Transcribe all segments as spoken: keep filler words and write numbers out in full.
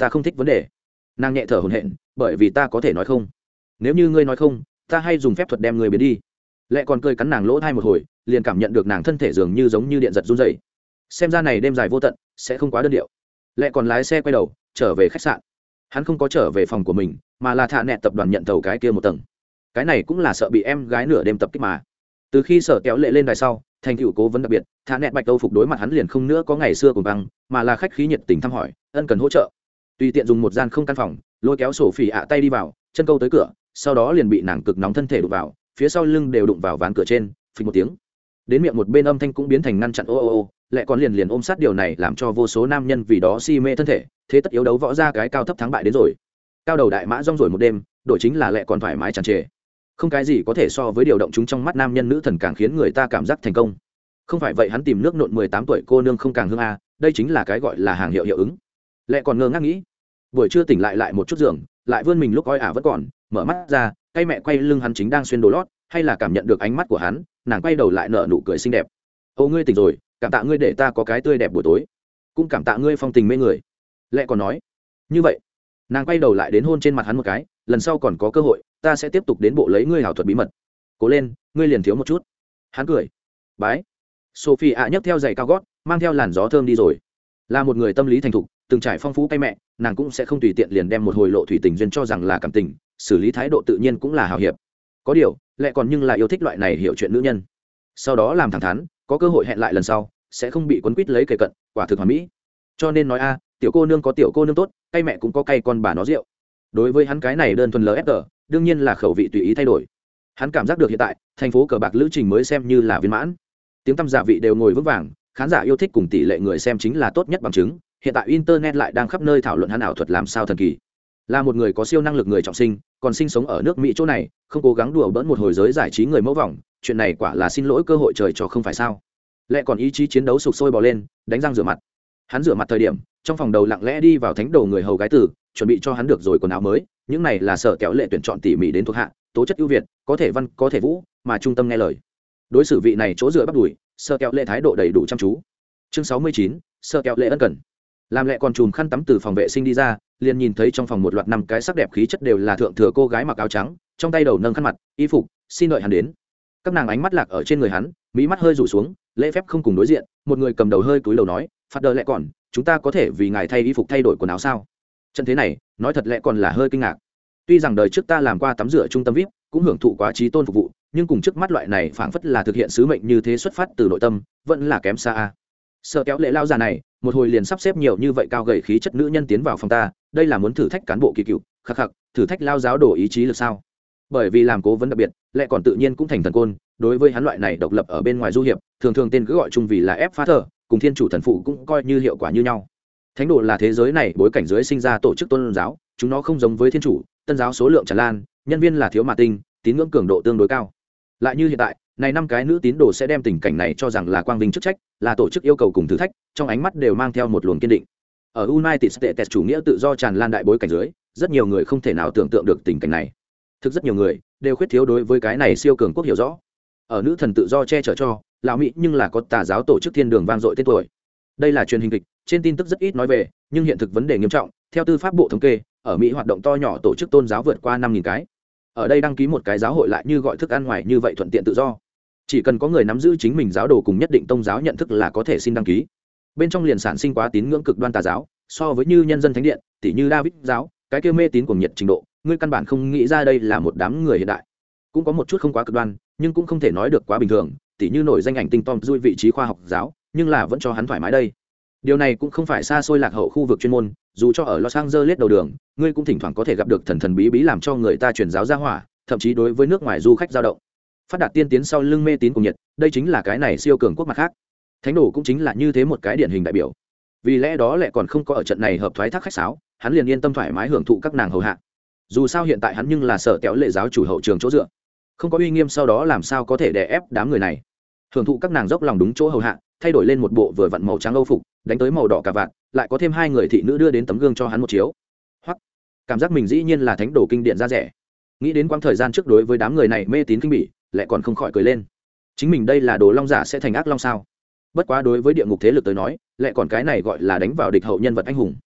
ta không thích vấn đề. Nàng nhẹ thở hổn hển, bởi vì ta có thể nói không. Nếu như ngươi nói không, ta hay dùng phép thuật đem ngươi biến đi. Lệ còn cười cắn nàng lỗ thai một hồi, liền cảm nhận được nàng thân thể dường như giống như điện giật run rẩy. Xem ra này đêm dài vô tận sẽ không quá đơn điệu. Lệ còn lái xe quay đầu trở về khách sạn. Hắn không có trở về phòng của mình, mà là thạ nẹt tập đoàn nhận tàu cái kia một tầng. Cái này cũng là sợ bị em gái nửa đêm tập kích mà. Từ khi Sở Kéo Lệ lên đài sau, thành tựu cố vấn đặc biệt, thạ nẹt bạch đâu phục đối mặt hắn liền không nữa có ngày xưa cùng băng, mà là khách khí nhiệt tình thăm hỏi, ân cần hỗ trợ. Tùy tiện dùng một gian không căn phòng, lôi kéo sổ phỉ ạ tay đi vào, chân câu tới cửa, sau đó liền bị nàng cực nóng thân thể đụng vào, phía sau lưng đều đụng vào ván cửa trên, phình một tiếng. Đến miệng một bên âm thanh cũng biến thành ngăn chặn ô ô ô, Lệ còn liền liền ôm sát điều này làm cho vô số nam nhân vì đó si mê thân thể, thế tất yếu đấu võ ra cái cao thấp thắng bại đến rồi. Cao đầu đại mã rong rồi một đêm, đổi chính là Lệ còn thoải mái tràn trề. Không cái gì có thể so với điều động chúng trong mắt nam nhân nữ thần càng khiến người ta cảm giác thành công. Không phải vậy hắn tìm nước nộn mười tám tuổi cô nương không càng hương a, đây chính là cái gọi là hàng hiệu hiệu ứng. Lệ còn ngơ ngác nghĩ. Buổi trưa tỉnh lại lại một chút giường, lại vươn mình lúc oi ả vẫn còn, mở mắt ra, cây mẹ quay lưng hắn chính đang xuyên đồ lót, hay là cảm nhận được ánh mắt của hắn, nàng quay đầu lại nở nụ cười xinh đẹp. Ô ngươi tỉnh rồi, cảm tạ ngươi để ta có cái tươi đẹp buổi tối, cũng cảm tạ ngươi phong tình mê người. Lệ còn nói như vậy, nàng quay đầu lại đến hôn trên mặt hắn một cái, lần sau còn có cơ hội ta sẽ tiếp tục đến bộ lấy ngươi hảo thuật bí mật, cố lên, ngươi liền thiếu một chút. Hắn cười bái. Sophie ạ nhấc theo giày cao gót, mang theo làn gió thơm đi rồi. Là một người tâm lý thành thục, từng trải phong phú cay mẹ, nàng cũng sẽ không tùy tiện liền đem một hồi lộ thủy tình duyên cho rằng là cảm tình, xử lý thái độ tự nhiên cũng là hào hiệp. Có điều Lệ còn nhưng là yêu thích loại này hiểu chuyện nữ nhân, sau đó làm thẳng thắn, có cơ hội hẹn lại lần sau sẽ không bị quấn quýt lấy kề cận, quả thực hoàn mỹ. Cho nên nói a, tiểu cô nương có tiểu cô nương tốt, cay mẹ cũng có cay con bà nó rượu. Đối với hắn cái này đơn thuần lờ ép tờ, đương nhiên là khẩu vị tùy ý thay đổi. Hắn cảm giác được hiện tại thành phố cờ bạc lữ trình mới xem như là viên mãn, tiếng tăm giả vị đều ngồi vững vàng, khán giả yêu thích cùng tỷ lệ người xem chính là tốt nhất bằng chứng. Hiện tại internet lại đang khắp nơi thảo luận hắn ảo thuật làm sao thần kỳ. Là một người có siêu năng lực người trọng sinh, còn sinh sống ở nước Mỹ chỗ này, không cố gắng đùa bỡn một hồi giới giải trí người mẫu vòng, chuyện này quả là xin lỗi cơ hội trời cho không phải sao. Lệ còn ý chí chiến đấu sục sôi bò lên, đánh răng rửa mặt. Hắn rửa mặt thời điểm, trong phòng đầu lặng lẽ đi vào thánh đồ người hầu gái tử, chuẩn bị cho hắn được rồi quần áo mới, những này là Sở Kéo Lệ tuyển chọn tỉ mỉ đến thuộc hạ, tố chất ưu việt, có thể văn có thể vũ, mà trung tâm nghe lời. Đối xử vị này chỗ dựa bắt đuổi, Sở Kéo Lệ thái độ đầy đủ chăm chú. Chương sáu mươi chín, Sở Kéo Lệ ân cần. Làm Lệ còn chùm khăn tắm từ phòng vệ sinh đi ra, liền nhìn thấy trong phòng một loạt năm cái sắc đẹp khí chất đều là thượng thừa cô gái mặc áo trắng, trong tay đầu nâng khăn mặt, y phục, xin đợi hắn đến. Các nàng ánh mắt lạc ở trên người hắn, mí mắt hơi rủ xuống, lễ phép không cùng đối diện, một người cầm đầu hơi cúi đầu nói, "Phát đờ Lệ còn, chúng ta có thể vì ngài thay y phục thay đổi quần áo sao?" Chân thế này, nói thật Lệ còn là hơi kinh ngạc. Tuy rằng đời trước ta làm qua tắm rửa trung tâm vi ai pi, cũng hưởng thụ quá trí tôn phục vụ, nhưng cùng trước mắt loại này phảng phất là thực hiện sứ mệnh như thế xuất phát từ nội tâm, vẫn là kém xa a. Sở Kéo Lệ lao già này, một hồi liền sắp xếp nhiều như vậy cao gầy khí chất nữ nhân tiến vào phòng ta, đây là muốn thử thách cán bộ kỳ cựu, khắc khắc, thử thách lao giáo đồ ý chí lực sao? Bởi vì làm cố vấn đặc biệt, Lệ còn tự nhiên cũng thành thần côn, đối với hắn loại này độc lập ở bên ngoài du hiệp, thường thường tên cứ gọi chung vì là ép phá thờ, cùng thiên chủ thần phụ cũng coi như hiệu quả như nhau. Thánh đồ là thế giới này bối cảnh dưới sinh ra tổ chức tôn giáo, chúng nó không giống với thiên chủ, tân giáo số lượng tràn lan, nhân viên là thiếu mà tinh, tín ngưỡng cường độ tương đối cao. Lại như hiện tại, này năm cái nữ tín đồ sẽ đem tình cảnh này cho rằng là quang vinh chức trách, là tổ chức yêu cầu cùng thử thách, trong ánh mắt đều mang theo một luồng kiên định. Ở United States chủ nghĩa tự do tràn lan đại bối cảnh dưới, rất nhiều người không thể nào tưởng tượng được tình cảnh này. Thực rất nhiều người đều khuyết thiếu đối với cái này siêu cường quốc hiểu rõ. Ở nữ thần tự do che chở cho, lão Mỹ nhưng là có tà giáo tổ chức thiên đường vang dội tên tuổi. Đây là truyền hình kịch, trên tin tức rất ít nói về, nhưng hiện thực vấn đề nghiêm trọng, theo tư pháp bộ thống kê, ở Mỹ hoạt động to nhỏ tổ chức tôn giáo vượt qua năm nghìn cái. Ở đây đăng ký một cái giáo hội lại như gọi thức ăn ngoài như vậy thuận tiện tự do. Chỉ cần có người nắm giữ chính mình giáo đồ cùng nhất định tôn giáo nhận thức là có thể xin đăng ký. Bên trong liền sản sinh quá tín ngưỡng cực đoan tà giáo, so với như nhân dân thánh điện, tỷ như David giáo, cái kia mê tín cuồng nhiệt trình độ, ngươi căn bản không nghĩ ra đây là một đám người hiện đại. Cũng có một chút không quá cực đoan, nhưng cũng không thể nói được quá bình thường, tỷ như nổi danh ảnh tinh Tom Cruise vị trí khoa học giáo, nhưng là vẫn cho hắn thoải mái đây. Điều này cũng không phải xa xôi lạc hậu khu vực chuyên môn, dù cho ở Los Angeles đầu đường, ngươi cũng thỉnh thoảng có thể gặp được thần thần bí bí làm cho người ta truyền giáo ra hỏa, thậm chí đối với nước ngoài du khách dao động. Phát đạt tiên tiến sau lưng mê tín cùng nhiệt, đây chính là cái này siêu cường quốc mặt khác. Thánh đồ cũng chính là như thế một cái điển hình đại biểu. Vì lẽ đó lại còn không có ở trận này hợp thoái thác khách sáo, hắn liền yên tâm thoải mái hưởng thụ các nàng hầu hạ. Dù sao hiện tại hắn nhưng là Sở Kéo Lệ giáo chủ hậu trường chỗ dựa, không có uy nghiêm sau đó làm sao có thể đè ép đám người này. Hưởng thụ các nàng dốc lòng đúng chỗ hầu hạ, thay đổi lên một bộ vừa vặn màu trắng âu phục, đánh tới màu đỏ cả vạt, lại có thêm hai người thị nữ đưa đến tấm gương cho hắn một chiếu. Hoặc cảm giác mình dĩ nhiên là thánh đồ kinh điển ra rẻ. Nghĩ đến quãng thời gian trước đối với đám người này mê tín kinh bỉ, lại còn không khỏi cười lên. Chính mình đây là đồ long giả sẽ thành ác long sao? Bất quá đối với địa ngục thế lực tới nói, lại còn cái này gọi là đánh vào địch hậu nhân vật anh hùng.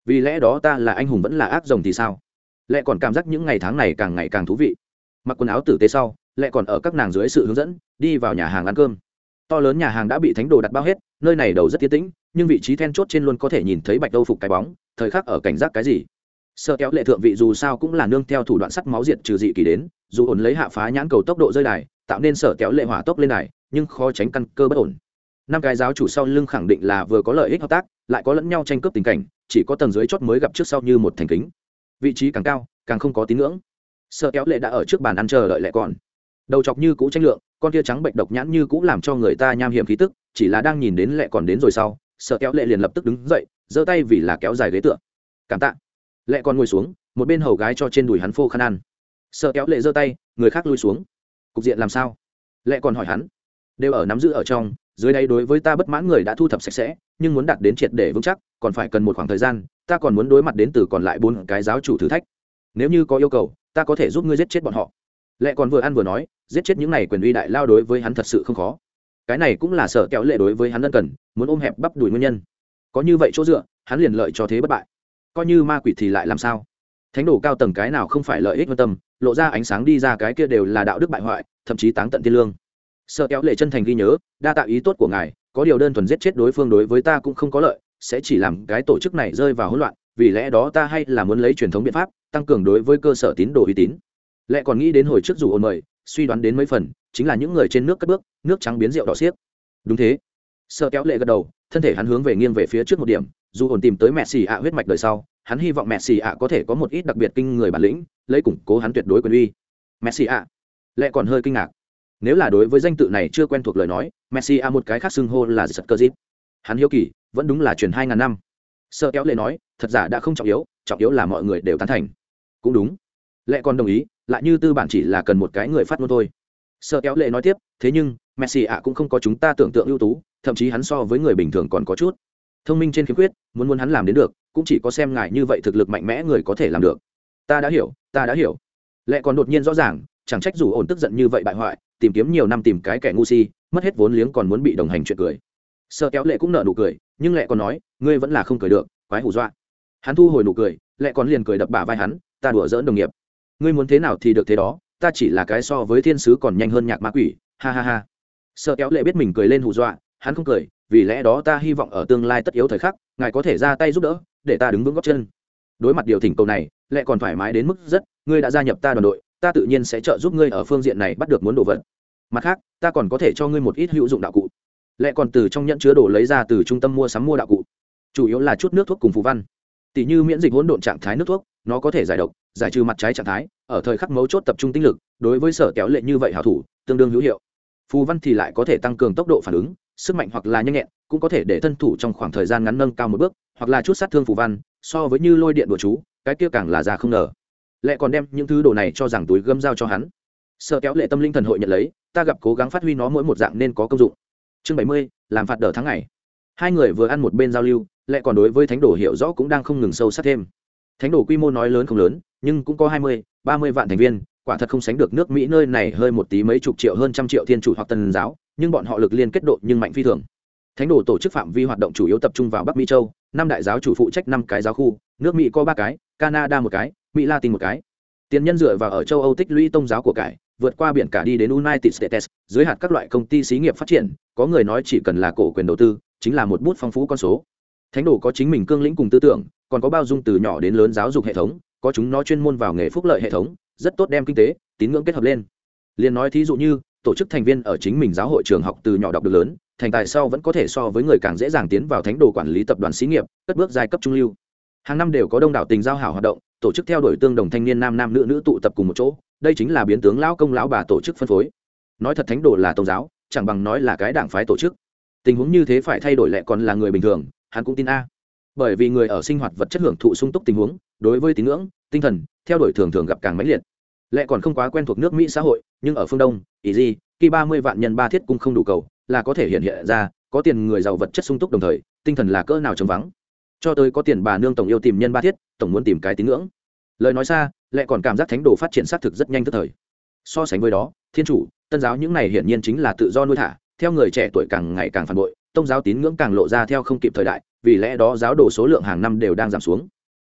vì lẽ đó ta là anh hùng vẫn là ác rồng thì sao? Lẽ còn cảm giác những ngày tháng này càng ngày càng thú vị. Mặc quần áo tử tế sau, Lẽ còn ở các nàng dưới sự hướng dẫn đi vào nhà hàng ăn cơm. To lớn nhà hàng đã bị thánh đồ đặt bao hết, nơi này đầu rất yên tĩnh, nhưng vị trí then chốt trên luôn có thể nhìn thấy bạch đâu phục cái bóng, thời khắc ở cảnh giác cái gì. Sợ kéo lệ thượng vị dù sao cũng là nương theo thủ đoạn sắt máu diệt trừ dị kỳ đến, dù ổn lấy hạ phá nhãn cầu tốc độ rơi đài, tạo nên sở kéo lệ hỏa tốc lên đài, nhưng khó tránh căn cơ bất ổn. Năm cái giáo chủ sau lưng khẳng định là vừa có lợi ích hợp tác, lại có lẫn nhau tranh cướp tình cảnh, chỉ có tầng dưới chót mới gặp trước sau như một thành kính. Vị trí càng cao, càng không có tín ngưỡng. Sợ kéo lệ đã ở trước bàn ăn chờ đợi lệ còn. Đầu chọc như cũ tranh lượng, con kia trắng bệnh độc nhãn như cũ làm cho người ta nham hiểm khí tức, chỉ là đang nhìn đến lệ còn đến rồi sau, sợ kéo lệ liền lập tức đứng dậy, giơ tay vì là kéo dài ghế tựa. Cảm tạ. Lệ còn ngồi xuống, một bên hầu gái cho trên đùi hắn phô khăn ăn. Sợ kéo lệ giơ tay, người khác lui xuống. Cục diện làm sao? Lệ còn hỏi hắn. Đều ở nắm giữ ở trong, dưới đây đối với ta bất mãn người đã thu thập sạch sẽ, nhưng muốn đạt đến triệt để vững chắc, còn phải cần một khoảng thời gian, ta còn muốn đối mặt đến từ còn lại bốn cái giáo chủ thử thách. Nếu như có yêu cầu, ta có thể giúp ngươi giết chết bọn họ. Lệ còn vừa ăn vừa nói, giết chết những này quyền uy đại lao đối với hắn thật sự không khó. Cái này cũng là sở kéo lệ đối với hắn ân cần, muốn ôm hẹp bắp đuổi nguyên nhân. Có như vậy chỗ dựa, hắn liền lợi cho thế bất bại. Coi như ma quỷ thì lại làm sao? Thánh đồ cao tầng cái nào không phải lợi ích quan tâm, lộ ra ánh sáng đi ra cái kia đều là đạo đức bại hoại, thậm chí táng tận thiên lương. Sở kéo lệ chân thành ghi nhớ, đa tạ ý tốt của ngài, có điều đơn thuần giết chết đối phương đối với ta cũng không có lợi, sẽ chỉ làm cái tổ chức này rơi vào hỗn loạn, vì lẽ đó ta hay là muốn lấy truyền thống biện pháp, tăng cường đối với cơ sở tín đồ uy tín. Lệ còn nghĩ đến hồi trước dù ôn mời, suy đoán đến mấy phần, chính là những người trên nước cất bước, nước trắng biến rượu đỏ xiếc. Đúng thế. Sở kéo lệ gật đầu, thân thể hắn hướng về nghiêng về phía trước một điểm, dù ổn tìm tới mẹ xì ạ huyết mạch đời sau, hắn hy vọng mẹ xì ạ có thể có một ít đặc biệt kinh người bản lĩnh, lấy củng cố hắn tuyệt đối quyền uy. Mẹ xì ạ. Lệ còn hơi kinh ngạc. Nếu là đối với danh tự này chưa quen thuộc lời nói, Messi a một cái khác xưng hô là giật cơ dịp. Hắn hiếu kỳ, vẫn đúng là truyền hai ngàn năm. Sợ kéo lệ nói, thật giả đã không trọng yếu, trọng yếu là mọi người đều tán thành. Cũng đúng. Lệ còn đồng ý, lại như tư bản chỉ là cần một cái người phát ngôn thôi. Sợ kéo lệ nói tiếp, thế nhưng Messi a cũng không có chúng ta tưởng tượng ưu tú, thậm chí hắn so với người bình thường còn có chút thông minh trên khiếm khuyết, muốn muốn hắn làm đến được, cũng chỉ có xem ngài như vậy thực lực mạnh mẽ người có thể làm được. Ta đã hiểu, ta đã hiểu. Lệ còn đột nhiên rõ ràng, chẳng trách dù ổn tức giận như vậy bại hoại, tìm kiếm nhiều năm tìm cái kẻ ngu si, mất hết vốn liếng còn muốn bị đồng hành chuyện cười. Sợ kéo lệ cũng nở nụ cười, nhưng lệ còn nói, ngươi vẫn là không cười được, quái hù dọa. Hắn thu hồi nụ cười, lệ còn liền cười đập bả vai hắn, ta đùa giỡn đồng nghiệp, ngươi muốn thế nào thì được thế đó, ta chỉ là cái so với thiên sứ còn nhanh hơn nhạc ma quỷ, ha ha ha. Sợ kéo lệ biết mình cười lên hù dọa, hắn không cười, vì lẽ đó ta hy vọng ở tương lai tất yếu thời khắc, ngài có thể ra tay giúp đỡ, để ta đứng vững gót chân. Đối mặt điều thỉnh cầu này, lệ còn thoải mái đến mức rất, ngươi đã gia nhập ta đoàn đội, ta tự nhiên sẽ trợ giúp ngươi ở phương diện này bắt được muốn đồ vật. Mặt khác, ta còn có thể cho ngươi một ít hữu dụng đạo cụ. Lệ còn từ trong nhẫn chứa đồ lấy ra từ trung tâm mua sắm mua đạo cụ, chủ yếu là chút nước thuốc cùng phù văn, tỷ như miễn dịch hỗn độn trạng thái nước thuốc, nó có thể giải độc, giải trừ mặt trái trạng thái, ở thời khắc mấu chốt tập trung tinh lực, đối với sở kéo lệ như vậy hảo thủ tương đương hữu hiệu. Phù văn thì lại có thể tăng cường tốc độ phản ứng, sức mạnh hoặc là nhanh nhẹn, cũng có thể để thân thủ trong khoảng thời gian ngắn nâng cao một bước, hoặc là chút sát thương phù văn, so với như lôi điện đùa chú, cái kia càng là ra không ngờ. Lệ còn đem những thứ đồ này cho rằng túi gấm giao cho hắn. Sợ kéo lệ tâm linh thần hội nhận lấy, ta gặp cố gắng phát huy nó mỗi một dạng nên có công dụng. Chương bảy mươi, làm phạt đỡ tháng ngày. Hai người vừa ăn một bên giao lưu, Lệ còn đối với thánh đồ hiểu rõ cũng đang không ngừng sâu sắc thêm. Thánh đồ quy mô nói lớn không lớn, nhưng cũng có hai mươi, ba mươi vạn thành viên, quả thật không sánh được nước Mỹ nơi này hơi một tí mấy chục triệu hơn trăm triệu thiên chủ hoặc tân giáo, nhưng bọn họ lực liên kết độ nhưng mạnh phi thường. Thánh đồ tổ chức phạm vi hoạt động chủ yếu tập trung vào Bắc Mỹ châu, năm đại giáo chủ phụ trách năm cái giáo khu, nước Mỹ có ba cái, Canada một cái, Mỹ Latin một cái. Tiền nhân dựa vào ở châu Âu tích lũy tôn giáo của cải, vượt qua biển cả đi đến United States, dưới hạt các loại công ty xí nghiệp phát triển, có người nói chỉ cần là cổ quyền đầu tư, chính là một bút phong phú con số. Thánh đồ có chính mình cương lĩnh cùng tư tưởng, còn có bao dung từ nhỏ đến lớn giáo dục hệ thống, có chúng nó chuyên môn vào nghề phúc lợi hệ thống, rất tốt đem kinh tế, tín ngưỡng kết hợp lên. Liên nói thí dụ như, tổ chức thành viên ở chính mình giáo hội trường học từ nhỏ đọc được lớn, thành tài sau vẫn có thể so với người càng dễ dàng tiến vào thánh đồ quản lý tập đoàn xí nghiệp, cất bước giai cấp trung lưu. Hàng năm đều có đông đảo tình giao hảo hoạt động, tổ chức theo đuổi tương đồng thanh niên nam nam nữ nữ tụ tập cùng một chỗ, đây chính là biến tướng lão công lão bà tổ chức phân phối. Nói thật thánh đồ là tôn giáo, chẳng bằng nói là cái đảng phái tổ chức. Tình huống như thế phải thay đổi lại còn là người bình thường, hắn cũng tin a. Bởi vì người ở sinh hoạt vật chất hưởng thụ sung túc tình huống, đối với tín ngưỡng, tinh thần, theo đuổi thường thường gặp càng mãnh liệt. Lệ còn không quá quen thuộc nước Mỹ xã hội, nhưng ở phương Đông, ý gì, khi ba mươi vạn nhân ba thiết cung không đủ cầu, là có thể hiện hiện ra, có tiền người giàu vật chất sung túc đồng thời, tinh thần là cỡ nào trống vắng. Cho tới có tiền bà nương tổng yêu tìm nhân ba thiết, tổng muốn tìm cái tín ngưỡng. Lời nói xa, Lệ còn cảm giác thánh đồ phát triển xác thực rất nhanh tức thời. So sánh với đó, thiên chủ, tân giáo những này hiển nhiên chính là tự do nuôi thả, theo người trẻ tuổi càng ngày càng phản bội, tông giáo tín ngưỡng càng lộ ra theo không kịp thời đại, vì lẽ đó giáo đồ số lượng hàng năm đều đang giảm xuống.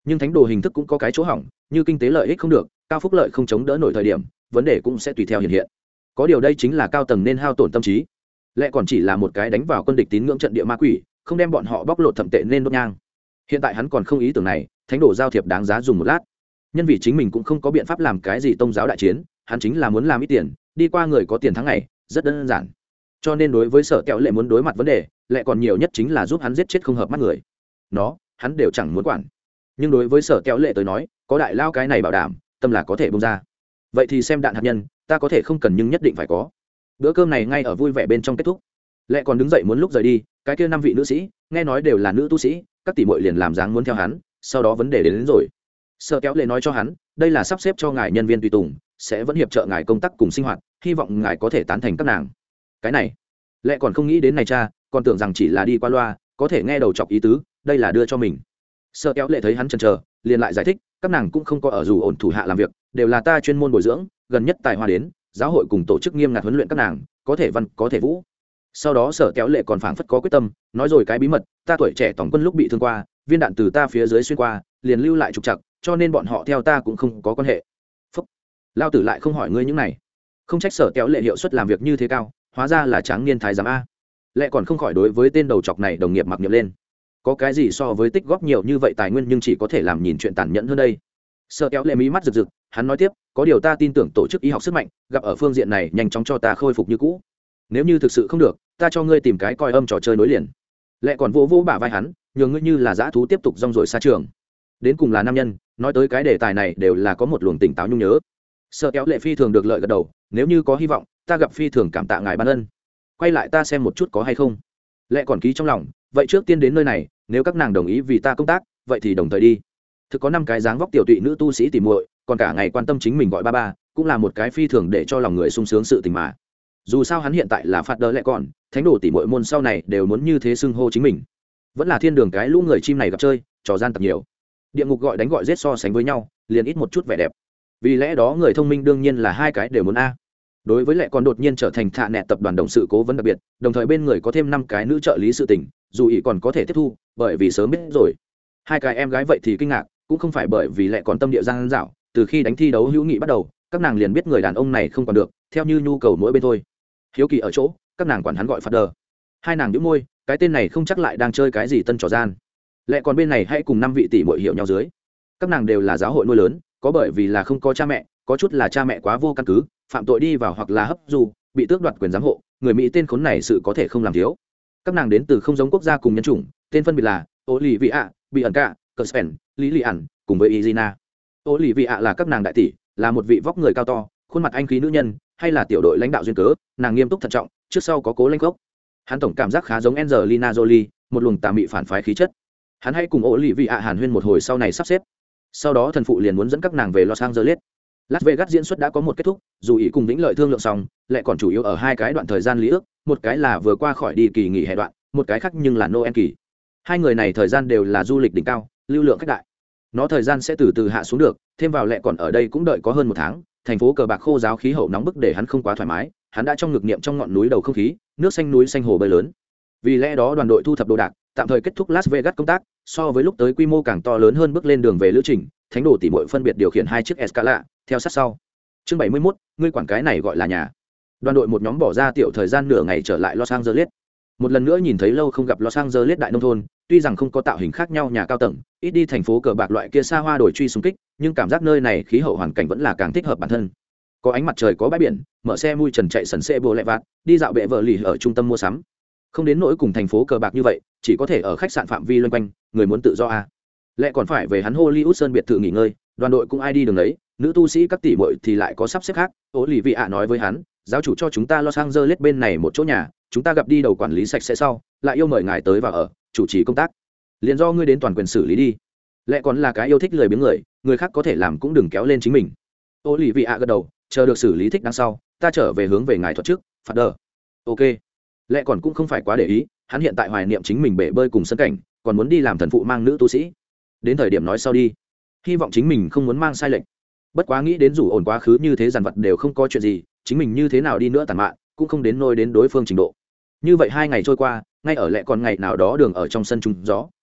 nhưng thánh đồ hình thức cũng có cái chỗ hỏng, như kinh tế lợi ích không được, cao phúc lợi không chống đỡ nổi thời điểm, vấn đề cũng sẽ tùy theo hiện hiện. Có điều đây chính là cao tầng nên hao tổn tâm trí. Lẽ còn chỉ là một cái đánh vào quân địch tín ngưỡng trận địa ma quỷ, không đem bọn họ bóc lột thậm tệ nên đốt nhang. Hiện tại hắn còn không ý tưởng này, thánh đồ giao thiệp đáng giá dùng một lát. Nhân vì chính mình cũng không có biện pháp làm cái gì tông giáo đại chiến, hắn chính là muốn làm ít tiền, đi qua người có tiền tháng ngày, rất đơn giản. Cho nên đối với Sở Kéo Lệ muốn đối mặt vấn đề, Lẽ còn nhiều nhất chính là giúp hắn giết chết không hợp mắt người. Nó, hắn đều chẳng muốn quản. Nhưng đối với Sở Kéo Lệ tới nói, có đại lao cái này bảo đảm, tâm là có thể bung ra. Vậy thì xem đạn hạt nhân, ta có thể không cần nhưng nhất định phải có. Bữa cơm này ngay ở vui vẻ bên trong kết thúc. Lẽ còn đứng dậy muốn lúc rời đi, cái kia năm vị nữ sĩ, nghe nói đều là nữ tu sĩ, các tỷ muội liền làm dáng muốn theo hắn, sau đó vấn đề đến, đến rồi. Sở Kéo Lệ nói cho hắn, đây là sắp xếp cho ngài nhân viên tùy tùng, sẽ vẫn hiệp trợ ngài công tác cùng sinh hoạt, hy vọng ngài có thể tán thành các nàng. Cái này, Lẽ còn không nghĩ đến này cha, còn tưởng rằng chỉ là đi qua loa, có thể nghe đầu chọc ý tứ, đây là đưa cho mình. Sở Kéo Lệ thấy hắn chần chờ, liền lại giải thích, các nàng cũng không có ở dù ổn thủ hạ làm việc, đều là ta chuyên môn bồi dưỡng, gần nhất tài hoa đến, giáo hội cùng tổ chức nghiêm ngặt huấn luyện các nàng, có thể văn, có thể vũ. Sau đó Sở Kéo Lệ còn phảng phất có quyết tâm, nói rồi cái bí mật, ta tuổi trẻ tổng quân lúc bị thương qua, viên đạn từ ta phía dưới xuyên qua, liền lưu lại trục trặc, cho nên bọn họ theo ta cũng không có quan hệ. Phúc. Lao tử lại không hỏi ngươi những này. Không trách Sở Kéo Lệ hiệu suất làm việc như thế cao, hóa ra là tráng niên thái giám a. Lệ còn không khỏi đối với tên đầu chọc này đồng nghiệp mặc niệm lên. Có cái gì so với tích góp nhiều như vậy tài nguyên nhưng chỉ có thể làm nhìn chuyện tàn nhẫn hơn đây. Sở Kéo Lệ mí mắt rực rực, hắn nói tiếp, có điều ta tin tưởng tổ chức y học sức mạnh, gặp ở phương diện này nhanh chóng cho ta khôi phục như cũ. Nếu như thực sự không được, ta cho ngươi tìm cái coi âm trò chơi nối liền. Lệ còn vỗ vỗ bả vai hắn, nhường ngươi như là dã thú tiếp tục rong ruổi xa trường. Đến cùng là nam nhân, nói tới cái đề tài này đều là có một luồng tỉnh táo nhung nhớ. Sở Kéo Lệ phi thường được lợi gật đầu, nếu như có hy vọng, ta gặp phi thường cảm tạ ngài ban ân. Quay lại ta xem một chút có hay không. Lệ còn ký trong lòng, vậy trước tiên đến nơi này, nếu các nàng đồng ý vì ta công tác, vậy thì đồng thời đi. Thực có năm cái dáng vóc tiểu tụy nữ tu sĩ tỉ muội, còn cả ngày quan tâm chính mình gọi ba ba, cũng là một cái phi thường để cho lòng người sung sướng sự tình mà. Dù sao hắn hiện tại là phạt đỡ Lệ còn, thánh đồ tỉ muội môn sau này đều muốn như thế xưng hô chính mình. Vẫn là thiên đường cái lũ người chim này gặp chơi, trò gian tập nhiều. Địa ngục gọi đánh gọi giết so sánh với nhau, liền ít một chút vẻ đẹp. Vì lẽ đó người thông minh đương nhiên là hai cái đều muốn a. Đối với Lệ còn đột nhiên trở thành thạ nẹt tập đoàn đồng sự cố vấn đặc biệt, đồng thời bên người có thêm năm cái nữ trợ lý sự tình, dù ý còn có thể tiếp thu, bởi vì sớm biết rồi. Hai cái em gái vậy thì kinh ngạc, cũng không phải bởi vì Lệ còn tâm địa giang dảo, từ khi đánh thi đấu hữu nghị bắt đầu, các nàng liền biết người đàn ông này không còn được, theo như nhu cầu mỗi bên thôi. Hiếu kỳ ở chỗ, các nàng quản hắn gọi phạt đờ. Hai nàng nhíu môi, cái tên này không chắc lại đang chơi cái gì tân trò gian. Lệ còn bên này hãy cùng năm vị tỷ muội hiểu nhau dưới. Các nàng đều là giáo hội nuôi lớn, có bởi vì là không có cha mẹ, có chút là cha mẹ quá vô căn cứ, phạm tội đi vào hoặc là hấp dù, bị tước đoạt quyền giám hộ, người Mỹ tên khốn này sự có thể không làm thiếu. Các nàng đến từ không giống quốc gia cùng nhân chủng, tên phân biệt là Olivia, Bị ẩn cả, Cuspen, Lý Lị ẩn, cùng với Izina. Olivia là các nàng đại tỷ, là một vị vóc người cao to, khuôn mặt anh khí nữ nhân, hay là tiểu đội lãnh đạo duyên cớ, nàng nghiêm túc thận trọng, trước sau có cố lãnh gốc. Hắn tổng cảm giác khá giống Angelina Jolie, một luồng tà mị phản phái khí chất. Hắn hãy cùng Olivia hàn huyên một hồi sau này sắp xếp. Sau đó thần phụ liền muốn dẫn các nàng về Los Angeles. Las Vegas diễn xuất đã có một kết thúc, dù ý cùng Vĩnh Lợi thương lượng xong, lại còn chủ yếu ở hai cái đoạn thời gian lý ước, một cái là vừa qua khỏi đi kỳ nghỉ hè đoạn, một cái khác nhưng là Noel kỳ. Hai người này thời gian đều là du lịch đỉnh cao, lưu lượng khách đại. Nó thời gian sẽ từ từ hạ xuống được, thêm vào lại còn ở đây cũng đợi có hơn một tháng, thành phố cờ bạc khô giáo khí hậu nóng bức để hắn không quá thoải mái, hắn đã trong ngực niệm trong ngọn núi đầu không khí, nước xanh núi xanh hồ bơi lớn. Vì lẽ đó đoàn đội thu thập đồ đạc, tạm thời kết thúc Las Vegas công tác, so với lúc tới quy mô càng to lớn hơn bước lên đường về lữ trình, thánh đồ tỷ muội phân biệt điều khiển hai chiếc Escalade, theo sát sau. Chương bảy mươi mốt, ngươi quản cái này gọi là nhà. Đoàn đội một nhóm bỏ ra tiểu thời gian nửa ngày trở lại Los Angeles. Một lần nữa nhìn thấy lâu không gặp Los Angeles đại nông thôn, tuy rằng không có tạo hình khác nhau nhà cao tầng, ít đi thành phố cờ bạc loại kia xa hoa đổi truy xung kích, nhưng cảm giác nơi này khí hậu hoàn cảnh vẫn là càng thích hợp bản thân. Có ánh mặt trời, có bãi biển, mở xe mui trần chạy sần xê bồ lẹ vạt, đi dạo bệ vợ lì ở trung tâm mua sắm. Không đến nỗi cùng thành phố cờ bạc như vậy, chỉ có thể ở khách sạn phạm vi loanh quanh, người muốn tự do à. Lẽ còn phải về hắn Hollywood Sơn biệt thự nghỉ ngơi, đoàn đội cũng ai đi đường đấy, nữ tu sĩ các tỷ muội thì lại có sắp xếp khác. Ô lì vị ạ nói với hắn, giáo chủ cho chúng ta Los Angeles bên này một chỗ nhà, chúng ta gặp đi đầu quản lý sạch sẽ sau, lại yêu mời ngài tới và ở, chủ trì công tác. Liền do ngươi đến toàn quyền xử lý đi. Lẽ còn là cái yêu thích lười biếng người, người khác có thể làm cũng đừng kéo lên chính mình. Ô lì vị ạ gật đầu, chờ được xử lý thích đằng sau, ta trở về hướng về ngài thuật trước, phạt đờ. Ok. Lẽ còn cũng không phải quá để ý, hắn hiện tại hoài niệm chính mình bể bơi cùng sân cảnh, còn muốn đi làm thần phụ mang nữ tu sĩ. Đến thời điểm nói sau đi. Hy vọng chính mình không muốn mang sai lệch. Bất quá nghĩ đến rủ ổn quá khứ như thế dàn vật đều không có chuyện gì, chính mình như thế nào đi nữa tàn mạn, cũng không đến nôi đến đối phương trình độ. Như vậy hai ngày trôi qua, ngay ở lẽ còn ngày nào đó đường ở trong sân trùng gió,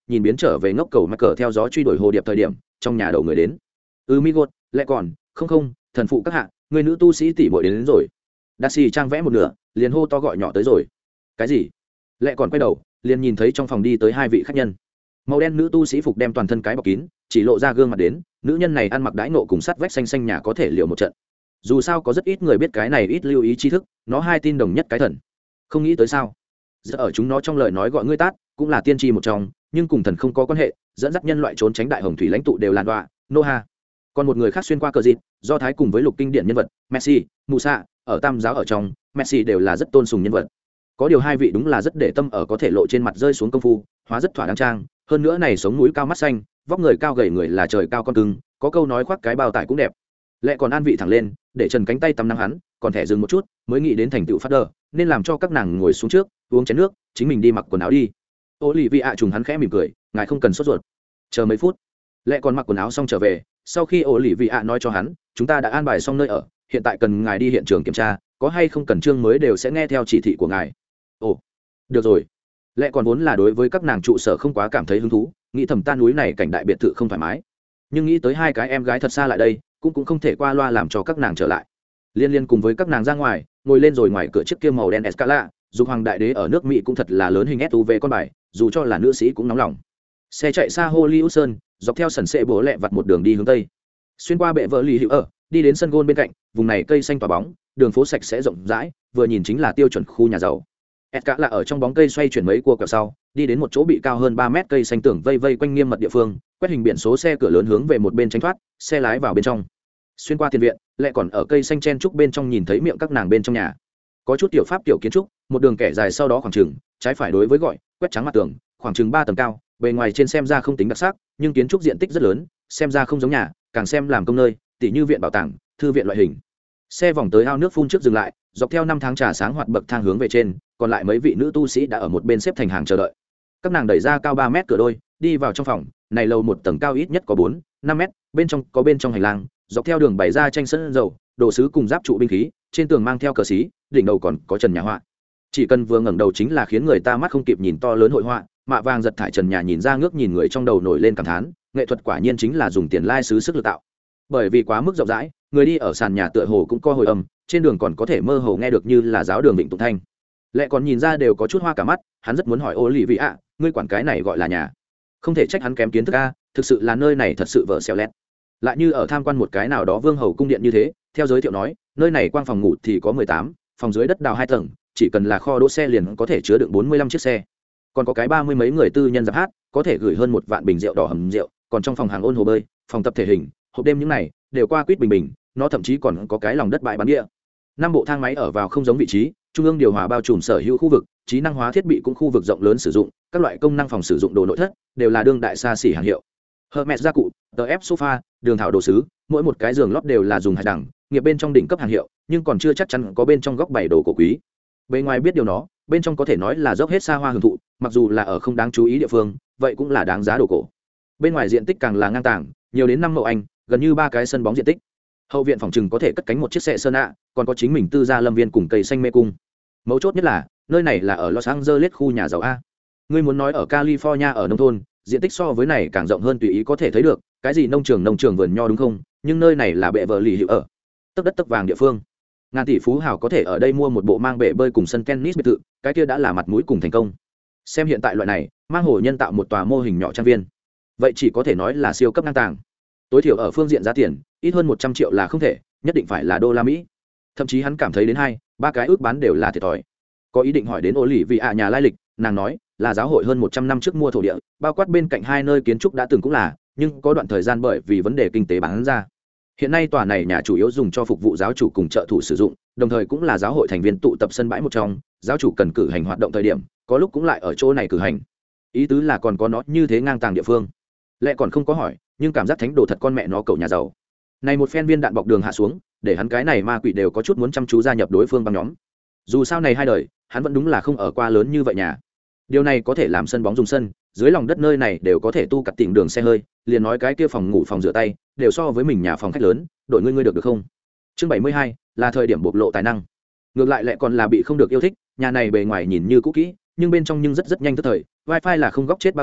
nhìn biến trở về ngốc cầu mắc cờ theo gió truy đuổi hồ điệp thời điểm trong nhà đầu người đến. Ừ mi gột lại còn không không thần phụ các hạ, người nữ tu sĩ tỷ muội đến, đến rồi. Đa xì trang vẽ một nửa liền hô to gọi nhỏ tới rồi. Cái gì? Lại còn quay đầu liền nhìn thấy trong phòng đi tới hai vị khách nhân. Màu đen nữ tu sĩ phục đem toàn thân cái bọc kín, chỉ lộ ra gương mặt đến. Nữ nhân này ăn mặc đãi nộ cùng sắt vách xanh xanh nhà có thể liều một trận. Dù sao có rất ít người biết cái này, ít lưu ý tri thức, nó hai tin đồng nhất cái thần. Không nghĩ tới sao? Giờ ở chúng nó trong lời nói gọi ngươi tát cũng là tiên tri một trong, nhưng cùng thần không có quan hệ, dẫn dắt nhân loại trốn tránh đại hồng thủy lãnh tụ đều làn đọa. Noha. Còn một người khác xuyên qua cờ dịt, do thái cùng với lục kinh điển nhân vật Messi, Musa, ở tam giáo ở trong, Messi đều là rất tôn sùng nhân vật. Có điều hai vị đúng là rất để tâm ở có thể lộ trên mặt rơi xuống công phu, hóa rất thỏa đáng trang, hơn nữa này sống mũi cao mắt xanh, vóc người cao gầy người là trời cao con cưng, có câu nói khoác cái bao tải cũng đẹp. Lẽ còn an vị thẳng lên, để trần cánh tay tắm nắng hắn, còn thẻ dừng một chút, mới nghĩ đến thành tựu phát đờ, nên làm cho các nàng ngồi xuống trước, uống chén nước, chính mình đi mặc quần áo đi. Ô lì vị ạ trùng hắn khẽ mỉm cười, ngài không cần sốt ruột, chờ mấy phút. Lẽ còn mặc quần áo xong trở về, sau khi ô lì vị ạ nói cho hắn, chúng ta đã an bài xong nơi ở, hiện tại cần ngài đi hiện trường kiểm tra, có hay không cần chương mới đều sẽ nghe theo chỉ thị của ngài. Ồ, được rồi. Lẽ còn vốn là đối với các nàng trụ sở không quá cảm thấy hứng thú, nghĩ thầm ta núi này cảnh đại biệt thự không thoải mái, nhưng nghĩ tới hai cái em gái thật xa lại đây, cũng cũng không thể qua loa làm cho các nàng trở lại. Liên liên cùng với các nàng ra ngoài, ngồi lên rồi ngoài cửa chiếc kia màu đen Escala, dục hoàng đại đế ở nước Mỹ cũng thật là lớn hình ét u vê con bài, dù cho là nữ sĩ cũng nóng lòng. Xe chạy xa Hollywood, dọc theo sần sệ bố lẹ vặt một đường đi hướng tây, xuyên qua bệ vợ lì hữu ở, đi đến sân gôn bên cạnh, vùng này cây xanh tỏa bóng, đường phố sạch sẽ rộng rãi, vừa nhìn chính là tiêu chuẩn khu nhà giàu. Escala ở trong bóng cây xoay chuyển mấy cua quẹo sau, đi đến một chỗ bị cao hơn ba mét cây xanh tường vây vây quanh nghiêm mật địa phương, quét hình biển số xe cửa lớn hướng về một bên tránh thoát, xe lái vào bên trong. Xuyên qua tiền viện, lại còn ở cây xanh chen trúc bên trong nhìn thấy miệng các nàng bên trong nhà. Có chút tiểu pháp tiểu kiến trúc, một đường kẻ dài sau đó khoảng chừng, trái phải đối với gọi, quét trắng mặt tường, khoảng chừng ba tầng cao, bề ngoài trên xem ra không tính đặc sắc, nhưng kiến trúc diện tích rất lớn, xem ra không giống nhà, càng xem làm công nơi, tỉ như viện bảo tàng, thư viện loại hình. Xe vòng tới ao nước phun trước dừng lại, dọc theo năm tháng trà sáng hoạt bậc thang hướng về trên, còn lại mấy vị nữ tu sĩ đã ở một bên xếp thành hàng chờ đợi. Các nàng đẩy ra cao ba mét cửa đôi, đi vào trong phòng, này lầu một tầng cao ít nhất có bốn, năm mét, bên trong có bên trong hành lang, dọc theo đường bày ra tranh sân dầu, đồ sứ cùng giáp trụ binh khí, trên tường mang theo cờ xí, đỉnh đầu còn có trần nhà họa. Chỉ cần vừa ngẩng đầu chính là khiến người ta mắt không kịp nhìn to lớn hội họa, mạ vàng giật thải trần nhà nhìn ra ngước nhìn người trong đầu nổi lên cảm thán, nghệ thuật quả nhiên chính là dùng tiền lai sứ sức lực tạo. Bởi vì quá mức rộng rãi, người đi ở sàn nhà tựa hồ cũng có hồi âm, trên đường còn có thể mơ hồ nghe được như là giáo đường vịnh tụng thanh. Lẽ còn nhìn ra đều có chút hoa cả mắt, hắn rất muốn hỏi ô lì vị ạ, ngươi quản cái này gọi là nhà? Không thể trách hắn kém kiến thức a, thực sự là nơi này thật sự vợ xẻo lẹt. Lại như ở tham quan một cái nào đó vương hầu cung điện như thế, theo giới thiệu nói, nơi này quang phòng ngủ thì có mười tám, phòng dưới đất đào hai tầng, chỉ cần là kho đỗ xe liền có thể chứa đựng bốn mươi lăm chiếc xe. Còn có cái ba mươi mấy người tư nhân giáp hát, có thể gửi hơn một vạn bình rượu đỏ hầm rượu, còn trong phòng hàng ôn hồ bơi, phòng tập thể hình, hộp đêm những này đều qua quýt bình bình, nó thậm chí còn có cái lòng đất bãi bán địa. Năm bộ thang máy ở vào không giống vị trí, trung ương điều hòa bao trùm sở hữu khu vực, trí năng hóa thiết bị cũng khu vực rộng lớn sử dụng, các loại công năng phòng sử dụng đồ nội thất đều là đương đại xa xỉ hàng hiệu. Hermes gia cụ, tờ ép sofa, đường thảo đồ sứ, mỗi một cái giường lót đều là dùng hạt đẳng, nghiệp bên trong đỉnh cấp hàng hiệu, nhưng còn chưa chắc chắn có bên trong góc bảy đồ cổ quý. Bên ngoài biết điều nó, bên trong có thể nói là dốc hết xa hoa hưởng thụ, mặc dù là ở không đáng chú ý địa phương, vậy cũng là đáng giá đồ cổ. Bên ngoài diện tích càng là ngang tàng, nhiều đến năm mẫu anh, gần như ba cái sân bóng diện tích. Hậu viện phòng trừng có thể cất cánh một chiếc xe sơn ạ, còn có chính mình tư gia lâm viên cùng cây xanh mê cung. Mấu chốt nhất là nơi này là ở Los Angeles khu nhà giàu a. Ngươi muốn nói ở California ở nông thôn, diện tích so với này càng rộng hơn tùy ý có thể thấy được, cái gì nông trường nông trường vườn nho đúng không? Nhưng nơi này là bệ vợ lì hữu ở, tấc đất tấc vàng địa phương. Ngàn tỷ phú hào có thể ở đây mua một bộ mang bể bơi cùng sân tennis biệt thự, cái kia đã là mặt mũi cùng thành công. Xem hiện tại loại này, mang hồ nhân tạo một tòa mô hình nhỏ trang viên, vậy chỉ có thể nói là siêu cấp ngang tàng. Tối thiểu ở phương diện giá tiền, ít hơn một trăm triệu là không thể, nhất định phải là đô la Mỹ. Thậm chí hắn cảm thấy đến hai, ba cái ước bán đều là thiệt thòi. Có ý định hỏi đến ô lì vì ạ nhà lai lịch, nàng nói là giáo hội hơn một trăm năm trước mua thổ địa, bao quát bên cạnh hai nơi kiến trúc đã từng cũng là, nhưng có đoạn thời gian bởi vì vấn đề kinh tế bán ra. Hiện nay tòa này nhà chủ yếu dùng cho phục vụ giáo chủ cùng trợ thủ sử dụng, đồng thời cũng là giáo hội thành viên tụ tập sân bãi một trong, giáo chủ cần cử hành hoạt động thời điểm, có lúc cũng lại ở chỗ này cử hành. Ý tứ là còn có nó như thế ngang tàng địa phương. Lẽ còn không có hỏi, nhưng cảm giác thánh đồ thật con mẹ nó cậu nhà giàu. Này một phen viên đạn bọc đường hạ xuống, để hắn cái này ma quỷ đều có chút muốn chăm chú gia nhập đối phương băng nhóm. Dù sao này hai đời, hắn vẫn đúng là không ở qua lớn như vậy nhà. Điều này có thể làm sân bóng dùng sân, dưới lòng đất nơi này đều có thể tu cặt tìm đường xe hơi, liền nói cái kia phòng ngủ phòng rửa tay, đều so với mình nhà phòng khách lớn, đổi ngươi ngươi được được không? Chương bảy mươi hai là thời điểm bộc lộ tài năng. Ngược lại lại còn là bị không được yêu thích, nhà này bề ngoài nhìn như cũ kỹ, nhưng bên trong nhưng rất rất nhanh tức thời, wifi là không góc chết bao trùm,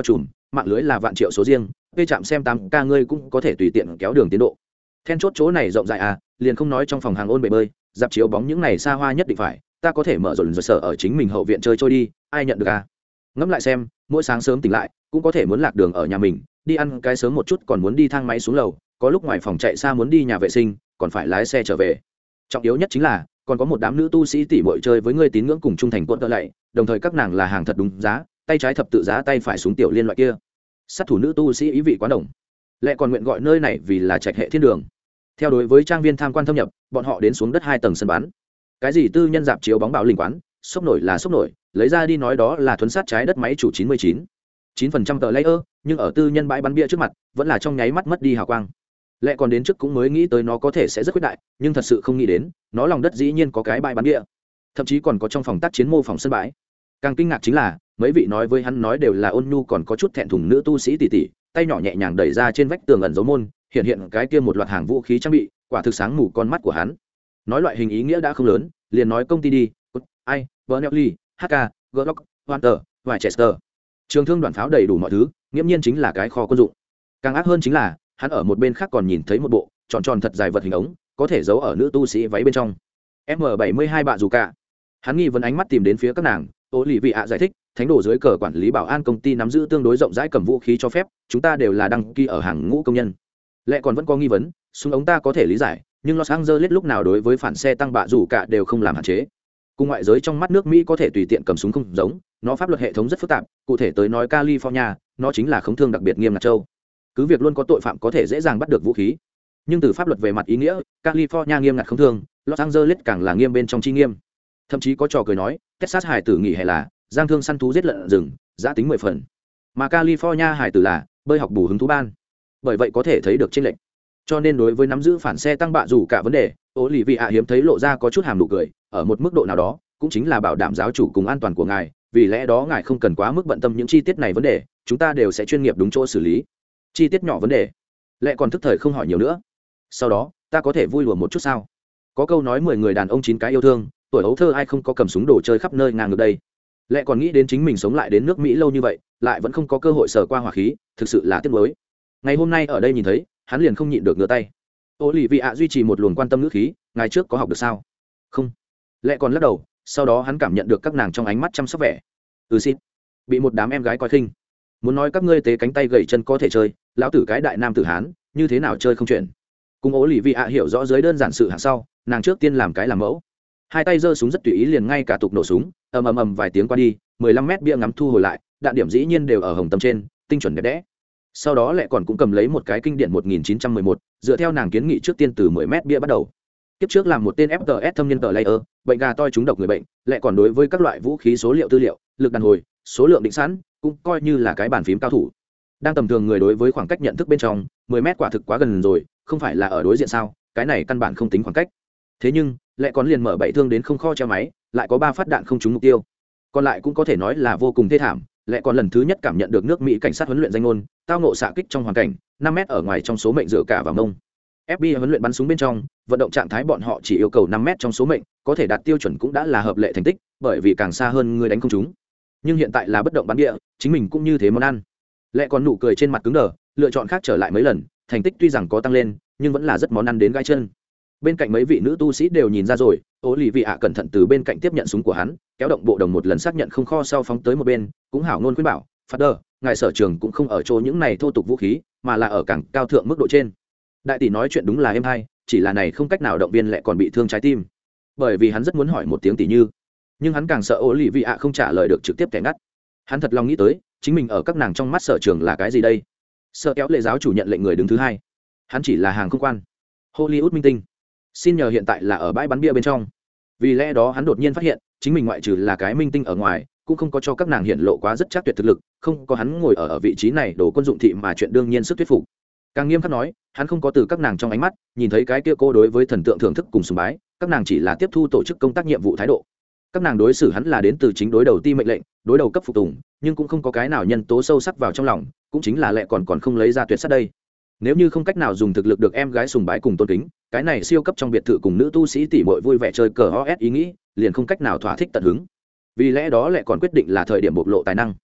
mạng lưới là vạn triệu số riêng, p chạm xem tám k ngươi cũng có thể tùy tiện kéo đường tiến độ. Then chốt chỗ này rộng rãi à, liền không nói trong phòng hàng ôn bể bơi, dạp chiếu bóng những này xa hoa nhất định phải, ta có thể mở rộn rồi sở ở chính mình hậu viện chơi trôi đi, ai nhận được à? Ngẫm lại xem, mỗi sáng sớm tỉnh lại, cũng có thể muốn lạc đường ở nhà mình, đi ăn cái sớm một chút còn muốn đi thang máy xuống lầu, có lúc ngoài phòng chạy xa muốn đi nhà vệ sinh, còn phải lái xe trở về. Trọng yếu nhất chính là còn có một đám nữ tu sĩ tỷ muội chơi với ngươi tín ngưỡng cùng trung thành cuộn tợ lại, đồng thời các nàng là hàng thật đúng giá, tay trái thập tự giá tay phải súng tiểu liên loại kia. Sát thủ nữ tu sĩ ý vị quá đồng. Lại còn nguyện gọi nơi này vì là trạch hệ thiên đường. Theo đối với trang viên tham quan thâm nhập, bọn họ đến xuống đất hai tầng sân bắn. Cái gì tư nhân dạp chiếu bóng bảo linh quán, sốc nổi là sốc nổi, lấy ra đi nói đó là thuấn sát trái đất máy chủ chín mươi chín. chín phần trăm tờ layer, nhưng ở tư nhân bãi bắn bia trước mặt, vẫn là trong nháy mắt mất đi hào quang. Lẽ còn đến trước cũng mới nghĩ tới nó có thể sẽ rất khuyết đại, nhưng thật sự không nghĩ đến, nó lòng đất dĩ nhiên có cái bãi bắn bia. Thậm chí còn có trong phòng tác chiến mô phòng sân bãi. Càng kinh ngạc chính là, mấy vị nói với hắn nói đều là ôn nhu còn có chút thẹn thùng nữ tu sĩ tỷ tỷ, tay nhỏ nhẹ nhàng đẩy ra trên vách tường ẩn dấu môn, hiện hiện cái kia một loạt hàng vũ khí trang bị, quả thực sáng mù con mắt của hắn. Nói loại hình ý nghĩa đã không lớn, liền nói công ty đi, ai, Bernelli, hát ca, Glock, Hunter, Winchester. Trường thương đoàn pháo đầy đủ mọi thứ, nghiễm nhiên chính là cái kho quân dụng. Càng ác hơn chính là, hắn ở một bên khác còn nhìn thấy một bộ tròn tròn thật dài vật hình ống, có thể giấu ở nữ tu sĩ váy bên trong. M bảy mươi hai bạ dù cả. Hắn nghi vấn ánh mắt tìm đến phía các nàng, Ô Lì Vị ạ giải thích, thánh đồ dưới cờ quản lý bảo an công ty nắm giữ tương đối rộng rãi cầm vũ khí cho phép, chúng ta đều là đăng ký ở hàng ngũ công nhân. Lẽ còn vẫn có nghi vấn, súng ống ta có thể lý giải, nhưng Los Angeles lúc nào đối với phản xe tăng bạ dù cả đều không làm hạn chế. Cùng ngoại giới trong mắt nước Mỹ có thể tùy tiện cầm súng không giống, nó pháp luật hệ thống rất phức tạp, cụ thể tới nói California, nó chính là khống thương đặc biệt nghiêm ngặt châu. Cứ việc luôn có tội phạm có thể dễ dàng bắt được vũ khí, nhưng từ pháp luật về mặt ý nghĩa, California nghiêm ngặt khống thương, Los Angeles càng là nghiêm bên trong chi nghiêm. Thậm chí có trò cười nói, Texas hải tử nghỉ hè là giang thương săn thú giết lợn rừng, giá tính mười phần, mà California hải tử là bơi học bù hứng thú ban. Bởi vậy có thể thấy được chênh lệch. Cho nên đối với nắm giữ phản xe tăng bạ dù cả vấn đề, Ô Lì Vị ạ hiếm thấy lộ ra có chút hàm nụ cười, ở một mức độ nào đó, cũng chính là bảo đảm giáo chủ cùng an toàn của ngài, vì lẽ đó ngài không cần quá mức bận tâm những chi tiết này vấn đề, chúng ta đều sẽ chuyên nghiệp đúng chỗ xử lý. Chi tiết nhỏ vấn đề, lại còn thức thời không hỏi nhiều nữa. Sau đó, ta có thể vui đùa một chút sao? Có câu nói mười người đàn ông chín cái yêu thương, tuổi ấu thơ ai không có cầm súng đồ chơi khắp nơi ngang ngược đây. Lại còn nghĩ đến chính mình sống lại đến nước Mỹ lâu như vậy, lại vẫn không có cơ hội sờ qua hỏa khí, thực sự là tiếc nuối. Ngày hôm nay ở đây nhìn thấy, hắn liền không nhịn được ngửa tay. Ô Lì Vị ạ duy trì một luồng quan tâm ngữ khí, ngày trước có học được sao? Không. Lại còn lắc đầu, sau đó hắn cảm nhận được các nàng trong ánh mắt chăm sóc vẻ. Ừ xin. Bị một đám em gái coi khinh. Muốn nói các ngươi tế cánh tay gầy chân có thể chơi, lão tử cái đại nam tử hán, như thế nào chơi không chuyện. Cùng Ô Lì Vị ạ hiểu rõ dưới đơn giản sự hạng sau, nàng trước tiên làm cái làm mẫu. Hai tay giơ súng rất tùy ý liền ngay cả tục nổ súng, ầm ầm ầm vài tiếng qua đi, mười lăm mét bia ngắm thu hồi lại, đạn điểm dĩ nhiên đều ở hồng tâm trên, tinh chuẩn đẹp đẽ. Sau đó lại còn cũng cầm lấy một cái kinh điển một nghìn chín trăm mười một, dựa theo nàng kiến nghị trước tiên từ mười mét bia bắt đầu. Kiếp trước làm một tên ép tê ét thâm niên tờ layer, bệnh gà toi trúng độc người bệnh, lại còn đối với các loại vũ khí số liệu tư liệu, lực đàn hồi, số lượng định sẵn, cũng coi như là cái bàn phím cao thủ. Đang tầm thường người đối với khoảng cách nhận thức bên trong, mười mét quả thực quá gần rồi, không phải là ở đối diện sao? Cái này căn bản không tính khoảng cách. Thế nhưng, lại còn liền mở bảy thương đến không kho treo máy, lại có ba phát đạn không trúng mục tiêu. Còn lại cũng có thể nói là vô cùng thê thảm, lại còn lần thứ nhất cảm nhận được nước Mỹ cảnh sát huấn luyện danh ngôn, tao ngộ xạ kích trong hoàn cảnh, năm mét ở ngoài trong số mệnh dựa cả vào mông. ép bê i huấn luyện bắn súng bên trong, vận động trạng thái bọn họ chỉ yêu cầu năm mét trong số mệnh, có thể đạt tiêu chuẩn cũng đã là hợp lệ thành tích, bởi vì càng xa hơn người đánh không trúng. Nhưng hiện tại là bất động bắn địa, chính mình cũng như thế món ăn. Lại còn nụ cười trên mặt cứng đờ, lựa chọn khác trở lại mấy lần, thành tích tuy rằng có tăng lên, nhưng vẫn là rất món ăn đến gai chân. Bên cạnh mấy vị nữ tu sĩ đều nhìn ra rồi, Ô Lì Vị ạ cẩn thận từ bên cạnh tiếp nhận súng của hắn, kéo động bộ đồng một lần xác nhận không kho sau phóng tới một bên, cũng hảo ngôn khuyên bảo, "Phát đờ, ngài sở trường cũng không ở chỗ những này thô tục vũ khí, mà là ở càng cao thượng mức độ trên." Đại tỷ nói chuyện đúng là êm hay, chỉ là này không cách nào động viên lại còn bị thương trái tim. Bởi vì hắn rất muốn hỏi một tiếng tỷ như, nhưng hắn càng sợ Ô Lì Vị ạ không trả lời được trực tiếp kẻ ngắt. Hắn thật lòng nghĩ tới, chính mình ở các nàng trong mắt sở trường là cái gì đây? Sợ kéo lệ giáo chủ nhận lệnh người đứng thứ hai. Hắn chỉ là hàng không quan. Hollywood minh tinh. Xin nhờ hiện tại là ở bãi bắn bia bên trong. Vì lẽ đó hắn đột nhiên phát hiện, chính mình ngoại trừ là cái minh tinh ở ngoài, cũng không có cho các nàng hiện lộ quá rất chắc tuyệt thực lực, không có hắn ngồi ở ở vị trí này đồ quân dụng thị mà chuyện đương nhiên sức thuyết phục. Càng nghiêm khắc nói, hắn không có từ các nàng trong ánh mắt nhìn thấy cái kia cô đối với thần tượng thưởng thức cùng sùng bái, các nàng chỉ là tiếp thu tổ chức công tác nhiệm vụ thái độ. Các nàng đối xử hắn là đến từ chính đối đầu ti mệnh lệnh, đối đầu cấp phục tùng, nhưng cũng không có cái nào nhân tố sâu sắc vào trong lòng, cũng chính là lẽ còn còn không lấy ra tuyệt sát đây. Nếu như không cách nào dùng thực lực được em gái sùng bái cùng tôn kính, cái này siêu cấp trong biệt thự cùng nữ tu sĩ tỷ muội vui vẻ chơi cờ o ét ý nghĩ, liền không cách nào thỏa thích tận hứng. Vì lẽ đó lại còn quyết định là thời điểm bộc lộ tài năng.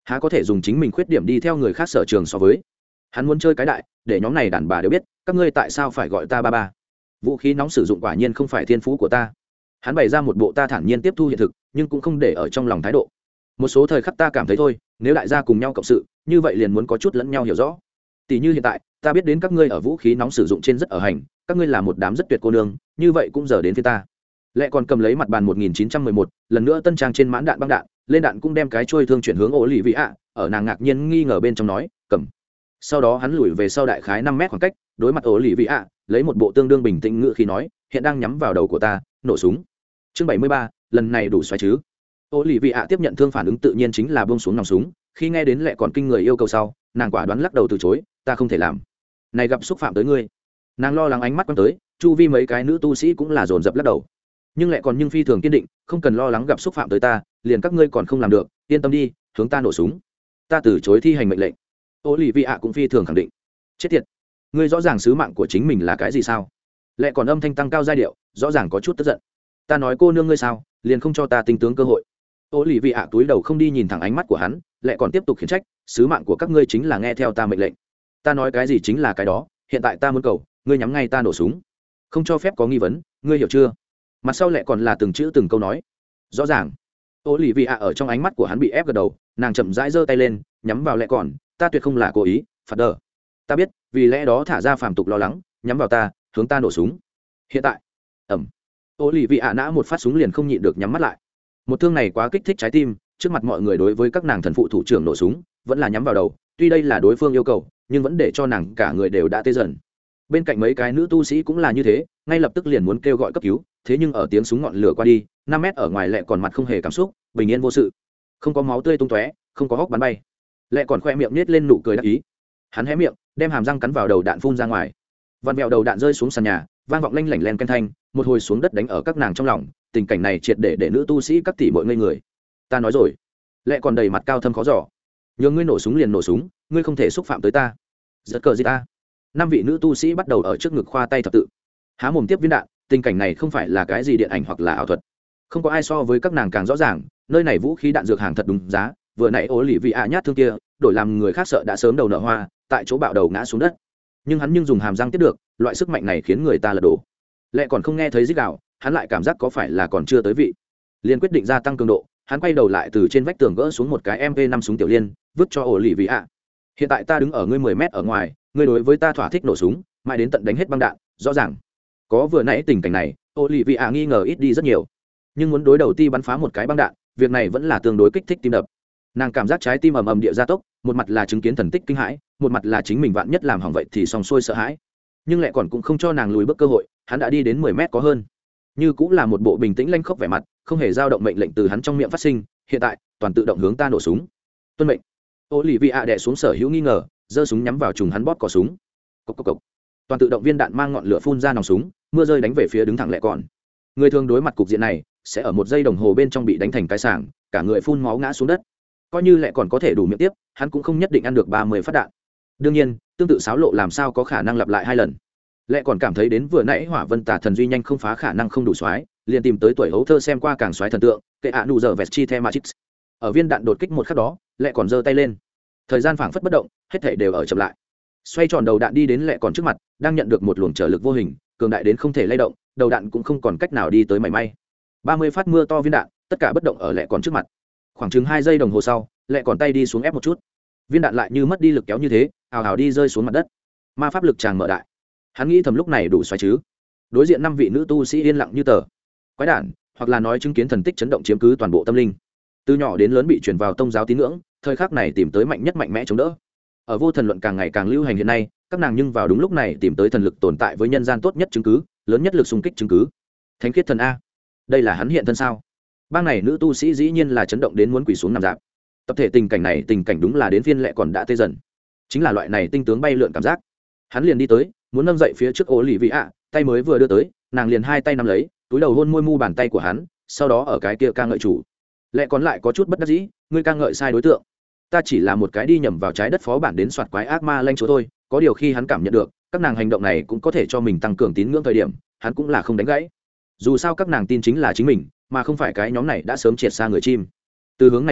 há có thể dùng chính mình khuyết điểm đi theo người khác sở trường so với. Hắn muốn chơi cái đại, để nhóm này đàn bà đều biết các ngươi tại sao phải gọi ta ba ba. Vũ khí nóng sử dụng quả nhiên không phải thiên phú của ta. Hắn bày ra một bộ ta thản nhiên tiếp thu hiện thực nhưng cũng không để ở trong lòng thái độ. Một số thời khắc ta cảm thấy thôi, nếu đại gia cùng nhau cộng sự như vậy liền muốn có chút lẫn nhau hiểu rõ. Tỷ như hiện tại ta biết đến các ngươi ở vũ khí nóng sử dụng trên rất ở hành, các ngươi là một đám rất tuyệt cô nương, như vậy cũng giờ đến phía ta. Lệ còn cầm lấy mặt bàn một nghìn chín trăm mười một, lần nữa tân trang trên mãn đạn băng đạn, lên đạn cũng đem cái trôi thương chuyển hướng ổ lì vị ạ, ở nàng ngạc nhiên nghi ngờ bên trong nói cầm. Sau đó hắn lùi về sau đại khái năm mét khoảng cách, đối mặt ổ lì vị ạ, lấy một bộ tương đương bình tĩnh ngữ khí nói, hiện đang nhắm vào đầu của ta, nổ súng. Chương bảy mươi ba, lần này đủ xoáy chứ. Ổ lì vị ạ tiếp nhận thương phản ứng tự nhiên chính là buông xuống nòng súng, khi nghe đến Lệ còn kinh người yêu cầu sau, nàng quả đoán lắc đầu từ chối, ta không thể làm. Này gặp xúc phạm tới ngươi. Nàng lo lắng ánh mắt quan tới, chu vi mấy cái nữ tu sĩ cũng là dồn dập lắc đầu. Nhưng Lệ còn nhưng phi thường kiên định, không cần lo lắng gặp xúc phạm tới ta, liền các ngươi còn không làm được, yên tâm đi, hướng ta nổ súng. Ta từ chối thi hành mệnh lệnh. Ô lì vị ạ cũng phi thường khẳng định. Chết tiệt, ngươi rõ ràng sứ mạng của chính mình là cái gì sao? Lệ còn âm thanh tăng cao giai điệu, rõ ràng có chút tức giận. Ta nói cô nương ngươi sao, liền không cho ta tinh tướng cơ hội. Ô lì vị ạ túi đầu không đi nhìn thẳng ánh mắt của hắn, Lệ còn tiếp tục khiển trách, sứ mạng của các ngươi chính là nghe theo ta mệnh lệnh. Ta nói cái gì chính là cái đó, hiện tại ta muốn cầu, ngươi nhắm ngay ta nổ súng, không cho phép có nghi vấn, ngươi hiểu chưa? Mặt sau Lệ còn là từng chữ từng câu nói. Rõ ràng. Ô lì vị ạ ở trong ánh mắt của hắn bị ép gật đầu, nàng chậm rãi giơ tay lên, nhắm vào Lệ còn, ta tuyệt không là cố ý, phạt đờ. Ta biết, vì lẽ đó thả ra phàm tục lo lắng, nhắm vào ta, hướng ta nổ súng. Hiện tại, ẩm. Ô lì vị ạ nã một phát súng liền không nhịn được nhắm mắt lại. Một thương này quá kích thích trái tim, trước mặt mọi người đối với các nàng thần phụ thủ trưởng nổ súng, vẫn là nhắm vào đầu, tuy đây là đối phương yêu cầu, nhưng vẫn để cho nàng cả người đều đã tê dần. Bên cạnh mấy cái nữ tu sĩ cũng là như thế, ngay lập tức liền muốn kêu gọi cấp cứu, thế nhưng ở tiếng súng ngọn lửa qua đi, năm mét ở ngoài Lệ còn mặt không hề cảm xúc, bình yên vô sự, không có máu tươi tung tóe, không có hốc bắn bay. Lệ còn khoe miệng nhếch lên nụ cười đắc ý. Hắn hé miệng, đem hàm răng cắn vào đầu đạn phun ra ngoài. Vằn vẹo đầu đạn rơi xuống sàn nhà, vang vọng lanh lảnh len ken thanh, một hồi xuống đất đánh ở các nàng trong lòng, tình cảnh này triệt để để nữ tu sĩ các tỷ muội ngây người. Ta nói rồi. Lệ còn đầy mặt cao thâm khó dò. Nhường ngươi nổ súng liền nổ súng, ngươi không thể xúc phạm tới ta. Giật cờ gì ta? Năm vị nữ tu sĩ bắt đầu ở trước ngực khoa tay thập tự, há mồm tiếp viên đạn. Tình cảnh này không phải là cái gì điện ảnh hoặc là ảo thuật, không có ai so với các nàng càng rõ ràng, nơi này vũ khí đạn dược hàng thật đúng giá. Vừa nãy ố lì vị ạ nhát thương kia đổi làm người khác sợ đã sớm đầu nở hoa, tại chỗ bạo đầu ngã xuống đất, nhưng hắn nhưng dùng hàm răng tiếp được, loại sức mạnh này khiến người ta lật đổ. Lệ còn không nghe thấy rít gào, hắn lại cảm giác có phải là còn chưa tới vị, liền quyết định gia tăng cường độ. Hắn quay đầu lại từ trên vách tường gỡ xuống một cái M P năm súng tiểu liên, vứt cho ổ lì vị ạ. Hiện tại ta đứng ở ngươi mười mét ở ngoài, ngươi đối với ta thỏa thích nổ súng, mãi đến tận đánh hết băng đạn. Rõ ràng có vừa nãy tình cảnh này, ổ lì vị ạ nghi ngờ ít đi rất nhiều, nhưng muốn đối đầu ti bắn phá một cái băng đạn, việc này vẫn là tương đối kích thích tim đập. Nàng cảm giác trái tim ầm ầm địa gia tốc, một mặt là chứng kiến thần tích kinh hãi, một mặt là chính mình vạn nhất làm hỏng vậy thì xong xuôi sợ hãi. Nhưng lại còn cũng không cho nàng lùi bước cơ hội, hắn đã đi đến mười mét có hơn, như cũng là một bộ bình tĩnh lanh khốc vẻ mặt, không hề dao động. Mệnh lệnh từ hắn trong miệng phát sinh, hiện tại toàn tự động hướng ta nổ súng. Tuân mệnh. Ô lì vị ạ đè xuống sở hữu nghi ngờ, giơ súng nhắm vào trùng hắn bóp cò súng. Cốc cốc cốc. Toàn tự động viên đạn mang ngọn lửa phun ra nòng súng, mưa rơi đánh về phía đứng thẳng Lệ còn. Người thường đối mặt cục diện này sẽ ở một giây đồng hồ bên trong bị đánh thành cái sảng, cả người phun máu ngã xuống đất. Coi như Lệ còn có thể đủ miệng tiếp, hắn cũng không nhất định ăn được ba mươi phát đạn. Đương nhiên, tương tự xáo lộ làm sao có khả năng lặp lại hai lần. Lệ còn cảm thấy đến vừa nãy Hỏa Vân Tà thần duy nhanh không phá khả năng không đủ xoái, liền tìm tới tuổi hấu thơ xem qua càng xoái thần tượng, kệ ạ nụ giờ vẹt chi the matrix. Ở viên đạn đột kích một khắc đó, Lệ còn giơ tay lên, thời gian phảng phất bất động, hết thảy đều ở chậm lại. Xoay tròn đầu đạn đi đến Lệ còn trước mặt, đang nhận được một luồng trở lực vô hình, cường đại đến không thể lay động, đầu đạn cũng không còn cách nào đi tới mảy may. ba mươi phát mưa to viên đạn, tất cả bất động ở Lệ còn trước mặt. Khoảng chừng hai giây đồng hồ sau, Lệ còn tay đi xuống ép một chút, viên đạn lại như mất đi lực kéo như thế, ào ào đi rơi xuống mặt đất. Ma pháp lực tràn mở đại. Hắn nghĩ thầm lúc này đủ xoáy chứ. Đối diện năm vị nữ tu sĩ yên lặng như tờ. Quái đản, hoặc là nói chứng kiến thần tích chấn động chiếm cứ toàn bộ tâm linh. Từ nhỏ đến lớn bị truyền vào tông giáo tín ngưỡng, thời khắc này tìm tới mạnh nhất mạnh mẽ chống đỡ. Ở vô thần luận càng ngày càng lưu hành hiện nay, các nàng nhưng vào đúng lúc này tìm tới thần lực tồn tại với nhân gian tốt nhất chứng cứ, lớn nhất lực xung kích chứng cứ. Thánh khiết thần a, đây là hắn hiện thân sao? Bang này nữ tu sĩ dĩ nhiên là chấn động đến muốn quỳ xuống nằm dạp. Tập thể tình cảnh này, tình cảnh đúng là đến phiên Lệ còn đã tê dần. Chính là loại này tinh tướng bay lượn cảm giác. Hắn liền đi tới, muốn nâng dậy phía trước ố lì vị ạ, tay mới vừa đưa tới, nàng liền hai tay nắm lấy, túi đầu hôn môi mu bàn tay của hắn, sau đó ở cái kia ca ngợi chủ. Lệ còn lại có chút bất đắc dĩ, ngươi ca ngợi sai đối tượng. Ta chỉ là một cái đi nhầm vào trái đất phó bản đến soạt quái ác ma lanh chúa thôi. Có điều khi hắn cảm nhận được các nàng hành động này cũng có thể cho mình tăng cường tín ngưỡng thời điểm, hắn cũng là không đánh gãy. Dù sao các nàng tin chính là chính mình, mà không phải cái nhóm này đã sớm triệt xa người chim. Từ hướng này nói,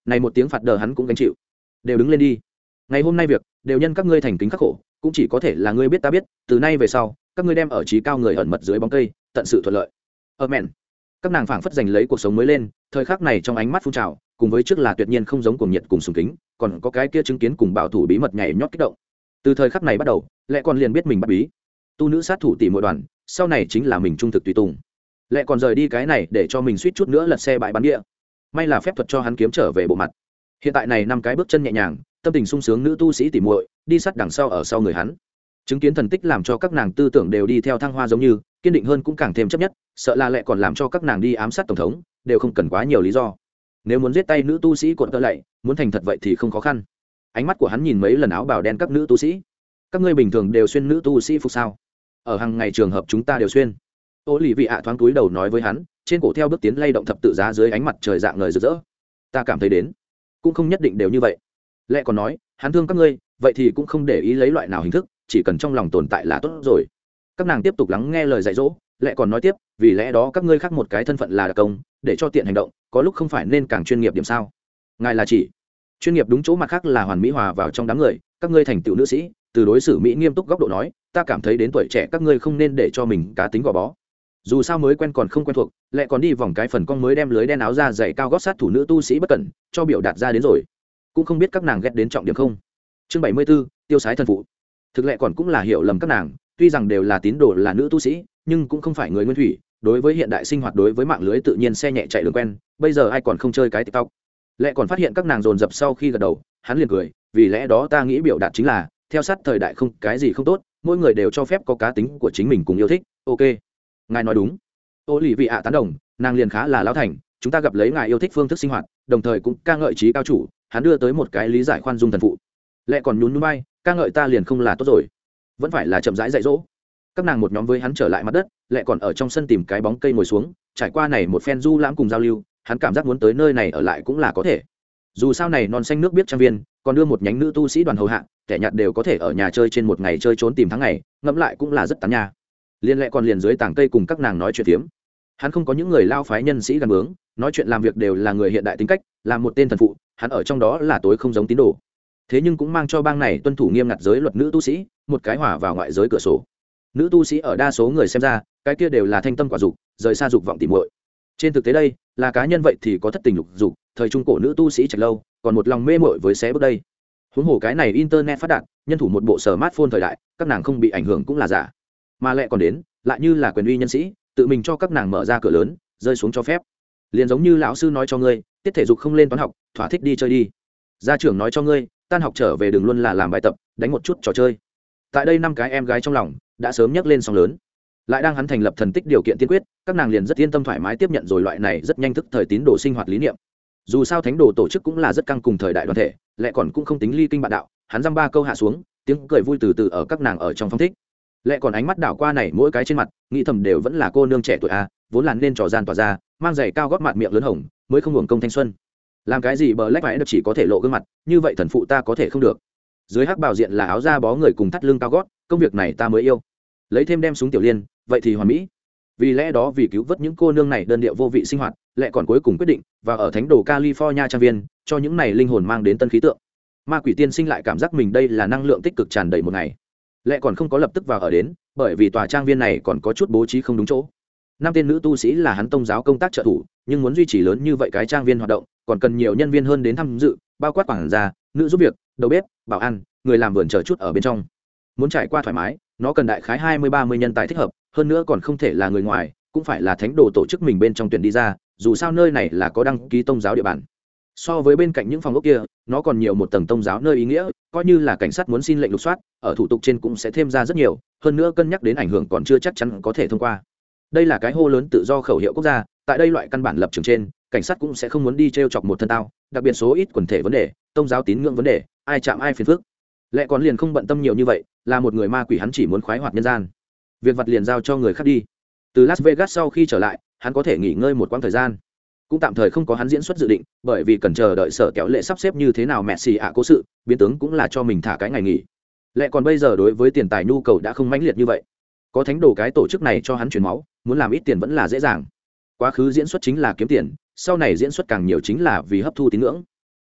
này một tiếng phạt đờ hắn cũng gánh chịu. Đều đứng lên đi, ngày hôm nay việc đều nhân các ngươi thành kính khắc khổ, cũng chỉ có thể là ngươi biết ta biết, từ nay về sau các ngươi đem ở trí cao người ẩn mật dưới bóng cây, tận sự thuận lợi. Amen. Các nàng phảng phất giành lấy cuộc sống mới lên, thời khắc này trong ánh mắt phun trào, cùng với trước là tuyệt nhiên không giống cuồng nhiệt cùng sùng kính, còn có cái kia chứng kiến cùng bảo thủ bí mật nhảy nhót kích động. Từ thời khắc này bắt đầu, lẽ còn liền biết mình bắt bí. Tu nữ sát thủ tỷ muội đoàn, sau này chính là mình trung thực tùy tùng. Lẽ còn rời đi cái này để cho mình suýt chút nữa lật xe bãi bán địa. May là phép thuật cho hắn kiếm trở về bộ mặt. Hiện tại này năm cái bước chân nhẹ nhàng, tâm tình sung sướng nữ tu sĩ tỷ muội, đi sát đằng sau ở sau người hắn. Chứng kiến thần tích làm cho các nàng tư tưởng đều đi theo thăng hoa giống như, kiên định hơn cũng càng thêm chấp nhất, sợ là lẽ còn làm cho các nàng đi ám sát tổng thống, đều không cần quá nhiều lý do. Nếu muốn giết tay nữ tu sĩ cuộn tơ lạy, muốn thành thật vậy thì không khó khăn. Ánh mắt của hắn nhìn mấy lần áo bào đen các nữ tu sĩ. Các ngươi bình thường đều xuyên nữ tu sĩ phục sao? Ở hàng ngày trường hợp chúng ta đều xuyên. Ô lì vị ạ thoáng túi đầu nói với hắn, trên cổ theo bước tiến lay động thập tự giá dưới ánh mặt trời dạng ngời rực rỡ. Ta cảm thấy đến, cũng không nhất định đều như vậy. Lẽ còn nói, hắn thương các ngươi, vậy thì cũng không để ý lấy loại nào hình thức, chỉ cần trong lòng tồn tại là tốt rồi. Các nàng tiếp tục lắng nghe lời dạy dỗ, lẽ còn nói tiếp, vì lẽ đó các ngươi khác một cái thân phận là đặc công, để cho tiện hành động, có lúc không phải nên càng chuyên nghiệp điểm sao? Ngài là chỉ chuyên nghiệp đúng chỗ, mặt khác là hoàn mỹ hòa vào trong đám người, các ngươi thành tựu nữ sĩ, từ đối xử mỹ nghiêm túc góc độ nói, ta cảm thấy đến tuổi trẻ các ngươi không nên để cho mình cá tính gò bó. Dù sao mới quen còn không quen thuộc, lại còn đi vòng cái phần cong mới đem lưới đen áo ra dày cao gót sát thủ nữ tu sĩ bất cẩn, cho biểu đạt ra đến rồi. Cũng không biết các nàng ghét đến trọng điểm không. Chương bảy mươi 74, tiêu sái thần phụ. Thực lệ còn cũng là hiểu lầm các nàng, tuy rằng đều là tín đồ là nữ tu sĩ, nhưng cũng không phải người nguyên thủy, đối với hiện đại sinh hoạt đối với mạng lưới tự nhiên xe nhẹ chạy đường quen, bây giờ ai còn không chơi cái TikTok. Lệ còn phát hiện các nàng dồn dập sau khi gật đầu, hắn liền cười, vì lẽ đó ta nghĩ biểu đạt chính là, theo sát thời đại không cái gì không tốt, mỗi người đều cho phép có cá tính của chính mình cùng yêu thích. Ok, ngài nói đúng. Ô lì vị ạ tán đồng, nàng liền khá là lão thành, chúng ta gặp lấy ngài yêu thích phương thức sinh hoạt, đồng thời cũng ca ngợi trí cao chủ, hắn đưa tới một cái lý giải khoan dung thần phụ. Lệ còn nhún nhún vai, ca ngợi ta liền không là tốt rồi, vẫn phải là chậm rãi dạy dỗ. Các nàng một nhóm với hắn trở lại mặt đất, Lệ còn ở trong sân tìm cái bóng cây ngồi xuống, trải qua này một phen du lãm cùng giao lưu, hắn cảm giác muốn tới nơi này ở lại cũng là có thể. Dù sao này non xanh nước biết trang viên, còn đưa một nhánh nữ tu sĩ đoàn hầu hạ, kẻ nhặt đều có thể ở nhà chơi trên một ngày chơi trốn tìm tháng ngày, ngẫm lại cũng là rất tán nha. Liên Lệ còn liền dưới tảng cây cùng các nàng nói chuyện phiếm. Hắn không có những người lao phái nhân sĩ gần bướng, nói chuyện làm việc đều là người hiện đại tính cách, làm một tên thần phụ, hắn ở trong đó là tối không giống tín đồ. Thế nhưng cũng mang cho bang này tuân thủ nghiêm ngặt giới luật nữ tu sĩ, một cái hỏa vào ngoại giới cửa sổ. Nữ tu sĩ ở đa số người xem ra, cái kia đều là thanh tâm quả dục, rời xa dục vọng tìm muội. Trên thực tế đây, là cá nhân vậy thì có thất tình lục dục, thời trung cổ nữ tu sĩ Trạch Lâu, còn một lòng mê muội với xé bước đây. Huống hồ cái này internet phát đạt, nhân thủ một bộ smartphone thời đại, các nàng không bị ảnh hưởng cũng là giả. Mà lại còn đến, lại như là quyền uy nhân sĩ, tự mình cho các nàng mở ra cửa lớn, rơi xuống cho phép. Liền giống như lão sư nói cho ngươi, tiết thể dục không lên toán học, thỏa thích đi chơi đi. Gia trưởng nói cho ngươi, tan học trở về đừng luôn là làm bài tập, đánh một chút trò chơi. Tại đây năm cái em gái trong lòng đã sớm nhấc lên sóng lớn. Lại đang hắn thành lập thần tích điều kiện tiên quyết, các nàng liền rất yên tâm thoải mái tiếp nhận rồi loại này rất nhanh thức thời tín đồ sinh hoạt lý niệm. Dù sao thánh đồ tổ chức cũng là rất căng cùng thời đại đoàn thể, lại còn cũng không tính ly kinh bạn đạo, hắn dăm ba câu hạ xuống, tiếng cười vui từ từ ở các nàng ở trong phong thích. Lại còn ánh mắt đảo qua này mỗi cái trên mặt, nghĩ thầm đều vẫn là cô nương trẻ tuổi a, vốn là nên trò gian tỏa ra, mang giày cao gót mặt miệng lớn hồng, mới không hưởng công thanh xuân. Làm cái gì bờ lách phải được chỉ có thể lộ gương mặt, như vậy thần phụ ta có thể không được. Dưới hắc bào diện là áo da bó người cùng thắt lưng cao gót, công việc này ta mới yêu. Lấy thêm đem súng tiểu liên, vậy thì hoàn mỹ. Vì lẽ đó vì cứu vớt những cô nương này đơn điệu vô vị sinh hoạt, lại còn cuối cùng quyết định và ở thánh đồ California trang viên, cho những này linh hồn mang đến tân khí tượng. Ma quỷ tiên sinh lại cảm giác mình đây là năng lượng tích cực tràn đầy một ngày. Lại còn không có lập tức vào ở đến, bởi vì tòa trang viên này còn có chút bố trí không đúng chỗ. Năm tên nữ tu sĩ là hắn tông giáo công tác trợ thủ, nhưng muốn duy trì lớn như vậy cái trang viên hoạt động, còn cần nhiều nhân viên hơn đến tham dự, bao quát quản gia, nữ giúp việc, đầu bếp, bảo ăn, người làm vườn chờ chút ở bên trong. Muốn trải qua thoải mái, nó cần đại khái hai mươi ba mươi nhân tài thích hợp, hơn nữa còn không thể là người ngoài, cũng phải là thánh đồ tổ chức mình bên trong tuyển đi ra, dù sao nơi này là có đăng ký tông giáo địa bàn. So với bên cạnh những phòng ốc kia, nó còn nhiều một tầng tông giáo nơi ý nghĩa, coi như là cảnh sát muốn xin lệnh lục soát, ở thủ tục trên cũng sẽ thêm ra rất nhiều, hơn nữa cân nhắc đến ảnh hưởng còn chưa chắc chắn có thể thông qua. Đây là cái hô lớn tự do khẩu hiệu quốc gia, tại đây loại căn bản lập trường trên, cảnh sát cũng sẽ không muốn đi t r e o chọc một thân tao, đặc biệt số ít quần thể vấn đề, tông giáo tín ngưỡng vấn đề, ai chạm ai phiền phức. Lẽ còn liền không bận tâm nhiều như vậy, là một người ma quỷ hắn chỉ muốn khoái hoạt nhân gian, việc vặt liền giao cho người khác đi. Từ Las Vegas sau khi trở lại, hắn có thể nghỉ ngơi một quãng thời gian, cũng tạm thời không có hắn diễn xuất dự định, bởi vì cần chờ đợi sở kéo lệ sắp xếp như thế nào Messi ạ cố sự, biến tướng cũng là cho mình thả cái ngày nghỉ. Lẽ còn bây giờ đối với tiền tài nhu cầu đã không mãnh liệt như vậy, có thánh đồ cái tổ chức này cho hắn chuyển máu, muốn làm ít tiền vẫn là dễ dàng. Quá khứ diễn xuất chính là kiếm tiền, sau này diễn xuất càng nhiều chính là vì hấp thu tín ngưỡng.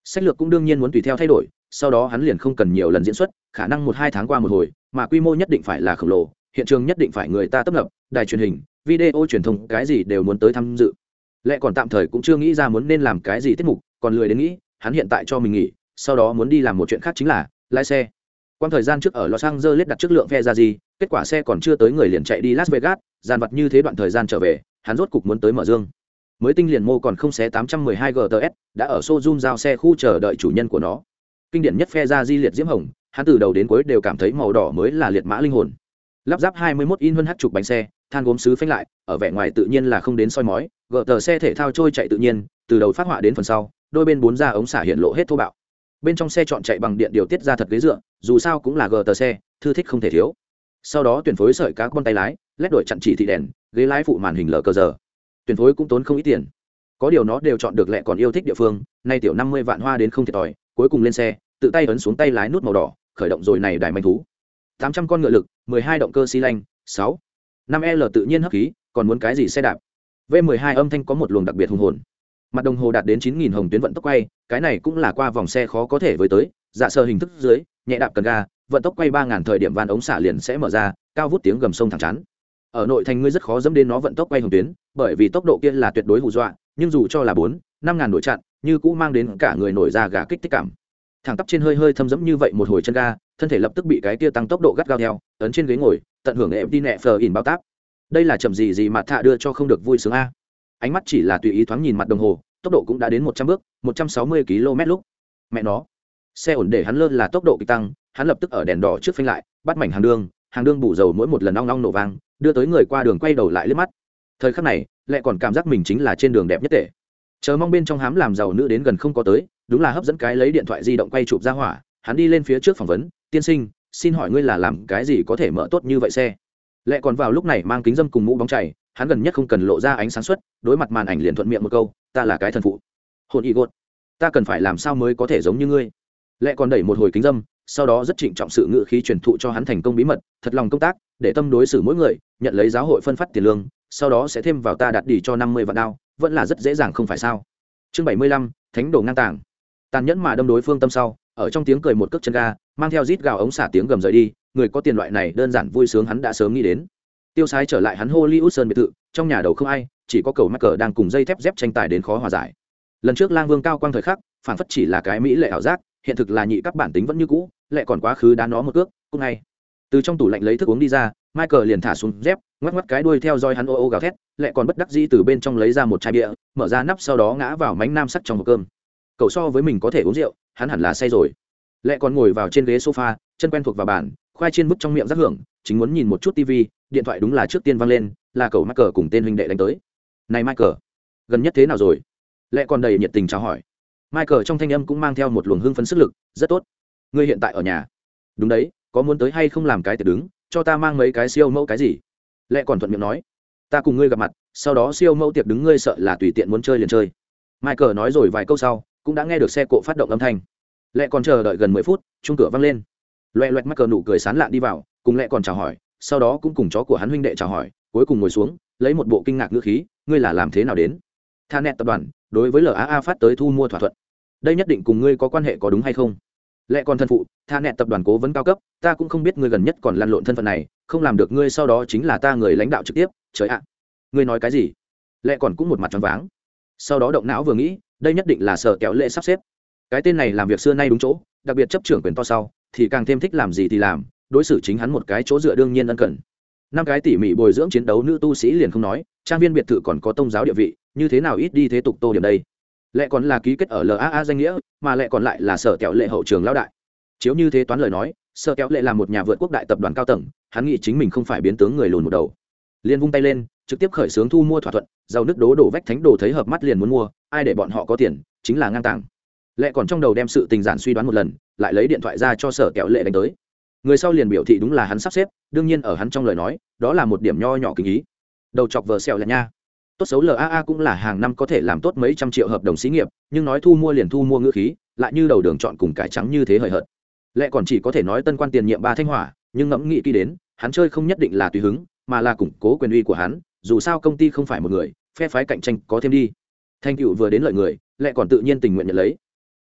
sách lược cũng đương nhiên muốn tùy theo thay đổi, sau đó hắn liền không cần nhiều lần diễn xuất, khả năng một hai tháng qua một hồi, mà quy mô nhất định phải là khổng lồ, hiện trường nhất định phải người ta tấp nập, đài truyền hình, video truyền thông cái gì đều muốn tới tham dự. Lẽ còn tạm thời cũng chưa nghĩ ra muốn nên làm cái gì tiết mục, còn lười đến nghĩ, hắn hiện tại cho mình nghỉ, sau đó muốn đi làm một chuyện khác chính là lái xe. Quang thời gian trước ở Los Angeles đặt trước lượng phe ra gì, kết quả xe còn chưa tới người liền chạy đi Las Vegas, dàn vặt như thế đoạn thời gian trở về, hắn rốt cục muốn tới mở dương. Mới tinh liền mô còn không xé tám trăm mười hai G T S, đã ở showroom giao xe khu chờ đợi chủ nhân của nó. Kinh điển nhất phe ra di liệt diễm hồng, hắn từ đầu đến cuối đều cảm thấy màu đỏ mới là liệt mã linh hồn. Lắp ráp hai mươi mốt in hơn hắc trục bánh xe, than gốm sứ phanh lại, ở vẻ ngoài tự nhiên là không đến soi mói, gờ tờ xe thể thao trôi chạy tự nhiên, từ đầu phát họa đến phần sau, đôi bên bốn ra ống xả hiện lộ hết thô bạo. Bên trong xe chọn chạy bằng điện điều tiết ra thật ghế dựa, dù sao cũng là gờ tờ xe, thư thích không thể thiếu. Sau đó tuyển phối sợi cá con tay lái, led đổi chặn chỉ thị đèn, ghế lái phụ màn hình lờ cờ giờ. Tuyển phối cũng tốn không ít tiền. Có điều nó đều chọn được lẹ còn yêu thích địa phương, nay tiểu năm mươi vạn hoa đến không thiệt thòi, cuối cùng lên xe, tự tay ấn xuống tay lái nút màu đỏ, khởi động rồi này đài manh thú. tám trăm con ngựa lực, mười hai động cơ xi lanh, sáu, năm L tự nhiên hấp khí, còn muốn cái gì xe đạp. V mười hai âm thanh có một luồng đặc biệt hùng hồn. Mặt đồng hồ đạt đến chín nghìn hồng tuyến vận tốc quay, cái này cũng là qua vòng xe khó có thể với tới, dạ sơ hình thức dưới, nhẹ đạp cần ga, vận tốc quay ba nghìn thời điểm van ống xả liền sẽ mở ra, cao vút tiếng gầm sông thẳng chắn. Ở nội thành ngươi rất khó dẫm đến nó vận tốc quay hồng tuyến, bởi vì tốc độ kia là tuyệt đối hù dọa, nhưng dù cho là bốn, năm ngàn đổi chặn, như cũng mang đến cả người nổi da gà kích thích cảm. Thẳng tắp trên hơi hơi thâm dẫm như vậy một hồi chân ga, thân thể lập tức bị cái kia tăng tốc độ gắt gao theo, ấn trên ghế ngồi, tận hưởng em đi nẹ phờ ỉn bao táp. Đây là chậm gì gì mà thạ đưa cho không được vui sướng a. Ánh mắt chỉ là tùy ý thoáng nhìn mặt đồng hồ, tốc độ cũng đã đến một trăm bước, một trăm sáu mươi ki lô mét lúc. Mẹ nó, xe ổn để hắn lơ là tốc độ kịch tăng, hắn lập tức ở đèn đỏ trước phanh lại, bắt mảnh hàng đường, hàng đường bù dầu mỗi một lần ong ong nổ vang, đưa tới người qua đường quay đầu lại liếc mắt. Thời khắc này, lại còn cảm giác mình chính là trên đường đẹp nhất tệ. Chờ mong bên trong hám làm giàu nữ đến gần không có tới, đúng là hấp dẫn cái lấy điện thoại di động quay chụp ra hỏa, hắn đi lên phía trước phỏng vấn, tiên sinh, xin hỏi ngươi là làm cái gì có thể mở tốt như vậy xe? Lại còn vào lúc này mang kính dâm cùng mũ bóng chảy, hắn gần nhất không cần lộ ra ánh sáng suất, đối mặt màn ảnh liền thuận miệng một câu, ta là cái thần phụ. Hồn y gột, ta cần phải làm sao mới có thể giống như ngươi? Lại còn đẩy một hồi kính dâm, sau đó rất trịnh trọng sự ngự khí truyền thụ cho hắn thành công bí mật, thật lòng công tác, để tâm đối xử mỗi người, nhận lấy giáo hội phân phát tiền lương, sau đó sẽ thêm vào ta đặt đi cho năm mươi vạn đao, vẫn là rất dễ dàng không phải sao? Chương bảy mươi lăm, thánh đồ ngang tàng. Tàn nhẫn mà đâm đối phương tâm sau, ở trong tiếng cười một cước chân ga, mang theo rít gào ống xả tiếng gầm rời đi, người có tiền loại này đơn giản vui sướng hắn đã sớm nghĩ đến. Tiêu sái trở lại hắn Hollywood sơn biệt thự, trong nhà đầu không ai, chỉ có cầu Michael đang cùng dây thép dép tranh tài đến khó hòa giải. Lần trước Lang Vương cao quang thời khắc, phản phất chỉ là cái mỹ lệ ảo giác, hiện thực là nhị các bản tính vẫn như cũ, lại còn quá khứ đá nó một cước, cũng ngay. Từ trong tủ lạnh lấy thức uống đi ra, Michael liền thả xuống dép, ngoắc ngoắc cái đuôi theo dõi hắn ô ô gào thét, lại còn bất đắc dĩ từ bên trong lấy ra một chai bia, mở ra nắp sau đó ngã vào mánh nam sắc trong hộp cơm. Cậu so với mình có thể uống rượu, hắn hẳn là say rồi. Lại còn ngồi vào trên ghế sofa, chân quen thuộc vào bàn, khoai chiên bức trong miệng rất hưởng, chính muốn nhìn một chút tivi, điện thoại đúng là trước tiên vang lên, là cậu Michael cùng tên huynh đệ đánh tới. Này Michael, gần nhất thế nào rồi? Lại còn đầy nhiệt tình chào hỏi. Michael trong thanh âm cũng mang theo một luồng hưng phấn sức lực, rất tốt. Ngươi hiện tại ở nhà? Đúng đấy, có muốn tới hay không làm cái tiệc đứng, cho ta mang mấy cái siêu mẫu cái gì? Lại còn thuận miệng nói, ta cùng ngươi gặp mặt, sau đó siêu mẫu tiệc đứng ngươi sợ là tùy tiện muốn chơi liền chơi. Michael nói rồi vài câu sau, cũng đã nghe được xe cộ phát động âm thanh. Lại còn chờ đợi gần mười phút, chuông cửa vang lên. Loẹt loẹt Michael nụ cười sán lạn đi vào, cùng lại còn chào hỏi, sau đó cũng cùng chó của hắn huynh đệ chào hỏi, cuối cùng ngồi xuống, lấy một bộ kinh ngạc ngữ khí, ngươi là làm thế nào đến? Thanet tập đoàn đối với lờ a a phát tới thu mua thỏa thuận, đây nhất định cùng ngươi có quan hệ có đúng hay không? Lại còn thân phụ, Thanet tập đoàn cố vấn cao cấp, ta cũng không biết ngươi gần nhất còn lăn lộn thân phận này, không làm được ngươi sau đó chính là ta người lãnh đạo trực tiếp, trời ạ. Ngươi nói cái gì? Lại còn cũng một mặt tròn váng. Sau đó động não vừa nghĩ, đây nhất định là Sở Kéo Lệ sắp xếp. Cái tên này làm việc xưa nay đúng chỗ, đặc biệt chấp trưởng quyền to sau, thì càng thêm thích làm gì thì làm, đối xử chính hắn một cái chỗ dựa đương nhiên ân cần. Năm cái tỉ mỉ bồi dưỡng chiến đấu nữ tu sĩ liền không nói, trang viên biệt thự còn có tông giáo địa vị, như thế nào ít đi thế tục tô điểm đây. Lại còn là ký kết ở lờ a a danh nghĩa, mà lại còn lại là Sở Kéo Lệ hậu trường lão đại. Chiếu như thế toán lời nói, Sở Kéo Lệ là một nhà vượt quốc đại tập đoàn cao tầng, hắn nghĩ chính mình không phải biến tướng người lùn một đầu. Liền vung tay lên, trực tiếp khởi xướng thu mua thỏa thuận, giàu nước đố đổ vách thánh đồ thấy hợp mắt liền muốn mua, ai để bọn họ có tiền, chính là ngang tàng. Lệ còn trong đầu đem sự tình giản suy đoán một lần, lại lấy điện thoại ra cho Sở Kéo Lệ đánh tới. Người sau liền biểu thị đúng là hắn sắp xếp, đương nhiên ở hắn trong lời nói, đó là một điểm nho nhỏ kính ý. Đầu chọc vờ xèo là nha. Tốt xấu lờ a a cũng là hàng năm có thể làm tốt mấy trăm triệu hợp đồng xí nghiệp, nhưng nói thu mua liền thu mua ngữ khí, lại như đầu đường chọn cùng cải trắng như thế hời hợt. Lệ còn chỉ có thể nói tân quan tiền nhiệm ba thanh hỏa, nhưng ngẫm nghĩ kỹ đến, hắn chơi không nhất định là tùy hứng, mà là củng cố quyền uy của hắn, dù sao công ty không phải một người, phe phái cạnh tranh có thêm đi. Thanh tựu vừa đến lợi người, Lệ còn tự nhiên tình nguyện nhận lấy.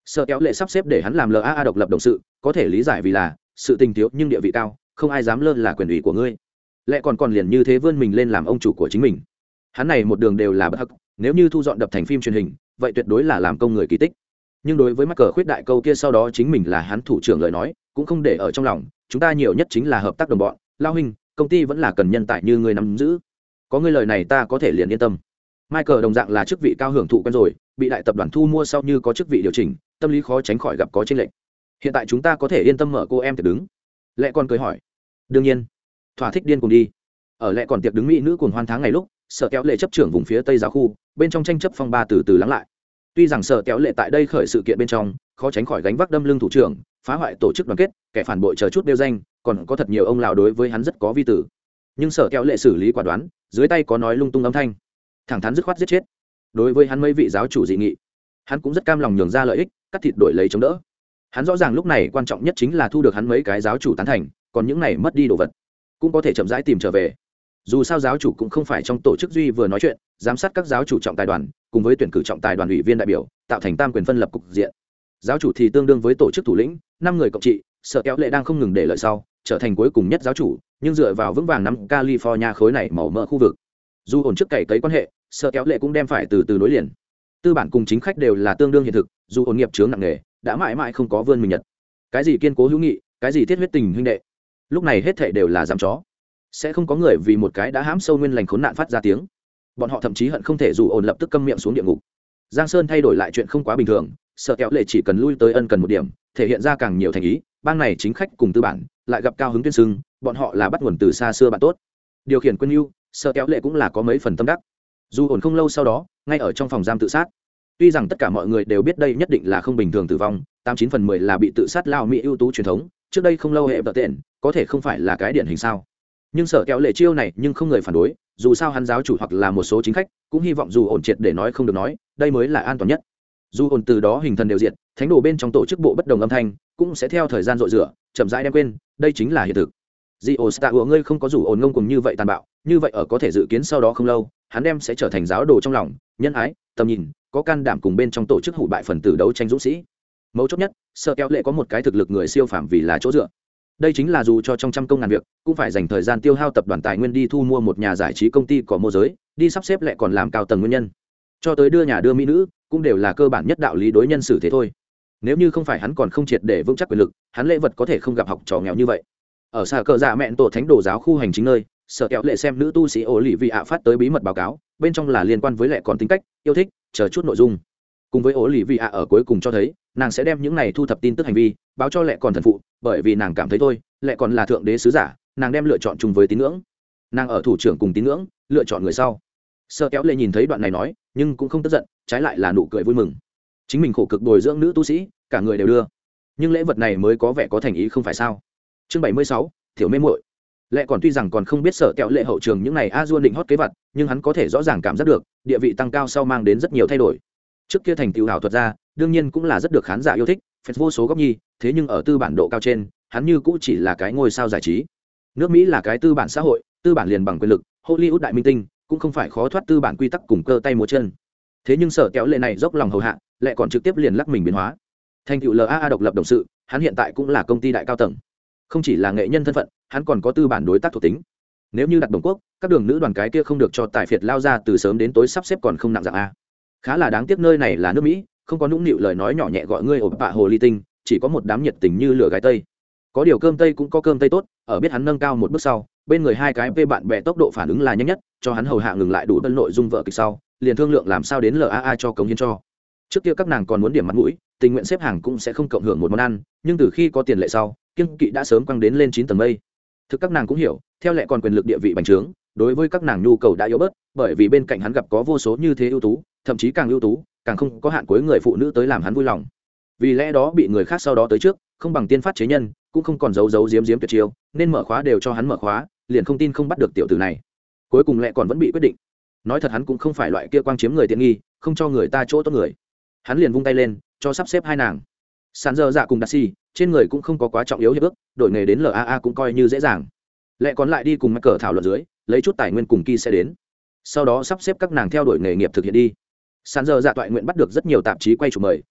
Sợ kéo lệ sắp xếp để hắn làm lờ a a độc lập đồng sự có thể lý giải vì là sự tình thiếu nhưng địa vị cao, không ai dám lơ là quyền ủy của ngươi. Lẽ còn còn liền như thế vươn mình lên làm ông chủ của chính mình. Hắn này một đường đều là bất hắc, nếu như thu dọn đập thành phim truyền hình vậy tuyệt đối là làm công người kỳ tích. Nhưng đối với mắc cờ khuyết đại câu kia sau đó chính mình là hắn thủ trưởng lời nói cũng không để ở trong lòng. Chúng ta nhiều nhất chính là hợp tác đồng bọn, lao huynh, công ty vẫn là cần nhân tài như ngươi nắm giữ, có ngươi lời này ta có thể liền yên tâm. Michael đồng dạng là chức vị cao hưởng thụ quen rồi, bị đại tập đoàn thu mua sau như có chức vị điều chỉnh, tâm lý khó tránh khỏi gặp có chênh lệch. Hiện tại chúng ta có thể yên tâm mở cô em tiệc đứng. Lệ còn cười hỏi. Đương nhiên, thỏa thích điên cùng đi. Ở Lệ còn tiệc đứng mỹ nữ cuồng hoan tháng ngày lúc, Sở Kéo Lệ chấp trưởng vùng phía Tây giáo khu, bên trong tranh chấp phong ba từ từ lắng lại. Tuy rằng Sở Kéo Lệ tại đây khởi sự kiện bên trong, khó tránh khỏi gánh vác đâm lưng thủ trưởng, phá hoại tổ chức đoàn kết, kẻ phản bội chờ chút đeo danh, còn có thật nhiều ông lão đối với hắn rất có vi tử. Nhưng Sở Kéo Lệ xử lý quả đoán, dưới tay có nói lung tung âm thanh, thẳng thắn dứt khoát giết chết. Đối với hắn mấy vị giáo chủ dị nghị, hắn cũng rất cam lòng nhường ra lợi ích, cắt thịt đổi lấy chống đỡ. Hắn rõ ràng lúc này quan trọng nhất chính là thu được hắn mấy cái giáo chủ tán thành, còn những này mất đi đồ vật cũng có thể chậm rãi tìm trở về. Dù sao giáo chủ cũng không phải trong tổ chức duy vừa nói chuyện, giám sát các giáo chủ trọng tài đoàn cùng với tuyển cử trọng tài đoàn ủy viên đại biểu, tạo thành tam quyền phân lập cục diện. Giáo chủ thì tương đương với tổ chức thủ lĩnh, năm người cộng trị. Sở Kéo Lệ đang không ngừng để lợi sau, trở thành cuối cùng nhất giáo chủ, nhưng dựa vào vững vàng nắm California khối này màu mỡ khu vực. Dù ổn trước cày cấy quan hệ, Sở Kéo Lệ cũng đem phải từ từ nối liền. Tư bản cùng chính khách đều là tương đương hiện thực, dù ổn nghiệp chướng nặng nề, đã mãi mãi không có vươn mình nhật. Cái gì kiên cố hữu nghị, cái gì thiết huyết tình huynh đệ, lúc này hết thảy đều là dám chó. Sẽ không có người vì một cái đã hãm sâu nguyên lành khốn nạn phát ra tiếng. Bọn họ thậm chí hận không thể dù ổn lập tức câm miệng xuống địa ngục. Giang Sơn thay đổi lại chuyện không quá bình thường, Sở Kéo Lệ chỉ cần lui tới ân cần một điểm, thể hiện ra càng nhiều thành ý, bang này chính khách cùng tư bản lại gặp cao hứng tuyên xưng, bọn họ là bắt nguồn từ xa xưa bạn tốt. Điều khiển quân ưu, Sở Kéo Lệ cũng là có mấy phần tâm đắc. Dù ổn không lâu sau đó, ngay ở trong phòng giam tự sát. Tuy rằng tất cả mọi người đều biết đây nhất định là không bình thường tử vong, tám chín phần mười là bị tự sát lao mỹ ưu tú truyền thống, trước đây không lâu hệ vợ tiện, có thể không phải là cái điển hình sao? Nhưng Sở Kéo Lệ chiêu này nhưng không người phản đối, dù sao hắn giáo chủ hoặc là một số chính khách cũng hy vọng dù ổn triệt để nói không được nói, đây mới là an toàn nhất. Dù ổn từ đó hình thần đều diệt, thánh đồ bên trong tổ chức bộ bất đồng âm thanh cũng sẽ theo thời gian dội rửa, chậm rãi đem quên, đây chính là hiện thực. Di Osta của ngươi không có dù ổn ngông cùng như vậy tàn bạo, như vậy ở có thể dự kiến sau đó không lâu, hắn đem sẽ trở thành giáo đồ trong lòng, nhân ái, tầm nhìn, có can đảm cùng bên trong tổ chức hủ bại phần tử đấu tranh dũng sĩ. Mấu chốt nhất, Sở Kéo Lệ có một cái thực lực người siêu phàm vì là chỗ dựa. Đây chính là dù cho trong trăm công ngàn việc, cũng phải dành thời gian tiêu hao tập đoàn tài nguyên đi thu mua một nhà giải trí công ty có môi giới, đi sắp xếp lại còn làm cao tầng nguyên nhân. Cho tới đưa nhà đưa mỹ nữ, cũng đều là cơ bản nhất đạo lý đối nhân xử thế thôi. Nếu như không phải hắn còn không triệt để vững chắc quyền lực, hắn lễ vật có thể không gặp học trò nghèo như vậy. Ở xa cờ dạ mẹn tổ thánh đồ giáo khu hành chính nơi, Sở Kéo Lệ xem nữ tu sĩ ổ lì vị ạ phát tới bí mật báo cáo, bên trong là liên quan với lệ còn tính cách, yêu thích, chờ chút nội dung. Cùng với ổ lì vị ạ ở cuối cùng cho thấy, nàng sẽ đem những này thu thập tin tức hành vi báo cho lệ còn thần phụ, bởi vì nàng cảm thấy thôi, lệ còn là thượng đế sứ giả, nàng đem lựa chọn chung với tín ngưỡng. Nàng ở thủ trưởng cùng tín ngưỡng, lựa chọn người sau. Sở Kéo Lệ nhìn thấy đoạn này nói, nhưng cũng không tức giận, trái lại là nụ cười vui mừng. Chính mình khổ cực bồi dưỡng nữ tu sĩ, cả người đều đưa, nhưng lễ vật này mới có vẻ có thành ý không phải sao? Chương bảy mươi sáu, Thiểu mê muội. Lệ còn tuy rằng còn không biết Sở Kéo Lệ hậu trường những này a duôn định hót kế vật, nhưng hắn có thể rõ ràng cảm giác được địa vị tăng cao sau mang đến rất nhiều thay đổi. Trước kia thành tựu hảo thuật ra, đương nhiên cũng là rất được khán giả yêu thích, phật vô số góc nhi, thế nhưng ở tư bản độ cao trên, hắn như cũ chỉ là cái ngôi sao giải trí. Nước Mỹ là cái tư bản xã hội, tư bản liền bằng quyền lực, Hollywood đại minh tinh cũng không phải khó thoát tư bản quy tắc cùng cơ tay múa chân. Thế nhưng Sở Kéo Lệ này dốc lòng hầu hạ, Lệ còn trực tiếp liền lắc mình biến hóa. Thành tựu lờ a a độc lập đồng sự, hắn hiện tại cũng là công ty đại cao tầng. Không chỉ là nghệ nhân thân phận, hắn còn có tư bản đối tác thuộc tính. Nếu như đặt đồng quốc, các đường nữ đoàn cái kia không được cho tài phiệt lao ra từ sớm đến tối sắp xếp còn không nặng dạng a. Khá là đáng tiếc nơi này là nước Mỹ, không có nũng nịu lời nói nhỏ nhẹ gọi ngươi ổn bạ hồ ly tinh, chỉ có một đám nhiệt tình như lửa gái tây. Có điều cơm tây cũng có cơm tây tốt, ở biết hắn nâng cao một bước sau, bên người hai cái vê bạn bè tốc độ phản ứng là nhanh nhất, cho hắn hầu hạ ngừng lại đủ tân nội dung vợ kịch sau, liền thương lượng làm sao đến lờ a a cho cống hiến cho. Trước kia các nàng còn muốn điểm mặt mũi, tình nguyện xếp hàng cũng sẽ không cộng hưởng một món ăn, nhưng từ khi có tiền lệ sau, kiêng kỵ đã sớm quăng đến lên chín tầng mây. Thực các nàng cũng hiểu, theo lệ còn quyền lực địa vị bành trướng, đối với các nàng nhu cầu đã yếu bớt, bởi vì bên cạnh hắn gặp có vô số như thế ưu tú, thậm chí càng ưu tú, càng không có hạn cuối người phụ nữ tới làm hắn vui lòng. Vì lẽ đó bị người khác sau đó tới trước, không bằng tiên phát chế nhân, cũng không còn giấu giấu giếm giếm tuyệt chiêu, nên mở khóa đều cho hắn mở khóa, liền không tin không bắt được tiểu tử này. Cuối cùng lệ còn vẫn bị quyết định. Nói thật hắn cũng không phải loại kia quang chiếm người tiện nghi, không cho người ta chỗ tốt người. Hắn liền vung tay lên, cho sắp xếp hai nàng. Sàn dơ dạ cùng Đạt Si, trên người cũng không có quá trọng yếu hiệp ước, đổi nghề đến lờ a a cũng coi như dễ dàng. Lệ còn lại đi cùng mắc cờ thảo luận dưới, lấy chút tài nguyên cùng Ki sẽ đến. Sau đó sắp xếp các nàng theo đuổi nghề nghiệp thực hiện đi. Sàn dơ dạ toại nguyện bắt được rất nhiều tạp chí quay chụp mời,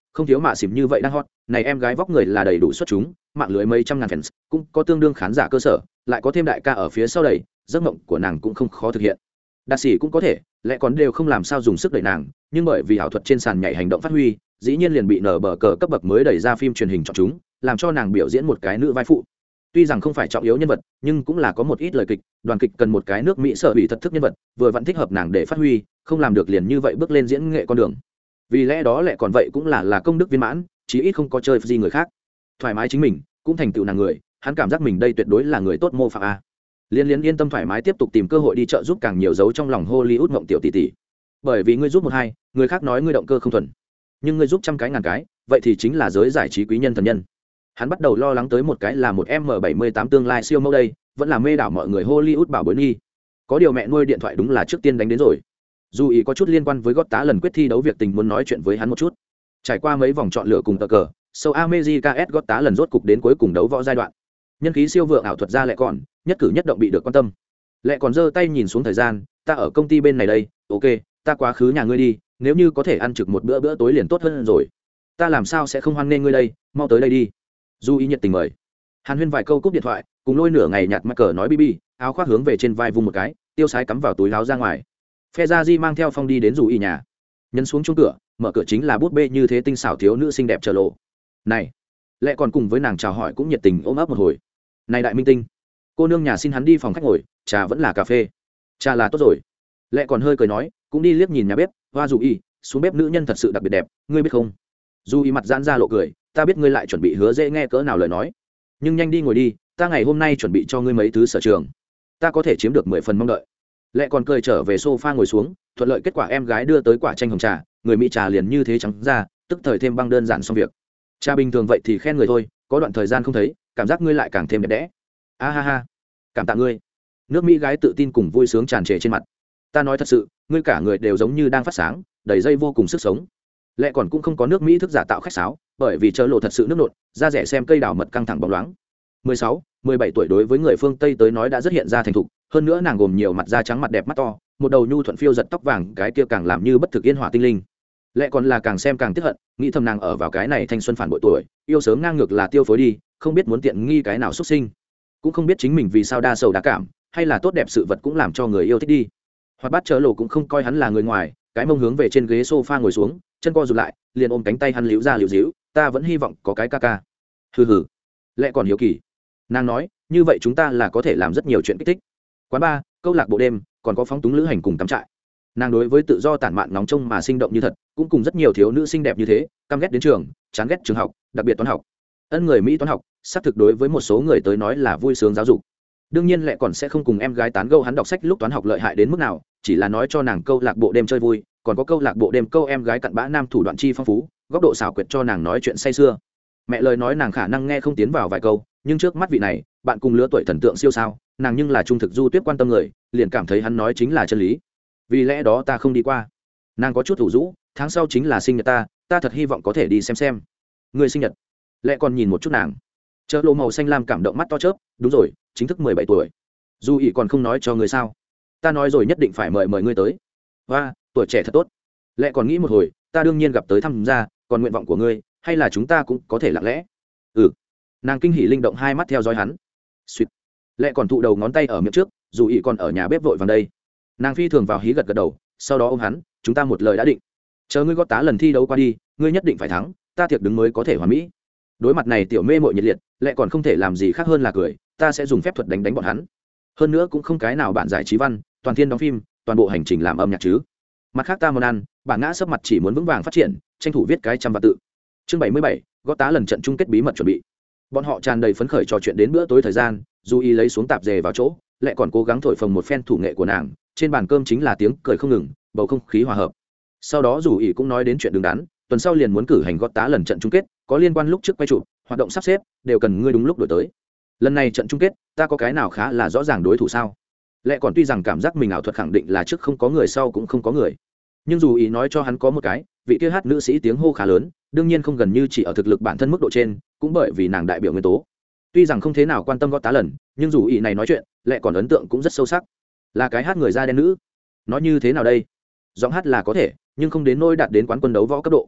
không thiếu mạ xỉm như vậy đang hot, này em gái vóc người là đầy đủ xuất chúng, mạng lưới mấy trăm ngàn fans, cũng có tương đương khán giả cơ sở, lại có thêm đại ca ở phía sau đẩy, giấc mộng của nàng cũng không khó thực hiện. Đạt sĩ cũng có thể, lẽ còn đều không làm sao dùng sức đẩy nàng, nhưng bởi vì ảo thuật trên sàn nhảy hành động phát huy, dĩ nhiên liền bị nở bờ cờ cấp bậc mới đẩy ra phim truyền hình chọn chúng, làm cho nàng biểu diễn một cái nữ vai phụ. Tuy rằng không phải trọng yếu nhân vật, nhưng cũng là có một ít lời kịch, đoàn kịch cần một cái nước Mỹ sở bị thật thức nhân vật, vừa vẫn thích hợp nàng để phát huy, không làm được liền như vậy bước lên diễn nghệ con đường. Vì lẽ đó lại còn vậy cũng là là công đức viên mãn, chí ít không có chơi gì người khác. Thoải mái chính mình, cũng thành tựu nàng người, hắn cảm giác mình đây tuyệt đối là người tốt mô phạm a. Liên Liên yên tâm thoải mái tiếp tục tìm cơ hội đi trợ giúp càng nhiều dấu trong lòng Hollywood ngộng tiểu tỷ tỷ. Bởi vì ngươi giúp một hai, người khác nói ngươi động cơ không thuần, nhưng ngươi giúp trăm cái ngàn cái, vậy thì chính là giới giải trí quý nhân thần nhân. Hắn bắt đầu lo lắng tới một cái là một M bảy mươi tám tương lai siêu mẫu đây, vẫn là mê đảo mọi người Hollywood bảo bối nghi. Có điều mẹ nuôi điện thoại đúng là trước tiên đánh đến rồi. Dù ý có chút liên quan với gót tá lần quyết thi đấu việc tình muốn nói chuyện với hắn một chút. Trải qua mấy vòng chọn lựa cùng tờ cờ, show America S gót tá lần rốt cục đến cuối cùng đấu võ giai đoạn. Nhân khí siêu vượng ảo thuật ra lại còn, nhất cử nhất động bị được quan tâm. Lại còn giơ tay nhìn xuống thời gian, ta ở công ty bên này đây, ok, ta quá khứ nhà ngươi đi, nếu như có thể ăn trực một bữa bữa tối liền tốt hơn rồi. Ta làm sao sẽ không hoan nghênh ngươi đây, mau tới đây đi. Du ý nhiệt tình mời. Hàn Huyên vài câu cúp điện thoại, cùng lôi nửa ngày nhạt mắt cờ nói bi bi, áo khoác hướng về trên vai vùng một cái, tiêu sái cắm vào túi áo ra ngoài. Phe Gia Di mang theo Phong đi đến Du ý nhà. Nhấn xuống chuông cửa, mở cửa chính là bút bê như thế tinh xảo thiếu nữ xinh đẹp chờ lộ. Này, lại còn cùng với nàng chào hỏi cũng nhiệt tình ôm ấp một hồi. Này đại minh tinh, cô nương nhà xin hắn đi phòng khách ngồi, trà vẫn là cà phê. Trà là tốt rồi. Lệ còn hơi cười nói, cũng đi liếc nhìn nhà bếp, hoa Du ý, xuống bếp nữ nhân thật sự đặc biệt đẹp, ngươi biết không? Du ý mặt giãn ra lộ cười, ta biết ngươi lại chuẩn bị hứa dễ nghe cỡ nào lời nói, nhưng nhanh đi ngồi đi, ta ngày hôm nay chuẩn bị cho ngươi mấy thứ sở trường, ta có thể chiếm được mười phần mong đợi. Lệ còn cười trở về sofa ngồi xuống, thuận lợi kết quả em gái đưa tới quả chanh hồng trà, người mỹ trà liền như thế trắng ra, tức thời thêm băng đơn giản xong việc. Trà bình thường vậy thì khen người thôi, có đoạn thời gian không thấy, cảm giác ngươi lại càng thêm đẹp đẽ. A ha ha, cảm tạ ngươi. Nước mỹ gái tự tin cùng vui sướng tràn trề trên mặt. Ta nói thật sự, ngươi cả người đều giống như đang phát sáng, đầy dây vô cùng sức sống. Lệ còn cũng không có nước mỹ thức giả tạo khách sáo, bởi vì chớ lộ thật sự nước nộn, da rẻ xem cây đào mật căng thẳng bóng loáng. mười sáu, mười bảy tuổi đối với người phương Tây tới nói đã rất hiện ra thành thục, hơn nữa nàng gồm nhiều mặt da trắng mặt đẹp mắt to, một đầu nhu thuận phiêu giật tóc vàng, cái kia càng làm như bất thực yên hỏa tinh linh. Lệ còn là càng xem càng tiếc hận, nghĩ thầm nàng ở vào cái này thanh xuân phản bội tuổi, yêu sớm ngang ngược là tiêu phối đi, không biết muốn tiện nghi cái nào xuất sinh, cũng không biết chính mình vì sao đa sầu đa cảm, hay là tốt đẹp sự vật cũng làm cho người yêu thích đi. Hoạt bát chớ lộ cũng không coi hắn là người ngoài, cái mông hướng về trên ghế sofa ngồi xuống, chân co rụt lại, liền ôm cánh tay hắn liễu ra liễu díu, ta vẫn hy vọng có cái ca ca. Hừ hừ. Lệ còn hiếu kỳ. Nàng nói, như vậy chúng ta là có thể làm rất nhiều chuyện kích thích. Quán bar, câu lạc bộ đêm, còn có phóng túng lữ hành cùng tắm trại. Nàng đối với tự do tản mạn nóng trông mà sinh động như thật, cũng cùng rất nhiều thiếu nữ xinh đẹp như thế, căm ghét đến trường, chán ghét trường học, đặc biệt toán học. Ân người Mỹ toán học, xác thực đối với một số người tới nói là vui sướng giáo dục. Đương nhiên Lệ còn sẽ không cùng em gái tán gẫu hắn đọc sách lúc toán học lợi hại đến mức nào, chỉ là nói cho nàng câu lạc bộ đêm chơi vui, còn có câu lạc bộ đêm câu em gái cặn bã nam thủ đoạn chi phong phú, góc độ xảo quyệt cho nàng nói chuyện say sưa. Mẹ lời nói nàng khả năng nghe không tiến vào vài câu, nhưng trước mắt vị này, bạn cùng lứa tuổi thần tượng siêu sao, nàng nhưng là trung thực du tuyết quan tâm người, liền cảm thấy hắn nói chính là chân lý. Vì lẽ đó ta không đi qua. Nàng có chút thủ rũ, tháng sau chính là sinh nhật ta, ta thật hy vọng có thể đi xem xem. Người sinh nhật. Lệ còn nhìn một chút nàng. Chợ lộ màu xanh lam cảm động mắt to chớp, đúng rồi, chính thức mười bảy tuổi. Du ỉ còn không nói cho người sao? Ta nói rồi nhất định phải mời mời ngươi tới. Và, tuổi trẻ thật tốt. Lệ còn nghĩ một hồi, ta đương nhiên gặp tới thăm gia, còn nguyện vọng của ngươi, hay là chúng ta cũng có thể lặng lẽ. Ừ. Nàng kinh hỉ linh động hai mắt theo dõi hắn. Xuyệt. Lệ còn thụ đầu ngón tay ở miệng trước, dù ỉ còn ở nhà bếp vội vàng đây. Nàng phi thường vào hí gật gật đầu, sau đó ôm hắn, chúng ta một lời đã định. Chờ ngươi gót tá lần thi đấu qua đi, ngươi nhất định phải thắng, ta thiệt đứng mới có thể hoàn mỹ. Đối mặt này tiểu mê mội nhiệt liệt, Lệ còn không thể làm gì khác hơn là cười, ta sẽ dùng phép thuật đánh đánh bọn hắn. Hơn nữa cũng không cái nào bạn giải trí văn, toàn thiên đóng phim, toàn bộ hành trình làm âm nhạc chứ. Mặt khác ta muốn ăn, bản ngã sấp mặt chỉ muốn vững vàng phát triển, tranh thủ viết cái trăm vạn tự. Chương bảy mươi bảy, gót tá lần trận chung kết bí mật chuẩn bị. Bọn họ tràn đầy phấn khởi trò chuyện đến bữa tối thời gian, Du Y lấy xuống tạp dề vào chỗ, Lệ còn cố gắng thổi phồng một phen thủ nghệ của nàng, trên bàn cơm chính là tiếng cười không ngừng, bầu không khí hòa hợp. Sau đó Du Y cũng nói đến chuyện đứng đắn, tuần sau liền muốn cử hành gót tá lần trận chung kết, có liên quan lúc trước quay chụp, hoạt động sắp xếp, đều cần ngươi đúng lúc đổi tới. Lần này trận chung kết, ta có cái nào khá là rõ ràng đối thủ sao? Lệ còn tuy rằng cảm giác mình ảo thuật khẳng định là trước không có người sau cũng không có người, nhưng dù ý nói cho hắn có một cái, vị kia hát nữ sĩ tiếng hô khá lớn, đương nhiên không gần như chỉ ở thực lực bản thân mức độ trên, cũng bởi vì nàng đại biểu nguyên tố. Tuy rằng không thế nào quan tâm gót tá lần, nhưng dù ý này nói chuyện, Lệ còn ấn tượng cũng rất sâu sắc. Là cái hát người da đen nữ. Nói như thế nào đây? Giọng hát là có thể, nhưng không đến nỗi đạt đến quán quân đấu võ cấp độ.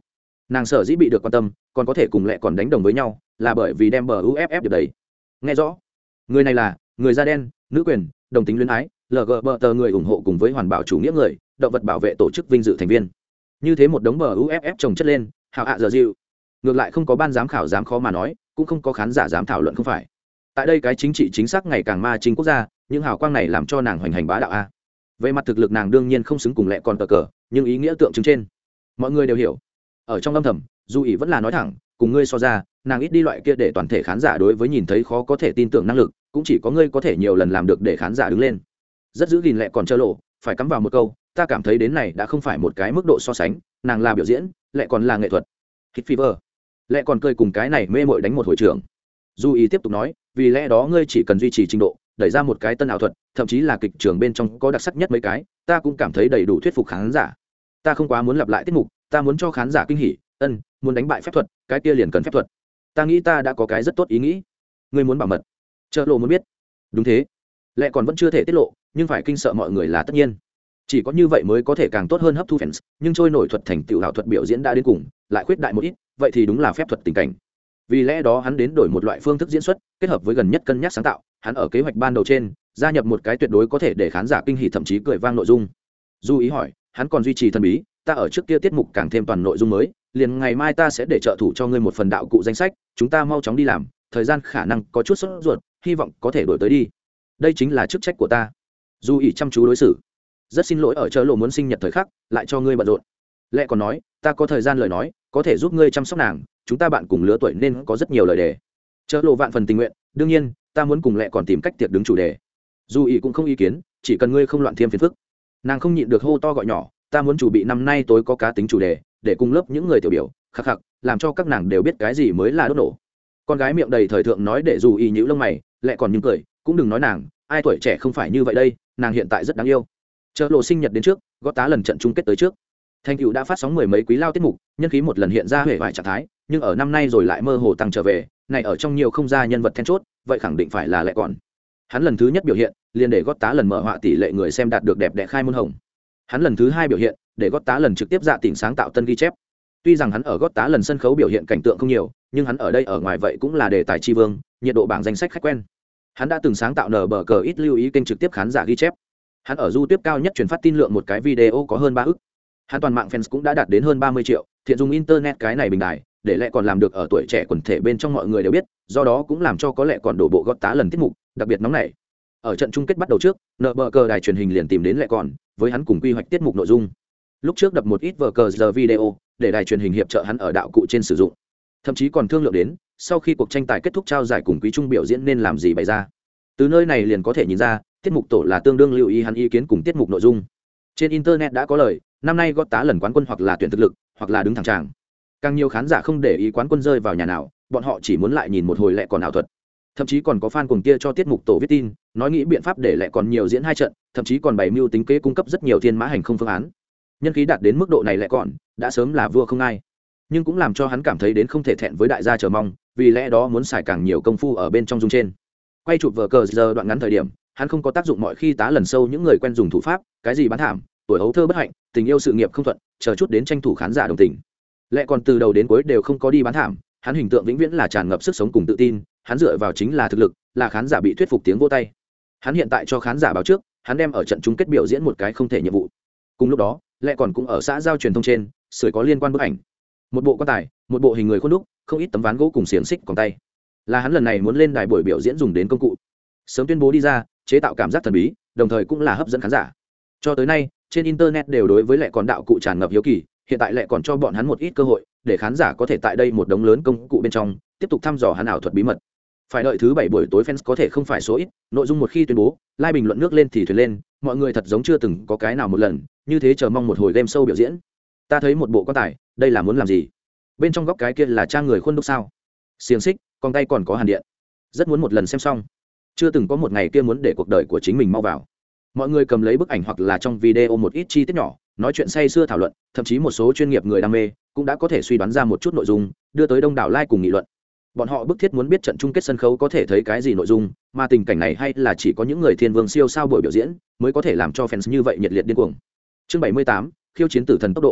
nàng sở dĩ bị được quan tâm còn có thể cùng lẹ còn đánh đồng với nhau là bởi vì đem bờ u ép ép được đấy. Nghe rõ, người này là người da đen, nữ quyền, đồng tính luyến ái, lờ gờ bờ tờ người ủng hộ cùng với hoàn bảo chủ nghĩa người, động vật bảo vệ tổ chức vinh dự thành viên. Như thế một đống bờ u ép ép chồng chất lên, hào hạ giờ dịu. Ngược lại không có ban giám khảo dám khó mà nói, cũng không có khán giả dám thảo luận không phải. Tại đây cái chính trị chính xác ngày càng ma chính quốc gia, những hào quang này làm cho nàng hoành hành bá đạo a. Về mặt thực lực nàng đương nhiên không xứng cùng lẹ còn tờ cờ, nhưng ý nghĩa tượng trưng trên mọi người đều hiểu. Ở trong âm thầm, dù ý vẫn là nói thẳng, cùng ngươi so ra, nàng ít đi loại kia để toàn thể khán giả đối với nhìn thấy khó có thể tin tưởng năng lực, cũng chỉ có ngươi có thể nhiều lần làm được để khán giả đứng lên. Rất giữ gìn lẹ còn trơ lộ, phải cắm vào một câu, ta cảm thấy đến này đã không phải một cái mức độ so sánh, nàng là biểu diễn, lẹ còn là nghệ thuật. Hit fever. Lẹ còn cười cùng cái này mê mội đánh một hồi trường. Dù ý tiếp tục nói, vì lẽ đó ngươi chỉ cần duy trì trình độ, đẩy ra một cái tân ảo thuật, thậm chí là kịch trường bên trong có đặc sắc nhất mấy cái, ta cũng cảm thấy đầy đủ thuyết phục khán giả. Ta không quá muốn lặp lại tiết mục, ta muốn cho khán giả kinh hỉ, ân, muốn đánh bại phép thuật, cái kia liền cần phép thuật. Ta nghĩ ta đã có cái rất tốt ý nghĩ. Ngươi muốn bảo mật? Chợ lộ muốn biết. Đúng thế. Lẽ còn vẫn chưa thể tiết lộ, nhưng phải kinh sợ mọi người là tất nhiên. Chỉ có như vậy mới có thể càng tốt hơn hấp thu fans, nhưng trôi nổi thuật thành tựu ảo thuật biểu diễn đã đến cùng, lại khuyết đại một ít, vậy thì đúng là phép thuật tình cảnh. Vì lẽ đó hắn đến đổi một loại phương thức diễn xuất, kết hợp với gần nhất cân nhắc sáng tạo, hắn ở kế hoạch ban đầu trên gia nhập một cái tuyệt đối có thể để khán giả kinh hỉ thậm chí cười vang nội dung. Du ý hỏi, hắn còn duy trì thần bí, ta ở trước kia tiết mục càng thêm toàn nội dung mới, liền ngày mai ta sẽ để trợ thủ cho ngươi một phần đạo cụ danh sách, chúng ta mau chóng đi làm, thời gian khả năng có chút sốt ruột, hy vọng có thể đổi tới đi. Đây chính là chức trách của ta. Du ý chăm chú đối xử. Rất xin lỗi ở chợ lộ muốn sinh nhật thời khắc, lại cho ngươi bận rộn. Lẽ còn nói, ta có thời gian lời nói, có thể giúp ngươi chăm sóc nàng, chúng ta bạn cùng lứa tuổi nên có rất nhiều lời đề. Chợ lộ vạn phần tình nguyện, đương nhiên, ta muốn cùng lẽ còn tìm cách tiệc đứng chủ đề. Du ý cũng không ý kiến, chỉ cần ngươi không loạn thêm phiền phức. Nàng không nhịn được hô to gọi nhỏ, ta muốn chủ bị năm nay tối có cá tính chủ đề, để cùng lớp những người tiểu biểu, khắc khắc, làm cho các nàng đều biết cái gì mới là đốt nổ. Con gái miệng đầy thời thượng nói để dù ý nhíu lông mày, lại còn nhưng cười, cũng đừng nói nàng, ai tuổi trẻ không phải như vậy đây, nàng hiện tại rất đáng yêu. Chợ lộ sinh nhật đến trước, gót tá lần trận chung kết tới trước. Thanh Cựu đã phát sóng mười mấy quý lao tiết mục, nhân khí một lần hiện ra hệ vài trạng thái, nhưng ở năm nay rồi lại mơ hồ tăng trở về, này ở trong nhiều không ra nhân vật then chốt, vậy khẳng định phải là lại còn. Hắn lần thứ nhất biểu hiện, liền để gót tá lần mở họa tỷ lệ người xem đạt được đẹp đẽ khai môn hồng. Hắn lần thứ hai biểu hiện, để gót tá lần trực tiếp dạ tỉnh sáng tạo tân ghi chép. Tuy rằng hắn ở gót tá lần sân khấu biểu hiện cảnh tượng không nhiều, nhưng hắn ở đây ở ngoài vậy cũng là đề tài chi vương, nhiệt độ bảng danh sách khách quen. Hắn đã từng sáng tạo nở bờ cờ ít lưu ý kênh trực tiếp khán giả ghi chép. Hắn ở YouTube cao nhất truyền phát tin lượng một cái video có hơn ba ức. Hắn toàn mạng fans cũng đã đạt đến hơn ba mươi triệu, thiện dùng internet cái này bình đài, để lẽ còn làm được ở tuổi trẻ quần thể bên trong mọi người đều biết, do đó cũng làm cho có lẽ còn đổ bộ gót tá lần tiết mục, đặc biệt nóng nảy. Ở trận chung kết bắt đầu trước, nợ bờ cờ đài truyền hình liền tìm đến lẽ còn, với hắn cùng quy hoạch tiết mục nội dung. Lúc trước đập một ít vở cờ giờ video, để đài truyền hình hiệp trợ hắn ở đạo cụ trên sử dụng. Thậm chí còn thương lượng đến, sau khi cuộc tranh tài kết thúc trao giải cùng quý trung biểu diễn nên làm gì bày ra. Từ nơi này liền có thể nhìn ra, tiết mục tổ là tương đương lưu ý hắn ý kiến cùng tiết mục nội dung. Trên internet đã có lời, năm nay gót tá lần quán quân hoặc là tuyển thực lực, hoặc là đứng thẳng tràng. Càng nhiều khán giả không để ý quán quân rơi vào nhà nào, bọn họ chỉ muốn lại nhìn một hồi lẹ còn ảo thuật. Thậm chí còn có fan cùng kia cho tiết mục tổ viết tin, nói nghĩ biện pháp để lẹ còn nhiều diễn hai trận, thậm chí còn bày mưu tính kế cung cấp rất nhiều thiên mã hành không phương án. Nhân khí đạt đến mức độ này lẹ còn đã sớm là vua không ai, nhưng cũng làm cho hắn cảm thấy đến không thể thẹn với đại gia chờ mong, vì lẽ đó muốn xài càng nhiều công phu ở bên trong dung trên. Quay chụp vở cờ giờ đoạn ngắn thời điểm, hắn không có tác dụng mọi khi tá lần sâu những người quen dùng thủ pháp, cái gì bán thảm, tuổi hấu thơ bất hạnh, tình yêu sự nghiệp không thuận, chờ chút đến tranh thủ khán giả đồng tình. Lẽ còn từ đầu đến cuối đều không có đi bán thảm, hắn hình tượng vĩnh viễn là tràn ngập sức sống cùng tự tin, hắn dựa vào chính là thực lực, là khán giả bị thuyết phục tiếng vỗ tay. Hắn hiện tại cho khán giả báo trước, hắn đem ở trận chung kết biểu diễn một cái không thể nhiệm vụ. Cùng lúc đó, Lẽ còn cũng ở xã giao truyền thông trên, sưởi có liên quan bức ảnh. Một bộ quan tài, một bộ hình người khuôn đúc, không ít tấm ván gỗ cùng xiềng xích còn tay. Là hắn lần này muốn lên đài buổi biểu diễn dùng đến công cụ. Sớm tuyên bố đi ra, chế tạo cảm giác thần bí, đồng thời cũng là hấp dẫn khán giả. Cho tới nay, trên internet đều đối với Lẽ còn đạo cụ tràn ngập hiếu kỳ, hiện tại Lẽ còn cho bọn hắn một ít cơ hội, để khán giả có thể tại đây một đống lớn công cụ bên trong tiếp tục thăm dò hắn ảo thuật bí mật. Phải đợi thứ bảy buổi tối fans có thể không phải số ít, nội dung một khi tuyên bố, like bình luận nước lên thì thuyền lên, mọi người thật giống chưa từng có cái nào một lần, như thế chờ mong một hồi game show biểu diễn. Ta thấy một bộ quan tài, đây là muốn làm gì? Bên trong góc cái kia là trang người khuôn đúc sao? Xiềng xích, con tay còn có hàn điện. Rất muốn một lần xem xong. Chưa từng có một ngày kia muốn để cuộc đời của chính mình mau vào. Mọi người cầm lấy bức ảnh hoặc là trong video một ít chi tiết nhỏ, nói chuyện say sưa thảo luận, thậm chí một số chuyên nghiệp người đam mê cũng đã có thể suy đoán ra một chút nội dung, đưa tới đông đảo like cùng nghị luận. Bọn họ bức thiết muốn biết trận chung kết sân khấu có thể thấy cái gì nội dung, mà tình cảnh này hay là chỉ có những người thiên vương siêu sao buổi biểu diễn mới có thể làm cho fans như vậy nhiệt liệt điên cuồng. Chương bảy mươi tám, khiêu chiến tử thần tốc độ.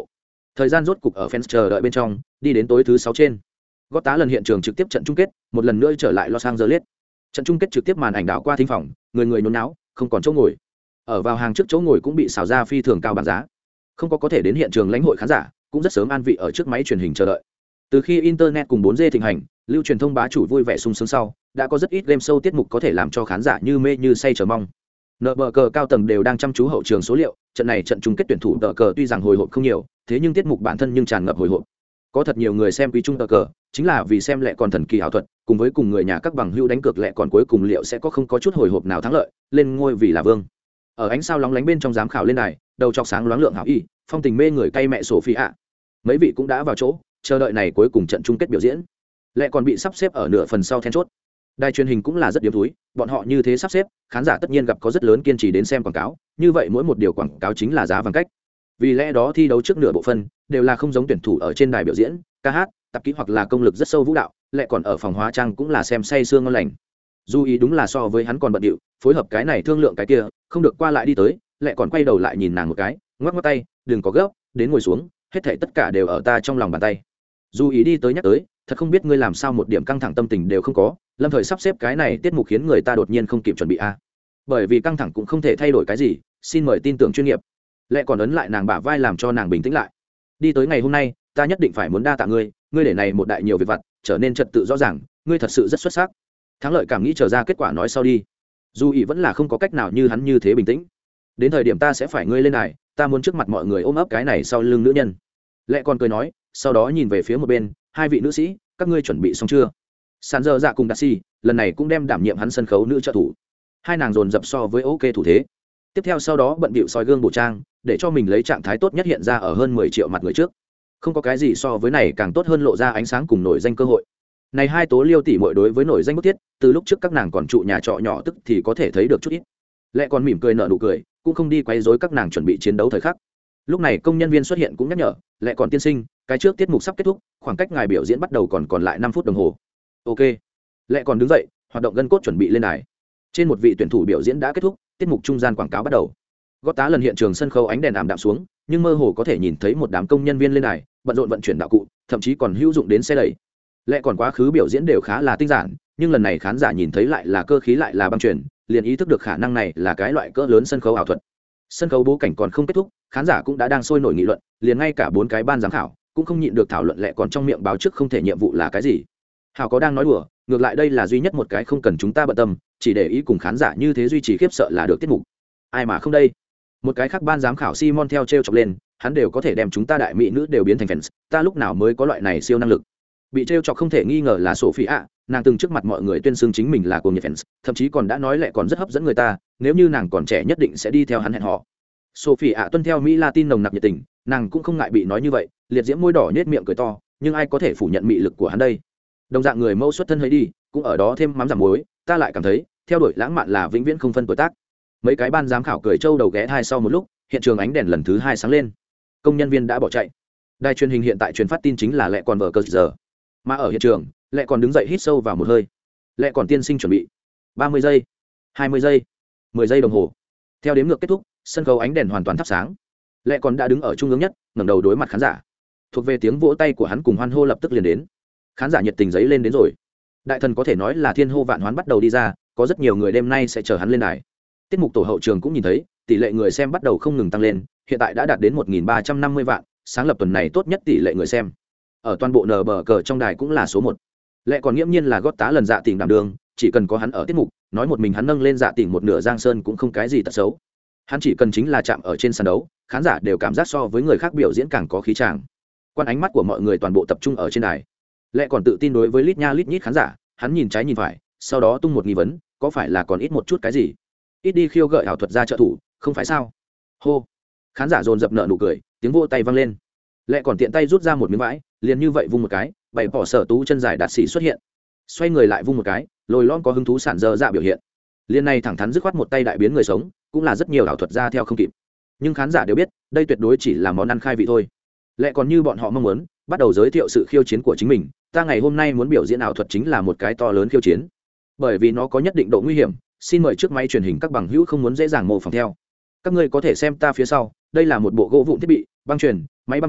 thời gian rốt cục ở fans chờ đợi bên trong đi đến tối thứ sáu trên. Gót tá lần hiện trường trực tiếp trận chung kết một lần nữa trở lại Los Angeles. Trận chung kết trực tiếp màn ảnh đảo qua thính phòng, người người nhốn náo, không còn chỗ ngồi. Ở vào hàng trước chỗ ngồi cũng bị xào ra phi thường cao bảng giá, không có có thể đến hiện trường lãnh hội khán giả cũng rất sớm an vị ở trước máy truyền hình chờ đợi. Từ khi internet cùng bốn G thịnh hành, lưu truyền thông bá chủ vui vẻ sung sướng sau, đã có rất ít game show tiết mục có thể làm cho khán giả như mê như say chờ mong. Nợ bờ cờ cao tầng đều đang chăm chú hậu trường số liệu, trận này trận chung kết tuyển thủ tờ cờ tuy rằng hồi hộp không nhiều, thế nhưng tiết mục bản thân nhưng tràn ngập hồi hộp. Có thật nhiều người xem quý trung tờ cờ, chính là vì xem lẹ còn thần kỳ ảo thuật, cùng với cùng người nhà các bằng hữu đánh cược lẹ còn cuối cùng liệu sẽ có không có chút hồi hộp nào thắng lợi, lên ngôi vì là vương. Ở ánh sao lóng lánh bên trong giám khảo lên đài, đầu chọc sáng loáng lượng hảo y, phong tình mê người cay mẹ Sophie ạ. Mấy vị cũng đã vào chỗ, chờ đợi này cuối cùng trận chung kết biểu diễn. Lẹ còn bị sắp xếp ở nửa phần sau then chốt. Đài truyền hình cũng là rất điếm thúi, bọn họ như thế sắp xếp, khán giả tất nhiên gặp có rất lớn kiên trì đến xem quảng cáo, như vậy mỗi một điều quảng cáo chính là giá vàng cách. Vì lẽ đó thi đấu trước nửa bộ phân đều là không giống tuyển thủ ở trên đài biểu diễn, ca hát, tập kỹ hoặc là công lực rất sâu vũ đạo, lẹ còn ở phòng hóa trang cũng là xem say sương ngon lành. Dù ý đúng là so với hắn còn bận điệu, phối hợp cái này thương lượng cái kia, không được qua lại đi tới, lẹ còn quay đầu lại nhìn nàng một cái, ngoắc ngoắc tay, đừng có gấp, đến ngồi xuống, hết thảy tất cả đều ở ta trong lòng bàn tay. Dù ý đi tới nhắc tới, thật không biết ngươi làm sao một điểm căng thẳng tâm tình đều không có, lâm thời sắp xếp cái này tiết mục khiến người ta đột nhiên không kịp chuẩn bị a. À. Bởi vì căng thẳng cũng không thể thay đổi cái gì, xin mời tin tưởng chuyên nghiệp. Lẹ còn ấn lại nàng bả vai làm cho nàng bình tĩnh lại. Đi tới ngày hôm nay, ta nhất định phải muốn đa tạ ngươi, ngươi để này một đại nhiều việc vặt, trở nên trật tự rõ ràng, ngươi thật sự rất xuất sắc. Thắng lợi cảm nghĩ chờ ra kết quả nói sau đi. Dù ý vẫn là không có cách nào như hắn như thế bình tĩnh. Đến thời điểm ta sẽ phải ngươi lên đài, ta muốn trước mặt mọi người ôm ấp cái này sau lưng nữ nhân. Lẹ còn cười nói, sau đó nhìn về phía một bên, hai vị nữ sĩ, các ngươi chuẩn bị xong chưa? Sàn giờ dạ cùng Darcy, lần này cũng đem đảm nhiệm hắn sân khấu nữ trợ thủ. Hai nàng dồn dập so với ok thủ thế. Tiếp theo sau đó bận bịu soi gương bổ trang, để cho mình lấy trạng thái tốt nhất hiện ra ở hơn mười triệu mặt người trước. Không có cái gì so với này càng tốt hơn lộ ra ánh sáng cùng nổi danh cơ hội. Này hai tố liêu tỷ muội đối với nổi danh bức thiết, từ lúc trước các nàng còn trụ nhà trọ nhỏ tức thì có thể thấy được chút ít. Lẽ còn mỉm cười nở nụ cười, cũng không đi quấy rối các nàng chuẩn bị chiến đấu thời khắc. Lúc này công nhân viên xuất hiện cũng nhắc nhở, lẽ còn tiên sinh, cái trước tiết mục sắp kết thúc, khoảng cách ngài biểu diễn bắt đầu còn còn lại năm phút đồng hồ. Ok. Lẽ còn đứng dậy, hoạt động gân cốt chuẩn bị lên đài. Trên một vị tuyển thủ biểu diễn đã kết thúc, tiết mục trung gian quảng cáo bắt đầu. Gót tá lần hiện trường sân khấu ánh đèn ảm đạm xuống, nhưng mơ hồ có thể nhìn thấy một đám công nhân viên lên đài, bận rộn vận chuyển đạo cụ, thậm chí còn hữu dụng đến xe đẩy. Lẽ còn quá khứ biểu diễn đều khá là tinh giản, nhưng lần này khán giả nhìn thấy lại là cơ khí lại là băng truyền, liền ý thức được khả năng này là cái loại cỡ lớn sân khấu ảo thuật. Sân khấu bố cảnh còn không kết thúc, khán giả cũng đã đang sôi nổi nghị luận, liền ngay cả bốn cái ban giám khảo cũng không nhịn được thảo luận lẹ còn trong miệng báo trước không thể nhiệm vụ là cái gì. Hảo có đang nói đùa, ngược lại đây là duy nhất một cái không cần chúng ta bận tâm, chỉ để ý cùng khán giả như thế duy trì khiếp sợ là được tiết mục. Ai mà không đây? Một cái khác ban giám khảo Simon theo trêu chọc lên, hắn đều có thể đem chúng ta đại mỹ nữ đều biến thành fans, ta lúc nào mới có loại này siêu năng lực. Bị trêu chọc không thể nghi ngờ là Sophie ạ, nàng từng trước mặt mọi người tuyên xưng chính mình là cuồng nhiệt fans, thậm chí còn đã nói lẹ còn rất hấp dẫn người ta, nếu như nàng còn trẻ nhất định sẽ đi theo hắn hẹn hò. Sophie ạ tuân theo Mỹ Latin nồng nặc nhiệt tình, nàng cũng không ngại bị nói như vậy, liệt diễm môi đỏ nhếch miệng cười to, nhưng ai có thể phủ nhận mị lực của hắn đây? Đồng dạng người mẫu xuất thân hơi đi, cũng ở đó thêm mắm giảm muối, ta lại cảm thấy, theo đuổi lãng mạn là vĩnh viễn không phân tuổi tác. Mấy cái ban giám khảo cười trâu đầu ghé thai sau một lúc, hiện trường ánh đèn lần thứ hai sáng lên. Công nhân viên đã bỏ chạy. Đài truyền hình hiện tại truyền phát tin chính là lẹ còn vở cờ giờ. Mà ở hiện trường, lẹ còn đứng dậy hít sâu vào một hơi. Lẹ còn tiên sinh chuẩn bị. ba mươi giây, hai mươi giây, mười giây đồng hồ. Theo đếm ngược kết thúc, sân khấu ánh đèn hoàn toàn thắp sáng. Lẹ còn đã đứng ở trung ương nhất, ngẩng đầu đối mặt khán giả. Thuộc về tiếng vỗ tay của hắn cùng hoan hô lập tức liền đến. Khán giả nhiệt tình giấy lên đến rồi. Đại thần có thể nói là thiên hô vạn hoán bắt đầu đi ra, có rất nhiều người đêm nay sẽ chờ hắn lên đài. Tiết mục tổ hậu trường cũng nhìn thấy, tỷ lệ người xem bắt đầu không ngừng tăng lên, hiện tại đã đạt đến một nghìn ba trăm năm mươi vạn, sáng lập tuần này tốt nhất tỷ lệ người xem. Ở toàn bộ nờ bờ cờ trong đài cũng là số một. Lẽ còn nghiễm nhiên là gót tá lần dạ tỉnh đảm đường, chỉ cần có hắn ở tiết mục, nói một mình hắn nâng lên dạ tỉnh một nửa giang sơn cũng không cái gì tật xấu. Hắn chỉ cần chính là chạm ở trên sàn đấu, khán giả đều cảm giác so với người khác biểu diễn càng có khí tràng. Quan ánh mắt của mọi người toàn bộ tập trung ở trên đài. Lẽ còn tự tin đối với lít nha lít nhít khán giả, hắn nhìn trái nhìn phải, sau đó tung một nghi vấn, có phải là còn ít một chút cái gì? Ít đi khiêu gợi ảo thuật ra trợ thủ, không phải sao? Hô. Khán giả dồn dập nợ nụ cười, tiếng vỗ tay vang lên. Lẽ còn tiện tay rút ra một miếng vải, liền như vậy vung một cái, bảy bỏ sở tú chân dài đạt sĩ xuất hiện. Xoay người lại vung một cái, lồi lon có hứng thú sản dơ dạ biểu hiện. Liên này thẳng thắn dứt khoát một tay đại biến người sống, cũng là rất nhiều ảo thuật ra theo không kịp. Nhưng khán giả đều biết, đây tuyệt đối chỉ là món ăn khai vị thôi. Lẽ còn như bọn họ mong muốn, bắt đầu giới thiệu sự khiêu chiến của chính mình, ta ngày hôm nay muốn biểu diễn ảo thuật chính là một cái to lớn khiêu chiến. Bởi vì nó có nhất định độ nguy hiểm, xin mời trước máy truyền hình các bằng hữu không muốn dễ dàng mô phỏng theo. Các ngươi có thể xem ta phía sau, đây là một bộ gỗ vụn thiết bị, băng truyền, máy băng gỗ,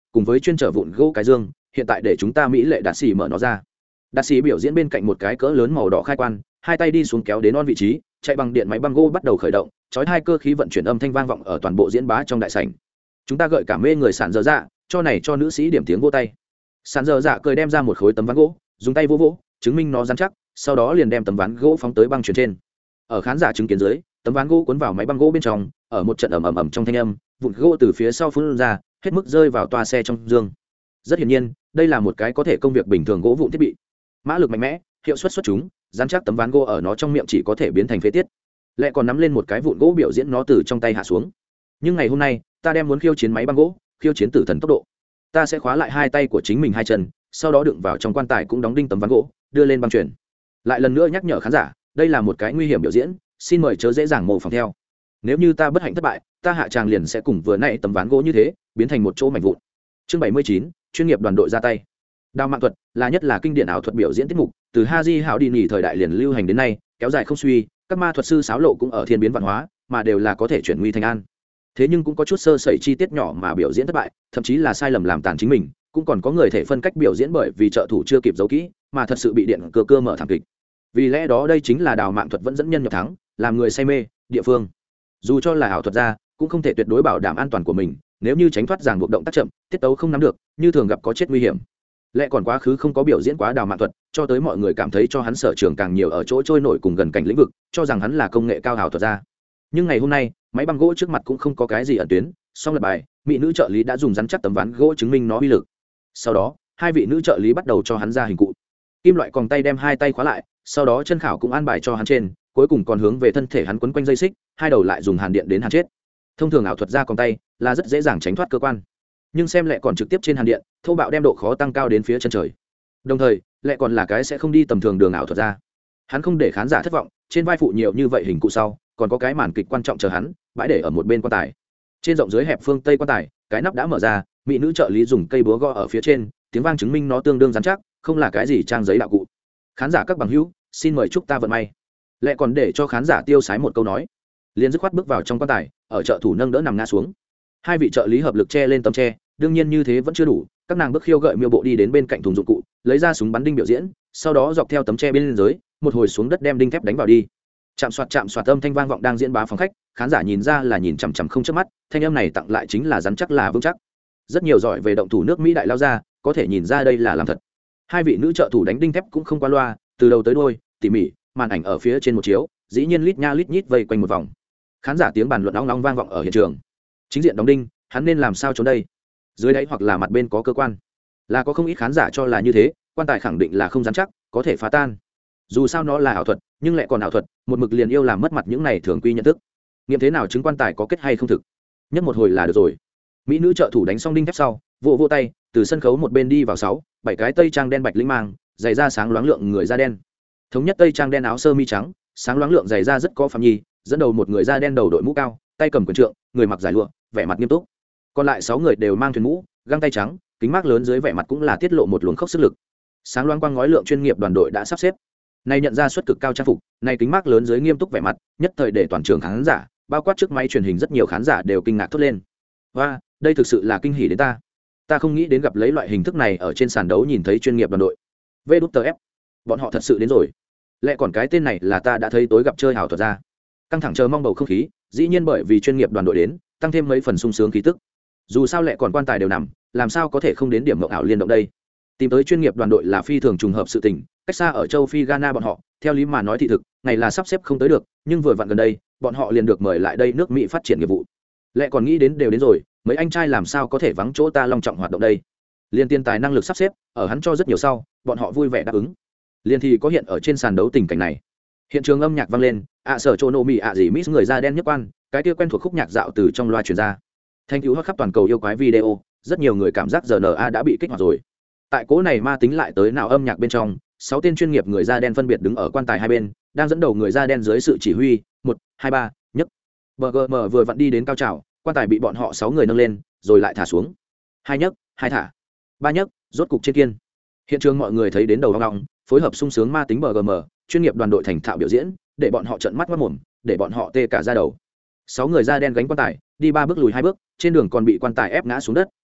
cùng với chuyên trở vụn gỗ cái dương, hiện tại để chúng ta mỹ lệ đạt xì mở nó ra. Đạt xì biểu diễn bên cạnh một cái cỡ lớn màu đỏ khai quan, hai tay đi xuống kéo đến on vị trí, chạy bằng điện máy băng gỗ bắt đầu khởi động, chói hai cơ khí vận chuyển âm thanh vang vọng ở toàn bộ diễn bá trong đại sảnh. Chúng ta gợi cảm mê người sản dở dạ, cho này cho nữ sĩ điểm tiếng vô tay. Sản dở dạ cười đem ra một khối tấm ván gỗ, dùng tay vỗ vỗ, chứng minh nó rắn chắc, sau đó liền đem tấm ván gỗ phóng tới băng chuyển trên. Ở khán giả chứng kiến dưới, tấm ván gỗ cuốn vào máy băng gỗ bên trong, ở một trận ầm ầm ầm trong thanh âm, vụn gỗ từ phía sau phun ra, hết mức rơi vào toa xe trong dương. Rất hiển nhiên, đây là một cái có thể công việc bình thường gỗ vụn thiết bị. Mã lực mạnh mẽ, hiệu suất xuất chúng, rắn chắc tấm ván gỗ ở nó trong miệng chỉ có thể biến thành phế tiết. Lại còn nắm lên một cái vụn gỗ biểu diễn nó từ trong tay hạ xuống. Nhưng ngày hôm nay, ta đem muốn khiêu chiến máy băng gỗ, khiêu chiến tử thần tốc độ. Ta sẽ khóa lại hai tay của chính mình hai chân, sau đó đựng vào trong quan tài cũng đóng đinh tấm ván gỗ, đưa lên băng chuyển. Lại lần nữa nhắc nhở khán giả, đây là một cái nguy hiểm biểu diễn, xin mời chớ dễ dàng mô phỏng theo. Nếu như ta bất hạnh thất bại, ta hạ tràng liền sẽ cùng vừa nãy tấm ván gỗ như thế, biến thành một chỗ mảnh vụn. Chương bảy mươi chín, chuyên nghiệp đoàn đội ra tay. Đao mạng thuật là nhất là kinh điển ảo thuật biểu diễn tiết mục, từ Haji Hảo đi nghỉ thời đại liền lưu hành đến nay, kéo dài không suy, các ma thuật sư xáo lộ cũng ở thiên biến văn hóa, mà đều là có thể chuyển nguy thành an. Thế nhưng cũng có chút sơ sẩy chi tiết nhỏ mà biểu diễn thất bại, thậm chí là sai lầm làm tàn chính mình, cũng còn có người thể phân cách biểu diễn bởi vì trợ thủ chưa kịp giấu kỹ, mà thật sự bị điện cơ cơ mở thảm kịch. Vì lẽ đó đây chính là đào mạng thuật vẫn dẫn nhân nhập thắng, làm người say mê địa phương. Dù cho là ảo thuật gia, cũng không thể tuyệt đối bảo đảm an toàn của mình, nếu như tránh thoát ràng buộc động tác chậm, tiết tấu không nắm được, như thường gặp có chết nguy hiểm. Lẽ còn quá khứ không có biểu diễn quá đào mạng thuật, cho tới mọi người cảm thấy cho hắn sở trường càng nhiều ở chỗ trôi nổi cùng gần cảnh lĩnh vực, cho rằng hắn là công nghệ cao ảo thuật gia. Nhưng ngày hôm nay, máy băng gỗ trước mặt cũng không có cái gì ẩn tuyến, song lật bài, mỹ nữ trợ lý đã dùng rắn chắc tấm ván gỗ chứng minh nó uy lực. Sau đó, hai vị nữ trợ lý bắt đầu cho hắn ra hình cụ. Kim loại còng tay đem hai tay khóa lại, sau đó chân khảo cũng an bài cho hắn trên, cuối cùng còn hướng về thân thể hắn quấn quanh dây xích, hai đầu lại dùng hàn điện đến hàn chết. Thông thường ảo thuật gia còng tay là rất dễ dàng tránh thoát cơ quan, nhưng xem lẹ còn trực tiếp trên hàn điện, thô bạo đem độ khó tăng cao đến phía chân trời. Đồng thời, lẹ còn là cái sẽ không đi tầm thường đường ảo thuật gia. Hắn không để khán giả thất vọng, trên vai phụ nhiều như vậy hình cụ sau, còn có cái màn kịch quan trọng chờ hắn, bãi để ở một bên quan tài. Trên rộng dưới hẹp phương tây quan tài, cái nắp đã mở ra, mỹ nữ trợ lý dùng cây búa gõ ở phía trên, tiếng vang chứng minh nó tương đương rắn chắc, không là cái gì trang giấy đạo cụ. Khán giả các bằng hữu, xin mời chúc ta vận may. Lẹ còn để cho khán giả tiêu sái một câu nói, liền dứt khoát bước vào trong quan tài, ở trợ thủ nâng đỡ nằm ngã xuống. Hai vị trợ lý hợp lực che lên tấm tre, đương nhiên như thế vẫn chưa đủ, các nàng bước khiêu gợi miêu bộ đi đến bên cạnh thùng dụng cụ, lấy ra súng bắn đinh biểu diễn, sau đó dọc theo tấm tre bên dưới, một hồi xuống đất đem đinh thép đánh vào đi. Chạm xoạt chạm xoạt âm thanh vang vọng đang diễn bá phòng khách, khán giả nhìn ra là nhìn chằm chằm không chớp mắt, thanh âm này tặng lại chính là rắn chắc là vững chắc. Rất nhiều giỏi về động thủ nước Mỹ đại lao ra, có thể nhìn ra đây là làm thật. Hai vị nữ trợ thủ đánh đinh thép cũng không qua loa, từ đầu tới đuôi, tỉ mỉ, màn ảnh ở phía trên một chiếu, dĩ nhiên lít nha lít nhít vây quanh một vòng. Khán giả tiếng bàn luận ong ong vang vọng ở hiện trường. Chính diện đóng đinh, hắn nên làm sao trốn đây? Dưới đáy hoặc là mặt bên có cơ quan. Là có không ít khán giả cho là như thế, quan tài khẳng định là không rắn chắc, có thể phá tan. Dù sao nó là ảo thuật, nhưng lại còn ảo thuật, một mực liền yêu làm mất mặt những này thường quy nhận thức. Nghiệm thế nào chứng quan tài có kết hay không thực? Nhất một hồi là được rồi. Mỹ nữ trợ thủ đánh xong đinh thép sau, vỗ vỗ tay, từ sân khấu một bên đi vào sáu, bảy cái tây trang đen bạch lĩnh mang, giày da sáng loáng lượng người da đen. Thống nhất tây trang đen áo sơ mi trắng, sáng loáng lượng giày da rất có phạm nhi, dẫn đầu một người da đen đầu đội mũ cao, tay cầm quyền trượng, người mặc dài lụa, vẻ mặt nghiêm túc. Còn lại sáu người đều mang thuyền mũ, găng tay trắng, kính mác lớn dưới vẻ mặt cũng là tiết lộ một luồng khốc sức lực. Sáng loáng quang ngói lượng chuyên nghiệp đoàn đội đã sắp xếp. Này nhận ra suất cực cao trang phục, này kính mác lớn dưới nghiêm túc vẻ mặt, nhất thời để toàn trường khán giả, bao quát trước máy truyền hình rất nhiều khán giả đều kinh ngạc thốt lên. Hoa, đây thực sự là kinh hỉ đến ta. Ta không nghĩ đến gặp lấy loại hình thức này ở trên sàn đấu nhìn thấy chuyên nghiệp đoàn đội. vê đê ép, bọn họ thật sự đến rồi. Lẽ còn cái tên này là ta đã thấy tối gặp chơi hảo thuật ra. Căng thẳng chờ mong bầu không khí, dĩ nhiên bởi vì chuyên nghiệp đoàn đội đến, tăng thêm mấy phần sung sướng khí tức. Dù sao lẽ còn quan tài đều nằm, làm sao có thể không đến điểm mộng ảo liên động đây? Tìm tới chuyên nghiệp đoàn đội là phi thường trùng hợp sự tình, cách xa ở châu Phi Ghana bọn họ, theo lý mà nói thị thực, ngày là sắp xếp không tới được, nhưng vừa vặn gần đây, bọn họ liền được mời lại đây nước Mỹ phát triển nghiệp vụ. Lẽ còn nghĩ đến đều đến rồi, mấy anh trai làm sao có thể vắng chỗ ta long trọng hoạt động đây? Liên tiên tài năng lực sắp xếp, ở hắn cho rất nhiều sau, bọn họ vui vẻ đáp ứng. Liên thì có hiện ở trên sàn đấu tình cảnh này. Hiện trường âm nhạc vang lên, ạ sở trô nô mì ạ gì miss người da đen nhất quan, cái kia quen thuộc khúc nhạc dạo từ trong loa truyền ra. Thanh cứu hot khắp toàn cầu yêu quái video, rất nhiều người cảm giác rờ en a đã bị kích hoạt rồi. Tại cố này ma tính lại tới nào âm nhạc bên trong, sáu tên chuyên nghiệp người da đen phân biệt đứng ở quan tài hai bên, đang dẫn đầu người da đen dưới sự chỉ huy, một, hai, ba, nhấc. bê giê em vừa vặn đi đến cao trào, quan tài bị bọn họ sáu người nâng lên, rồi lại thả xuống. Hai nhấc, hai thả. Ba nhấc, rốt cục trên kiên. Hiện trường mọi người thấy đến đầu ong ong, phối hợp sung sướng ma tính bê giê em, chuyên nghiệp đoàn đội thành thạo biểu diễn, để bọn họ trợn mắt mắt mồm, để bọn họ tê cả da đầu. Sáu người da đen gánh quan tài, đi ba bước lùi hai bước, trên đường còn bị quan tài ép ngã xuống đất,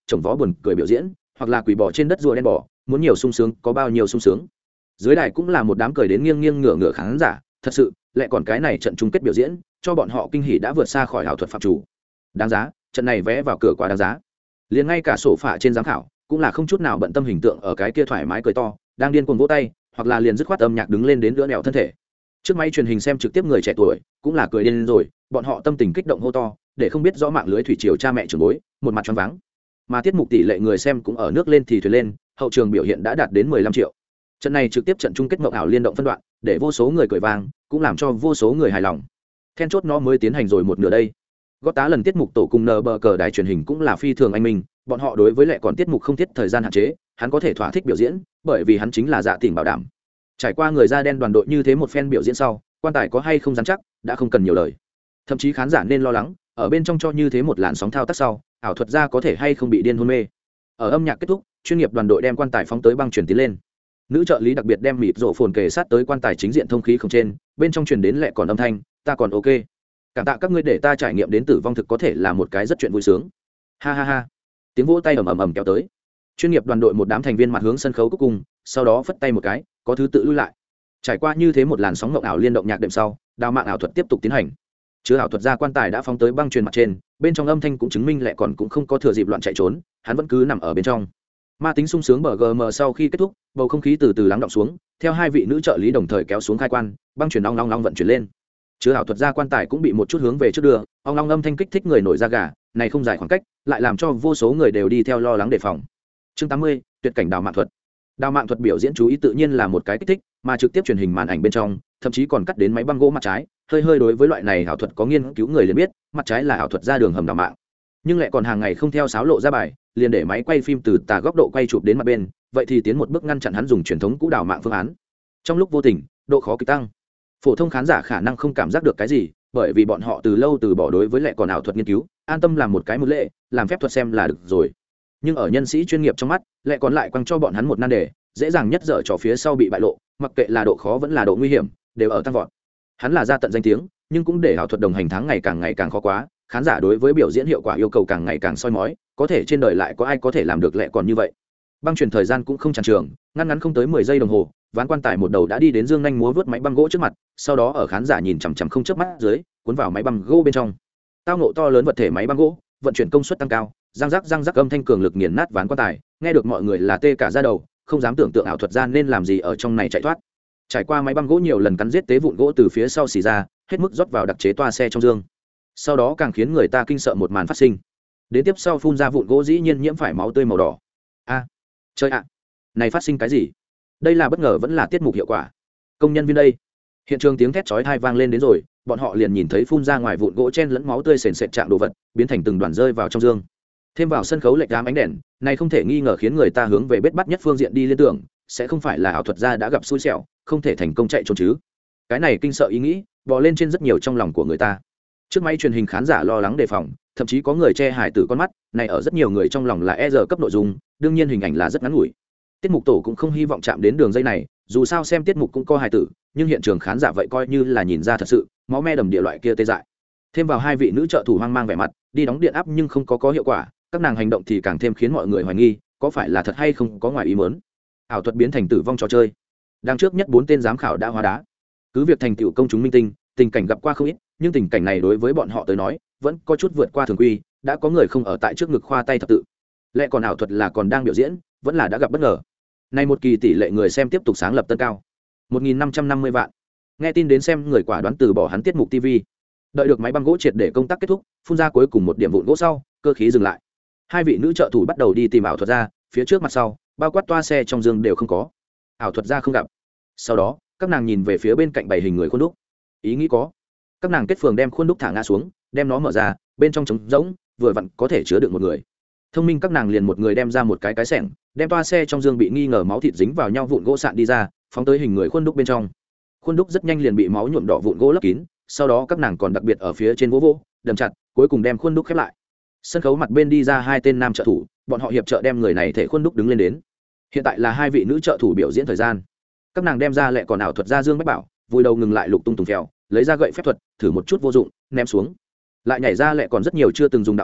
chồng vó buồn cười biểu diễn, hoặc là quỳ bò trên đất rùa đen bò, muốn nhiều sung sướng có bao nhiêu sung sướng. Dưới đài cũng là một đám cười đến nghiêng nghiêng ngửa ngửa khán giả, thật sự lại còn cái này trận chung kết biểu diễn cho bọn họ kinh hỉ đã vượt xa khỏi ảo thuật phạm chủ. Đáng giá, trận này vé vào cửa quá đáng giá. Liền ngay cả sổ phạ trên giám khảo cũng là không chút nào bận tâm hình tượng ở cái kia thoải mái cười to, đang điên cuồng vỗ tay, hoặc là liền dứt khoát âm nhạc đứng lên đến đỡ nẹo thân thể. Trước máy truyền hình xem trực tiếp người trẻ tuổi cũng là cười điên rồi, bọn họ tâm tình kích động hô to, để không biết rõ mạng lưới thủy triều cha mẹ trưởng bối, một mặt choáng váng. Mà tiết mục tỷ lệ người xem cũng ở nước lên thì thuyền lên, hậu trường biểu hiện đã đạt đến mười lăm triệu. Trận này trực tiếp trận chung kết mộng ảo liên động phân đoạn, để vô số người cười vang, cũng làm cho vô số người hài lòng. Then chốt nó mới tiến hành rồi một nửa đây. Gót tá lần tiết mục tổ cùng nờ bờ cờ đài truyền hình cũng là phi thường anh minh, bọn họ đối với lại còn tiết mục không thiết thời gian hạn chế, hắn có thể thỏa thích biểu diễn, bởi vì hắn chính là dạ tỉnh bảo đảm. Trải qua người da đen đoàn đội như thế một phen biểu diễn sau, quan tài có hay không dám chắc, đã không cần nhiều lời. Thậm chí khán giả nên lo lắng, ở bên trong cho như thế một làn sóng thao tác sau, ảo thuật gia có thể hay không bị điên hôn mê. Ở âm nhạc kết thúc, chuyên nghiệp đoàn đội đem quan tài phóng tới băng truyền tiến lên. Nữ trợ lý đặc biệt đem mịt rộ phồn kề sát tới quan tài chính diện thông khí không trên, bên trong truyền đến lẹ còn âm thanh, ta còn ok. Cảm tạ các ngươi để ta trải nghiệm đến tử vong thực có thể là một cái rất chuyện vui sướng. Ha ha ha. Tiếng vỗ tay ầm ầm ầm kéo tới. Chuyên nghiệp đoàn đội một đám thành viên mặt hướng sân khấu cuối cùng, sau đó phất tay một cái, có thứ tự lui lại. Trải qua như thế một làn sóng ngộng ảo liên động nhạc đệm sau, đào mạng ảo thuật tiếp tục tiến hành. Chứa ảo thuật ra quan tài đã phóng tới băng truyền mặt trên, bên trong âm thanh cũng chứng minh lẹ còn cũng không có thừa dịp loạn chạy trốn, hắn vẫn cứ nằm ở bên trong. Ma tính sung sướng bờ gm sau khi kết thúc, bầu không khí từ từ lắng đọng xuống, theo hai vị nữ trợ lý đồng thời kéo xuống khai quan, băng truyền long long long vận chuyển lên. Chứa ảo thuật ra quan tài cũng bị một chút hướng về trước đường, ong long âm thanh kích thích người nổi da gà, này không dài khoảng cách, lại làm cho vô số người đều đi theo lo lắng đề phòng. Chương tám mươi, tuyệt cảnh đào mạng thuật. Đào mạng thuật biểu diễn chú ý tự nhiên là một cái kích thích, mà trực tiếp truyền hình màn ảnh bên trong, thậm chí còn cắt đến máy băng gỗ mặt trái, hơi hơi đối với loại này ảo thuật có nghiên cứu người liền biết, mặt trái là ảo thuật ra đường hầm đào mạng. Nhưng lại còn hàng ngày không theo sáo lộ ra bài, liền để máy quay phim từ tà góc độ quay chụp đến mặt bên, vậy thì tiến một bước ngăn chặn hắn dùng truyền thống cũ đào mạng phương án. Trong lúc vô tình, độ khó kịch tăng. Phổ thông khán giả khả năng không cảm giác được cái gì, bởi vì bọn họ từ lâu từ bỏ đối với lệ còn ảo thuật nghiên cứu, an tâm làm một cái một lệ, làm phép thuật xem là được rồi. Nhưng ở nhân sĩ chuyên nghiệp trong mắt, lệ còn lại quăng cho bọn hắn một nan đề, dễ dàng nhất dở trò phía sau bị bại lộ, mặc kệ là độ khó vẫn là độ nguy hiểm, đều ở tăng vọt. Hắn là ra tận danh tiếng, nhưng cũng để ảo thuật đồng hành tháng ngày càng ngày càng khó quá, khán giả đối với biểu diễn hiệu quả yêu cầu càng ngày càng soi mói, có thể trên đời lại có ai có thể làm được lệ còn như vậy. Băng truyền thời gian cũng không tràn trường, ngắn ngắn không tới mười giây đồng hồ, ván quan tài một đầu đã đi đến dương nhanh múa vớt máy băng gỗ trước mặt, sau đó ở khán giả nhìn chằm chằm không chớp mắt dưới, cuốn vào máy băng gỗ bên trong. Tao ngộ to lớn vật thể máy băng gỗ, vận chuyển công suất tăng cao, răng rắc răng rắc âm thanh cường lực nghiền nát ván quan tài, nghe được mọi người là tê cả da đầu, không dám tưởng tượng ảo thuật gia nên làm gì ở trong này chạy thoát. Trải qua máy băng gỗ nhiều lần cắn giết tế vụn gỗ từ phía sau xì ra, hết mức rót vào đặc chế toa xe trong dương. Sau đó càng khiến người ta kinh sợ một màn phát sinh. Đến tiếp sau phun ra vụn gỗ dĩ nhiên nhiễm phải máu tươi màu đỏ. A, chơi ạ, này phát sinh cái gì? Đây là bất ngờ vẫn là tiết mục hiệu quả. Công nhân viên đây. Hiện trường tiếng thét chói tai vang lên đến rồi, bọn họ liền nhìn thấy phun ra ngoài vụn gỗ chen lẫn máu tươi sền sệt trạng đồ vật, biến thành từng đoàn rơi vào trong dương. Thêm vào sân khấu lệch đám ánh đèn, này không thể nghi ngờ khiến người ta hướng về bết bắt nhất phương diện đi liên tưởng, sẽ không phải là ảo thuật gia đã gặp xui xẻo, không thể thành công chạy trốn chứ? Cái này kinh sợ ý nghĩ, bò lên trên rất nhiều trong lòng của người ta. Trước máy truyền hình khán giả lo lắng đề phòng, thậm chí có người che hải tử con mắt, này ở rất nhiều người trong lòng là e giờ cấp nội dung, đương nhiên hình ảnh là rất ngắn ngủi. Tiết mục tổ cũng không hy vọng chạm đến đường dây này, dù sao xem tiết mục cũng có hài tử, nhưng hiện trường khán giả vậy coi như là nhìn ra thật sự, máu me đầm địa loại kia tê dại. Thêm vào hai vị nữ trợ thủ hoang mang vẻ mặt, đi đóng điện áp nhưng không có có hiệu quả, các nàng hành động thì càng thêm khiến mọi người hoài nghi, có phải là thật hay không có ngoài ý muốn. Ảo thuật biến thành tử vong trò chơi. Đang trước nhất bốn tên giám khảo đã hóa đá. Cứ việc thành tựu công chúng minh tinh, tình cảnh gặp qua không ít, nhưng tình cảnh này đối với bọn họ tới nói, vẫn có chút vượt qua thường quy, đã có người không ở tại trước ngực khoa tay thập tự. Lẽ còn ảo thuật là còn đang biểu diễn, vẫn là đã gặp bất ngờ. Nay một kỳ tỷ lệ người xem tiếp tục sáng lập tân cao. một nghìn năm trăm năm mươi vạn. Nghe tin đến xem người quả đoán từ bỏ hắn tiết mục ti vi. Đợi được máy băng gỗ triệt để công tác kết thúc, phun ra cuối cùng một điểm vụn gỗ sau, cơ khí dừng lại. Hai vị nữ trợ thủ bắt đầu đi tìm ảo thuật gia, phía trước mặt sau, bao quát toa xe trong giường đều không có. Ảo thuật gia không gặp. Sau đó, các nàng nhìn về phía bên cạnh bảy hình người khuôn đúc. Ý nghĩ có. Các nàng kết phường đem khuôn đúc thả ngã xuống, đem nó mở ra, bên trong trống rỗng, vừa vặn có thể chứa được một người. Thông minh các nàng liền một người đem ra một cái cái xẻng, đem toa xe trong dương bị nghi ngờ máu thịt dính vào nhau vụn gỗ sạn đi ra, phóng tới hình người khuôn đúc bên trong. Khuôn đúc rất nhanh liền bị máu nhuộm đỏ vụn gỗ lấp kín, sau đó các nàng còn đặc biệt ở phía trên vỗ vỗ, đầm chặt, cuối cùng đem khuôn đúc khép lại. Sân khấu mặt bên đi ra hai tên nam trợ thủ, bọn họ hiệp trợ đem người này thể khuôn đúc đứng lên đến. Hiện tại là hai vị nữ trợ thủ biểu diễn thời gian. Các nàng đem ra lẹ còn ảo thuật ra dương bách bảo, vùi đầu ngừng lại lục tung tùng phèo, lấy ra gậy phép thuật, thử một chút vô dụng, ném xuống. Lại nhảy ra lẹ còn rất nhiều chưa từng dùng đạo cụ,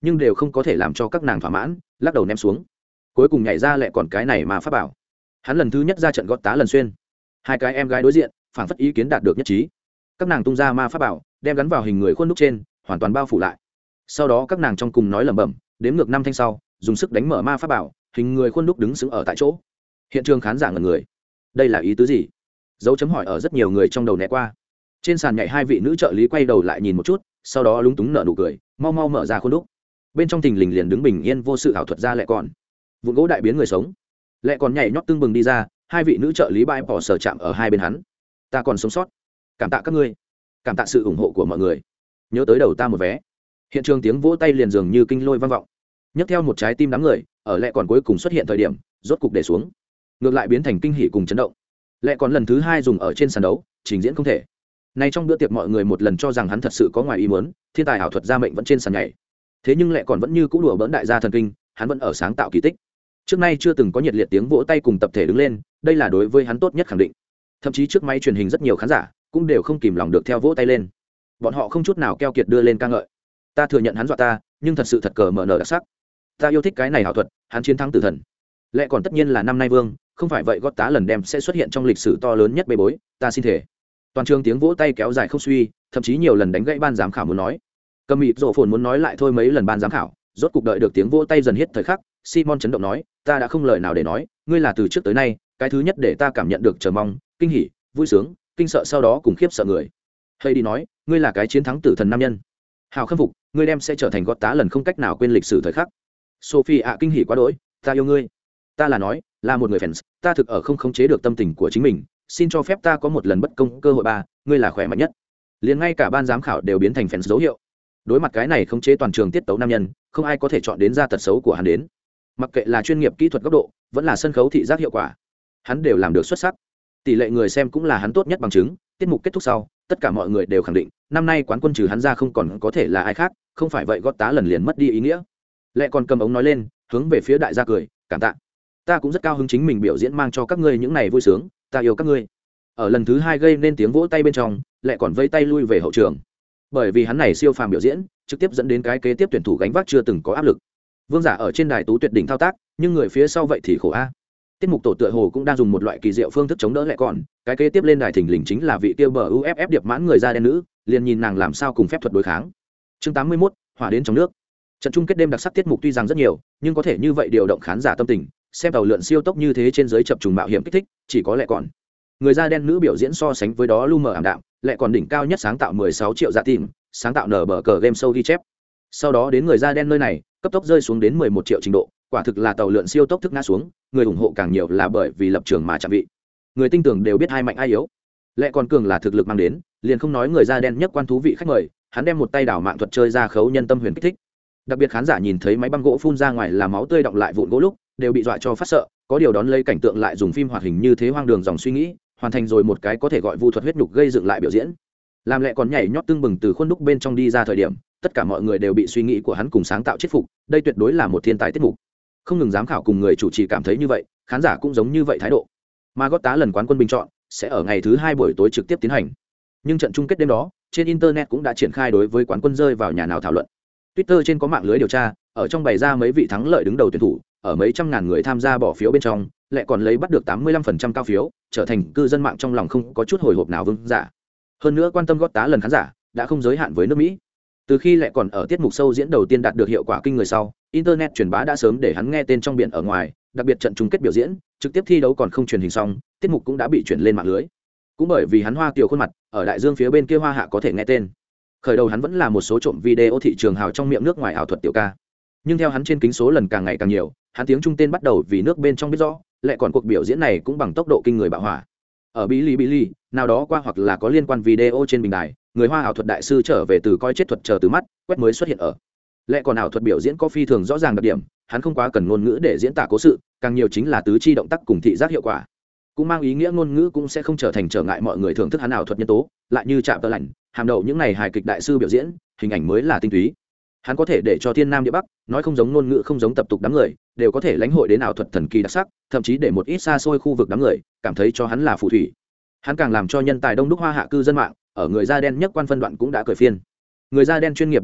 nhưng đều không có thể làm cho các nàng thỏa mãn, lắc đầu ném xuống. Cuối cùng nhảy ra lại còn cái này mà pháp bảo. Hắn lần thứ nhất ra trận gót tá lần xuyên. Hai cái em gái đối diện, phảng phất ý kiến đạt được nhất trí. Các nàng tung ra ma pháp bảo, đem gắn vào hình người khuôn đúc trên, hoàn toàn bao phủ lại. Sau đó các nàng trong cùng nói lẩm bẩm, đếm ngược năm thanh sau, dùng sức đánh mở ma pháp bảo, hình người khuôn đúc đứng sững ở tại chỗ. Hiện trường khán giả ngẩn người. Đây là ý tứ gì? Dấu chấm hỏi ở rất nhiều người trong đầu né qua. Trên sàn nhảy hai vị nữ trợ lý quay đầu lại nhìn một chút, sau đó lúng túng nở nụ cười, mau mau mở ra khuôn đúc. Bên trong thình lình liền đứng bình yên vô sự ảo thuật ra lẹ còn. Vụn gỗ đại biến người sống. Lẹ còn nhảy nhót tương bừng đi ra, hai vị nữ trợ lý bãi bỏ sở chạm ở hai bên hắn. Ta còn sống sót. Cảm tạ các ngươi. Cảm tạ sự ủng hộ của mọi người. Nhớ tới đầu ta một vé. Hiện trường tiếng vỗ tay liền dường như kinh lôi vang vọng. Nhấc theo một trái tim đám người, ở lẹ còn cuối cùng xuất hiện thời điểm, rốt cục để xuống. Ngược lại biến thành kinh hỉ cùng chấn động. Lẹ còn lần thứ hai dùng ở trên sàn đấu, trình diễn không thể. Nay trong bữa tiệc mọi người một lần cho rằng hắn thật sự có ngoài ý muốn, thiên tài ảo thuật gia mệnh vẫn trên sàn nhảy. Thế nhưng lẹ còn vẫn như cũ đùa bỡn đại gia thần kinh, hắn vẫn ở sáng tạo kỳ tích. Trước nay chưa từng có nhiệt liệt tiếng vỗ tay cùng tập thể đứng lên, đây là đối với hắn tốt nhất khẳng định. Thậm chí trước máy truyền hình rất nhiều khán giả cũng đều không kìm lòng được theo vỗ tay lên. Bọn họ không chút nào keo kiệt đưa lên ca ngợi. Ta thừa nhận hắn dọa ta, nhưng thật sự thật cờ mở nở đặc sắc. Ta yêu thích cái này ảo thuật, hắn chiến thắng tử thần. Lẽ còn tất nhiên là năm nay vương, không phải vậy gót tá lần đem sẽ xuất hiện trong lịch sử to lớn nhất bê bối, ta xin thể. Toàn trường tiếng vỗ tay kéo dài không suy, thậm chí nhiều lần đánh gãy ban giám khảo muốn nói. Cầm mịt rộ phồn muốn nói lại thôi mấy lần ban giám khảo, rốt cục đợi được tiếng vỗ tay dần hết thời khắc, Simon chấn động nói, ta đã không lời nào để nói, ngươi là từ trước tới nay, cái thứ nhất để ta cảm nhận được chờ mong, kinh hỉ, vui sướng, kinh sợ sau đó cùng khiếp sợ người. Hay đi nói, ngươi là cái chiến thắng tử thần nam nhân. Hào khâm phục, ngươi đem sẽ trở thành gót tá lần không cách nào quên lịch sử thời khắc. Sophie ạ kinh hỉ quá đỗi, ta yêu ngươi. Ta là nói, là một người fans, ta thực ở không khống chế được tâm tình của chính mình, xin cho phép ta có một lần bất công cơ hội ba, ngươi là khỏe mạnh nhất. Liền ngay cả ban giám khảo đều biến thành fans dấu hiệu. Đối mặt cái này khống chế toàn trường tiết tấu nam nhân, không ai có thể chọn đến ra tật xấu của hắn đến. Mặc kệ là chuyên nghiệp kỹ thuật góc độ, vẫn là sân khấu thị giác hiệu quả, hắn đều làm được xuất sắc. Tỷ lệ người xem cũng là hắn tốt nhất bằng chứng. Tiết mục kết thúc sau, tất cả mọi người đều khẳng định, năm nay quán quân trừ hắn ra không còn có thể là ai khác, không phải vậy gót tá lần liền mất đi ý nghĩa. Lẽ còn cầm ống nói lên, hướng về phía đại gia cười, cảm tạ. Ta cũng rất cao hứng chính mình biểu diễn mang cho các ngươi những này vui sướng, ta yêu các ngươi. Ở lần thứ hai gây nên tiếng vỗ tay bên trong, Lẽ còn vây tay lui về hậu trường. Bởi vì hắn này siêu phàm biểu diễn, trực tiếp dẫn đến cái kế tiếp tuyển thủ gánh vác chưa từng có áp lực. Vương giả ở trên đài tú tuyệt đỉnh thao tác, nhưng người phía sau vậy thì khổ a. Tiết mục tổ tựa hồ cũng đang dùng một loại kỳ diệu phương thức chống đỡ Lẽ còn, cái kế tiếp lên đài thỉnh lình chính là vị kia bờ u ép ép điệp mãn người da đen nữ, liền nhìn nàng làm sao cùng phép thuật đối kháng. Chương tám mươi mốt, hỏa đến trong nước. Trận chung kết đêm đặc sắc tiết mục tuy rằng rất nhiều, nhưng có thể như vậy điều động khán giả tâm tình, xem tàu lượn siêu tốc như thế trên dưới chập trùng mạo hiểm kích thích, chỉ có Lẽ còn. Người da đen nữ biểu diễn so sánh với đó lu mờ ảm đạm, Lẽ còn đỉnh cao nhất sáng tạo mười sáu triệu dạ tìm, sáng tạo nở bờ cờ game show ghi chép. Sau đó đến người da đen nơi này, cấp tốc rơi xuống đến mười một triệu trình độ, quả thực là tàu lượn siêu tốc thức ngã xuống, người ủng hộ càng nhiều là bởi vì lập trường mà chạm vị. Người tinh tưởng đều biết hai mạnh ai yếu. Lẽ còn cường là thực lực mang đến, liền không nói người da đen nhất quan thú vị khách mời, hắn đem một tay đảo mạng thuật chơi ra khấu nhân tâm huyền kích thích. Đặc biệt khán giả nhìn thấy máy băng gỗ phun ra ngoài là máu tươi đọng lại vụn gỗ lúc, đều bị dọa cho phát sợ, có điều đón lấy cảnh tượng lại dùng phim hoạt hình như thế hoang đường dòng suy nghĩ, hoàn thành rồi một cái có thể gọi vu thuật huyết nhục gây dựng lại biểu diễn. Làm Lẽ còn nhảy nhót tương bừng từ khuôn đúc bên trong đi ra thời điểm, tất cả mọi người đều bị suy nghĩ của hắn cùng sáng tạo chết phục, đây tuyệt đối là một thiên tài tiết mục. Không ngừng giám khảo cùng người chủ trì cảm thấy như vậy, khán giả cũng giống như vậy thái độ. Mà gót tá lần quán quân bình chọn sẽ ở ngày thứ hai buổi tối trực tiếp tiến hành. Nhưng trận chung kết đêm đó, trên internet cũng đã triển khai đối với quán quân rơi vào nhà nào thảo luận. Twitter trên có mạng lưới điều tra, ở trong bày ra mấy vị thắng lợi đứng đầu tuyển thủ, ở mấy trăm ngàn người tham gia bỏ phiếu bên trong, lại còn lấy bắt được tám mươi lăm phần trăm cao phiếu, trở thành cư dân mạng trong lòng không có chút hồi hộp nào vương giả. Hơn nữa quan tâm gót tá lần khán giả đã không giới hạn với nước Mỹ. Từ khi lại còn ở tiết mục sâu diễn đầu tiên đạt được hiệu quả kinh người sau, internet truyền bá đã sớm để hắn nghe tên trong biển ở ngoài, đặc biệt trận chung kết biểu diễn, trực tiếp thi đấu còn không truyền hình xong, tiết mục cũng đã bị chuyển lên mạng lưới. Cũng bởi vì hắn hoa tiểu khuôn mặt, ở đại dương phía bên kia hoa hạ có thể nghe tên. Khởi đầu hắn vẫn là một số trộm video thị trường hào trong miệng nước ngoài ảo thuật tiểu ca. Nhưng theo hắn trên kính số lần càng ngày càng nhiều, hắn tiếng trung tên bắt đầu vì nước bên trong biết rõ, lại còn cuộc biểu diễn này cũng bằng tốc độ kinh người bạo hỏa. Ở Bilibili, nào đó qua hoặc là có liên quan video trên bình đài, người hoa ảo thuật đại sư trở về từ coi chết thuật chờ từ mắt, quét mới xuất hiện ở. Lẽ còn ảo thuật biểu diễn có phi thường rõ ràng đặc điểm, hắn không quá cần ngôn ngữ để diễn tả cố sự, càng nhiều chính là tứ chi động tác cùng thị giác hiệu quả. Cũng mang ý nghĩa ngôn ngữ cũng sẽ không trở thành trở ngại mọi người thưởng thức hắn ảo thuật nhân tố, lại như chạm tơ lạnh, hàm đầu những này hài kịch đại sư biểu diễn, hình ảnh mới là tinh túy. Hắn có thể để cho thiên nam địa bắc, nói không giống ngôn ngữ không giống tập tục đám người, đều có thể lãnh hội đến ảo thuật thần kỳ đặc sắc, thậm chí để một ít xa xôi khu vực đám người cảm thấy cho hắn là phù thủy. Hắn càng làm cho nhân tài đông đúc hoa hạ cư dân mạng, ở người da đen nhất quan phân đoạn cũng đã cởi phiên. Người da đen chuyên nghiệp đoàn đội,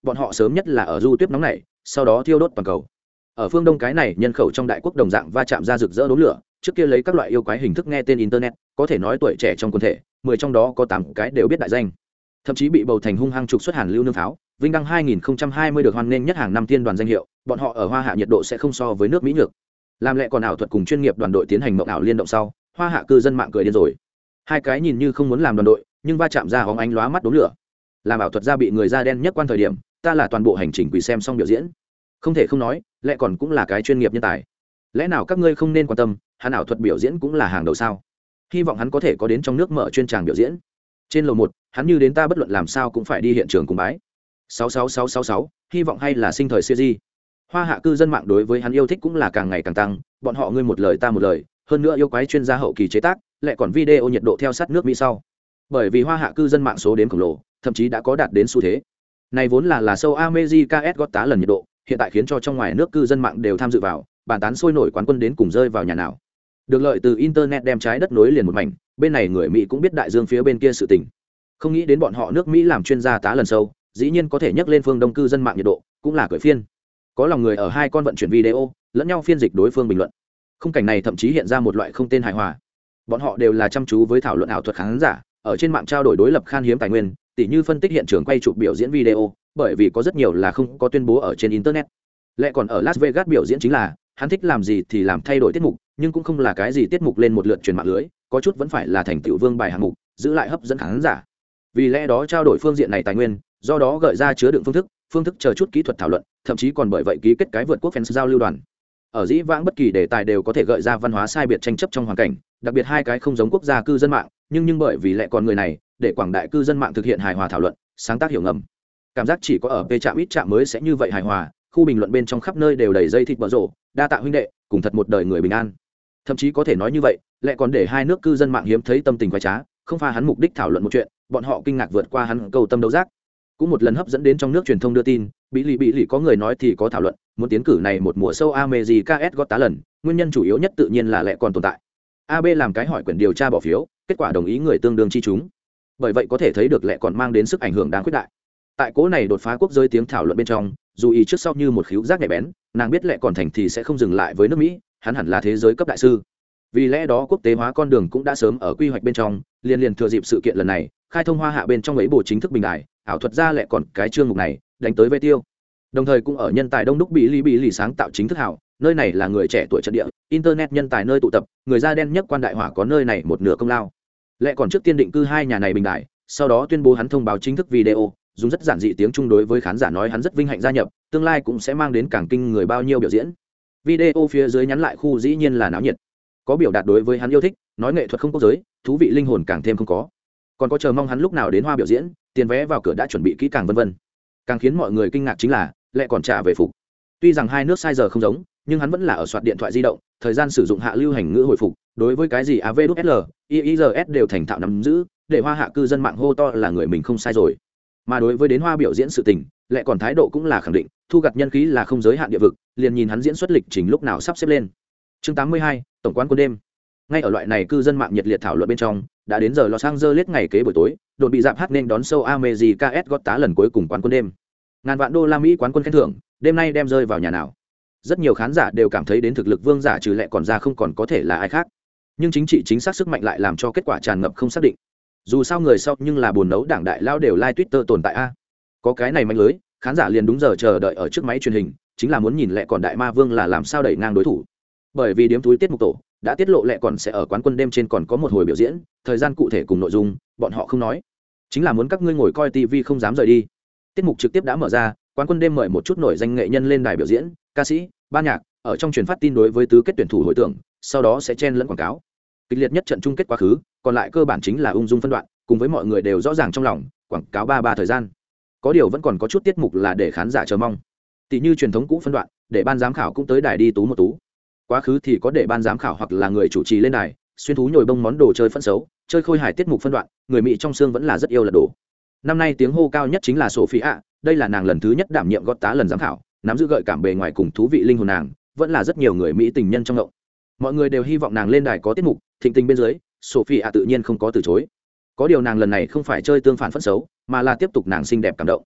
bọn họ sớm nhất là ở du tuyết nóng này sau đó thiêu đốt toàn cầu. Ở phương đông cái này nhân khẩu trong đại quốc đồng dạng va chạm ra rực rỡ đốm lửa, trước kia lấy các loại yêu quái hình thức nghe tên internet, có thể nói tuổi trẻ trong quần thể mười trong đó có tám cái đều biết đại danh, thậm chí bị bầu thành hung hăng trục xuất hàn lưu nương pháo. Vinh đăng hai nghìn không trăm hai mươi được hoan nghênh nhất hàng năm tiên đoàn danh hiệu, bọn họ ở hoa hạ nhiệt độ sẽ không so với nước Mỹ nhược. Làm lẽ còn ảo thuật cùng chuyên nghiệp đoàn đội tiến hành mộng ảo liên động sau, hoa hạ cư dân mạng cười điên rồi. Hai cái nhìn như không muốn làm đoàn đội, nhưng va chạm ra hóng ánh lóa mắt đốm lửa. Làm ảo thuật ra bị người da đen nhất quan thời điểm, ta là toàn bộ hành trình quỳ xem xong biểu diễn. Không thể không nói, lẽ còn cũng là cái chuyên nghiệp nhân tài. Lẽ nào các ngươi không nên quan tâm, hắn ảo thuật biểu diễn cũng là hàng đầu sao? Hy vọng hắn có thể có đến trong nước mở chuyên tràng biểu diễn. Trên lầu một, hắn như đến ta bất luận làm sao cũng phải đi hiện trường cùng bái. sáu sáu sáu sáu sáu, hy vọng hay là sinh thời siêu di. Hoa hạ cư dân mạng đối với hắn yêu thích cũng là càng ngày càng tăng, bọn họ ngươi một lời ta một lời, hơn nữa yêu quái chuyên gia hậu kỳ chế tác, lại còn video nhiệt độ theo sát nước Mỹ sau. Bởi vì hoa hạ cư dân mạng số đếm khổng lồ, thậm chí đã có đạt đến xu thế. Này vốn là là show America S Got Talent nhiệt độ, hiện tại khiến cho trong ngoài nước cư dân mạng đều tham dự vào, bàn tán sôi nổi quán quân đến cùng rơi vào nhà nào. Được lợi từ internet đem trái đất nối liền một mảnh, bên này người Mỹ cũng biết đại dương phía bên kia sự tình. Không nghĩ đến bọn họ nước Mỹ làm chuyên gia tá lần sâu, dĩ nhiên có thể nhắc lên phương đông cư dân mạng nhiệt độ, cũng là cởi phiên. Có lòng người ở hai con vận chuyển video, lẫn nhau phiên dịch đối phương bình luận. Khung cảnh này thậm chí hiện ra một loại không tên hài hòa. Bọn họ đều là chăm chú với thảo luận ảo thuật khán giả, ở trên mạng trao đổi đối lập khan hiếm tài nguyên, tỉ như phân tích hiện trường quay chụp biểu diễn video, bởi vì có rất nhiều là không có tuyên bố ở trên internet. Lẽ còn ở Las Vegas biểu diễn chính là, hắn thích làm gì thì làm thay đổi tiết mục, nhưng cũng không là cái gì tiết mục lên một lượt truyền mạng lưới, có chút vẫn phải là thành tựu vương bài hạng mục, giữ lại hấp dẫn khán giả. Vì lẽ đó trao đổi phương diện này tài nguyên, do đó gợi ra chứa đựng phương thức, phương thức chờ chút kỹ thuật thảo luận, thậm chí còn bởi vậy ký kết cái vượt quốc fans giao lưu đoàn. Ở dĩ vãng bất kỳ đề tài đều có thể gợi ra văn hóa sai biệt tranh chấp trong hoàn cảnh, đặc biệt hai cái không giống quốc gia cư dân mạng, nhưng nhưng bởi vì lẽ còn người này, để quảng đại cư dân mạng thực hiện hài hòa thảo luận, sáng tác hiểu ngầm. Cảm giác chỉ có ở P trạm ít trạm mới sẽ như vậy hài hòa, khu bình luận bên trong khắp nơi đều đầy dây thịt bở rộ, đa tạ huynh đệ, cùng thật một đời người bình an. Thậm chí có thể nói như vậy, lại còn để hai nước cư dân mạng hiếm thấy tâm tình quái trá, không pha hắn mục đích thảo luận một chuyện, bọn họ kinh ngạc vượt qua hắn cầu tâm đấu giác. Cũng một lần hấp dẫn đến trong nước truyền thông đưa tin, bị lì bị lì có người nói thì có thảo luận, muốn tiến cử này một mùa sâu America S Got Talent, nguyên nhân chủ yếu nhất tự nhiên là lẽ còn tồn tại. a bê làm cái hỏi quyển điều tra bỏ phiếu, kết quả đồng ý người tương đương chi chúng. Bởi vậy có thể thấy được lẽ còn mang đến sức ảnh hưởng đáng khuyết đại. Tại cố này đột phá quốc giới tiếng thảo luận bên trong, dù ý trước sau như một khíu giác nhạy bén, nàng biết lẽ còn thành thì sẽ không dừng lại với nước Mỹ, hắn hẳn là thế giới cấp đại sư. Vì lẽ đó quốc tế hóa con đường cũng đã sớm ở quy hoạch bên trong, liên liên thừa dịp sự kiện lần này, khai thông hoa hạ bên trong ấy bộ chính thức bình đại, ảo thuật ra lẽ còn cái chương mục này, đánh tới về tiêu. Đồng thời cũng ở nhân tài đông đúc bị lý bị lì sáng tạo chính thức hảo, nơi này là người trẻ tuổi trận địa, internet nhân tài nơi tụ tập, người da đen nhất quan đại hỏa có nơi này một nửa công lao. Lẽ còn trước tiên định cư hai nhà này bình đại, sau đó tuyên bố hắn thông báo chính thức video, dùng rất giản dị tiếng Trung đối với khán giả nói hắn rất vinh hạnh gia nhập, tương lai cũng sẽ mang đến càng kinh người bao nhiêu biểu diễn. Video phía dưới nhắn lại khu dĩ nhiên là náo nhiệt, có biểu đạt đối với hắn yêu thích, nói nghệ thuật không quốc giới, thú vị linh hồn càng thêm không có, còn có chờ mong hắn lúc nào đến hoa biểu diễn, tiền vé vào cửa đã chuẩn bị kỹ càng vân vân. Càng khiến mọi người kinh ngạc chính là lại còn trả về phục. Tuy rằng hai nước sai giờ không giống, nhưng hắn vẫn là ở soạt điện thoại di động, thời gian sử dụng hạ lưu hành ngữ hồi phục, đối với cái gì a vê đê lờ, i i giê ét đều thành thạo nắm giữ, để hoa hạ cư dân mạng hô to là người mình không sai rồi. Mà đối với đến hoa biểu diễn sự tình, lại còn thái độ cũng là khẳng định, thu gặt nhân khí là không giới hạn địa vực, liền nhìn hắn diễn xuất lịch trình lúc nào sắp xếp lên. Chương tám mươi hai, tổng quán quân đêm. Ngay ở loại này cư dân mạng nhiệt liệt thảo luận bên trong, đã đến giờ Los Angeles ngày kế buổi tối, đột bị dạp hát nên đón show America S Got Talent lần cuối cùng quán quân đêm. Ngàn vạn đô la Mỹ quán quân khen thưởng, đêm nay đem rơi vào nhà nào? Rất nhiều khán giả đều cảm thấy đến thực lực vương giả trừ lẽ còn ra không còn có thể là ai khác. Nhưng chính trị chính xác sức mạnh lại làm cho kết quả tràn ngập không xác định. Dù sao người sau nhưng là buồn nấu đảng đại lao đều like Twitter tồn tại a. Có cái này mạnh lưới, khán giả liền đúng giờ chờ đợi ở trước máy truyền hình, chính là muốn nhìn lẽ còn đại ma vương là làm sao đẩy ngang đối thủ. Bởi vì điếm túi tiết mục tổ đã tiết lộ lẽ còn sẽ ở quán quân đêm trên còn có một hồi biểu diễn, thời gian cụ thể cùng nội dung bọn họ không nói, chính là muốn các ngươi ngồi coi tivi không dám rời đi. Tiết mục trực tiếp đã mở ra, quán quân đêm mời một chút nổi danh nghệ nhân lên đài biểu diễn, ca sĩ, ban nhạc, ở trong truyền phát tin đối với tứ kết tuyển thủ hội tưởng, sau đó sẽ chen lẫn quảng cáo. Kịch liệt nhất trận chung kết quá khứ, còn lại cơ bản chính là ung dung phân đoạn, cùng với mọi người đều rõ ràng trong lòng, quảng cáo ba ba thời gian. Có điều vẫn còn có chút tiết mục là để khán giả chờ mong. Tỷ như truyền thống cũ phân đoạn, để ban giám khảo cũng tới đài đi tú một tú. Quá khứ thì có để ban giám khảo hoặc là người chủ trì lên đài, xuyên thú nhồi bông món đồ chơi phân xấu, chơi khôi hài tiết mục phân đoạn, người Mỹ trong xương vẫn là rất yêu lật đổ. Năm nay tiếng hô cao nhất chính là Sophia, đây là nàng lần thứ nhất đảm nhiệm gót tá lần giám khảo, nắm giữ gợi cảm bề ngoài cùng thú vị linh hồn nàng, vẫn là rất nhiều người Mỹ tình nhân trong ngộng. Mọi người đều hy vọng nàng lên đài có tiết mục, thịnh tình bên dưới, Sophia tự nhiên không có từ chối. Có điều nàng lần này không phải chơi tương phản phân xấu, mà là tiếp tục nàng xinh đẹp cảm động.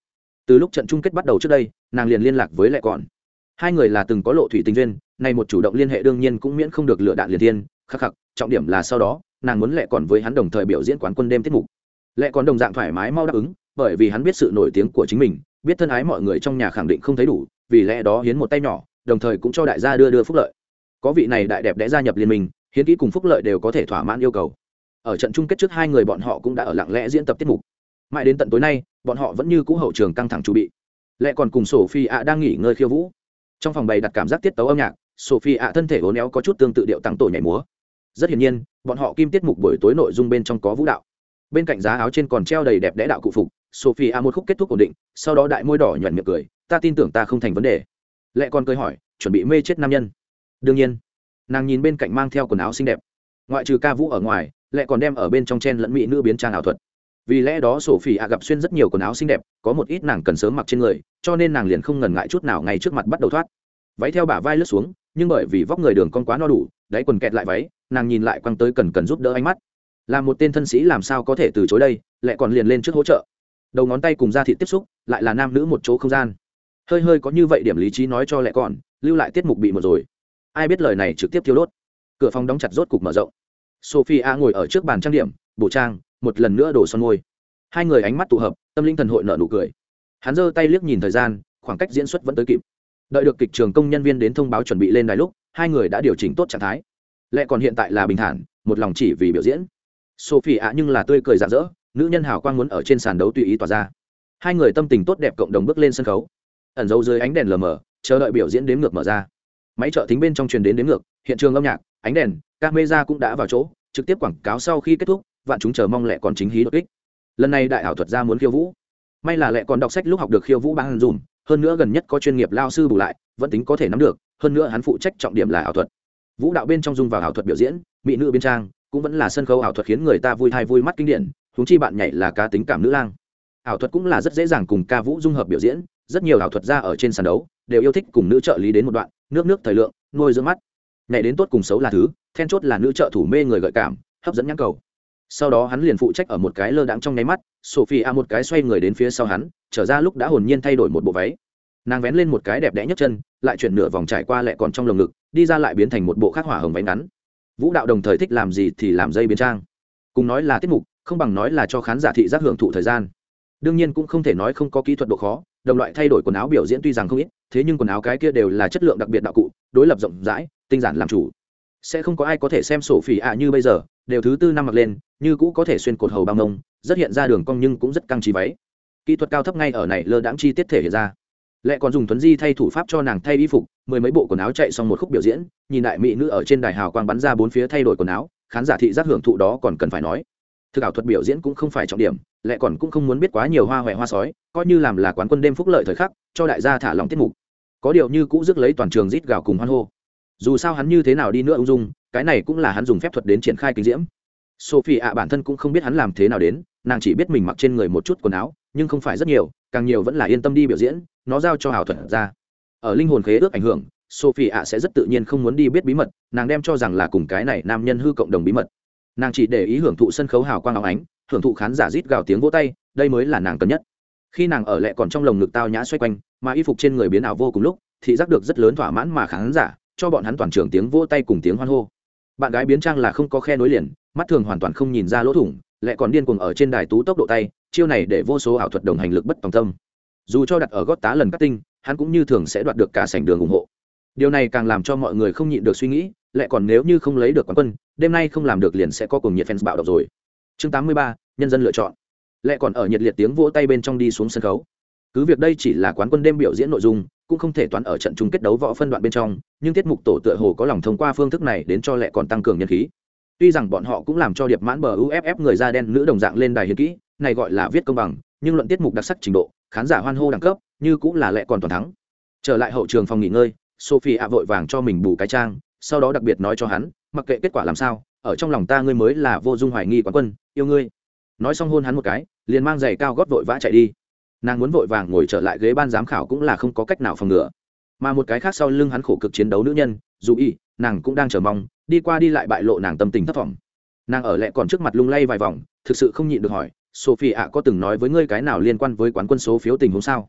Từ lúc trận chung kết bắt đầu trước đây nàng liền liên lạc với lệ còn, hai người là từng có lộ thủy tình duyên, này một chủ động liên hệ đương nhiên cũng miễn không được lựa đạn liền thiên khắc khắc. Trọng điểm là sau đó nàng muốn lệ còn với hắn đồng thời biểu diễn quán quân đêm tiết mục. Lệ còn đồng dạng thoải mái mau đáp ứng, bởi vì hắn biết sự nổi tiếng của chính mình, biết thân ái mọi người trong nhà khẳng định không thấy đủ, vì lẽ đó hiến một tay nhỏ, đồng thời cũng cho đại gia đưa đưa phúc lợi. Có vị này đại đẹp đẽ gia nhập liên minh, hiến kỹ cùng phúc lợi đều có thể thỏa mãn yêu cầu. Ở trận chung kết trước hai người bọn họ cũng đã ở lặng lẽ diễn tập tiết mục. Mãi đến tận tối nay bọn họ vẫn như cũ hậu trường căng thẳng chuẩn bị. Lệ còn cùng Sophie ạ đang nghỉ ngơi khiêu vũ, trong phòng bày đặt cảm giác tiết tấu âm nhạc. Sophie ạ thân thể uốn éo có chút tương tự điệu tăng tổ nhảy múa. Rất hiển nhiên bọn họ kim tiết mục buổi tối nội dung bên trong có vũ đạo. Bên cạnh giá áo trên còn treo đầy đẹp đẽ đạo cụ phục. Sophie ạ một khúc kết thúc ổn định, sau đó đại môi đỏ nhuận miệng cười, ta tin tưởng ta không thành vấn đề. Lệ còn cười hỏi, chuẩn bị mê chết nam nhân? Đương nhiên. Nàng nhìn bên cạnh mang theo quần áo xinh đẹp, ngoại trừ ca vũ ở ngoài Lệ còn đem ở bên trong chen lẫn mỹ nữ biến trang ảo thuật. Vì lẽ đó Sophie ạ gặp xuyên rất nhiều quần áo xinh đẹp, có một ít nàng cần sớm mặc trên người, cho nên nàng liền không ngần ngại chút nào ngay trước mặt bắt đầu thoát. Váy theo bả vai lướt xuống, nhưng bởi vì vóc người đường con quá no đủ, đáy quần kẹt lại váy, nàng nhìn lại quăng tới cần cần giúp đỡ ánh mắt. Là một tên thân sĩ làm sao có thể từ chối đây, Lệ còn liền lên trước hỗ trợ. Đầu ngón tay cùng da thịt tiếp xúc, lại là nam nữ một chỗ không gian. Hơi hơi có như vậy điểm lý trí nói cho Lệ còn, lưu lại tiết mục bị một rồi. Ai biết lời này trực tiếp thiêu đốt. Cửa phòng đóng chặt rốt cục mở rộng. Sophie A ngồi ở trước bàn trang điểm, bổ trang, một lần nữa đổ son môi. Hai người ánh mắt tụ hợp, tâm linh thần hội nở nụ cười. Hắn giơ tay liếc nhìn thời gian, khoảng cách diễn xuất vẫn tới kịp. Đợi được kịch trường công nhân viên đến thông báo chuẩn bị lên đài lúc, hai người đã điều chỉnh tốt trạng thái. Lệ còn hiện tại là bình thản, một lòng chỉ vì biểu diễn. Sophie A nhưng là tươi cười rạng rỡ, nữ nhân hào quang muốn ở trên sàn đấu tùy ý tỏa ra. Hai người tâm tình tốt đẹp cộng đồng bước lên sân khấu, ẩn giấu dưới ánh đèn lờ mờ, chờ đợi biểu diễn đếm ngược mở ra. Máy trợ thính bên trong truyền đến đếm ngược, hiện trường âm nhạc, ánh đèn, camera cũng đã vào chỗ, trực tiếp quảng cáo sau khi kết thúc, vạn chúng chờ mong Lệ còn chính hí đột kích. Lần này đại ảo thuật gia muốn khiêu vũ, may là Lệ còn đọc sách lúc học được khiêu vũ bằng dùm, hơn nữa gần nhất có chuyên nghiệp lao sư bù lại, vẫn tính có thể nắm được, hơn nữa hắn phụ trách trọng điểm là ảo thuật. Vũ đạo bên trong dung vào ảo thuật biểu diễn, mỹ nữ biến trang, cũng vẫn là sân khấu ảo thuật khiến người ta vui thai vui mắt kinh điển, huống chi bạn nhảy là cá tính cảm nữ lang. Ảo thuật cũng là rất dễ dàng cùng ca vũ dung hợp biểu diễn, rất nhiều ảo thuật gia ở trên sàn đấu đều yêu thích cùng nữ trợ lý đến một đoạn, nước nước thời lượng, nuôi dưỡng mắt. Nhảy đến tốt cùng xấu là thứ, then chốt là nữ trợ thủ mê người gợi cảm, hấp dẫn nhãn cầu. Sau đó hắn liền phụ trách ở một cái lơ đãng trong nháy mắt, Sophie A một cái xoay người đến phía sau hắn, trở ra lúc đã hồn nhiên thay đổi một bộ váy. Nàng vén lên một cái đẹp đẽ nhất chân, lại chuyển nửa vòng trải qua Lệ còn trong lồng ngực, đi ra lại biến thành một bộ khác hỏa hồng váy ngắn. Vũ đạo đồng thời thích làm gì thì làm dây biến trang. Cùng nói là tiết mục, không bằng nói là cho khán giả thị giác hưởng thụ thời gian. Đương nhiên cũng không thể nói không có kỹ thuật độ khó, đồng loại thay đổi quần áo biểu diễn tuy rằng không ít, thế nhưng quần áo cái kia đều là chất lượng đặc biệt đạo cụ, đối lập rộng rãi, tinh giản làm chủ. Sẽ không có ai có thể xem Sophie A như bây giờ, đều thứ tư năm mặc lên, như cũ có thể xuyên cột hầu bao mông, rất hiện ra đường cong nhưng cũng rất căng trí váy. Kỹ thuật cao thấp ngay ở này lơ đãng chi tiết thể hiện ra. Lệ còn dùng thuấn di thay thủ pháp cho nàng thay y phục, mười mấy bộ quần áo chạy xong một khúc biểu diễn, nhìn đại mỹ nữ ở trên đài hào quang bắn ra bốn phía thay đổi quần áo, khán giả thị giác hưởng thụ đó còn cần phải nói. Thực ảo thuật biểu diễn cũng không phải trọng điểm, Lệ còn cũng không muốn biết quá nhiều hoa hoè hoa sói, coi như làm là quán quân đêm phúc lợi thời khắc, cho đại gia thả lỏng tiết mục. Có điều như cũ rước lấy toàn trường rít gào cùng hoan hô. Dù sao hắn như thế nào đi nữa ung dung, cái này cũng là hắn dùng phép thuật đến triển khai kinh diễm. Sophie ạ bản thân cũng không biết hắn làm thế nào đến, nàng chỉ biết mình mặc trên người một chút quần áo, nhưng không phải rất nhiều, càng nhiều vẫn là yên tâm đi biểu diễn, nó giao cho ảo thuật ra. Ở linh hồn khế ước ảnh hưởng, Sophie ạ sẽ rất tự nhiên không muốn đi biết bí mật, nàng đem cho rằng là cùng cái này nam nhân hư cộng đồng bí mật. Nàng chỉ để ý hưởng thụ sân khấu hào quang óng ánh, hưởng thụ khán giả rít gào tiếng vỗ tay, đây mới là nàng cần nhất. Khi nàng ở Lệ còn trong lồng ngực tao nhã xoay quanh, mà y phục trên người biến ảo vô cùng lúc, thị giác được rất lớn thỏa mãn mà khán giả, cho bọn hắn toàn trường tiếng vỗ tay cùng tiếng hoan hô. Bạn gái biến trang là không có khe nối liền, mắt thường hoàn toàn không nhìn ra lỗ thủng, Lệ còn điên cuồng ở trên đài tú tốc độ tay, chiêu này để vô số ảo thuật đồng hành lực bất tòng tâm. Dù cho đặt ở gót tá lần cắt tinh, hắn cũng như thường sẽ đoạt được cả sảnh đường ủng hộ. Điều này càng làm cho mọi người không nhịn được suy nghĩ, Lệ còn nếu như không lấy được quán quân, đêm nay không làm được liền sẽ có cùng nhiệt fans bạo động rồi. Chương tám mươi ba, nhân dân lựa chọn. Lệ còn ở nhiệt liệt tiếng vỗ tay bên trong đi xuống sân khấu. Cứ việc đây chỉ là quán quân đêm biểu diễn nội dung, cũng không thể toán ở trận chung kết đấu võ phân đoạn bên trong, nhưng tiết mục tổ tựa hồ có lòng thông qua phương thức này đến cho Lệ còn tăng cường nhân khí. Tuy rằng bọn họ cũng làm cho điệp mãn bờ u ép ép người da đen nữ đồng dạng lên đài hiến kỹ, này gọi là viết công bằng, nhưng luận tiết mục đặc sắc trình độ, khán giả hoan hô đẳng cấp, như cũng là Lệ còn toàn thắng. Trở lại hậu trường phòng nghỉ ngơi, Sophie ạ vội vàng cho mình bù cái trang, sau đó đặc biệt nói cho hắn, mặc kệ kết quả làm sao, ở trong lòng ta ngươi mới là vô dung hoài nghi quán quân, yêu ngươi. Nói xong hôn hắn một cái, liền mang giày cao gót vội vã chạy đi. Nàng muốn vội vàng ngồi trở lại ghế ban giám khảo cũng là không có cách nào phòng ngừa. Mà một cái khác sau lưng hắn khổ cực chiến đấu nữ nhân, dù y, nàng cũng đang chờ mong, đi qua đi lại bại lộ nàng tâm tình thất vọng. Nàng ở Lệ còn trước mặt lung lay vài vòng, thực sự không nhịn được hỏi, Sophie ạ có từng nói với ngươi cái nào liên quan với quán quân số phiếu tình huống sao?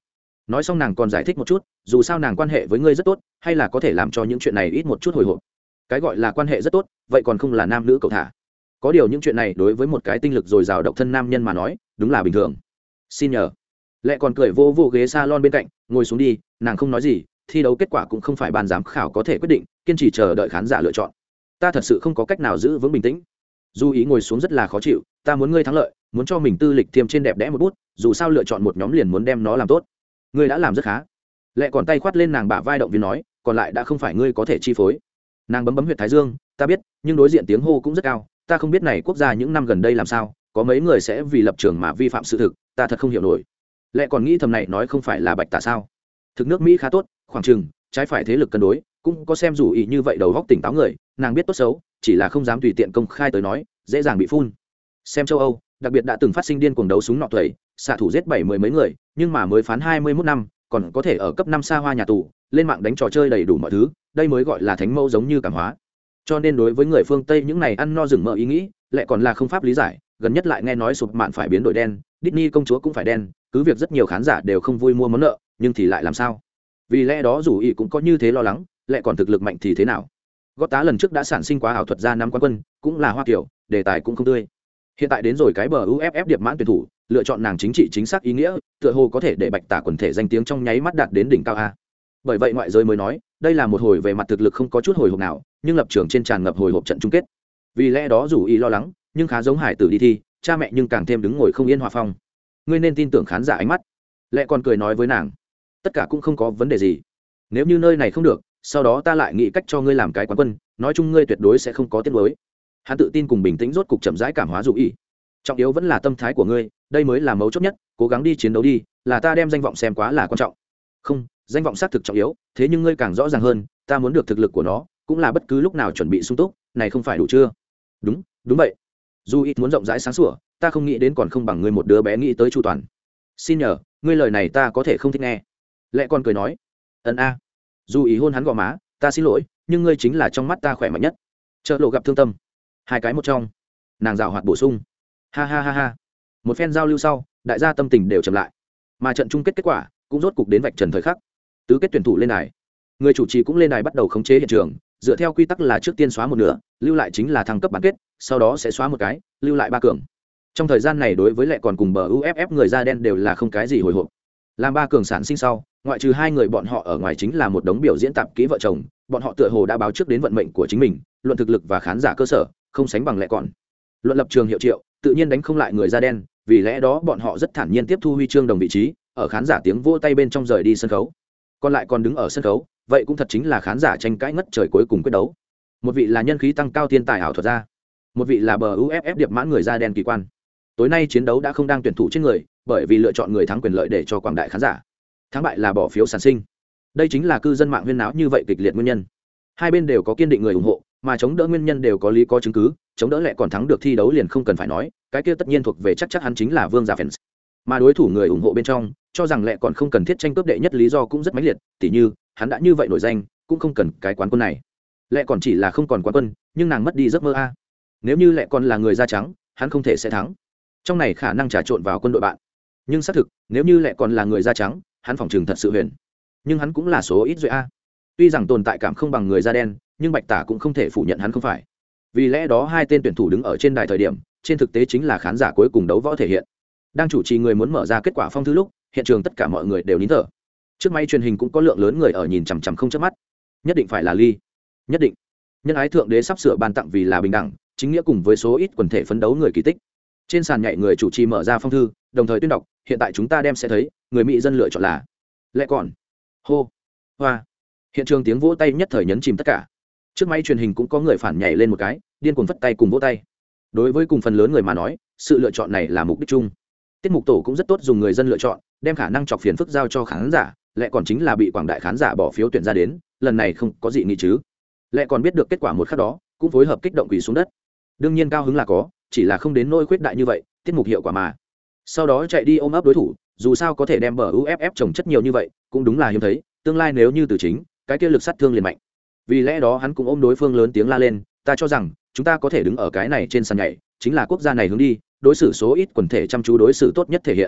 nói xong nàng còn giải thích một chút, dù sao nàng quan hệ với ngươi rất tốt, hay là có thể làm cho những chuyện này ít một chút hồi hộp. Cái gọi là quan hệ rất tốt, vậy còn không là nam nữ cậu thả. Có điều những chuyện này đối với một cái tinh lực dồi dào độc thân nam nhân mà nói đúng là bình thường. Xin nhờ. Lệ còn cười vô vô ghế salon bên cạnh, ngồi xuống đi. Nàng không nói gì, thi đấu kết quả cũng không phải ban giám khảo có thể quyết định, kiên trì chờ đợi khán giả lựa chọn. Ta thật sự không có cách nào giữ vững bình tĩnh. Du ý ngồi xuống rất là khó chịu, ta muốn ngươi thắng lợi, muốn cho mình tư lịch tiêm trên đẹp đẽ một bút, dù sao lựa chọn một nhóm liền muốn đem nó làm tốt. Ngươi đã làm rất khá. Lệ còn tay khoát lên nàng bả vai động viên nói, còn lại đã không phải ngươi có thể chi phối. Nàng bấm bấm huyệt thái dương, ta biết, nhưng đối diện tiếng hô cũng rất cao, ta không biết này quốc gia những năm gần đây làm sao, có mấy người sẽ vì lập trường mà vi phạm sự thực, ta thật không hiểu nổi. Lệ còn nghĩ thầm này nói không phải là bạch tả sao? Thực nước Mỹ khá tốt, khoảng chừng trái phải thế lực cân đối, cũng có xem dù ý như vậy đầu góc tỉnh táo người, nàng biết tốt xấu, chỉ là không dám tùy tiện công khai tới nói, dễ dàng bị phun. Xem châu Âu, đặc biệt đã từng phát sinh điên cuồng đấu súng nọ tuổi, xạ thủ giết bảy mươi mấy người, nhưng mà mới phán hai mươi mốt năm, còn có thể ở cấp năm xa hoa nhà tù, lên mạng đánh trò chơi đầy đủ mọi thứ, đây mới gọi là thánh mẫu giống như cảm hóa. Cho nên đối với người phương Tây những này ăn no rừng mỡ ý nghĩ, lại còn là không pháp lý giải, gần nhất lại nghe nói sụp mạn phải biến đổi đen, Disney công chúa cũng phải đen, cứ việc rất nhiều khán giả đều không vui mua món nợ, nhưng thì lại làm sao? Vì lẽ đó dù ý cũng có như thế lo lắng, lại còn thực lực mạnh thì thế nào? Gót tá lần trước đã sản sinh quá ảo thuật ra năm quán quân, cũng là hoa kiểu, đề tài cũng không tươi. Hiện tại đến rồi cái bờ u ép ép điệp mãn tuyển thủ, lựa chọn nàng chính trị chính xác ý nghĩa, tựa hồ có thể để bạch tả quần thể danh tiếng trong nháy mắt đạt đến đỉnh cao a. Bởi vậy ngoại giới mới nói, đây là một hồi về mặt thực lực không có chút hồi hộp nào, nhưng lập trường trên tràn ngập hồi hộp trận chung kết. Vì lẽ đó dù ý lo lắng, nhưng khá giống hải tử đi thi, cha mẹ nhưng càng thêm đứng ngồi không yên hòa phong. Ngươi nên tin tưởng khán giả ánh mắt. Lệ còn cười nói với nàng, tất cả cũng không có vấn đề gì. Nếu như nơi này không được, sau đó ta lại nghĩ cách cho ngươi làm cái quán quân, nói chung ngươi tuyệt đối sẽ không có tiếc nuối. Hắn tự tin cùng bình tĩnh rốt cục chậm rãi cảm hóa dù ý. Trọng yếu vẫn là tâm thái của ngươi, đây mới là mấu chốt nhất, cố gắng đi chiến đấu đi, là ta đem danh vọng xem quá là quan trọng. Không, danh vọng xác thực trọng yếu, thế nhưng ngươi càng rõ ràng hơn, ta muốn được thực lực của nó, cũng là bất cứ lúc nào chuẩn bị sung túc, này không phải đủ chưa? Đúng, đúng vậy. Dù ít muốn rộng rãi sáng sủa, ta không nghĩ đến còn không bằng ngươi một đứa bé nghĩ tới chu toàn. Xin nhờ, ngươi lời này ta có thể không thích nghe. Lệ con cười nói, ân a. Dù ý hôn hắn gò má, ta xin lỗi, nhưng ngươi chính là trong mắt ta khỏe mạnh nhất. Chợ lộ gặp thương tâm, hai cái một trong. Nàng dạo hoạt bổ sung, ha ha ha ha. Một phen giao lưu sau, đại gia tâm tình đều chậm lại, mà trận chung kết kết quả cũng rốt cục đến vạch trần thời khắc. Tứ kết tuyển thủ lên đài, người chủ trì cũng lên đài bắt đầu khống chế hiện trường, dựa theo quy tắc là trước tiên xóa một nửa, lưu lại chính là thăng cấp bán kết, sau đó sẽ xóa một cái, lưu lại ba cường. Trong thời gian này đối với Lệ còn cùng bờ u ép ép người da đen đều là không cái gì hồi hộp. Làm ba cường sản sinh sau, ngoại trừ hai người bọn họ ở ngoài chính là một đống biểu diễn tạp kỹ vợ chồng, bọn họ tựa hồ đã báo trước đến vận mệnh của chính mình, luận thực lực và khán giả cơ sở, không sánh bằng Lệ còn. Luận lập trường hiệu triệu, tự nhiên đánh không lại người da đen, vì lẽ đó bọn họ rất thản nhiên tiếp thu huy chương đồng vị trí, ở khán giả tiếng vỗ tay bên trong rời đi sân khấu. Còn lại còn đứng ở sân khấu, vậy cũng thật chính là khán giả tranh cãi ngất trời cuối cùng quyết đấu. Một vị là nhân khí tăng cao thiên tài ảo thuật ra, một vị là bờ u ép ép điệp mãn người da đen kỳ quan. Tối nay chiến đấu đã không đang tuyển thủ trên người, bởi vì lựa chọn người thắng quyền lợi để cho quảng đại khán giả. Thắng bại là bỏ phiếu sản sinh. Đây chính là cư dân mạng huyên náo như vậy kịch liệt nguyên nhân. Hai bên đều có kiên định người ủng hộ, mà chống đỡ nguyên nhân đều có lý có chứng cứ, chống đỡ Lệ còn thắng được thi đấu liền không cần phải nói, cái kia tất nhiên thuộc về chắc chắc hắn chính là vương giả fans. Mà đối thủ người ủng hộ bên trong cho rằng Lệ còn không cần thiết tranh cướp đệ nhất lý do cũng rất mãnh liệt, tỉ như hắn đã như vậy nổi danh, cũng không cần cái quán quân này. Lệ còn chỉ là không còn quán quân, nhưng nàng mất đi giấc mơ a. Nếu như Lệ còn là người da trắng, hắn không thể sẽ thắng. Trong này khả năng trà trộn vào quân đội bạn. Nhưng xác thực, nếu như Lệ còn là người da trắng, hắn phỏng chừng thật sự huyền. Nhưng hắn cũng là số ít duy a. Tuy rằng tồn tại cảm không bằng người da đen, nhưng Bạch Tả cũng không thể phủ nhận hắn không phải. Vì lẽ đó hai tên tuyển thủ đứng ở trên đài thời điểm, trên thực tế chính là khán giả cuối cùng đấu võ thể hiện. Đang chủ trì người muốn mở ra kết quả phong thư lúc, hiện trường tất cả mọi người đều nín thở. Trước máy truyền hình cũng có lượng lớn người ở nhìn chằm chằm không chớp mắt. Nhất định phải là ly. Nhất định. Nhân ái thượng đế sắp sửa ban tặng vì là bình đẳng, chính nghĩa cùng với số ít quần thể phấn đấu người kỳ tích. Trên sàn nhảy người chủ trì mở ra phong thư, đồng thời tuyên đọc, hiện tại chúng ta đem sẽ thấy, người Mỹ dân lựa chọn là Lệ còn. Hô. Hoa. Hiện trường tiếng vỗ tay nhất thời nhấn chìm tất cả. Trước máy truyền hình cũng có người phản nhảy lên một cái, điên cuồng phất tay cùng vỗ tay. Đối với cùng phần lớn người mà nói, sự lựa chọn này là mục đích chung. Tiết mục tổ cũng rất tốt dùng người dân lựa chọn, đem khả năng chọc phiền phức giao cho khán giả, Lệ còn chính là bị quảng đại khán giả bỏ phiếu tuyển ra đến, lần này không có gì nghĩ chứ. Lệ còn biết được kết quả một khắc đó, cũng phối hợp kích động quỳ xuống đất. Đương nhiên cao hứng là có, chỉ là không đến nỗi khuyết đại như vậy, tiết mục hiệu quả mà. Sau đó chạy đi ôm ấp đối thủ, dù sao có thể đem bờ u ép ép trồng chất nhiều như vậy, cũng đúng là hiếm thấy, tương lai nếu như từ chính, cái kia lực sát thương liền mạnh. Vì lẽ đó hắn cũng ôm đối phương lớn tiếng la lên, ta cho rằng chúng ta có thể đứng ở cái này trên sàn nhảy, chính là quốc gia này hướng đi, đối xử số ít quần thể chăm chú đối xử tốt nhất thể hiện.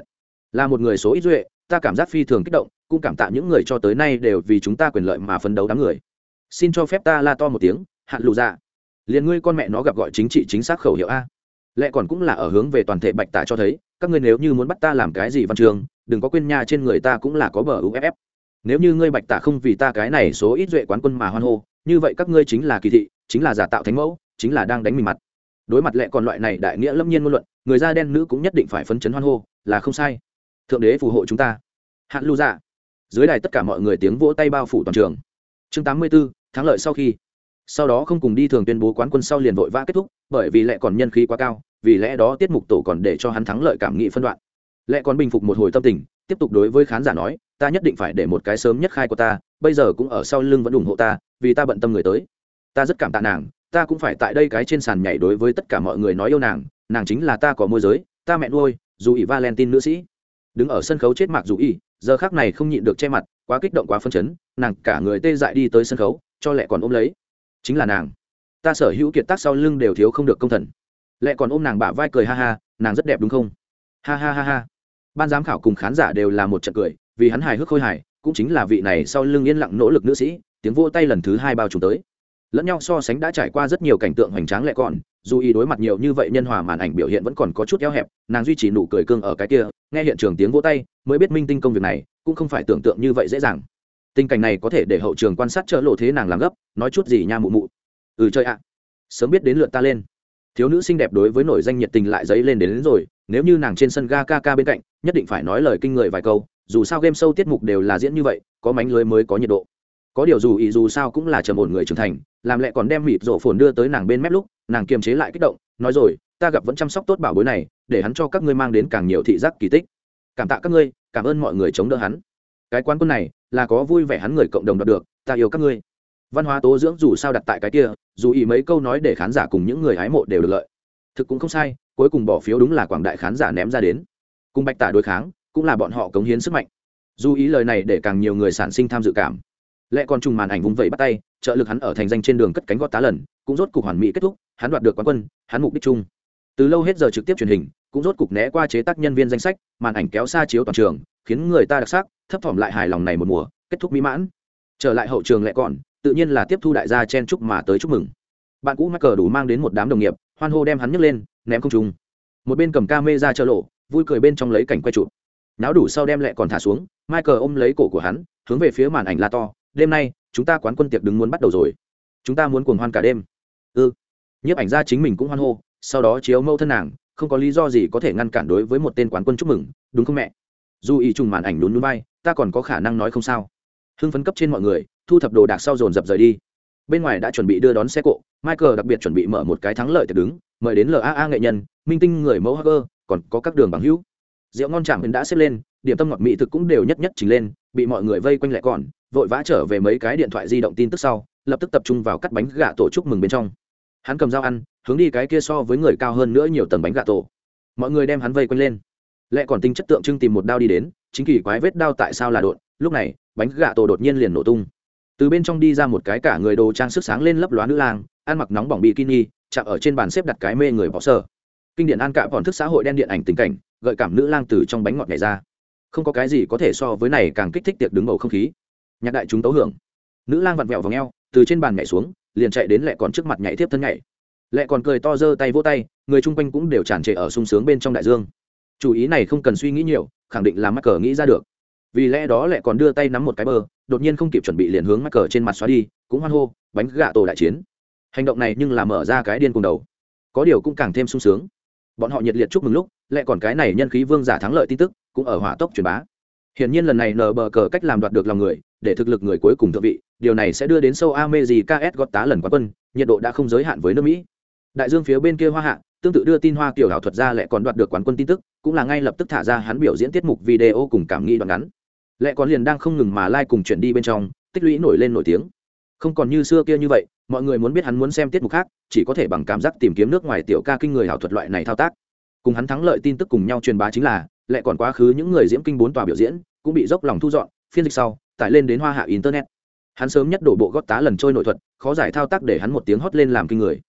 là một người số ít duệ, ta cảm giác phi thường kích động, cũng cảm tạ những người cho tới nay đều vì chúng ta quyền lợi mà phấn đấu đám người. Xin cho phép ta la to một tiếng, hạn lù dạ. Liền ngươi con mẹ nó gặp gọi chính trị chính xác khẩu hiệu a. Lẽ còn cũng là ở hướng về toàn thể bạch tả cho thấy, các ngươi nếu như muốn bắt ta làm cái gì văn trường, đừng có quên nha, trên người ta cũng là có bờ u ép ép. Nếu như ngươi bạch tả không vì ta cái này số ít duệ quán quân mà hoan hô, như vậy các ngươi chính là kỳ thị, chính là giả tạo thánh mẫu, chính là đang đánh mình mặt. Đối mặt lẽ còn loại này đại nghĩa lâm nhiên ngôn luận, người da đen nữ cũng nhất định phải phấn chấn hoan hô, là không sai. Thượng đế phù hộ chúng ta. Hạn lưu dạ. Dưới đài tất cả mọi người tiếng vỗ tay bao phủ toàn trường. Chương tám mươi 84, thắng lợi sau khi. Sau đó không cùng đi thường tuyên bố quán quân sau liền vội vã kết thúc, bởi vì lẽ còn nhân khí quá cao, vì lẽ đó tiết mục tổ còn để cho hắn thắng lợi cảm nghĩ phân đoạn. Lẽ còn bình phục một hồi tâm tình, tiếp tục đối với khán giả nói, ta nhất định phải để một cái sớm nhất khai của ta, bây giờ cũng ở sau lưng vẫn ủng hộ ta, vì ta bận tâm người tới. Ta rất cảm tạ nàng, ta cũng phải tại đây cái trên sàn nhảy đối với tất cả mọi người nói yêu nàng, nàng chính là ta có môi giới, ta mẹ nuôi, dù ỷ Valentine nữ sĩ. Đứng ở sân khấu chết mạc dù ỷ, giờ khắc này không nhịn được che mặt, quá kích động quá phân chấn, nàng cả người tê dại đi tới sân khấu, cho lẹ còn ôm lấy. Chính là nàng. Ta sở hữu kiệt tác sau lưng đều thiếu không được công thần. Lẹ còn ôm nàng bả vai cười ha ha, nàng rất đẹp đúng không? Ha ha ha ha. Ban giám khảo cùng khán giả đều là một trận cười, vì hắn hài hước khôi hài, cũng chính là vị này sau lưng yên lặng nỗ lực nữ sĩ, tiếng vỗ tay lần thứ hai bao trùm tới. Lẫn nhau so sánh đã trải qua rất nhiều cảnh tượng hoành tráng lẹ còn, dù ý đối mặt nhiều như vậy nhân hòa màn ảnh biểu hiện vẫn còn có chút eo hẹp, nàng duy trì nụ cười cương ở cái kia, nghe hiện trường tiếng vỗ tay, mới biết minh tinh công việc này cũng không phải tưởng tượng như vậy dễ dàng. Tình cảnh này có thể để hậu trường quan sát chợ lộ thế nàng làm gấp, nói chút gì nha mụ mụ. Ừ chơi ạ. Sớm biết đến lượt ta lên. Thiếu nữ xinh đẹp đối với nổi danh nhiệt tình lại dấy lên đến, đến rồi, nếu như nàng trên sân ga ca ca bên cạnh, nhất định phải nói lời kinh người vài câu, dù sao game show tiết mục đều là diễn như vậy, có mánh lưới mới có nhiệt độ. Có điều dù ý dù sao cũng là trầm ổn người trưởng thành, làm lẹ còn đem mịt rổ phồn đưa tới nàng bên mép lúc, nàng kiềm chế lại kích động, nói rồi, ta gặp vẫn chăm sóc tốt bảo bối này, để hắn cho các ngươi mang đến càng nhiều thị giác kỳ tích. Cảm tạ các ngươi, cảm ơn mọi người chống đỡ hắn. Cái quán quân này là có vui vẻ hắn người cộng đồng đạt được, ta yêu các ngươi. Văn hóa tố dưỡng dù sao đặt tại cái kia, dù ý mấy câu nói để khán giả cùng những người hái mộ đều được lợi. Thực cũng không sai, cuối cùng bỏ phiếu đúng là quảng đại khán giả ném ra đến. Cùng bạch tả đối kháng, cũng là bọn họ cống hiến sức mạnh. Dù ý lời này để càng nhiều người sản sinh tham dự cảm. Lẽ còn trùng màn ảnh vung vẩy bắt tay, trợ lực hắn ở thành danh trên đường cất cánh gót tá lần, cũng rốt cục hoàn mỹ kết thúc, hắn đoạt được quán quân, hắn mục đích chung. Từ lâu hết giờ trực tiếp truyền hình, cũng rốt cục né qua chế tác nhân viên danh sách, màn ảnh kéo xa chiếu toàn trường, khiến người ta đặc sắc, thấp thỏm lại hài lòng này một mùa, kết thúc mỹ mãn. Trở lại hậu trường lẽ còn, tự nhiên là tiếp thu đại gia chen chúc mà tới chúc mừng. Bạn cũ Michael đủ mang đến một đám đồng nghiệp, hoan hô đem hắn nhấc lên, ném không trung. Một bên cầm camera chợ lộ, vui cười bên trong lấy cảnh quay chụp. Náo đủ sau đem lẹ còn thả xuống, Michael ôm lấy cổ của hắn, hướng về phía màn ảnh la to, đêm nay chúng ta quán quân tiệc đứng muốn bắt đầu rồi, chúng ta muốn cuồng hoan cả đêm. Ừ. Nhiếp ảnh gia chính mình cũng hoan hô, sau đó chiếu mâu thân nàng, không có lý do gì có thể ngăn cản đối với một tên quán quân chúc mừng, đúng không mẹ? Dù ý trùng màn ảnh nhún nhún vai, ta còn có khả năng nói không sao. Hưng phấn cấp trên mọi người, thu thập đồ đạc sau dồn dập rời đi. Bên ngoài đã chuẩn bị đưa đón xe cộ, Michael đặc biệt chuẩn bị mở một cái thắng lợi tiệc đứng, mời đến lờ a a nghệ nhân, minh tinh người mẫu hacker, còn có các đường bằng hữu. Rượu ngon chạm đã xếp lên, điểm tâm ngọt mỹ thực cũng đều nhất nhất chỉnh lên, bị mọi người vây quanh lại còn, vội vã trở về mấy cái điện thoại di động tin tức sau, lập tức tập trung vào cắt bánh gà tổ chúc mừng bên trong. Hắn cầm dao ăn, hướng đi cái kia so với người cao hơn nữa nhiều tầng bánh gà tổ. Mọi người đem hắn vây quanh lên. Lẽ còn tinh chất tượng trưng tìm một đao đi đến, chính kỳ quái vết đao tại sao là đột, lúc này, bánh gà tổ đột nhiên liền nổ tung. Từ bên trong đi ra một cái cả người đồ trang sức sáng lên lấp lóa nữ lang, ăn mặc nóng bỏng bikini, chạm ở trên bàn xếp đặt cái mê người bỏ sờ. Kinh điển an cạ còn thức xã hội đen điện ảnh tình cảnh, gợi cảm nữ lang từ trong bánh ngọt nhảy ra. Không có cái gì có thể so với này càng kích thích tiệc đứng bầu không khí. Nhạc đại chúng tấu hưởng. Nữ lang vặn vẹo vòng eo, từ trên bàn nhảy xuống, liền chạy đến lẹ còn trước mặt nhảy tiếp thân nhảy. Lẹ còn cười to giơ tay vỗ tay, người chung quanh cũng đều tràn trề ở sung sướng bên trong đại dương. Chủ ý này không cần suy nghĩ nhiều, khẳng định là mắc cờ nghĩ ra được. Vì lẽ đó lẹ còn đưa tay nắm một cái bơ, đột nhiên không kịp chuẩn bị liền hướng mắc cờ trên mặt xóa đi, cũng hoan hô, bánh gà tổ đại chiến. Hành động này nhưng là mở ra cái điên cùng đầu. Có điều cũng càng thêm sung sướng. Bọn họ nhiệt liệt chúc mừng lúc, lẹ còn cái này nhân khí vương giả thắng lợi tin tức cũng ở hỏa tốc truyền bá. Hiển nhiên lần này nở bờ cờ cách làm đoạt được lòng người, để thực lực người cuối cùng thượng vị, điều này sẽ đưa đến show America Got tá lần quán quân, nhiệt độ đã không giới hạn với nước Mỹ. Đại dương phía bên kia Hoa Hạ, tương tự đưa tin Hoa kiểu ảo thuật ra lẹ còn đoạt được quán quân tin tức, cũng là ngay lập tức thả ra hắn biểu diễn tiết mục video cùng cảm nghĩ đoạn ngắn. Lẹ còn liền đang không ngừng mà like cùng chuyển đi bên trong, tích lũy nổi lên nổi tiếng. Không còn như xưa kia như vậy, mọi người muốn biết hắn muốn xem tiết mục khác, chỉ có thể bằng cảm giác tìm kiếm nước ngoài tiểu ca kinh người ảo thuật loại này thao tác. Cùng hắn thắng lợi tin tức cùng nhau truyền bá chính là, lẹ còn quá khứ những người diễm kinh bốn tòa biểu diễn, cũng bị dốc lòng thu dọn, phiên dịch sau, tải lên đến Hoa Hạ internet. Hắn sớm nhất đổ bộ gót tá lần trôi nội thuật, khó giải thao tác để hắn một tiếng hót lên làm kinh người.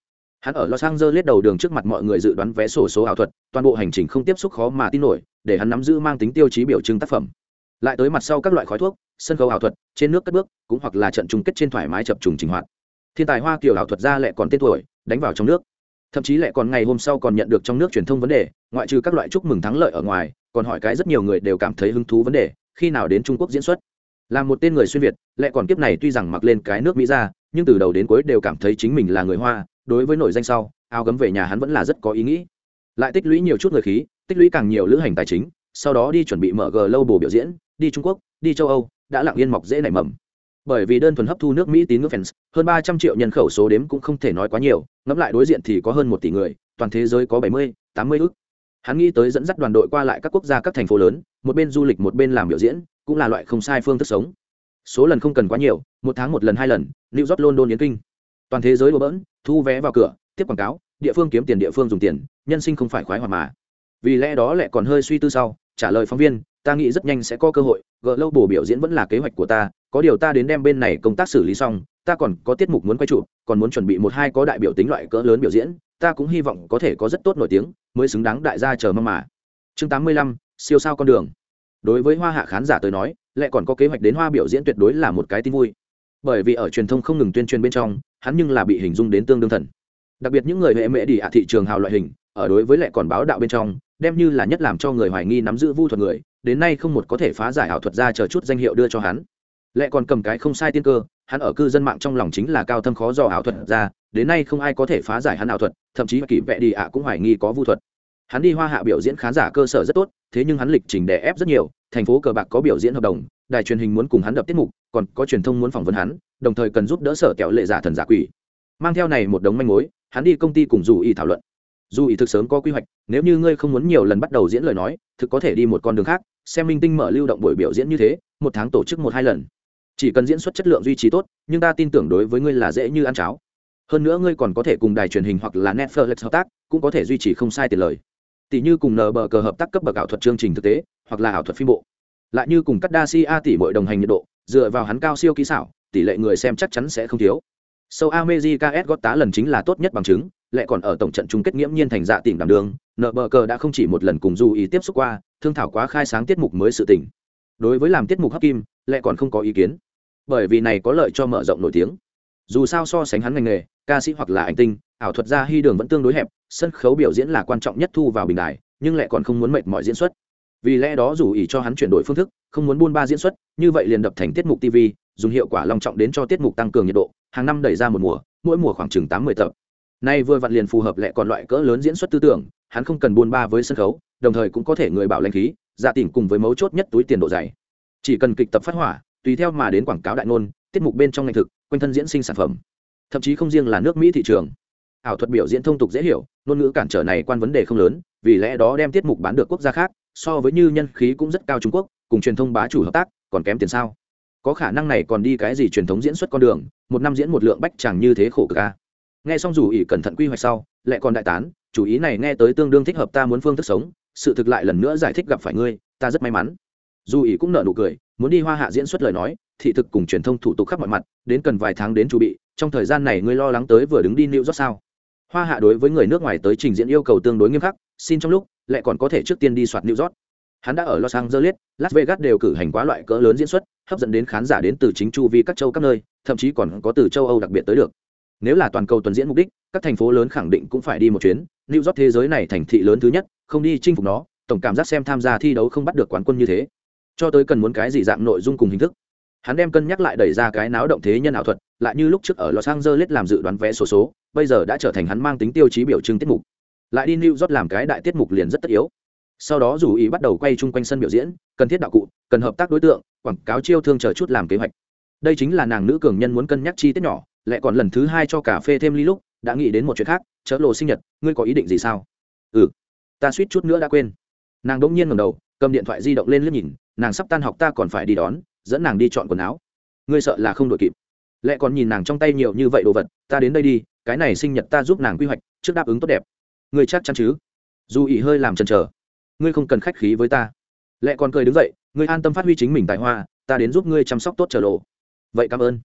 Hắn ở Los Angeles đầu đường trước mặt mọi người dự đoán vé sổ số ảo thuật, toàn bộ hành trình không tiếp xúc khó mà tin nổi, để hắn nắm giữ mang tính tiêu chí biểu trưng tác phẩm. Lại tới mặt sau các loại khói thuốc, sân khấu ảo thuật, trên nước cất bước, cũng hoặc là trận chung kết trên thoải mái chập trùng trình hoạt. Thiên tài Hoa Kiều ảo thuật gia lại còn tên tuổi, đánh vào trong nước. Thậm chí lại còn ngày hôm sau còn nhận được trong nước truyền thông vấn đề, ngoại trừ các loại chúc mừng thắng lợi ở ngoài, còn hỏi cái rất nhiều người đều cảm thấy hứng thú vấn đề, khi nào đến Trung Quốc diễn xuất. Là một tên người xuyên Việt, lại còn kiếp này tuy rằng mặc lên cái nước Mỹ ra, nhưng từ đầu đến cuối đều cảm thấy chính mình là người Hoa, đối với nổi danh sau, áo gấm về nhà hắn vẫn là rất có ý nghĩ. Lại tích lũy nhiều chút người khí, tích lũy càng nhiều lữ hành tài chính, sau đó đi chuẩn bị mở Global biểu diễn, đi Trung Quốc, đi châu Âu, đã lặng yên mọc dễ nảy mầm. Bởi vì đơn thuần hấp thu nước Mỹ tín ngưỡng fans, hơn ba trăm triệu nhân khẩu số đếm cũng không thể nói quá nhiều, ngẫm lại đối diện thì có hơn một tỷ người, toàn thế giới có bảy mươi, tám mươi ức. Hắn nghĩ tới dẫn dắt đoàn đội qua lại các quốc gia các thành phố lớn, một bên du lịch một bên làm biểu diễn, cũng là loại không sai phương thức sống. Số lần không cần quá nhiều, một tháng một lần hai lần, New York, London, Yến Kinh. Toàn thế giới đùa bỡn, thu vé vào cửa, tiếp quảng cáo, địa phương kiếm tiền địa phương dùng tiền, nhân sinh không phải khoái hoạt mà. Vì lẽ đó lại còn hơi suy tư sau, trả lời phóng viên, ta nghĩ rất nhanh sẽ có cơ hội, Global biểu diễn vẫn là kế hoạch của ta, có điều ta đến đem bên này công tác xử lý xong, ta còn có tiết mục muốn quay chụp, còn muốn chuẩn bị một hai có đại biểu tính loại cỡ lớn biểu diễn, ta cũng hy vọng có thể có rất tốt nổi tiếng, mới xứng đáng đại gia chờ mong mà. Chương tám mươi lăm, siêu sao con đường. Đối với Hoa Hạ khán giả tới nói, lại còn có kế hoạch đến Hoa biểu diễn tuyệt đối là một cái tin vui. Bởi vì ở truyền thông không ngừng tuyên truyền bên trong, hắn nhưng là bị hình dung đến tương đương thần. Đặc biệt những người hệ mễ đi ạ thị trường hào loại hình, ở đối với lại còn báo đạo bên trong, đem như là nhất làm cho người hoài nghi nắm giữ vu thuật người, đến nay không một có thể phá giải ảo thuật ra chờ chút danh hiệu đưa cho hắn. Lại còn cầm cái không sai tiên cơ, hắn ở cư dân mạng trong lòng chính là cao thâm khó dò ảo thuật ra, đến nay không ai có thể phá giải hắn ảo thuật, thậm chí kỳ vẽ đi ạ cũng hoài nghi có vu thuật. Hắn đi Hoa Hạ biểu diễn khán giả cơ sở rất tốt, thế nhưng hắn lịch trình đè ép rất nhiều, thành phố cờ bạc có biểu diễn hợp đồng, đài truyền hình muốn cùng hắn đập tiết mục, còn có truyền thông muốn phỏng vấn hắn, đồng thời cần giúp đỡ sở kẹo lệ giả thần giả quỷ. Mang theo này một đống manh mối, hắn đi công ty cùng dù y thảo luận. Dù y thực sớm có quy hoạch, nếu như ngươi không muốn nhiều lần bắt đầu diễn lời nói, thực có thể đi một con đường khác, xem minh tinh mở lưu động buổi biểu diễn như thế, một tháng tổ chức một hai lần. Chỉ cần diễn xuất chất lượng duy trì tốt, nhưng ta tin tưởng đối với ngươi là dễ như ăn cháo. Hơn nữa ngươi còn có thể cùng đài truyền hình hoặc là Netflix hợp tác, cũng có thể duy trì không sai tiền lời. Tỷ như cùng nờ bờ cờ hợp tác cấp bậc ảo thuật chương trình thực tế, hoặc là ảo thuật phim bộ. Lại như cùng Kardashian tỷ muội đồng hành nhiệt độ, dựa vào hắn cao siêu kỹ xảo, tỷ lệ người xem chắc chắn sẽ không thiếu. Show America's Got Talent chính là tốt nhất bằng chứng, lại còn ở tổng trận chung kết nghiễm nhiên thành dạ tỉnh đảm đường, nờ bờ cờ đã không chỉ một lần cùng Du ý tiếp xúc qua, thương thảo quá khai sáng tiết mục mới sự tình. Đối với làm tiết mục hấp kim, lại còn không có ý kiến, bởi vì này có lợi cho mở rộng nổi tiếng. Dù sao so sánh hắn ngành nghề, ca sĩ hoặc là ảnh tinh, ảo thuật gia hy đường vẫn tương đối hẹp, sân khấu biểu diễn là quan trọng nhất thu vào bình đài, nhưng lại còn không muốn mệt mỏi diễn xuất. Vì lẽ đó dù ý cho hắn chuyển đổi phương thức, không muốn buôn ba diễn xuất, như vậy liền đập thành tiết mục ti vi, dùng hiệu quả long trọng đến cho tiết mục tăng cường nhiệt độ, hàng năm đẩy ra một mùa, mỗi mùa khoảng chừng tám mươi tập. Nay vừa vặn liền phù hợp lệ còn loại cỡ lớn diễn xuất tư tưởng, hắn không cần buôn ba với sân khấu, đồng thời cũng có thể người bảo lãnh khí, dạ tỉnh cùng với mấu chốt nhất túi tiền độ dày. Chỉ cần kịch tập phát hỏa, tùy theo mà đến quảng cáo đại ngôn, tiết mục bên trong ngành thực, quanh thân diễn sinh sản phẩm. Thậm chí không riêng là nước Mỹ thị trường. Ảo thuật biểu diễn thông tục dễ hiểu, ngôn ngữ cản trở này quan vấn đề không lớn, vì lẽ đó đem tiết mục bán được quốc gia khác, so với như nhân khí cũng rất cao Trung Quốc, cùng truyền thông bá chủ hợp tác, còn kém tiền sao? Có khả năng này còn đi cái gì truyền thống diễn xuất con đường, một năm diễn một lượng bách chẳng như thế khổ cực a. Nghe xong dù ý cẩn thận quy hoạch sau, lại còn đại tán, chủ ý này nghe tới tương đương thích hợp ta muốn phương thức sống, sự thực lại lần nữa giải thích gặp phải ngươi, ta rất may mắn. Dù ý cũng nở nụ cười, muốn đi Hoa Hạ diễn xuất lời nói, thị thực cùng truyền thông thủ tục khắp mọi mặt, đến cần vài tháng đến chuẩn bị, trong thời gian này ngươi lo lắng tới vừa đứng đi New York sao? Hoa Hạ đối với người nước ngoài tới trình diễn yêu cầu tương đối nghiêm khắc, xin trong lúc lại còn có thể trước tiên đi soạt New York. Hắn đã ở Los Angeles, Las Vegas đều cử hành quá loại cỡ lớn diễn xuất, hấp dẫn đến khán giả đến từ chính chu vi các châu các nơi, thậm chí còn có từ châu Âu đặc biệt tới được. Nếu là toàn cầu tuần diễn mục đích, các thành phố lớn khẳng định cũng phải đi một chuyến, New York thế giới này thành thị lớn thứ nhất, không đi chinh phục nó, tổng cảm giác xem tham gia thi đấu không bắt được quán quân như thế. Cho tới cần muốn cái gì dạng nội dung cùng hình thức. Hắn đem cân nhắc lại đẩy ra cái náo động thế nhân ảo thuật, lại như lúc trước ở Los Angeles làm dự đoán vé số số, bây giờ đã trở thành hắn mang tính tiêu chí biểu trưng tiết mục. Lại đi New York làm cái đại tiết mục liền rất tất yếu. Sau đó dù ý bắt đầu quay chung quanh sân biểu diễn, cần thiết đạo cụ, cần hợp tác đối tượng, quảng cáo chiêu thương chờ chút làm kế hoạch. Đây chính là nàng nữ cường nhân muốn cân nhắc chi tiết nhỏ, lại còn lần thứ hai cho cà phê thêm ly lúc, đã nghĩ đến một chuyện khác, chớ lộ sinh nhật, ngươi có ý định gì sao? Ừ, ta suýt chút nữa đã quên. Nàng đỗng nhiên ngẩng đầu, cầm điện thoại di động lên liếc nhìn, nàng sắp tan học ta còn phải đi đón, dẫn nàng đi chọn quần áo. Ngươi sợ là không đội kịp. Lại còn nhìn nàng trong tay nhiều như vậy đồ vật, ta đến đây đi, cái này sinh nhật ta giúp nàng quy hoạch, trước đáp ứng tốt đẹp. Ngươi chắc chắn chứ? Dù ý hơi làm chần chờ. Ngươi không cần khách khí với ta. Lại còn cười đứng dậy, ngươi an tâm phát huy chính mình tài hoa, ta đến giúp ngươi chăm sóc tốt chờ lộ. Vậy cảm ơn.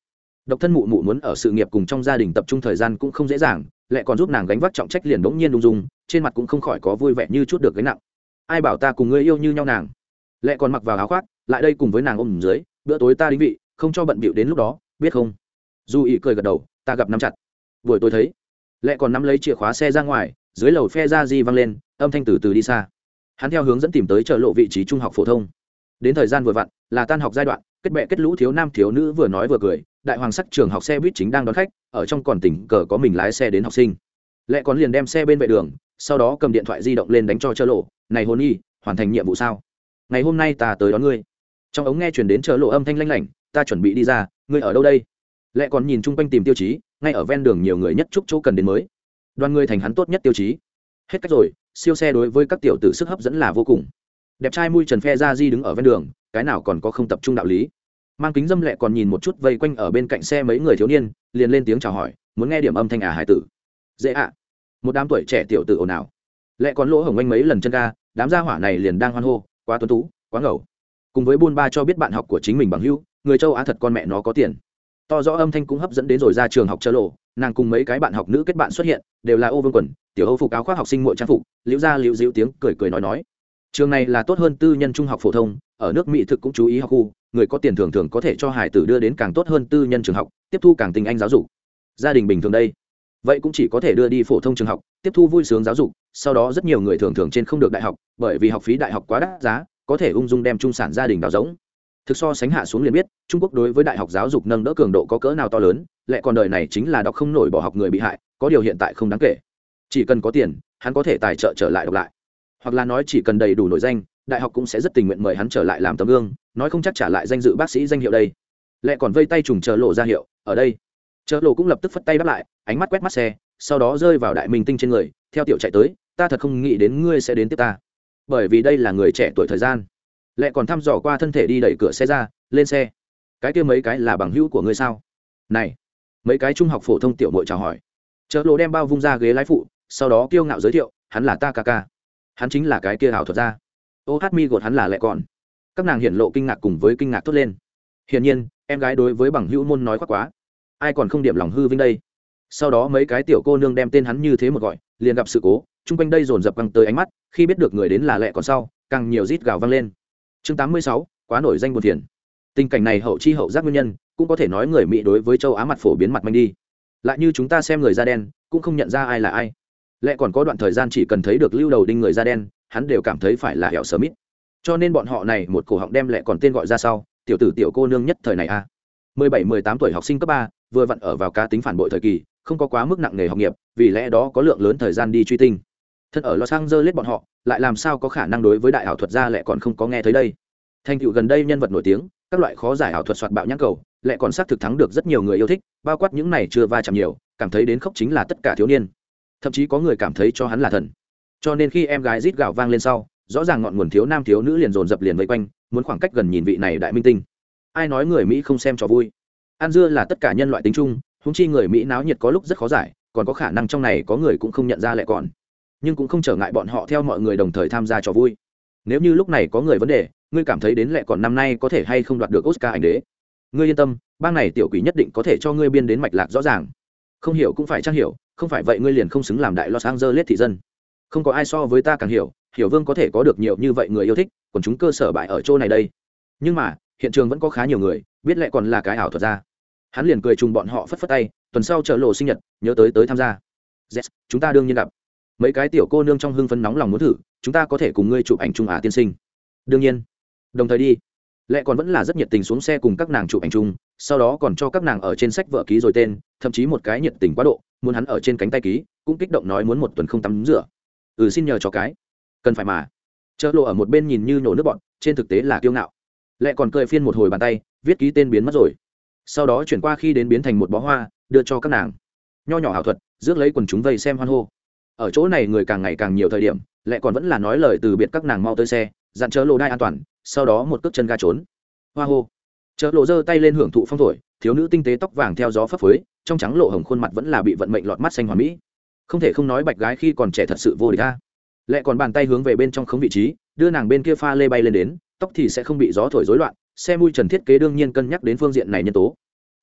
độc thân mụ mụ muốn ở sự nghiệp cùng trong gia đình tập trung thời gian cũng không dễ dàng, lại còn giúp nàng gánh vác trọng trách liền bỗng nhiên đung dung, trên mặt cũng không khỏi có vui vẻ như chút được gánh nặng. Ai bảo ta cùng ngươi yêu như nhau nàng. Lại còn mặc vào áo khoác, lại đây cùng với nàng ôm dưới, bữa tối ta đính vị, không cho bận bịu đến lúc đó, biết không? Du ý cười gật đầu, ta gặp nắm chặt. Buổi tối thấy, lại còn nắm lấy chìa khóa xe ra ngoài, dưới lầu phe ra di văng lên, âm thanh từ từ đi xa. Hắn theo hướng dẫn tìm tới chợ lộ vị trí trung học phổ thông. Đến thời gian vừa vặn, là tan học giai đoạn, kết bè kết lũ thiếu nam thiếu nữ vừa nói vừa cười, đại hoàng sắc trường học xe buýt chính đang đón khách, ở trong còn tỉnh cờ có mình lái xe đến học sinh. Lệ còn liền đem xe bên vệ đường, sau đó cầm điện thoại di động lên đánh cho chợ lộ, này hôn y, hoàn thành nhiệm vụ sao? Ngày hôm nay ta tới đón ngươi. Trong ống nghe truyền đến chợ lộ âm thanh lanh lảnh, ta chuẩn bị đi ra, ngươi ở đâu đây? Lệ còn nhìn chung quanh tìm tiêu chí, ngay ở ven đường nhiều người nhất chúc chỗ cần đến mới. Đoàn người thành hắn tốt nhất tiêu chí. Hết cách rồi, siêu xe đối với các tiểu tử sức hấp dẫn là vô cùng. Đẹp trai mui trần phe ra di đứng ở ven đường, cái nào còn có không tập trung đạo lý. Mang kính dâm Lệ còn nhìn một chút vây quanh ở bên cạnh xe mấy người thiếu niên, liền lên tiếng chào hỏi, muốn nghe điểm âm thanh à hải tử. Dễ ạ. À. Một đám tuổi trẻ tiểu tử ồn ào. Lệ còn lỗ hổng anh mấy lần chân ga, đám gia hỏa này liền đang hoan hô, quá tuấn tú, quá ngầu. Cùng với buôn ba cho biết bạn học của chính mình bằng hữu, người châu Á thật con mẹ nó có tiền. To rõ âm thanh cũng hấp dẫn đến rồi ra trường học chợ lộ, nàng cùng mấy cái bạn học nữ kết bạn xuất hiện, đều là ô vương quần, tiểu âu phục áo khoác học sinh muội trang phục, liễu ra liễu dịu tiếng cười cười nói nói. Trường này là tốt hơn tư nhân trung học phổ thông, ở nước Mỹ thực cũng chú ý học khu, người có tiền thường thường có thể cho hải tử đưa đến càng tốt hơn tư nhân trường học, tiếp thu càng tinh anh giáo dục. Gia đình bình thường đây, vậy cũng chỉ có thể đưa đi phổ thông trường học, tiếp thu vui sướng giáo dục, sau đó rất nhiều người thường thường trên không được đại học, bởi vì học phí đại học quá đắt giá, có thể ung dung đem trung sản gia đình đào rỗng. Thực so sánh hạ xuống liền biết, Trung Quốc đối với đại học giáo dục nâng đỡ cường độ có cỡ nào to lớn, lại còn đời này chính là đọc không nổi bỏ học người bị hại, có điều hiện tại không đáng kể. Chỉ cần có tiền, hắn có thể tài trợ trở lại đọc lại. Hoặc là nói chỉ cần đầy đủ nổi danh, đại học cũng sẽ rất tình nguyện mời hắn trở lại làm tấm gương, nói không chắc trả lại danh dự bác sĩ danh hiệu đây. Lại còn vây tay trùng chờ lộ ra hiệu, ở đây. Chờ lộ cũng lập tức phất tay bắt lại, ánh mắt quét mắt xe, sau đó rơi vào đại minh tinh trên người, theo tiểu chạy tới, ta thật không nghĩ đến ngươi sẽ đến tiếp ta. Bởi vì đây là người trẻ tuổi thời gian. Lại còn thăm dò qua thân thể đi đẩy cửa xe ra, lên xe. Cái kia mấy cái là bằng hữu của ngươi sao? Này, mấy cái trung học phổ thông tiểu muội chào hỏi. Chợ lộ đem bao vung ra ghế lái phụ, sau đó kiêu ngạo giới thiệu, hắn là ta ca ca. Hắn chính là cái kia ảo thuật gia. Ô hát mi gột hắn là Lệ còn. Các nàng hiển lộ kinh ngạc cùng với kinh ngạc thốt lên. Hiển nhiên, em gái đối với bằng hữu môn nói quá quá. Ai còn không điểm lòng hư vinh đây. Sau đó mấy cái tiểu cô nương đem tên hắn như thế một gọi, liền gặp sự cố, chung quanh đây dồn dập căng tới ánh mắt, khi biết được người đến là Lệ còn sau, càng nhiều rít gào vang lên. Chương tám mươi sáu, quá nổi danh buồn phiền. Tình cảnh này hậu chi hậu giác nguyên nhân, cũng có thể nói người Mỹ đối với châu Á mặt phổ biến mặt manh đi. Lại như chúng ta xem người da đen, cũng không nhận ra ai là ai. Lẽ còn có đoạn thời gian chỉ cần thấy được lưu đầu đinh người da đen, hắn đều cảm thấy phải là hẻo Smith. Cho nên bọn họ này một cổ họng đem Lẽ còn tên gọi ra sau, tiểu tử tiểu cô nương nhất thời này a. mười bảy mười tám tuổi học sinh cấp ba, vừa vặn ở vào cá tính phản bội thời kỳ, không có quá mức nặng nghề học nghiệp, vì lẽ đó có lượng lớn thời gian đi truy tinh. Thân ở Los Angeles bọn họ, lại làm sao có khả năng đối với đại ảo thuật gia Lẽ còn không có nghe thấy đây. Thành tựu gần đây nhân vật nổi tiếng, các loại khó giải ảo thuật soạt bạo nhãn cầu, Lẽ còn xác thực thắng được rất nhiều người yêu thích, bao quát những này chưa va chạm nhiều, cảm thấy đến khóc chính là tất cả thiếu niên. Thậm chí có người cảm thấy cho hắn là thần. Cho nên khi em gái rít gào vang lên sau, rõ ràng ngọn nguồn thiếu nam thiếu nữ liền dồn dập liền vây quanh, muốn khoảng cách gần nhìn vị này đại minh tinh. Ai nói người Mỹ không xem trò vui? Ăn dưa là tất cả nhân loại tính chung, huống chi người Mỹ náo nhiệt có lúc rất khó giải, còn có khả năng trong này có người cũng không nhận ra Lẽ còn. Nhưng cũng không trở ngại bọn họ theo mọi người đồng thời tham gia trò vui. Nếu như lúc này có người vấn đề, ngươi cảm thấy đến Lẽ còn năm nay có thể hay không đoạt được Oscar ảnh đế? Ngươi yên tâm, bang này tiểu quỷ nhất định có thể cho ngươi biên đến mạch lạc rõ ràng. Không hiểu cũng phải chắc hiểu, không phải vậy ngươi liền không xứng làm đại Los Angeles thị dân. Không có ai so với ta càng hiểu, hiểu Vương có thể có được nhiều như vậy người yêu thích, còn chúng cơ sở bại ở chỗ này đây. Nhưng mà, hiện trường vẫn có khá nhiều người biết Lẽ còn là cái ảo thuật gia. Hắn liền cười trùng bọn họ phất phất tay, tuần sau chờ lộ sinh nhật, nhớ tới tới tham gia. Yes, chúng ta đương nhiên gặp. Mấy cái tiểu cô nương trong hưng phấn nóng lòng muốn thử, chúng ta có thể cùng ngươi chụp ảnh chung à tiên sinh. Đương nhiên. Đồng thời đi. Lẽ còn vẫn là rất nhiệt tình xuống xe cùng các nàng chụp ảnh chung, sau đó còn cho các nàng ở trên sách vợ ký rồi tên, thậm chí một cái nhiệt tình quá độ, muốn hắn ở trên cánh tay ký, cũng kích động nói muốn một tuần không tắm rửa. Ừ xin nhờ cho cái. Cần phải mà. Chợ lộ ở một bên nhìn như nhổ nước bọn, trên thực tế là kiêu ngạo. Lẽ còn cười phiên một hồi bàn tay, viết ký tên biến mất rồi. Sau đó chuyển qua khi đến biến thành một bó hoa, đưa cho các nàng. Nho nhỏ ảo thuật, rước lấy quần chúng vây xem hoan hô. Ở chỗ này người càng ngày càng nhiều thời điểm, Lẽ còn vẫn là nói lời từ biệt các nàng mau tới xe, dặn chớ lộ đai an toàn, sau đó một cước chân ga trốn. Hoa hô. Chớ lộ giơ tay lên hưởng thụ phong thổi, thiếu nữ tinh tế tóc vàng theo gió phấp phới, trong trắng lộ hồng khuôn mặt vẫn là bị vận mệnh lọt mắt xanh hoàn mỹ. Không thể không nói bạch gái khi còn trẻ thật sự vô địch a. Lẽ còn bàn tay hướng về bên trong khống vị trí, đưa nàng bên kia pha lê bay lên đến, tóc thì sẽ không bị gió thổi rối loạn, xe mui trần thiết kế đương nhiên cân nhắc đến phương diện này nhân tố.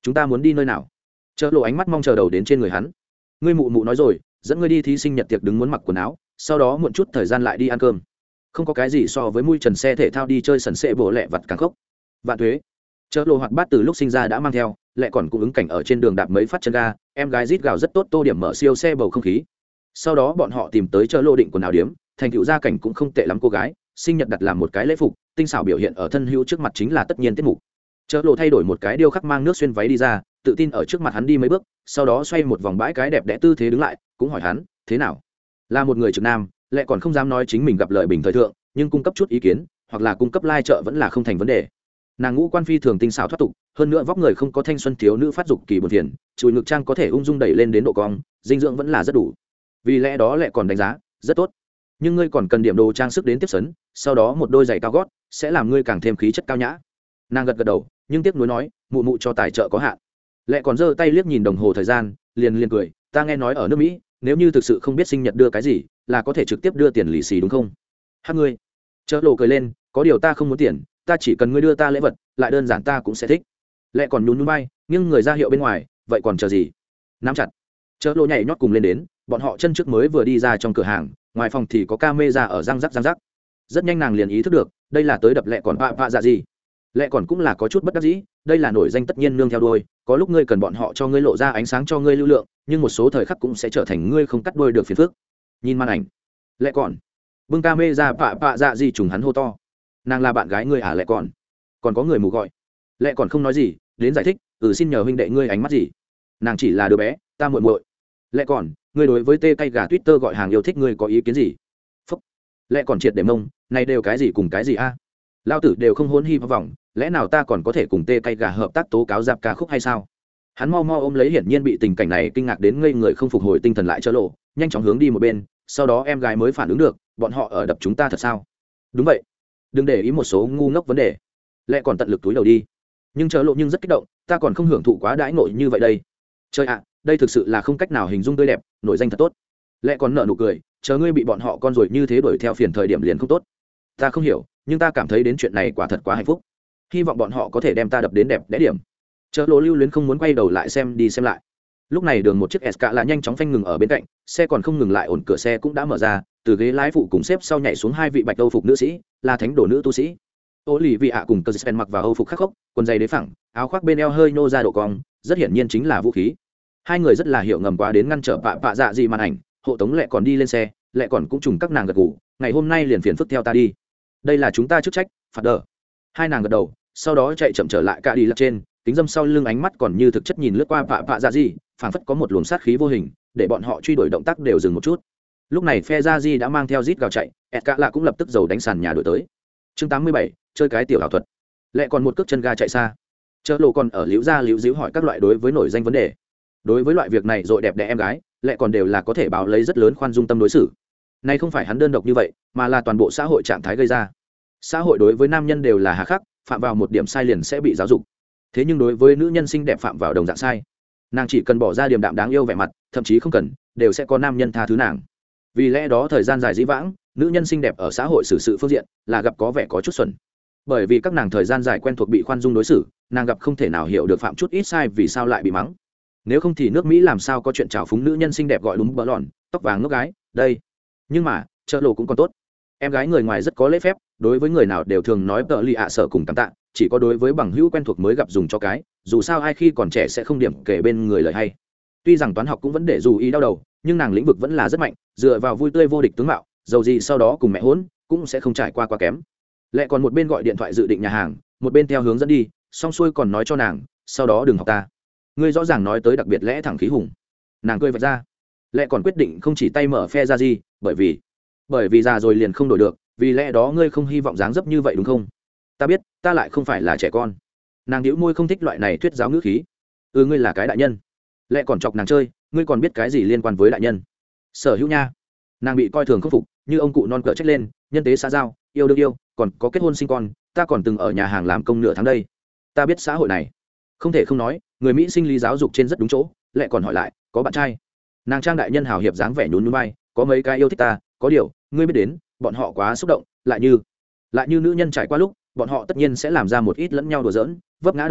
chúng ta muốn đi nơi nào? Chợ lộ ánh mắt mong chờ đầu đến trên người hắn. Ngươi mụ mụ nói rồi, dẫn ngươi đi thí sinh nhật tiệc đứng muốn mặc quần áo, sau đó muộn chút thời gian lại đi ăn cơm. Không có cái gì so với mui trần xe thể thao đi chơi sần sệ bổ lẹ vặt càng khốc. Vạn thuế. Chợ lộ hoạt bát từ lúc sinh ra đã mang theo, lại còn cũng ứng cảnh ở trên đường đạp mấy phát chân ga, em gái rít gào rất tốt, tô điểm mở siêu xe bầu không khí. Sau đó bọn họ tìm tới chợ lộ định quần áo điếm, thành tựu gia cảnh cũng không tệ lắm cô gái, sinh nhật đặt làm một cái lễ phục, tinh xảo biểu hiện ở thân hữu trước mặt chính là tất nhiên tiết mục. Chợ lộ thay đổi một cái điêu khắc mang nước xuyên váy đi ra, tự tin ở trước mặt hắn đi mấy bước, sau đó xoay một vòng bãi cái đẹp đẽ tư thế đứng lại, cũng hỏi hắn thế nào. Là một người trực nam, lại còn không dám nói chính mình gặp lợi bình thời thượng, nhưng cung cấp chút ý kiến hoặc là cung cấp lai trợ vẫn là không thành vấn đề. Nàng ngũ quan phi thường tinh xảo thoát tục, hơn nữa vóc người không có thanh xuân thiếu nữ phát dục kỳ buồn phiền, chùi ngực trang có thể ung dung đẩy lên đến độ cong, dinh dưỡng vẫn là rất đủ. Vì lẽ đó lại còn đánh giá rất tốt. Nhưng ngươi còn cần điểm đồ trang sức đến tiếp sấn, sau đó một đôi giày cao gót sẽ làm ngươi càng thêm khí chất cao nhã. Nàng gật gật đầu, nhưng tiếc nuối nói mụ mụ cho tài trợ có hạn. Lệ còn giơ tay liếc nhìn đồng hồ thời gian, liền liền cười, ta nghe nói ở nước Mỹ nếu như thực sự không biết sinh nhật đưa cái gì là có thể trực tiếp đưa tiền lì xì đúng không? Hát ngươi. Chợ lộ cười lên, có điều ta không muốn tiền, ta chỉ cần ngươi đưa ta lễ vật, lại đơn giản ta cũng sẽ thích. Lệ còn nhún nhún vai, nhưng người ra hiệu bên ngoài, vậy còn chờ gì? Nắm chặt. Chợ lộ nhảy nhót cùng lên đến, bọn họ chân trước mới vừa đi ra trong cửa hàng, ngoài phòng thì có camera ở răng rắc răng rắc. Rất nhanh nàng liền ý thức được, đây là tới đập Lệ còn vạ vạ dạ gì. Lệ còn cũng là có chút bất đắc dĩ, đây là nổi danh tất nhiên nương theo đuôi, có lúc ngươi cần bọn họ cho ngươi lộ ra ánh sáng cho ngươi lưu lượng, nhưng một số thời khắc cũng sẽ trở thành ngươi không cắt đuôi được phiền phức. Nhìn màn ảnh, Lệ còn bưng camera vạ vạ dạ gì trùng hắn hô to, nàng là bạn gái ngươi à? Lệ còn còn có người mù gọi. Lệ còn không nói gì, đến giải thích, ừ xin nhờ huynh đệ ngươi ánh mắt gì, nàng chỉ là đứa bé, ta muội muội. Lệ còn ngươi đối với tê cay gà Twitter gọi hàng yêu thích ngươi có ý kiến gì? Phúc. Lệ còn triệt để mông, này đều cái gì cùng cái gì a? À? Lao tử đều không hôn hi vọng, lẽ nào ta còn có thể cùng tê cay gà hợp tác tố cáo dạp ca khúc hay sao? Hắn mau mau ôm lấy, hiển nhiên bị tình cảnh này kinh ngạc đến ngây người không phục hồi tinh thần lại. Chợ lộ nhanh chóng hướng đi một bên, sau đó em gái mới phản ứng được, bọn họ ở đập chúng ta thật sao? Đúng vậy, đừng để ý một số ngu ngốc vấn đề. Lẽ còn tận lực túi đầu đi, nhưng chợ lộ nhưng rất kích động, ta còn không hưởng thụ quá đãi ngộ như vậy đây. Trời ạ, đây thực sự là không cách nào hình dung tươi đẹp, nổi danh thật tốt. Lẽ còn nợ nụ cười, chờ ngươi bị bọn họ con rồi như thế đuổi theo phiền thời điểm liền không tốt. Ta không hiểu, nhưng ta cảm thấy đến chuyện này quả thật quá hạnh phúc, hy vọng bọn họ có thể đem ta đập đến đẹp đẽ điểm. Chợ lộ lưu luyến không muốn quay đầu lại xem đi xem lại. Lúc này đường một chiếc ét ca là nhanh chóng phanh ngừng ở bên cạnh, xe còn không ngừng lại, ổn cửa xe cũng đã mở ra, từ ghế lái phụ cùng xếp sau nhảy xuống hai vị bạch âu phục nữ sĩ, là thánh đồ nữ tu sĩ. Ô lì vị ạ cùng cơ spen mặc vào âu phục khắc khốc, quần giày đế phẳng, áo khoác bên eo hơi nô ra độ cong, rất hiển nhiên chính là vũ khí. Hai người rất là hiểu ngầm quá đến ngăn trở bạ bạ dạ gì màn ảnh, hộ tống Lệ còn đi lên xe, Lệ còn cũng trùng các nàng gật gù, ngày hôm nay liền phiền phức theo ta đi, đây là chúng ta chức trách, phạt đờ. Hai nàng gật đầu, sau đó chạy chậm trở lại cả đi lật trên, kính dâm sau lưng, ánh mắt còn như thực chất nhìn lướt qua bạ bạ dạ gì, phảng phất có một luồng sát khí vô hình, để bọn họ truy đuổi động tác đều dừng một chút. Lúc này phe ra di đã mang theo rít gào chạy, ẹt cả lạ cũng lập tức dầu đánh sàn nhà đuổi tới. Chương tám mươi bảy, chơi cái tiểu ảo thuật. Lệ còn một cước chân ga chạy xa. Chợ lộ còn ở liễu ra liễu díu hỏi các loại đối với nổi danh vấn đề. Đối với loại việc này rồi đẹp đẽ em gái, Lệ còn đều là có thể báo lấy rất lớn khoan dung tâm đối xử. Nay không phải hắn đơn độc như vậy, mà là toàn bộ xã hội trạng thái gây ra. Xã hội đối với nam nhân đều là hà khắc, phạm vào một điểm sai liền sẽ bị giáo dục. Thế nhưng đối với nữ nhân xinh đẹp phạm vào đồng dạng sai, nàng chỉ cần bỏ ra điềm đạm đáng yêu vẻ mặt, thậm chí không cần, đều sẽ có nam nhân tha thứ nàng. Vì lẽ đó thời gian dài dĩ vãng, nữ nhân xinh đẹp ở xã hội xử sự phương diện là gặp có vẻ có chút xuẩn. Bởi vì các nàng thời gian dài quen thuộc bị khoan dung đối xử, nàng gặp không thể nào hiểu được phạm chút ít sai vì sao lại bị mắng. Nếu không thì nước Mỹ làm sao có chuyện trào phúng nữ nhân xinh đẹp gọi đúng bỡ lòn, tóc vàng ngốc gái đây. Nhưng mà chợ lộ cũng còn tốt, em gái người ngoài rất có lễ phép, đối với người nào đều thường nói tợ lì ạ sợ cùng cảm tạ, chỉ có đối với bằng hữu quen thuộc mới gặp dùng cho cái, dù sao ai khi còn trẻ sẽ không điểm kể bên người lời hay. Tuy rằng toán học cũng vẫn để dù ý đau đầu, nhưng nàng lĩnh vực vẫn là rất mạnh, dựa vào vui tươi vô địch tướng mạo, dầu gì sau đó cùng mẹ hỗn cũng sẽ không trải qua quá kém. Lệ còn một bên gọi điện thoại dự định nhà hàng, một bên theo hướng dẫn đi, xong xuôi còn nói cho nàng, sau đó đừng học ta, ngươi rõ ràng nói tới đặc biệt lẽ thẳng khí hùng. Nàng cười vạch ra. Lệ còn quyết định không chỉ tay mở phe ra gì, bởi vì bởi vì già rồi liền không đổi được, vì lẽ đó ngươi không hy vọng dáng dấp như vậy đúng không? Ta biết, ta lại không phải là trẻ con. Nàng nhíu môi không thích loại này thuyết giáo ngữ khí. Ừ, ngươi là cái đại nhân. Lệ còn chọc nàng chơi, ngươi còn biết cái gì liên quan với đại nhân? Sở hữu nha. Nàng bị coi thường khâm phục, như ông cụ non cỡ trách lên, nhân tế xã giao, yêu đương yêu, còn có kết hôn sinh con, ta còn từng ở nhà hàng làm công nửa tháng đây. Ta biết xã hội này. Không thể không nói, người Mỹ sinh lý giáo dục trên rất đúng chỗ. Lệ còn hỏi lại, có bạn trai? Nàng trang đại nhân hào hiệp dáng vẻ nhún nhún vai, có mấy cái yêu thích ta, có điều ngươi biết đến, bọn họ quá xúc động, lại như lại như nữ nhân trải qua lúc, bọn họ tất nhiên sẽ làm ra một ít lẫn nhau đùa giỡn, vấp ngã đồng bạn,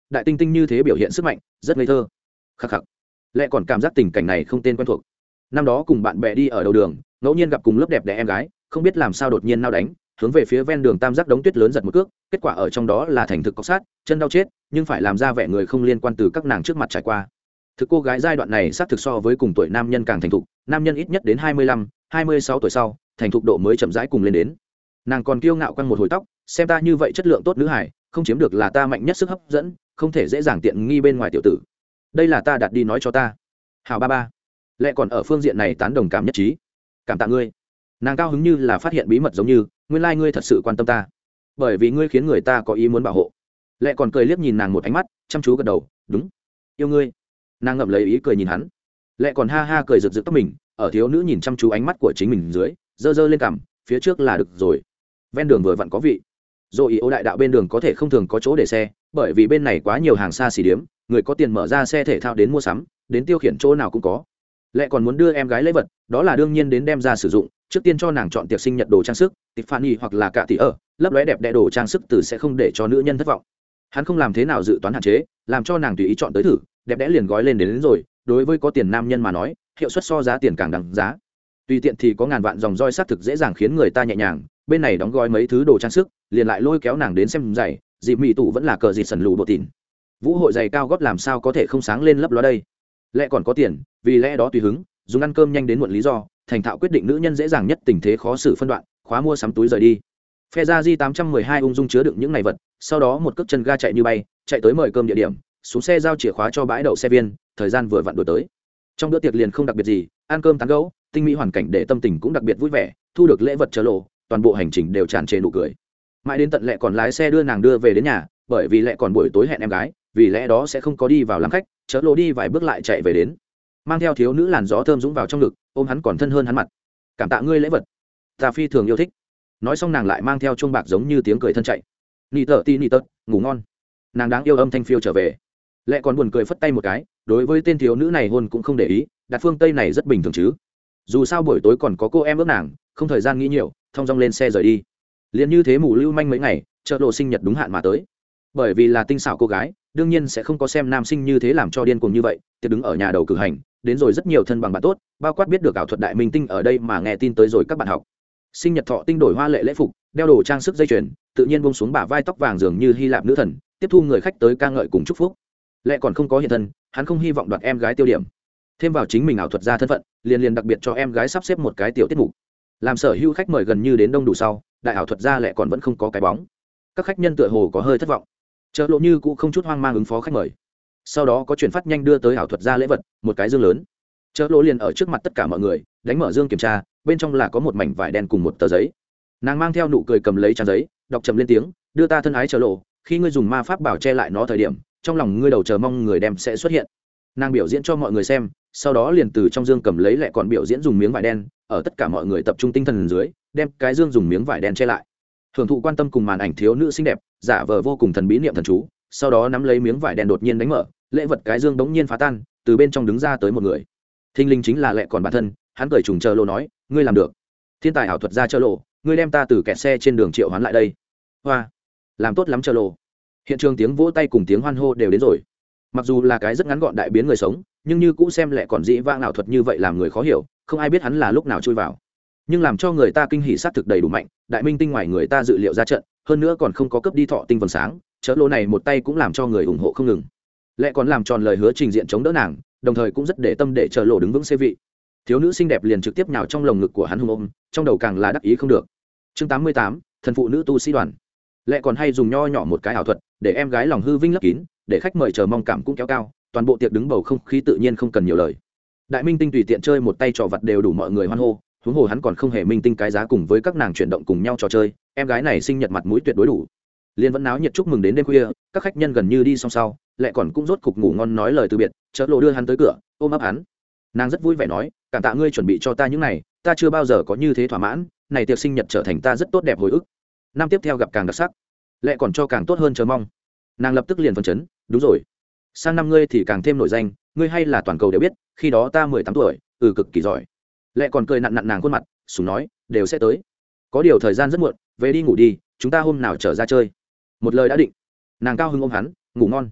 đại tinh tinh như thế biểu hiện sức mạnh rất ngây thơ. Khắc khắc. Lẽ còn cảm giác tình cảnh này không tên quen thuộc. Năm đó cùng bạn bè đi ở đầu đường, ngẫu nhiên gặp cùng lớp đẹp đẽ em gái, không biết làm sao đột nhiên nao đánh, hướng về phía ven đường tam giác đống tuyết lớn giật một cước, kết quả ở trong đó là thành thực cọc sát, chân đau chết, nhưng phải làm ra vẻ người không liên quan từ các nàng trước mặt trải qua. Thực cô gái giai đoạn này xác thực so với cùng tuổi nam nhân càng thành thục, nam nhân ít nhất đến hai mươi lăm, hai mươi sáu tuổi sau, thành thục độ mới chậm rãi cùng lên đến. Nàng còn kiêu ngạo quăng một hồi tóc, xem ta như vậy chất lượng tốt nữ hải, không chiếm được là ta mạnh nhất sức hấp dẫn, không thể dễ dàng tiện nghi bên ngoài tiểu tử. Đây là ta đặt đi nói cho ta. Hào ba ba. Lẽ còn ở phương diện này tán đồng cảm nhất trí. Cảm tạ ngươi. Nàng cao hứng như là phát hiện bí mật giống như, nguyên lai ngươi thật sự quan tâm ta, bởi vì ngươi khiến người ta có ý muốn bảo hộ. Lẽ còn cười liếc nhìn nàng một ánh mắt, chăm chú gật đầu, đúng, yêu ngươi. Nàng ngậm lấy ý cười nhìn hắn. Lẽ còn ha ha cười rực rực tóc mình, ở thiếu nữ nhìn chăm chú ánh mắt của chính mình dưới, dơ dơ lên cằm, phía trước là được rồi. Ven đường vừa vặn có vị. Rồi ý ô đại đạo bên đường có thể không thường có chỗ để xe, bởi vì bên này quá nhiều hàng xa xỉ điếm, người có tiền mở ra xe thể thao đến mua sắm, đến tiêu khiển chỗ nào cũng có. Lẽ còn muốn đưa em gái lễ vật, đó là đương nhiên đến đem ra sử dụng, trước tiên cho nàng chọn tiệc sinh nhật đồ trang sức, Tiffany hoặc là cả tỷ ở, lấp lóe đẹp đẽ đồ trang sức từ sẽ không để cho nữ nhân thất vọng. Hắn không làm thế nào dự toán hạn chế, làm cho nàng tùy ý chọn tới thử, đẹp đẽ liền gói lên đến, đến rồi, đối với có tiền nam nhân mà nói, hiệu suất so giá tiền càng đằng giá. Tùy tiện thì có ngàn vạn dòng roi sắc thực dễ dàng khiến người ta nhẹ nhàng, bên này đóng gói mấy thứ đồ trang sức, liền lại lôi kéo nàng đến xem giày, dịp mỹ tủ vẫn là cờ dịt sần lù bộ tỉn. Vũ hội giày cao gót làm sao có thể không sáng lên lấp lóe đây. Lẽ còn có tiền, vì lẽ đó tùy hứng, dùng ăn cơm nhanh đến muộn lý do, thành thạo quyết định nữ nhân dễ dàng nhất tình thế khó xử phân đoạn, khóa mua sắm túi rời đi. Phe ra di tám trăm mười hai ung dung chứa đựng những này vật, sau đó một cước chân ga chạy như bay, chạy tới mời cơm địa điểm, xuống xe giao chìa khóa cho bãi đậu xe viên, thời gian vừa vặn đổi tới. Trong bữa tiệc liền không đặc biệt gì, ăn cơm tán gẫu, tinh mỹ hoàn cảnh để tâm tình cũng đặc biệt vui vẻ, thu được lễ vật chớ lộ, toàn bộ hành trình đều tràn trề nụ cười. Mãi đến tận Lệ còn lái xe đưa nàng đưa về đến nhà, bởi vì Lệ còn buổi tối hẹn em gái, vì lẽ đó sẽ không có đi vào làm khách, chớ lộ đi vài bước lại chạy về đến, mang theo thiếu nữ làn gió thơm dũng vào trong ngực, ôm hắn còn thân hơn hắn mặt. Cảm tạ ngươi lễ vật, ta phi thường yêu thích. Nói xong nàng lại mang theo chuông bạc giống như tiếng cười thân chạy. Nị tợ ti nị tợ, ngủ ngon. Nàng đáng yêu âm thanh phiêu trở về. Lệ còn buồn cười phất tay một cái, đối với tên thiếu nữ này hôn cũng không để ý, đặt phương tây này rất bình thường chứ. Dù sao buổi tối còn có cô em ước nàng, không thời gian nghĩ nhiều, thong dong lên xe rời đi. Liền như thế mù lưu manh mấy ngày, chợ lộ sinh nhật đúng hạn mà tới. Bởi vì là tinh xảo cô gái, đương nhiên sẽ không có xem nam sinh như thế làm cho điên cuồng như vậy, tiệc đứng ở nhà đầu cử hành, đến rồi rất nhiều thân bằng bạn tốt, bao quát biết được ảo thuật đại minh tinh ở đây mà nghe tin tới rồi các bạn học. Sinh nhật thọ tinh đổi hoa lệ lễ phục, đeo đồ trang sức dây chuyền, tự nhiên buông xuống bả vai tóc vàng dường như hy lạp nữ thần, tiếp thu người khách tới ca ngợi cùng chúc phúc. Lẽ còn không có hiện thân, hắn không hy vọng đoạt em gái tiêu điểm. Thêm vào chính mình ảo thuật gia thân phận, liền liền đặc biệt cho em gái sắp xếp một cái tiểu tiết mục. Làm sở hữu khách mời gần như đến đông đủ sau, đại ảo thuật gia lại còn vẫn không có cái bóng. Các khách nhân tựa hồ có hơi thất vọng. Chợ lộ như cũng không chút hoang mang ứng phó khách mời. Sau đó có chuyển phát nhanh đưa tới ảo thuật gia lễ vật, một cái dương lớn. Chợ lộ liền ở trước mặt tất cả mọi người, đánh mở dương kiểm tra, bên trong là có một mảnh vải đen cùng một tờ giấy. Nàng mang theo nụ cười cầm lấy trang giấy, đọc chậm lên tiếng, đưa ta thân ái chợ lộ, khi ngươi dùng ma pháp bảo che lại nó thời điểm, trong lòng ngươi đầu chờ mong người đem sẽ xuất hiện. Nàng biểu diễn cho mọi người xem, sau đó liền từ trong dương cầm lấy lại còn biểu diễn dùng miếng vải đen, ở tất cả mọi người tập trung tinh thần dưới, đem cái dương dùng miếng vải đen che lại. Hưởng thụ quan tâm cùng màn ảnh thiếu nữ xinh đẹp, giả vờ vô cùng thần bí niệm thần chú, sau đó nắm lấy miếng vải đen đột nhiên đánh mở, lễ vật cái dương đống nhiên phá tan, từ bên trong đứng ra tới một người. Thinh linh chính là Lệ còn bản thân, hắn cười trùng chờ lộ nói, ngươi làm được. Thiên tài ảo thuật gia chờ lộ, ngươi đem ta từ kẹt xe trên đường triệu hoán lại đây. Hoa, làm tốt lắm chờ lộ. Hiện trường tiếng vỗ tay cùng tiếng hoan hô đều đến rồi. Mặc dù là cái rất ngắn gọn đại biến người sống, nhưng như cũ xem Lệ còn dĩ vãng ảo thuật như vậy làm người khó hiểu, không ai biết hắn là lúc nào chui vào. Nhưng làm cho người ta kinh hỉ sát thực đầy đủ mạnh, đại minh tinh ngoài người ta dự liệu ra trận, hơn nữa còn không có cấp đi thọ tinh vầng sáng, chớ lô này một tay cũng làm cho người ủng hộ không ngừng. Lẽ còn làm tròn lời hứa trình diện chống đỡ nàng, đồng thời cũng rất để tâm để chờ lộ đứng vững xê vị. Thiếu nữ xinh đẹp liền trực tiếp nhào trong lồng ngực của hắn hung ôm, trong đầu càng là đắc ý không được. Chương tám mươi tám, thần phụ nữ tu sĩ đoàn. Lẽ còn hay dùng nho nhỏ một cái ảo thuật, để em gái lòng hư vinh lấp kín, để khách mời chờ mong cảm cũng kéo cao, toàn bộ tiệc đứng bầu không khí tự nhiên không cần nhiều lời. Đại minh tinh tùy tiện chơi một tay trò vật đều đủ mọi người hoan hô, huống hồ hắn còn không hề minh tinh cái giá cùng với các nàng chuyển động cùng nhau trò chơi, em gái này sinh nhật mặt mũi tuyệt đối đủ. Liên vẫn náo nhiệt chúc mừng đến đêm khuya, các khách nhân gần như đi xong sau, lại còn cũng rốt cục ngủ ngon nói lời từ biệt, chợt lộ đưa hắn tới cửa, ôm ấp hắn. Nàng rất vui vẻ nói, cảm tạ ngươi chuẩn bị cho ta những này, ta chưa bao giờ có như thế thỏa mãn, này tiệc sinh nhật trở thành ta rất tốt đẹp hồi ức. Năm tiếp theo gặp càng đặc sắc, lại còn cho càng tốt hơn chờ mong. Nàng lập tức liền phấn chấn, đúng rồi, sang năm ngươi thì càng thêm nổi danh, ngươi hay là toàn cầu đều biết, khi đó ta mười tám tuổi, ừ cực kỳ giỏi. Lệ còn cười nặn nặn nàng khuôn mặt, sùng nói, đều sẽ tới. Có điều thời gian rất muộn, về đi ngủ đi, chúng ta hôm nào trở ra chơi. Một lời đã định. Nàng cao hứng ôm hắn, ngủ ngon.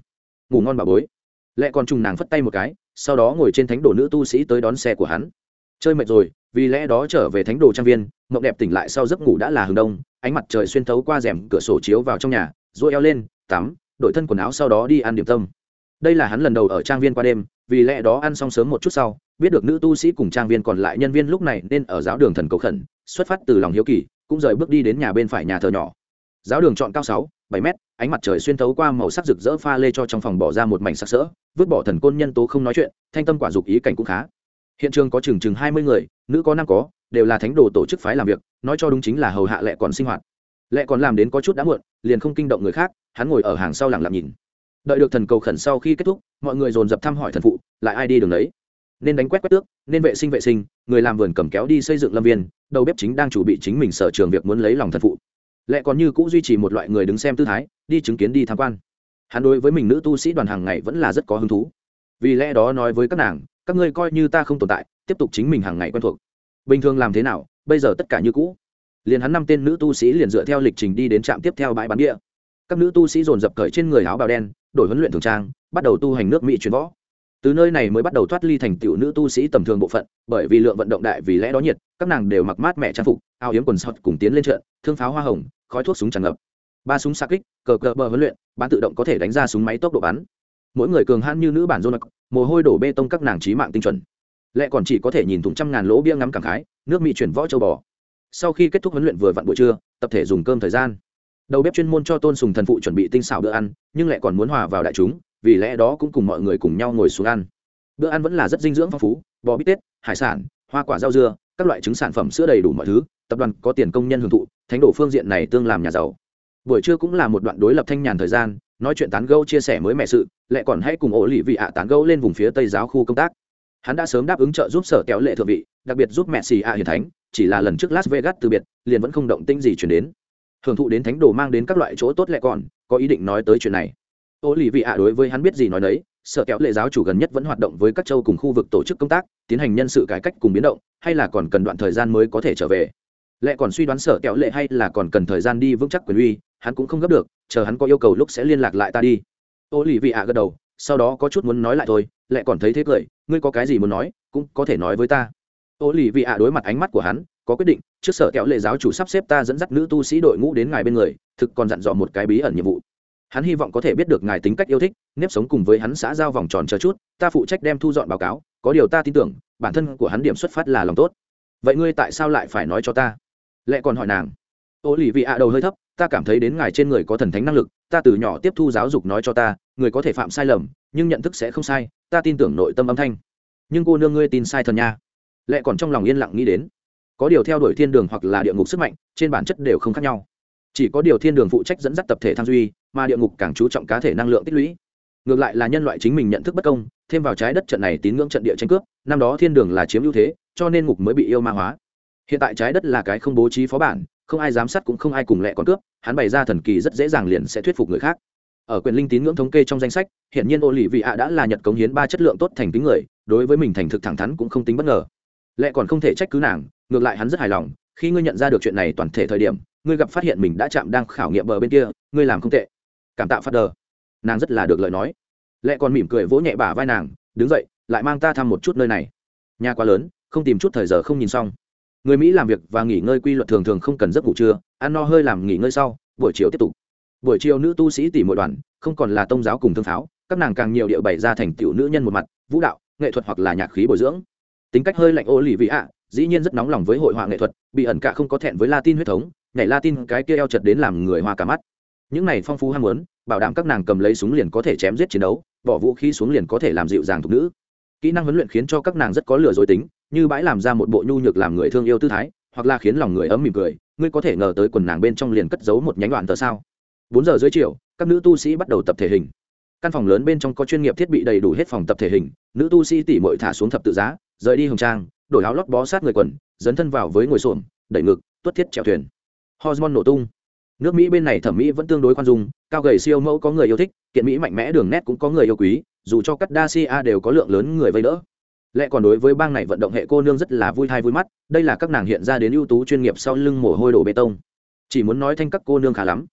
ngủ ngon bà bối. Lẽ còn trùng nàng phất tay một cái, sau đó ngồi trên thánh đồ nữ tu sĩ tới đón xe của hắn. Chơi mệt rồi, vì lẽ đó trở về thánh đồ trang viên, mộng đẹp tỉnh lại sau giấc ngủ đã là hừng đông, ánh mặt trời xuyên thấu qua rèm cửa sổ chiếu vào trong nhà, duỗi eo lên tắm, đổi thân quần áo sau đó đi ăn điểm tâm. Đây là hắn lần đầu ở trang viên qua đêm, vì lẽ đó ăn xong sớm một chút sau, biết được nữ tu sĩ cùng trang viên còn lại nhân viên lúc này nên ở giáo đường thần cầu khẩn, xuất phát từ lòng hiếu kỳ, cũng rời bước đi đến nhà bên phải nhà thờ nhỏ. Giáo đường chọn cao sáu bảy mét, ánh mặt trời xuyên thấu qua màu sắc rực rỡ pha lê cho trong phòng bỏ ra một mảnh sắc sỡ, vứt bỏ thần côn nhân tố không nói chuyện, thanh tâm quả dục ý cảnh cũng khá. Hiện trường có chừng chừng hai mươi người, nữ có nam có, đều là thánh đồ tổ chức phái làm việc, nói cho đúng chính là hầu hạ Lệ còn sinh hoạt. Lệ còn làm đến có chút đã muộn, liền không kinh động người khác, hắn ngồi ở hàng sau lặng lặng nhìn. Đợi được thần cầu khẩn sau khi kết thúc, mọi người dồn dập thăm hỏi thần phụ, lại ai đi đường đấy, nên đánh quét quét tước, nên vệ sinh vệ sinh, người làm vườn cầm kéo đi xây dựng lâm viên, đầu bếp chính đang chủ bị chính mình sở trường việc muốn lấy lòng thần phụ. Lệ còn như cũ duy trì một loại người đứng xem tư thái, đi chứng kiến đi tham quan. Hắn đối với mình nữ tu sĩ đoàn hàng ngày vẫn là rất có hứng thú, vì lẽ đó nói với các nàng, các ngươi coi như ta không tồn tại, tiếp tục chính mình hàng ngày quen thuộc. Bình thường làm thế nào, bây giờ tất cả như cũ. Liền hắn năm tên nữ tu sĩ liền dựa theo lịch trình đi đến trạm tiếp theo bãi bán địa. Các nữ tu sĩ dồn dập cởi trên người áo bào đen, đổi huấn luyện thường trang, bắt đầu tu hành nước mỹ truyền võ. Từ nơi này mới bắt đầu thoát ly thành tiểu nữ tu sĩ tầm thường bộ phận, bởi vì lượng vận động đại vì lẽ đó nhiệt, các nàng đều mặc mát mẻ trang phục, áo yếm quần sọt cùng tiến lên trận, thương pháo hoa hồng, khói thuốc súng tràn ngập. Ba súng xạ kích, cờ cờ bờ huấn luyện, bán tự động có thể đánh ra súng máy tốc độ bắn. Mỗi người cường hãn như nữ bản Jonak, mồ hôi đổ bê tông các nàng chí mạng tinh chuẩn. Lẽ còn chỉ có thể nhìn thủng trăm ngàn lỗ bia ngắm cảm khái, nước mỹ chuyển võ châu bò. Sau khi kết thúc huấn luyện vừa vặn buổi trưa, tập thể dùng cơm thời gian. Đầu bếp chuyên môn cho Tôn Sùng thần phụ chuẩn bị tinh xảo bữa ăn, nhưng lại còn muốn hòa vào đại chúng, vì lẽ đó cũng cùng mọi người cùng nhau ngồi xuống ăn. Bữa ăn vẫn là rất dinh dưỡng phong phú, bò bít tết, hải sản, hoa quả rau dưa, các loại trứng sản phẩm sữa đầy đủ mọi thứ, tập đoàn có tiền công nhân hưởng thụ, thánh đồ phương diện này tương làm nhà giàu. Buổi trưa cũng là một đoạn đối lập thanh nhàn thời gian, nói chuyện tán gẫu chia sẻ mới mẹ sự, lại còn hãy cùng ổ lì vị ạ tán gẫu lên vùng phía tây giáo khu công tác. Hắn đã sớm đáp ứng trợ giúp sở kéo lệ thượng vị, đặc biệt giúp mẹ xì ạ hiển thánh, chỉ là lần trước Las Vegas từ biệt, liền vẫn không động tĩnh gì chuyển đến. Hưởng thụ đến thánh đồ mang đến các loại chỗ tốt lại còn có ý định nói tới chuyện này. Ổ lì vị ạ đối với hắn biết gì nói đấy, sở kéo lệ giáo chủ gần nhất vẫn hoạt động với các châu cùng khu vực tổ chức công tác, tiến hành nhân sự cải cách cùng biến động, hay là còn cần đoạn thời gian mới có thể trở về. Lệ còn suy đoán sở kéo lệ hay là còn cần thời gian đi vững chắc quyền uy, hắn cũng không gấp được, chờ hắn có yêu cầu lúc sẽ liên lạc lại ta đi. Ô lì vị ạ gật đầu, sau đó có chút muốn nói lại thôi, Lệ còn thấy thế cười, ngươi có cái gì muốn nói cũng có thể nói với ta. Ô lì vị ạ đối mặt ánh mắt của hắn, có quyết định, trước sở kéo lệ giáo chủ sắp xếp ta dẫn dắt nữ tu sĩ đội ngũ đến ngài bên người, thực còn dặn dò một cái bí ẩn nhiệm vụ. Hắn hy vọng có thể biết được ngài tính cách yêu thích, nếp sống cùng với hắn xã giao vòng tròn chờ chút, ta phụ trách đem thu dọn báo cáo, có điều ta tin tưởng bản thân của hắn điểm xuất phát là lòng tốt. Vậy ngươi tại sao lại phải nói cho ta? Lệ còn hỏi nàng. Ô lì vị ạ đầu hơi thấp, ta cảm thấy đến ngài trên người có thần thánh năng lực, ta từ nhỏ tiếp thu giáo dục nói cho ta, người có thể phạm sai lầm nhưng nhận thức sẽ không sai, ta tin tưởng nội tâm âm thanh. Nhưng cô nương ngươi tin sai thần nha. Lệ còn trong lòng yên lặng nghĩ đến, có điều theo đuổi thiên đường hoặc là địa ngục sức mạnh trên bản chất đều không khác nhau, chỉ có điều thiên đường phụ trách dẫn dắt tập thể tham duy, mà địa ngục càng chú trọng cá thể năng lượng tích lũy. Ngược lại là nhân loại chính mình nhận thức bất công, thêm vào trái đất trận này tín ngưỡng trận địa tranh cướp, năm đó thiên đường là chiếm ưu thế, cho nên ngục mới bị yêu ma hóa. Hiện tại trái đất là cái không bố trí phó bản, không ai giám sát cũng không ai cùng Lệ còn cướp, hắn bày ra thần kỳ rất dễ dàng liền sẽ thuyết phục người khác. Ở quyền linh tín ngưỡng thống kê trong danh sách, hiện nhiên ô lì vị ạ đã là nhật cống hiến ba chất lượng tốt thành tính người, đối với mình thành thực thẳng thắn cũng không tính bất ngờ. Lệ còn không thể trách cứ nàng, ngược lại hắn rất hài lòng, khi ngươi nhận ra được chuyện này toàn thể thời điểm, ngươi gặp phát hiện mình đã chạm đang khảo nghiệm bờ bên kia, ngươi làm không tệ. Cảm tạ phát đờ. Nàng rất là được lời nói. Lệ còn mỉm cười vỗ nhẹ bả vai nàng, đứng dậy, lại mang ta thăm một chút nơi này. Nhà quá lớn, không tìm chút thời giờ không nhìn xong. Người Mỹ làm việc và nghỉ ngơi quy luật thường thường không cần giấc ngủ trưa, ăn no hơi làm nghỉ ngơi sau, buổi chiều tiếp tục. Buổi chiều nữ tu sĩ tỷ muội đoàn, không còn là tông giáo cùng thương pháo, các nàng càng nhiều điệu bày ra thành tiểu nữ nhân một mặt, vũ đạo, nghệ thuật hoặc là nhạc khí bồi dưỡng. Tính cách hơi lạnh ô lì vị ạ, dĩ nhiên rất nóng lòng với hội họa nghệ thuật, bị ẩn cả không có thẹn với Latin huyết thống, nhảy Latin cái kia eo chật đến làm người hoa cả mắt. Những này phong phú ham muốn, bảo đảm các nàng cầm lấy súng liền có thể chém giết chiến đấu, bỏ vũ khí xuống liền có thể làm dịu dàng thuộc nữ. Kỹ năng huấn luyện khiến cho các nàng rất có lừa dối tính, như bãi làm ra một bộ nhu nhược làm người thương yêu tư thái, hoặc là khiến lòng người ấm mỉm cười, ngươi có thể ngờ tới quần nàng bên trong liền cất giấu một nhánh đoạn tờ sao. Bốn giờ dưới chiều, các nữ tu sĩ bắt đầu tập thể hình. Căn phòng lớn bên trong có chuyên nghiệp thiết bị đầy đủ hết phòng tập thể hình, nữ tu sĩ tỉ muội thả xuống thập tự giá, rời đi hồng trang, đổi áo lót bó sát người quần, dấn thân vào với ngồi xổm, đẩy ngực, tuất thiết chèo thuyền. Hormone nổ tung. Nước Mỹ bên này thẩm mỹ vẫn tương đối khoan dung, cao gầy siêu mẫu có người yêu thích, kiện mỹ mạnh mẽ đường nét cũng có người yêu quý, dù cho cắt Dacia đều có lượng lớn người vây đỡ. Lẽ còn đối với bang này vận động hệ cô nương rất là vui hay vui mắt, đây là các nàng hiện ra đến ưu tú chuyên nghiệp sau lưng mồ hôi đổ bê tông. Chỉ muốn nói thanh các cô nương khá lắm.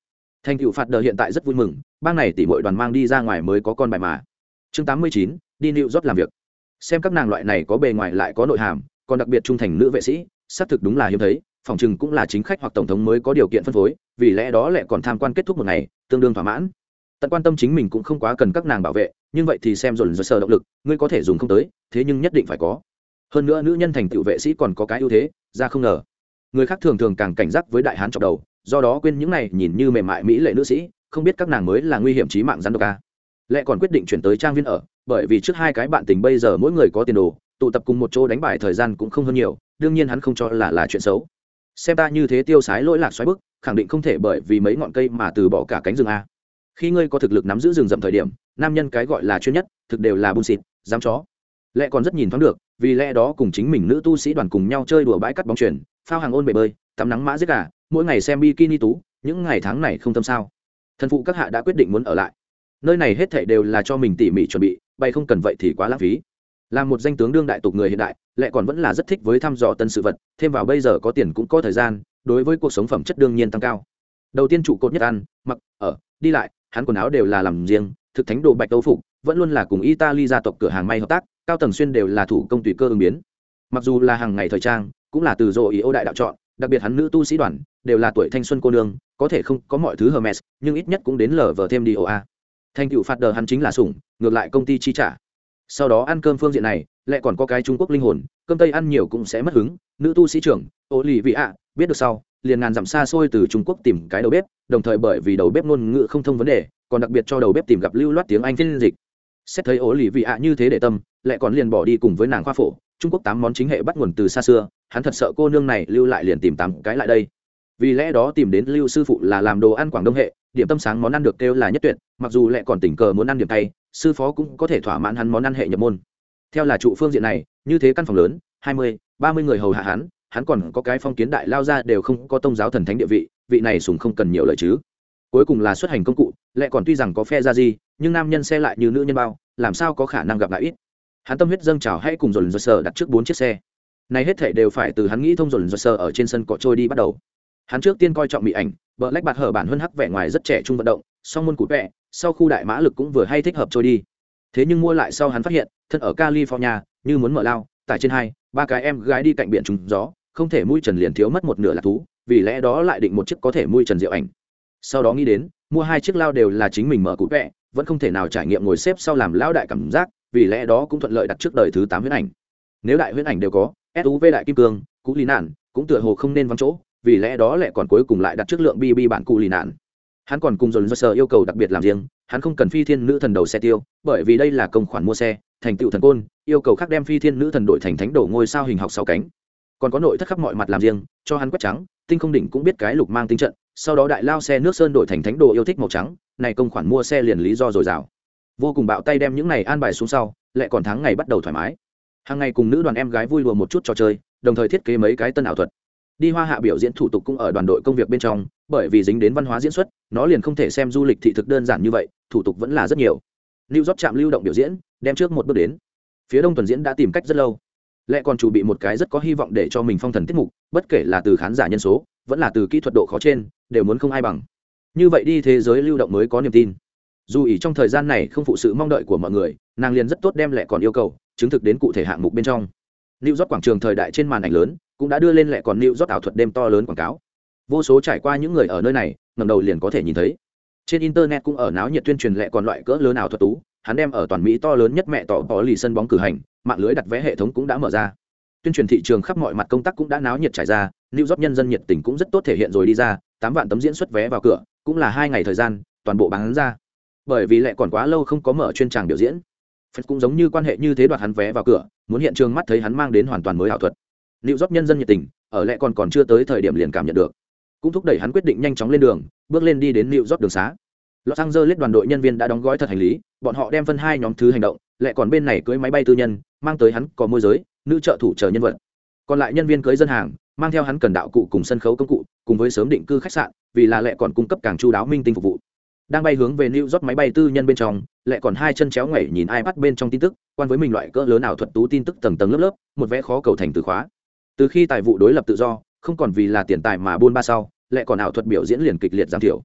Thành tựu phạt đờ hiện tại rất vui mừng, bang này tỷ muội đoàn mang đi ra ngoài mới có con bài mà. Chương tám mươi chín, đi New York làm việc. Xem các nàng loại này có bề ngoài lại có nội hàm, còn đặc biệt trung thành nữ vệ sĩ, xác thực đúng là hiếm thấy, phòng trừng cũng là chính khách hoặc tổng thống mới có điều kiện phân phối, vì lẽ đó lại còn tham quan kết thúc một ngày, tương đương thỏa mãn. Tận quan tâm chính mình cũng không quá cần các nàng bảo vệ, nhưng vậy thì xem dồn dồn sờ động lực, ngươi có thể dùng không tới, thế nhưng nhất định phải có. Hơn nữa nữ nhân thành tựu vệ sĩ còn có cái ưu thế, ra không ngờ. Người khác thường thường càng cảnh giác với đại hán chọc đầu, do đó quên những này nhìn như mềm mại mỹ lệ nữ sĩ, không biết các nàng mới là nguy hiểm chí mạng rắn độc a. Lẽ còn quyết định chuyển tới trang viên ở, bởi vì trước hai cái bạn tình bây giờ mỗi người có tiền đồ, tụ tập cùng một chỗ đánh bài thời gian cũng không hơn nhiều, đương nhiên hắn không cho là là chuyện xấu. Xem ta như thế tiêu sái lỗi lạc xoáy bức, khẳng định không thể bởi vì mấy ngọn cây mà từ bỏ cả cánh rừng a. Khi ngươi có thực lực nắm giữ rừng rậm thời điểm, nam nhân cái gọi là chuyên nhất, thực đều là bullshit, dám chó. Lẽ còn rất nhìn thoáng được, vì lẽ đó cùng chính mình nữ tu sĩ đoàn cùng nhau chơi đùa bãi cắt bóng chuyền, phao hàng ôn bể bơi, tắm nắng mã giết gà, mỗi ngày xem bikini tú, những ngày tháng này không tâm sao. Thần phụ các hạ đã quyết định muốn ở lại. Nơi này hết thảy đều là cho mình tỉ mỉ chuẩn bị, bay không cần vậy thì quá lãng phí. Là một danh tướng đương đại tục người hiện đại, lại còn vẫn là rất thích với thăm dò tân sự vật, thêm vào bây giờ có tiền cũng có thời gian, đối với cuộc sống phẩm chất đương nhiên tăng cao. Đầu tiên trụ cột nhất ăn, mặc, ở, đi lại, hắn quần áo đều là làm riêng, thực thánh đồ bạch đấu phục, vẫn luôn là cùng Italy gia tộc cửa hàng may hợp tác, cao tầng xuyên đều là thủ công tùy cơ ứng biến. Mặc dù là hàng ngày thời trang, cũng là từ dỗ ý ô đại đạo chọn, đặc biệt hắn nữ tu sĩ đoàn đều là tuổi thanh xuân cô nương, có thể không có mọi thứ Hermes, nhưng ít nhất cũng đến lờ vờ thêm đi ô a. Thành tựu phạt đờ hắn chính là sủng, ngược lại công ty chi trả. Sau đó ăn cơm phương diện này, lại còn có cái Trung Quốc linh hồn, cơm tây ăn nhiều cũng sẽ mất hứng. Nữ tu sĩ trưởng, ô lì vị ạ, biết được sau, liền ngàn dặm xa xôi từ Trung Quốc tìm cái đầu bếp, đồng thời bởi vì đầu bếp ngôn ngữ không thông vấn đề, còn đặc biệt cho đầu bếp tìm gặp lưu loát tiếng Anh phiên dịch. Xét thấy ô lì vị ạ như thế để tâm, lại còn liền bỏ đi cùng với nàng khoa phổ. Trung Quốc tám món chính hệ bắt nguồn từ xa xưa, hắn thật sợ cô nương này lưu lại liền tìm tám cái lại đây. Vì lẽ đó tìm đến lưu sư phụ là làm đồ ăn Quảng Đông hệ, điểm tâm sáng món ăn được kêu là nhất tuyệt, mặc dù lại còn tình cờ muốn ăn điểm tay, sư phó cũng có thể thỏa mãn hắn món ăn hệ nhập môn. Theo là trụ phương diện này, như thế căn phòng lớn, hai mươi, ba mươi người hầu hạ hắn, hắn còn có cái phong kiến đại lao ra đều không có tông giáo thần thánh địa vị, vị này sùng không cần nhiều lời chứ. Cuối cùng là xuất hành công cụ, lại còn tuy rằng có phe ra gì, nhưng nam nhân xe lại như nữ nhân bao, làm sao có khả năng gặp lại ít. Hắn tâm huyết dâng trào hay cùng dồn dồn sờ đặt trước bốn chiếc xe. Này hết thảy đều phải từ hắn nghĩ thông dồn dồn sờ ở trên sân cọ trôi đi bắt đầu. Hắn trước tiên coi trọng mỹ ảnh, vợ lách bạt hở bản hơn hắc vẻ ngoài rất trẻ trung vận động, song môn cụt vẹ, sau khu đại mã lực cũng vừa hay thích hợp trôi đi. Thế nhưng mua lại sau hắn phát hiện, thân ở California, như muốn mở lao, tại trên hai, ba cái em gái đi cạnh biển trùng gió, không thể mũi trần liền thiếu mất một nửa là thú, vì lẽ đó lại định một chiếc có thể mũi trần diệu ảnh. Sau đó nghĩ đến, mua hai chiếc lao đều là chính mình mở cụt vẹ, vẫn không thể nào trải nghiệm ngồi xếp sau làm lao đại cảm giác, vì lẽ đó cũng thuận lợi đặt trước đời thứ tám huyễn ảnh. Nếu đại huyễn ảnh đều có, ét u vê đại kim cương, cú lì nạn, cũng tựa hồ không nên vắng chỗ, vì lẽ đó lại còn cuối cùng lại đặt trước lượng bb bản cú lì nạn. Hắn còn cùng dồn dơ sờ yêu cầu đặc biệt làm riêng, hắn không cần phi thiên nữ thần đầu xe tiêu, bởi vì đây là công khoản mua xe, thành tựu thần côn, yêu cầu khác đem phi thiên nữ thần đổi thành thánh đồ ngôi sao hình học sáu cánh. Còn có nội thất khắp mọi mặt làm riêng, cho hắn quét trắng, tinh không đỉnh cũng biết cái lục mang tinh trận, sau đó đại lao xe nước sơn đổi thành thánh đồ yêu thích màu trắng, này công khoản mua xe liền lý do dồi dào. Vô cùng bạo tay đem những này an bài xuống sau, lại còn tháng ngày bắt đầu thoải mái. Hàng ngày cùng nữ đoàn em gái vui đùa một chút trò chơi, đồng thời thiết kế mấy cái tân ảo thuật. Đi hoa hạ biểu diễn thủ tục cũng ở đoàn đội công việc bên trong, bởi vì dính đến văn hóa diễn xuất, nó liền không thể xem du lịch thị thực đơn giản như vậy, thủ tục vẫn là rất nhiều. New York trạm lưu động biểu diễn, đem trước một bước đến. Phía đông tuần diễn đã tìm cách rất lâu, lại còn chuẩn bị một cái rất có hy vọng để cho mình phong thần tiết mục, bất kể là từ khán giả nhân số, vẫn là từ kỹ thuật độ khó trên, đều muốn không ai bằng. Như vậy đi thế giới lưu động mới có niềm tin. Dù ý trong thời gian này không phụ sự mong đợi của mọi người, nàng liền rất tốt đem lại còn yêu cầu chứng thực đến cụ thể hạng mục bên trong. New York quảng trường thời đại trên màn ảnh lớn cũng đã đưa lên lại còn New York ảo thuật đêm to lớn quảng cáo. Vô số trải qua những người ở nơi này, ngẩng đầu liền có thể nhìn thấy. Trên internet cũng ở náo nhiệt tuyên truyền lại còn loại cỡ lớn ảo thuật tú, hắn đem ở toàn Mỹ to lớn nhất mẹ tỏ có lì sân bóng cử hành, mạng lưới đặt vé hệ thống cũng đã mở ra. Tuyên truyền thị trường khắp mọi mặt công tác cũng đã náo nhiệt trải ra, New York nhân dân nhiệt tình cũng rất tốt thể hiện rồi đi ra, tám vạn tấm diễn xuất vé vào cửa, cũng là hai ngày thời gian, toàn bộ bán ra. Bởi vì lại còn quá lâu không có mở chuyên tràng biểu diễn, Fed cũng giống như quan hệ như thế đoạt hắn vé vào cửa, muốn hiện trường mắt thấy hắn mang đến hoàn toàn mới ảo thuật. New York nhân dân nhiệt tình, ở lại còn còn chưa tới thời điểm liền cảm nhận được, cũng thúc đẩy hắn quyết định nhanh chóng lên đường, bước lên đi đến New York đường xá. Los Angeles đoàn đội nhân viên đã đóng gói thật hành lý, bọn họ đem phân hai nhóm thứ hành động, lại còn bên này cưới máy bay tư nhân, mang tới hắn có môi giới, nữ trợ thủ chờ nhân vật. Còn lại nhân viên cưới dân hàng, mang theo hắn cần đạo cụ cùng sân khấu công cụ, cùng với sớm định cư khách sạn, vì là lại còn cung cấp càng chu đáo minh tinh phục vụ. Đang bay hướng về New York máy bay tư nhân bên trong, lại còn hai chân chéo ngoảy nhìn iPad bên trong tin tức, quan với mình loại cỡ lớn ảo thuật tú tin tức tầng tầng lớp lớp, một vẽ khó cầu thành từ khóa. Từ khi tài vụ đối lập tự do, không còn vì là tiền tài mà buôn ba sau, lại còn ảo thuật biểu diễn liền kịch liệt giảm thiểu.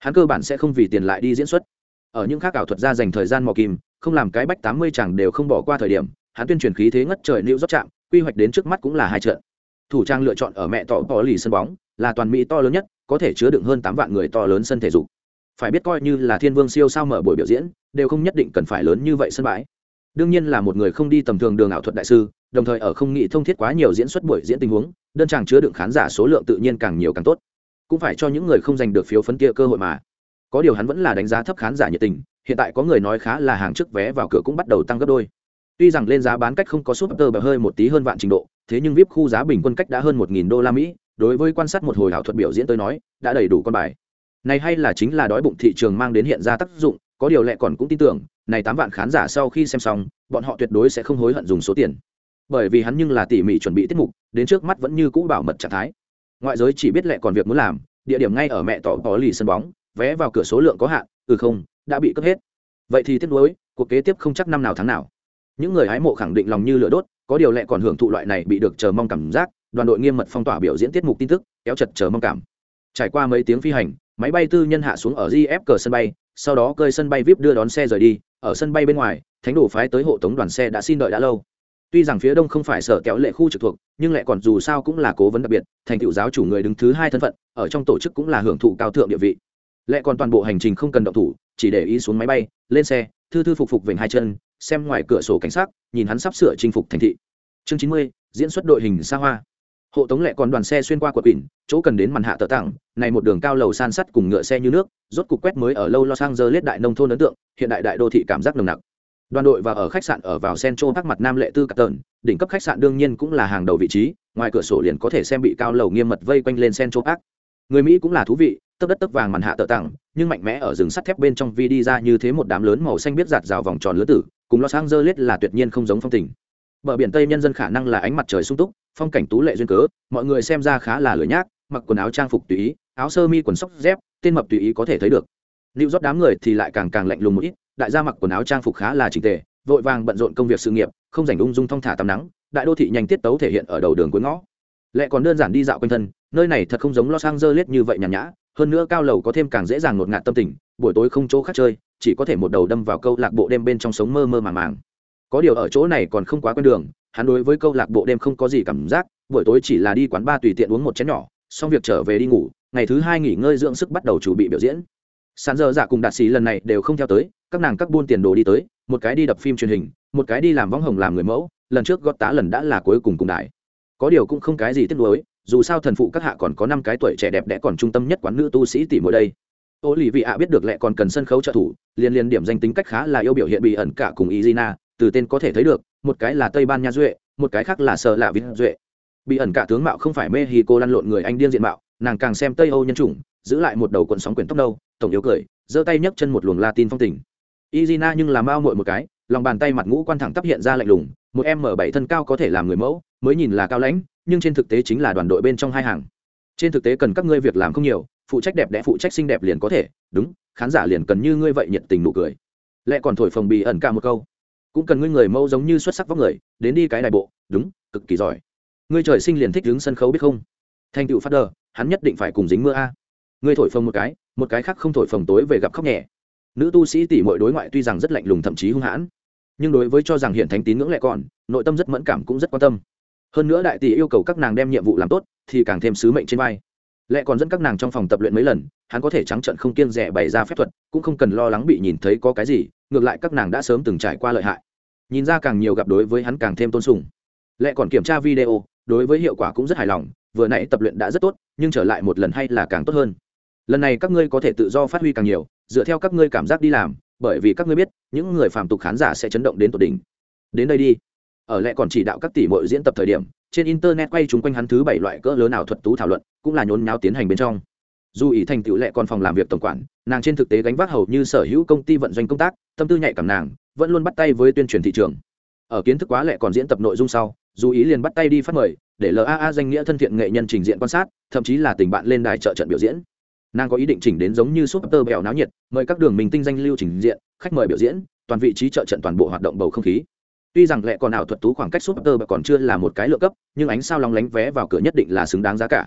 hắn cơ bản sẽ không vì tiền lại đi diễn xuất. Ở những khác ảo thuật gia dành thời gian mò kim, không làm cái bách tám mươi chẳng đều không bỏ qua thời điểm, hắn tuyên truyền khí thế ngất trời lưu rót chạm, quy hoạch đến trước mắt cũng là hai trận. Thủ trang lựa chọn ở mẹ tỏ tỏ lì sân bóng, là toàn Mỹ to lớn nhất, có thể chứa đựng hơn tám vạn người to lớn sân thể dục. Phải biết coi như là Thiên Vương siêu sao mở buổi biểu diễn, đều không nhất định cần phải lớn như vậy sân bãi. Đương nhiên là một người không đi tầm thường đường ảo thuật đại sư, đồng thời ở không nghĩ thông thiết quá nhiều diễn xuất buổi diễn tình huống, đơn chàng chứa đựng khán giả số lượng tự nhiên càng nhiều càng tốt. Cũng phải cho những người không giành được phiếu phấn kia cơ hội mà. Có điều hắn vẫn là đánh giá thấp khán giả nhiệt tình, hiện tại có người nói khá là hàng trước vé vào cửa cũng bắt đầu tăng gấp đôi. Tuy rằng lên giá bán cách không có super bờ hơi một tí hơn vạn trình độ, thế nhưng vê i pê khu giá bình quân cách đã hơn một nghìn đô la Mỹ, đối với quan sát một hồi ảo thuật biểu diễn tới nói, đã đầy đủ con bài. Này hay là chính là đói bụng thị trường mang đến hiện ra tác dụng, có điều lẹ còn cũng tin tưởng, này tám vạn khán giả sau khi xem xong, bọn họ tuyệt đối sẽ không hối hận dùng số tiền. Bởi vì hắn nhưng là tỉ mỉ chuẩn bị tiết mục, đến trước mắt vẫn như cũ bảo mật trạng thái. Ngoại giới chỉ biết lẹ còn việc muốn làm, địa điểm ngay ở mẹ tỏ tỏ lì sân bóng, vé vào cửa số lượng có hạn, ừ không, đã bị cướp hết. Vậy thì tiếc nuối, cuộc kế tiếp không chắc năm nào tháng nào. Những người hái mộ khẳng định lòng như lửa đốt, có điều lẹ còn hưởng thụ loại này bị được chờ mong cảm giác, đoàn đội nghiêm mật phong tỏa biểu diễn tiết mục tin tức, kéo chật chờ mong cảm. Trải qua mấy tiếng phi hành, máy bay tư nhân hạ xuống ở gi ép cờ sân bay, sau đó cơi sân bay vê i pê đưa đón xe rời đi. Ở sân bay bên ngoài, thánh đồ phái tới hộ tống đoàn xe đã xin đợi đã lâu. Tuy rằng phía đông không phải sở kéo lệ khu trực thuộc, nhưng lại còn dù sao cũng là cố vấn đặc biệt, thành tựu giáo chủ người đứng thứ hai thân phận, ở trong tổ chức cũng là hưởng thụ cao thượng địa vị. Lệ còn toàn bộ hành trình không cần động thủ, chỉ để ý xuống máy bay, lên xe, thư thư phục phục vểnh hai chân, xem ngoài cửa sổ cảnh sát, nhìn hắn sắp sửa chinh phục thành thị. Chương chín mươi, diễn xuất đội hình xa hoa. Hộ tống lệ còn đoàn xe xuyên qua quận quỳnh, chỗ cần đến màn hạ tờ tặng, này một đường cao lầu san sắt cùng ngựa xe như nước, rốt cục quét mới ở lâu Los Angeles đại nông thôn ấn tượng, hiện đại đại đô thị cảm giác nồng nặc. Đoàn đội và ở khách sạn ở vào Central Park mặt nam lệ tư cát tần, đỉnh cấp khách sạn đương nhiên cũng là hàng đầu vị trí, ngoài cửa sổ liền có thể xem bị cao lầu nghiêm mật vây quanh lên Central Park. Người Mỹ cũng là thú vị, tấp đất tấp vàng màn hạ tờ tặng, nhưng mạnh mẽ ở rừng sắt thép bên trong vi đi ra như thế một đám lớn màu xanh biết giạt rào vòng tròn lứa tử, cùng Los Angeles là tuyệt nhiên không giống phong tình. Bờ biển Tây nhân dân khả năng là ánh mặt trời sung túc, phong cảnh tú lệ duyên cớ, mọi người xem ra khá là lười nhác, mặc quần áo trang phục tùy ý, áo sơ mi quần sóc dép, tên mập tùy ý có thể thấy được. Lưu rót đám người thì lại càng càng lạnh lùng một ít, đại gia mặc quần áo trang phục khá là chỉnh tề, vội vàng bận rộn công việc sự nghiệp, không rảnh ung dung thong thả tắm nắng, đại đô thị nhanh tiết tấu thể hiện ở đầu đường cuối ngõ. Lại còn đơn giản đi dạo quanh thân, nơi này thật không giống Los Angeles như vậy nhàn nhã, hơn nữa cao lầu có thêm càng dễ dàng ngột ngạt tâm tình, buổi tối không chỗ khác chơi, chỉ có thể một đầu đâm vào câu lạc bộ đêm bên trong sống mơ mơ màng màng. Có điều ở chỗ này còn không quá quen đường, hắn đối với câu lạc bộ đêm không có gì cảm giác, buổi tối chỉ là đi quán bar tùy tiện uống một chén nhỏ, xong việc trở về đi ngủ, ngày thứ hai nghỉ ngơi dưỡng sức bắt đầu chuẩn bị biểu diễn. Sàn giờ dạ cùng đạt sĩ lần này đều không theo tới, các nàng các buôn tiền đồ đi tới, một cái đi đập phim truyền hình, một cái đi làm võng hồng làm người mẫu, lần trước gót tá lần đã là cuối cùng cùng đại. Có điều cũng không cái gì tiếc nuối, dù sao thần phụ các hạ còn có năm cái tuổi trẻ đẹp đẽ còn trung tâm nhất quán nữ tu sĩ tỷ mỗi đây. Ô lì vị ạ biết được lẽ còn cần sân khấu trợ thủ, liên liên điểm danh tính cách khá là yêu biểu hiện bị ẩn cả cùng Izina, từ tên có thể thấy được, một cái là Tây Ban Nha duệ, một cái khác là Sở Lạ Vịt duệ. Bị ẩn cả tướng mạo không phải Mexico lăn lộn người Anh điên diện mạo, nàng càng xem Tây Âu nhân chủng, giữ lại một đầu cuộn sóng quyển tóc nâu, tổng yếu cười, giơ tay nhấc chân một luồng Latin phong tình. Izina nhưng là mao muội một cái, lòng bàn tay mặt ngũ quan thẳng tắp hiện ra lạnh lùng, một em m bảy thân cao có thể làm người mẫu, mới nhìn là cao lãnh, nhưng trên thực tế chính là đoàn đội bên trong hai hàng. Trên thực tế cần các ngươi việc làm không nhiều, phụ trách đẹp đẽ phụ trách xinh đẹp liền có thể, đúng, khán giả liền cần như ngươi vậy nhiệt tình nụ cười. Lẽ còn thổi phồng Bị ẩn cả một câu, cũng cần ngươi người mẫu giống như xuất sắc vóc người, đến đi cái đài bộ, đúng, cực kỳ giỏi. Ngươi trời sinh liền thích đứng sân khấu biết không? Thành tựu phát đờ, hắn nhất định phải cùng dính mưa a. Ngươi thổi phồng một cái, một cái khác không thổi phồng tối về gặp khóc nhẹ. Nữ tu sĩ tỷ muội đối ngoại tuy rằng rất lạnh lùng thậm chí hung hãn, nhưng đối với cho rằng hiện thánh tín ngưỡng lẽ còn, nội tâm rất mẫn cảm cũng rất quan tâm. Hơn nữa đại tỷ yêu cầu các nàng đem nhiệm vụ làm tốt, thì càng thêm sứ mệnh trên vai. Lẽ còn dẫn các nàng trong phòng tập luyện mấy lần, hắn có thể trắng trợn không kiêng dè bày ra phép thuật, cũng không cần lo lắng bị nhìn thấy có cái gì, ngược lại các nàng đã sớm từng trải qua lợi hại. Nhìn ra càng nhiều gặp đối với hắn càng thêm tôn sùng. Lẽ còn kiểm tra video, đối với hiệu quả cũng rất hài lòng, vừa nãy tập luyện đã rất tốt, nhưng trở lại một lần hay là càng tốt hơn. Lần này các ngươi có thể tự do phát huy càng nhiều, dựa theo các ngươi cảm giác đi làm, bởi vì các ngươi biết, những người phàm tục khán giả sẽ chấn động đến tột đỉnh. Đến đây đi. Ở lẽ còn chỉ đạo các tỷ muội diễn tập thời điểm, trên internet quay chúng quanh hắn thứ bảy loại cỡ lớn ảo thuật tú thảo luận, cũng là nhốn nháo tiến hành bên trong. Dù ý thành tựu lệ còn phòng làm việc tổng quản, nàng trên thực tế gánh vác hầu như sở hữu công ty vận doanh công tác, tâm tư nhạy cảm nàng, vẫn luôn bắt tay với tuyên truyền thị trường. Ở kiến thức quá lệ còn diễn tập nội dung sau, dù ý liền bắt tay đi phát mời, để lờ a a danh nghĩa thân thiện nghệ nhân trình diện quan sát, thậm chí là tình bạn lên đài trợ trận biểu diễn. Nàng có ý định chỉnh đến giống như super bèo náo nhiệt, mời các đường mình tinh danh lưu trình diện, khách mời biểu diễn, toàn vị trí trợ trận toàn bộ hoạt động bầu không khí. Tuy rằng lệ còn ảo thuật tú khoảng cách super còn chưa là một cái lựa cấp, nhưng ánh sao long lánh vé vào cửa nhất định là xứng đáng giá cả.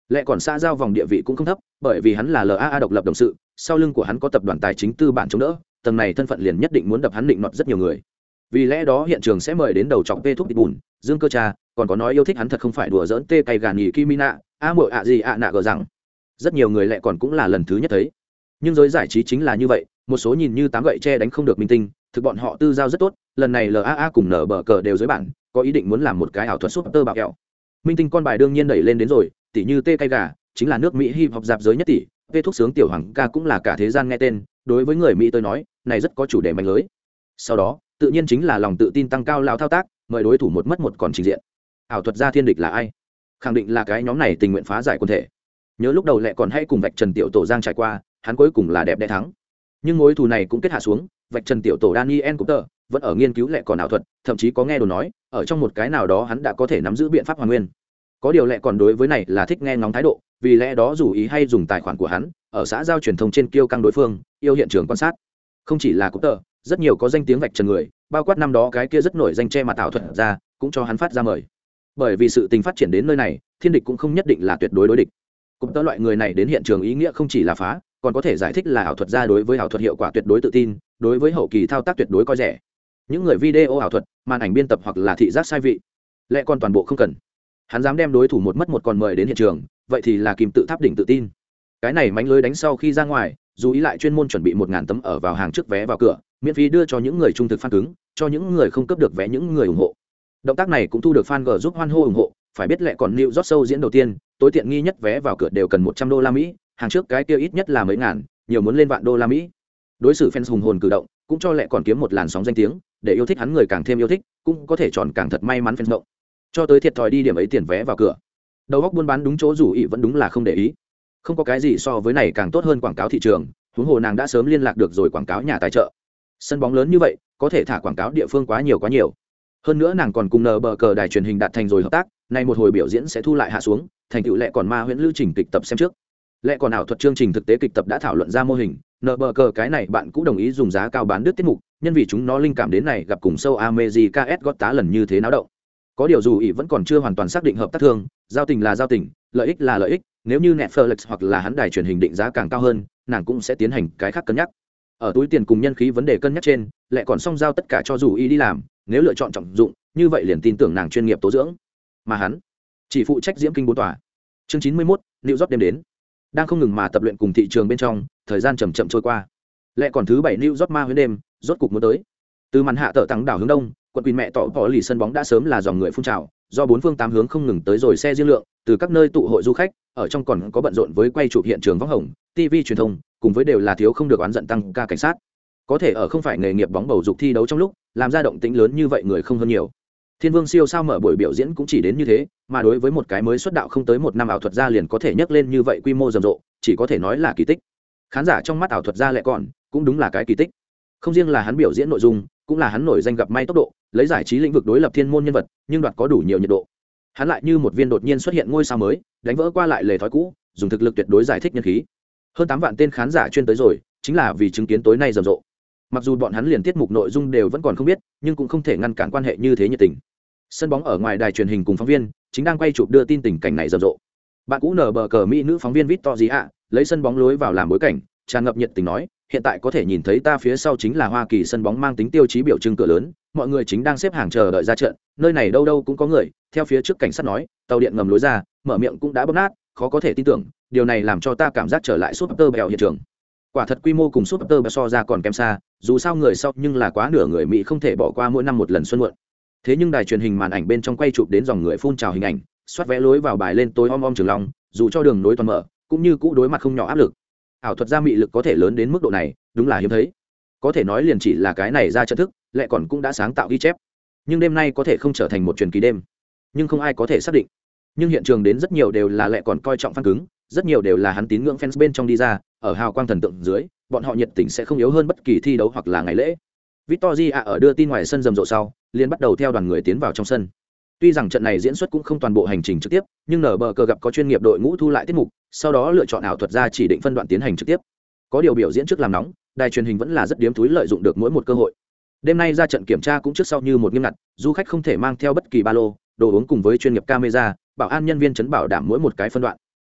Lẽ còn xã giao vòng địa vị cũng không thấp, bởi vì hắn là lờ a a độc lập đồng sự, sau lưng của hắn có tập đoàn tài chính tư bản chống đỡ, tầng này thân phận liền nhất định muốn đập hắn định nọt rất nhiều người. Vì lẽ đó hiện trường sẽ mời đến đầu trọc P thuốc thịt bùn, Dương Cơ Cha, còn có nói yêu thích hắn thật không phải đùa giỡn tê cay gà nhì Kimina, a muội ạ gì ạ nạ gờ rằng. Rất nhiều người lại còn cũng là lần thứ nhất thấy. Nhưng giới giải trí chính là như vậy, một số nhìn như tám gậy tre đánh không được minh tinh, thực bọn họ tư giao rất tốt, lần này lờ a a cùng nở bờ cờ đều dưới bản, có ý định muốn làm một cái ảo thuật super bạo kẹo. Minh tinh con bài đương nhiên đẩy lên đến rồi, tỷ như tê cay gà, chính là nước Mỹ hip hop dạp giới nhất tỷ, P thuốc sướng tiểu hoàng ca cũng là cả thế gian nghe tên, đối với người Mỹ tôi nói, này rất có chủ đề mạnh lưới. Sau đó, tự nhiên chính là lòng tự tin tăng cao lao thao tác, mời đối thủ một mất một còn trình diện. Ảo thuật gia thiên địch là ai? Khẳng định là cái nhóm này tình nguyện phá giải quân thể. Nhớ lúc đầu lại còn hay cùng vạch trần tiểu tổ Giang trải qua, hắn cuối cùng là đẹp đẽ thắng. Nhưng mối thù này cũng kết hạ xuống, vạch trần tiểu tổ Daniel Cooper vẫn ở nghiên cứu lại còn ảo thuật, thậm chí có nghe đồn nói, ở trong một cái nào đó hắn đã có thể nắm giữ biện pháp hoàn nguyên. Có điều lại còn đối với này là thích nghe ngóng thái độ, vì lẽ đó dù ý hay dùng tài khoản của hắn, ở xã giao truyền thông trên kiêu căng đối phương, yêu hiện trường quan sát. Không chỉ là Cooper, rất nhiều có danh tiếng vạch trần người, bao quát năm đó cái kia rất nổi danh che mặt ảo thuật ra, cũng cho hắn phát ra mời. Bởi vì sự tình phát triển đến nơi này, thiên địch cũng không nhất định là tuyệt đối đối địch. Cũng tớ loại người này đến hiện trường ý nghĩa không chỉ là phá, còn có thể giải thích là ảo thuật gia đối với ảo thuật hiệu quả tuyệt đối tự tin, đối với hậu kỳ thao tác tuyệt đối coi rẻ. Những người video ảo thuật, màn ảnh biên tập hoặc là thị giác sai vị, lẽ còn toàn bộ không cần. Hắn dám đem đối thủ một mất một còn mời đến hiện trường, vậy thì là kìm tự tháp đỉnh tự tin. Cái này mánh lưới đánh sau khi ra ngoài, dù ý lại chuyên môn chuẩn bị một ngàn tấm ở vào hàng trước vé vào cửa, miễn phí đưa cho những người trung thực fan cứng, cho những người không cấp được vé những người ủng hộ. Động tác này cũng thu được fan G giúp hoan hô ủng hộ, phải biết lẽ còn New York show diễn đầu tiên, tối tiện nghi nhất vé vào cửa đều cần một trăm đô la Mỹ, hàng trước cái kia ít nhất là mấy ngàn, nhiều muốn lên vạn đô la Mỹ. Đối xử fans hùng hồn cử động, cũng cho lẽ còn kiếm một làn sóng danh tiếng, để yêu thích hắn người càng thêm yêu thích, cũng có thể tròn càng thật may mắn fans động. Cho tới thiệt thòi đi điểm ấy tiền vé vào cửa. Đầu góc buôn bán đúng chỗ rủ ý vẫn đúng là không để ý. Không có cái gì so với này càng tốt hơn quảng cáo thị trường, huống hồ nàng đã sớm liên lạc được rồi quảng cáo nhà tài trợ. Sân bóng lớn như vậy, có thể thả quảng cáo địa phương quá nhiều quá nhiều. Hơn nữa nàng còn cùng nờ bờ cờ đài truyền hình đạt thành rồi hợp tác, nay một hồi biểu diễn sẽ thu lại hạ xuống, thành tựu lệ còn ma huyễn lưu trình kịch tập xem trước. Lệ còn ảo thuật chương trình thực tế kịch tập đã thảo luận ra mô hình, nờ bờ cờ cái này bạn cũng đồng ý dùng giá cao bán đứt tiết mục, nhân vì chúng nó linh cảm đến này gặp cùng sâu America S Got tá lần như thế náo động. Có điều dù ý vẫn còn chưa hoàn toàn xác định hợp tác thương, giao tình là giao tình, lợi ích là lợi ích, nếu như Netflix hoặc là hắn đài truyền hình định giá càng cao hơn, nàng cũng sẽ tiến hành cái khác cân nhắc. Ở túi tiền cùng nhân khí vấn đề cân nhắc trên, lại còn song giao tất cả cho dù ý đi làm, nếu lựa chọn trọng dụng, như vậy liền tin tưởng nàng chuyên nghiệp tố dưỡng. Mà hắn chỉ phụ trách diễm kinh bốn tòa. Chương chín mươi mốt, New York đêm đến. Đang không ngừng mà tập luyện cùng thị trường bên trong, thời gian chậm chậm trôi qua. Lại còn thứ bảy New York ma huyễn đêm, rốt cục muốn tới. Từ màn hạ tở tầng đảo hướng đông, quận Quỳnh mẹ tỏ tỏ lì sân bóng đã sớm là dòng người phun trào, do bốn phương tám hướng không ngừng tới rồi xe riêng lượng, từ các nơi tụ hội du khách, ở trong còn có bận rộn với quay chụp hiện trường vóc hồng, ti vi truyền thông, cùng với đều là thiếu không được oán giận tăng ca cảnh sát. Có thể ở không phải nghề nghiệp bóng bầu dục thi đấu trong lúc, làm ra động tĩnh lớn như vậy người không hơn nhiều. Thiên Vương siêu sao mở buổi biểu diễn cũng chỉ đến như thế, mà đối với một cái mới xuất đạo không tới một năm ảo thuật gia liền có thể nhấc lên như vậy quy mô rầm rộ, chỉ có thể nói là kỳ tích. Khán giả trong mắt ảo thuật gia lại còn, cũng đúng là cái kỳ tích. Không riêng là hắn biểu diễn nội dung, cũng là hắn nổi danh gặp may tốc độ, lấy giải trí lĩnh vực đối lập thiên môn nhân vật, nhưng đoạt có đủ nhiều nhiệt độ. Hắn lại như một viên đột nhiên xuất hiện ngôi sao mới, đánh vỡ qua lại lề thói cũ, dùng thực lực tuyệt đối giải thích nhân khí. Hơn tám vạn tên khán giả chuyên tới rồi, chính là vì chứng kiến tối nay rầm rộ. Mặc dù bọn hắn liền tiết mục nội dung đều vẫn còn không biết, nhưng cũng không thể ngăn cản quan hệ như thế nhiệt tình. Sân bóng ở ngoài đài truyền hình cùng phóng viên chính đang quay chụp đưa tin tình cảnh này rầm rộ. Bạn cũ nở bờ cờ mỹ nữ phóng viên Victoria lấy sân bóng lối vào làm bối cảnh, tràn ngập nhiệt tình nói, hiện tại có thể nhìn thấy ta phía sau chính là Hoa Kỳ sân bóng mang tính tiêu chí biểu trưng cửa lớn, mọi người chính đang xếp hàng chờ đợi ra trận, nơi này đâu đâu cũng có người. Theo phía trước cảnh sát nói, tàu điện ngầm lối ra, mở miệng cũng đã bóp nát, khó có thể tin tưởng, điều này làm cho ta cảm giác trở lại Super Bowl hiện trường. Quả thật quy mô cùng Super Bowl so ra còn kém xa, dù sao người sau nhưng là quá nửa người Mỹ không thể bỏ qua mỗi năm một lần xuân muộn. Thế nhưng đài truyền hình màn ảnh bên trong quay chụp đến dòng người phun trào hình ảnh, xoát vẽ lối vào bài lên tối om om trường long, dù cho đường nối toàn mở, cũng như cũ đối mặt không nhỏ áp lực. Ảo thuật gia mị lực có thể lớn đến mức độ này, đúng là hiếm thấy. Có thể nói liền chỉ là cái này ra trận thức, lại còn cũng đã sáng tạo ghi chép. Nhưng đêm nay có thể không trở thành một truyền kỳ đêm, nhưng không ai có thể xác định. Nhưng hiện trường đến rất nhiều đều là lại còn coi trọng fan cứng, rất nhiều đều là hắn tín ngưỡng fans bên trong đi ra, ở hào quang thần tượng dưới, bọn họ nhiệt tình sẽ không yếu hơn bất kỳ thi đấu hoặc là ngày lễ. Victoria ở đưa tin ngoài sân rầm rộ sau, liền bắt đầu theo đoàn người tiến vào trong sân. Tuy rằng trận này diễn xuất cũng không toàn bộ hành trình trực tiếp, nhưng nở bờ cờ gặp có chuyên nghiệp đội ngũ thu lại tiết mục, sau đó lựa chọn ảo thuật gia chỉ định phân đoạn tiến hành trực tiếp. Có điều biểu diễn trước làm nóng, đài truyền hình vẫn là rất điếm túi lợi dụng được mỗi một cơ hội. Đêm nay ra trận kiểm tra cũng trước sau như một nghiêm ngặt, du khách không thể mang theo bất kỳ ba lô, đồ uống cùng với chuyên nghiệp camera, bảo an nhân viên chấn bảo đảm mỗi một cái phân đoạn.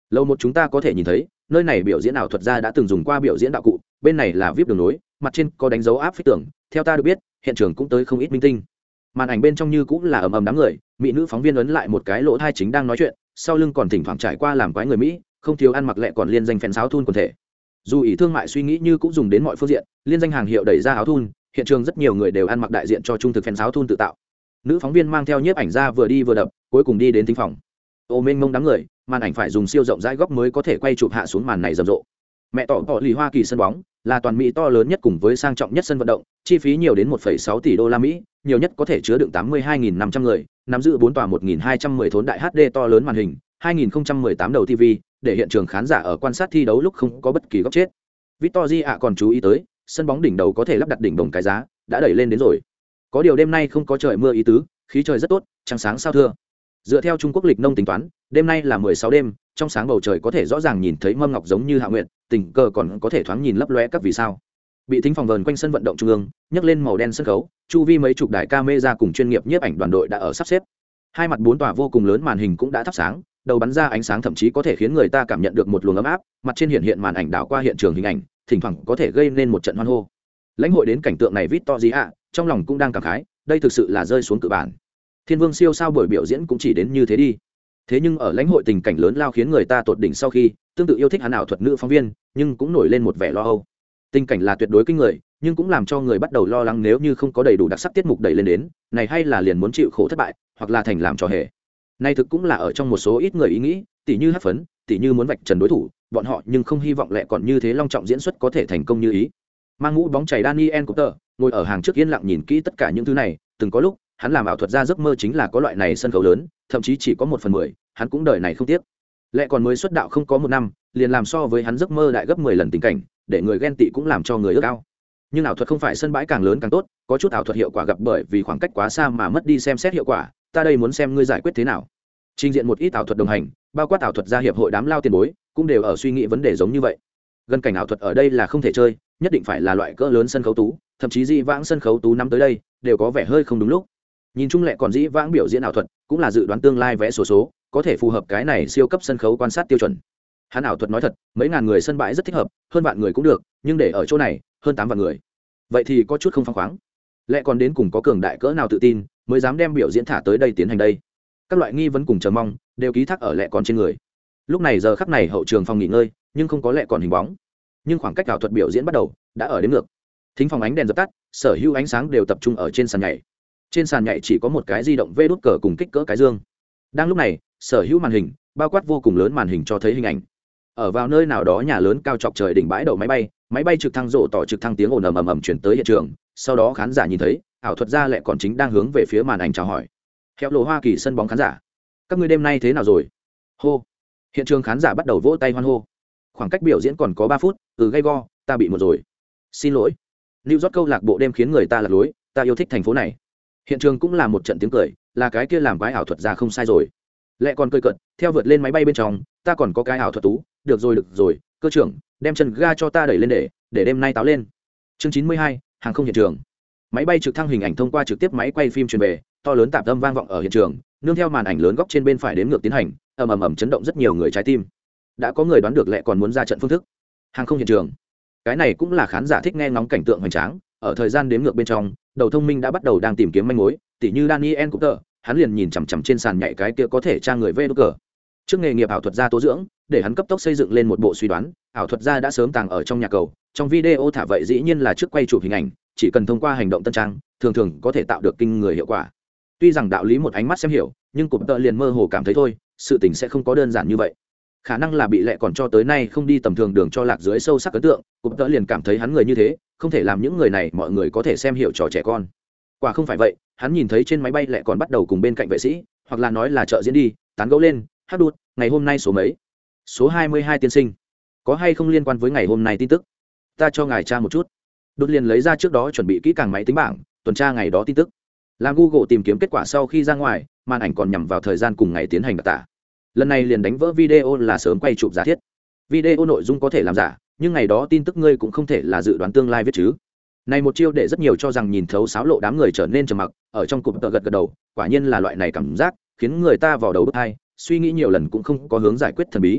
Lầu một chúng ta có thể nhìn thấy nơi này biểu diễn ảo thuật gia đã từng dùng qua biểu diễn đạo cụ, bên này là vip đường nối, mặt trên có đánh dấu áp phích tường. Theo ta được biết hiện trường cũng tới không ít minh tinh. Màn ảnh bên trong như cũng là ầm ầm đám người, mỹ nữ phóng viên ấn lại một cái lỗ thai chính đang nói chuyện, sau lưng còn thỉnh thoảng trải qua làm quái người mỹ, không thiếu ăn mặc lẹ còn liên danh phèn sáo thun quần thể. Dù ý thương mại suy nghĩ như cũng dùng đến mọi phương diện, liên danh hàng hiệu đẩy ra áo thun, hiện trường rất nhiều người đều ăn mặc đại diện cho trung thực phèn sáo thun tự tạo. Nữ phóng viên mang theo nhiếp ảnh ra vừa đi vừa đập, cuối cùng đi đến thính phòng. Ô mênh mông đám người, màn ảnh phải dùng siêu rộng rãi góc mới có thể quay chụp hạ xuống màn này rầm rộ. Mẹ tỏ tỏ lì Hoa Kỳ sân bóng là toàn Mỹ to lớn nhất cùng với sang trọng nhất sân vận động, chi phí nhiều đến một phẩy sáu tỷ đô la Mỹ, nhiều nhất có thể chứa đựng tám mươi hai nghìn năm trăm người, nắm giữ bốn tòa một nghìn hai trăm mười thốn đại hát đê to lớn màn hình, hai nghìn không trăm mười tám đầu ti vi, để hiện trường khán giả ở quan sát thi đấu lúc không có bất kỳ góc chết. Victory ạ còn chú ý tới, sân bóng đỉnh đầu có thể lắp đặt đỉnh đồng cái giá, đã đẩy lên đến rồi. Có điều đêm nay không có trời mưa ý tứ, khí trời rất tốt, trăng sáng sao thưa. Dựa theo Trung Quốc lịch nông tính toán, đêm nay là mười sáu đêm, trong sáng bầu trời có thể rõ ràng nhìn thấy mâm ngọc giống như hạ nguyện, tình cờ còn có thể thoáng nhìn lấp lóe các vì sao. Bị thính phòng vờn quanh sân vận động trung ương, nhấc lên màu đen sân khấu, chu vi mấy chục đài camera cùng chuyên nghiệp nhiếp ảnh đoàn đội đã ở sắp xếp. Hai mặt bốn tòa vô cùng lớn màn hình cũng đã thắp sáng, đầu bắn ra ánh sáng thậm chí có thể khiến người ta cảm nhận được một luồng ấm áp, mặt trên hiện hiện màn ảnh đảo qua hiện trường hình ảnh, thỉnh thoảng có thể gây nên một trận hoan hô. Lãnh hội đến cảnh tượng này Victory ạ, trong lòng cũng đang cảm khái, đây thực sự là rơi xuống cự bản. Thiên Vương siêu sao buổi biểu diễn cũng chỉ đến như thế đi. Thế nhưng ở lãnh hội tình cảnh lớn lao khiến người ta tột đỉnh sau khi, tương tự yêu thích hắn ảo thuật nữ phóng viên, nhưng cũng nổi lên một vẻ lo âu. Tình cảnh là tuyệt đối kinh người, nhưng cũng làm cho người bắt đầu lo lắng nếu như không có đầy đủ đặc sắc tiết mục đẩy lên đến, này hay là liền muốn chịu khổ thất bại, hoặc là thành làm trò hề. Này thực cũng là ở trong một số ít người ý nghĩ, tỉ như hất phấn, tỉ như muốn vạch trần đối thủ, bọn họ nhưng không hy vọng lẹ còn như thế long trọng diễn xuất có thể thành công như ý. Mang mũ bóng chảy Daniel Cooper, ngồi ở hàng trước yên lặng nhìn kỹ tất cả những thứ này, từng có lúc, hắn làm ảo thuật ra giấc mơ chính là có loại này sân khấu lớn, thậm chí chỉ có một phần mười, hắn cũng đời này không tiếc. Lẽ còn mới xuất đạo không có một năm, liền làm so với hắn giấc mơ đại gấp mười lần tình cảnh, để người ghen tị cũng làm cho người ước ao. Nhưng ảo thuật không phải sân bãi càng lớn càng tốt, có chút ảo thuật hiệu quả gặp bởi vì khoảng cách quá xa mà mất đi xem xét hiệu quả, ta đây muốn xem ngươi giải quyết thế nào. Trình diện một ít ảo thuật đồng hành, bao quát ảo thuật gia hiệp hội đám lao tiền bối, cũng đều ở suy nghĩ vấn đề giống như vậy. Gần cảnh ảo thuật ở đây là không thể chơi, nhất định phải là loại cỡ lớn sân khấu tú, thậm chí dĩ vãng sân khấu tú năm tới đây, đều có vẻ hơi không đúng lúc. Nhìn chung lẹ còn dĩ vãng biểu diễn ảo thuật, cũng là dự đoán tương lai vẽ số số, có thể phù hợp cái này siêu cấp sân khấu quan sát tiêu chuẩn. Hắn ảo thuật nói thật, mấy ngàn người sân bãi rất thích hợp, hơn vạn người cũng được, nhưng để ở chỗ này, hơn tám vạn người, vậy thì có chút không phăng khoáng. Lẹ còn đến cùng có cường đại cỡ nào tự tin, mới dám đem biểu diễn thả tới đây tiến hành đây. Các loại nghi vấn cùng chờ mong, đều ký thác ở lẹ còn trên người. Lúc này giờ khắc này hậu trường phòng nghỉ ngơi, nhưng không có lẹ còn hình bóng. Nhưng khoảng cách ảo thuật biểu diễn bắt đầu, đã ở đến ngược. Thính phòng ánh đèn dập tắt, sở hữu ánh sáng đều tập trung ở trên sàn nhảy. Trên sàn nhảy chỉ có một cái di động vê đút cờ cùng kích cỡ cái dương. Đang lúc này, sở hữu màn hình, bao quát vô cùng lớn màn hình cho thấy hình ảnh. Ở vào nơi nào đó nhà lớn cao chọc trời đỉnh bãi đậu máy bay, máy bay trực thăng rộ tỏ trực thăng tiếng ồn ầm ầm ầm chuyển tới hiện trường, sau đó khán giả nhìn thấy, ảo thuật gia lẹ còn chính đang hướng về phía màn ảnh chào hỏi. Theo lộ Hoa Kỳ sân bóng khán giả, các ngươi đêm nay thế nào rồi? Hô. Hiện trường khán giả bắt đầu vỗ tay hoan hô. Khoảng cách biểu diễn còn có ba phút, ừ gay go, ta bị một rồi. Xin lỗi. New York câu lạc bộ đêm khiến người ta lạc lối, ta yêu thích thành phố này. Hiện trường cũng là một trận tiếng cười, là cái kia làm quái ảo thuật ra không sai rồi. Lẹ còn cười cợt, theo vượt lên máy bay bên trong, ta còn có cái ảo thuật tú, được rồi được rồi, cơ trưởng, đem chân ga cho ta đẩy lên để, để đêm nay táo lên. Chương chín mươi hai, hàng không hiện trường. Máy bay trực thăng hình ảnh thông qua trực tiếp máy quay phim truyền về, to lớn tạp âm vang vọng ở hiện trường, nương theo màn ảnh lớn góc trên bên phải đến ngược tiến hành, ầm ầm ầm chấn động rất nhiều người trái tim. Đã có người đoán được lẹ còn muốn ra trận phương thức. Hàng không hiện trường. Cái này cũng là khán giả thích nghe ngóng cảnh tượng hoành tráng, ở thời gian đếm ngược bên trong, đầu thông minh đã bắt đầu đang tìm kiếm manh mối, tỉ như Daniel Cooper, hắn liền nhìn chằm chằm trên sàn nhảy cái kia có thể tra người vê đút cờ. Trước nghề nghiệp ảo thuật gia tố dưỡng, để hắn cấp tốc xây dựng lên một bộ suy đoán, ảo thuật gia đã sớm tàng ở trong nhà cầu, trong video thả vậy dĩ nhiên là trước quay chụp hình ảnh, chỉ cần thông qua hành động tân trang, thường thường có thể tạo được kinh người hiệu quả. Tuy rằng đạo lý một ánh mắt xem hiểu, nhưng Cooper liền mơ hồ cảm thấy thôi, sự tình sẽ không có đơn giản như vậy. Khả năng là bị lẹ còn cho tới nay không đi tầm thường đường cho lạc dưới sâu sắc ấn tượng, Cooper liền cảm thấy hắn người như thế, không thể làm những người này mọi người có thể xem hiểu trò trẻ con. Quả không phải vậy, hắn nhìn thấy trên máy bay lẹ còn bắt đầu cùng bên cạnh vệ sĩ, hoặc là nói là trợ diễn đi, tán gẫu lên, hát đút, ngày hôm nay số mấy? Số hai mươi hai tiên sinh. Có hay không liên quan với ngày hôm nay tin tức? Ta cho ngài tra một chút. Đột liền lấy ra trước đó chuẩn bị kỹ càng máy tính bảng, tuần tra ngày đó tin tức. Làm Google tìm kiếm kết quả sau khi ra ngoài, màn ảnh còn nhằm vào thời gian cùng ngày tiến hành đặc tả. Lần này liền đánh vỡ video là sớm quay chụp giả thiết. Video nội dung có thể làm giả, nhưng ngày đó tin tức ngươi cũng không thể là dự đoán tương lai viết chứ. Này một chiêu để rất nhiều cho rằng nhìn thấu xáo lộ đám người trở nên trầm mặc, ở trong cụm tợ gật gật đầu, quả nhiên là loại này cảm giác, khiến người ta vào đầu bứt tai, suy nghĩ nhiều lần cũng không có hướng giải quyết thần bí.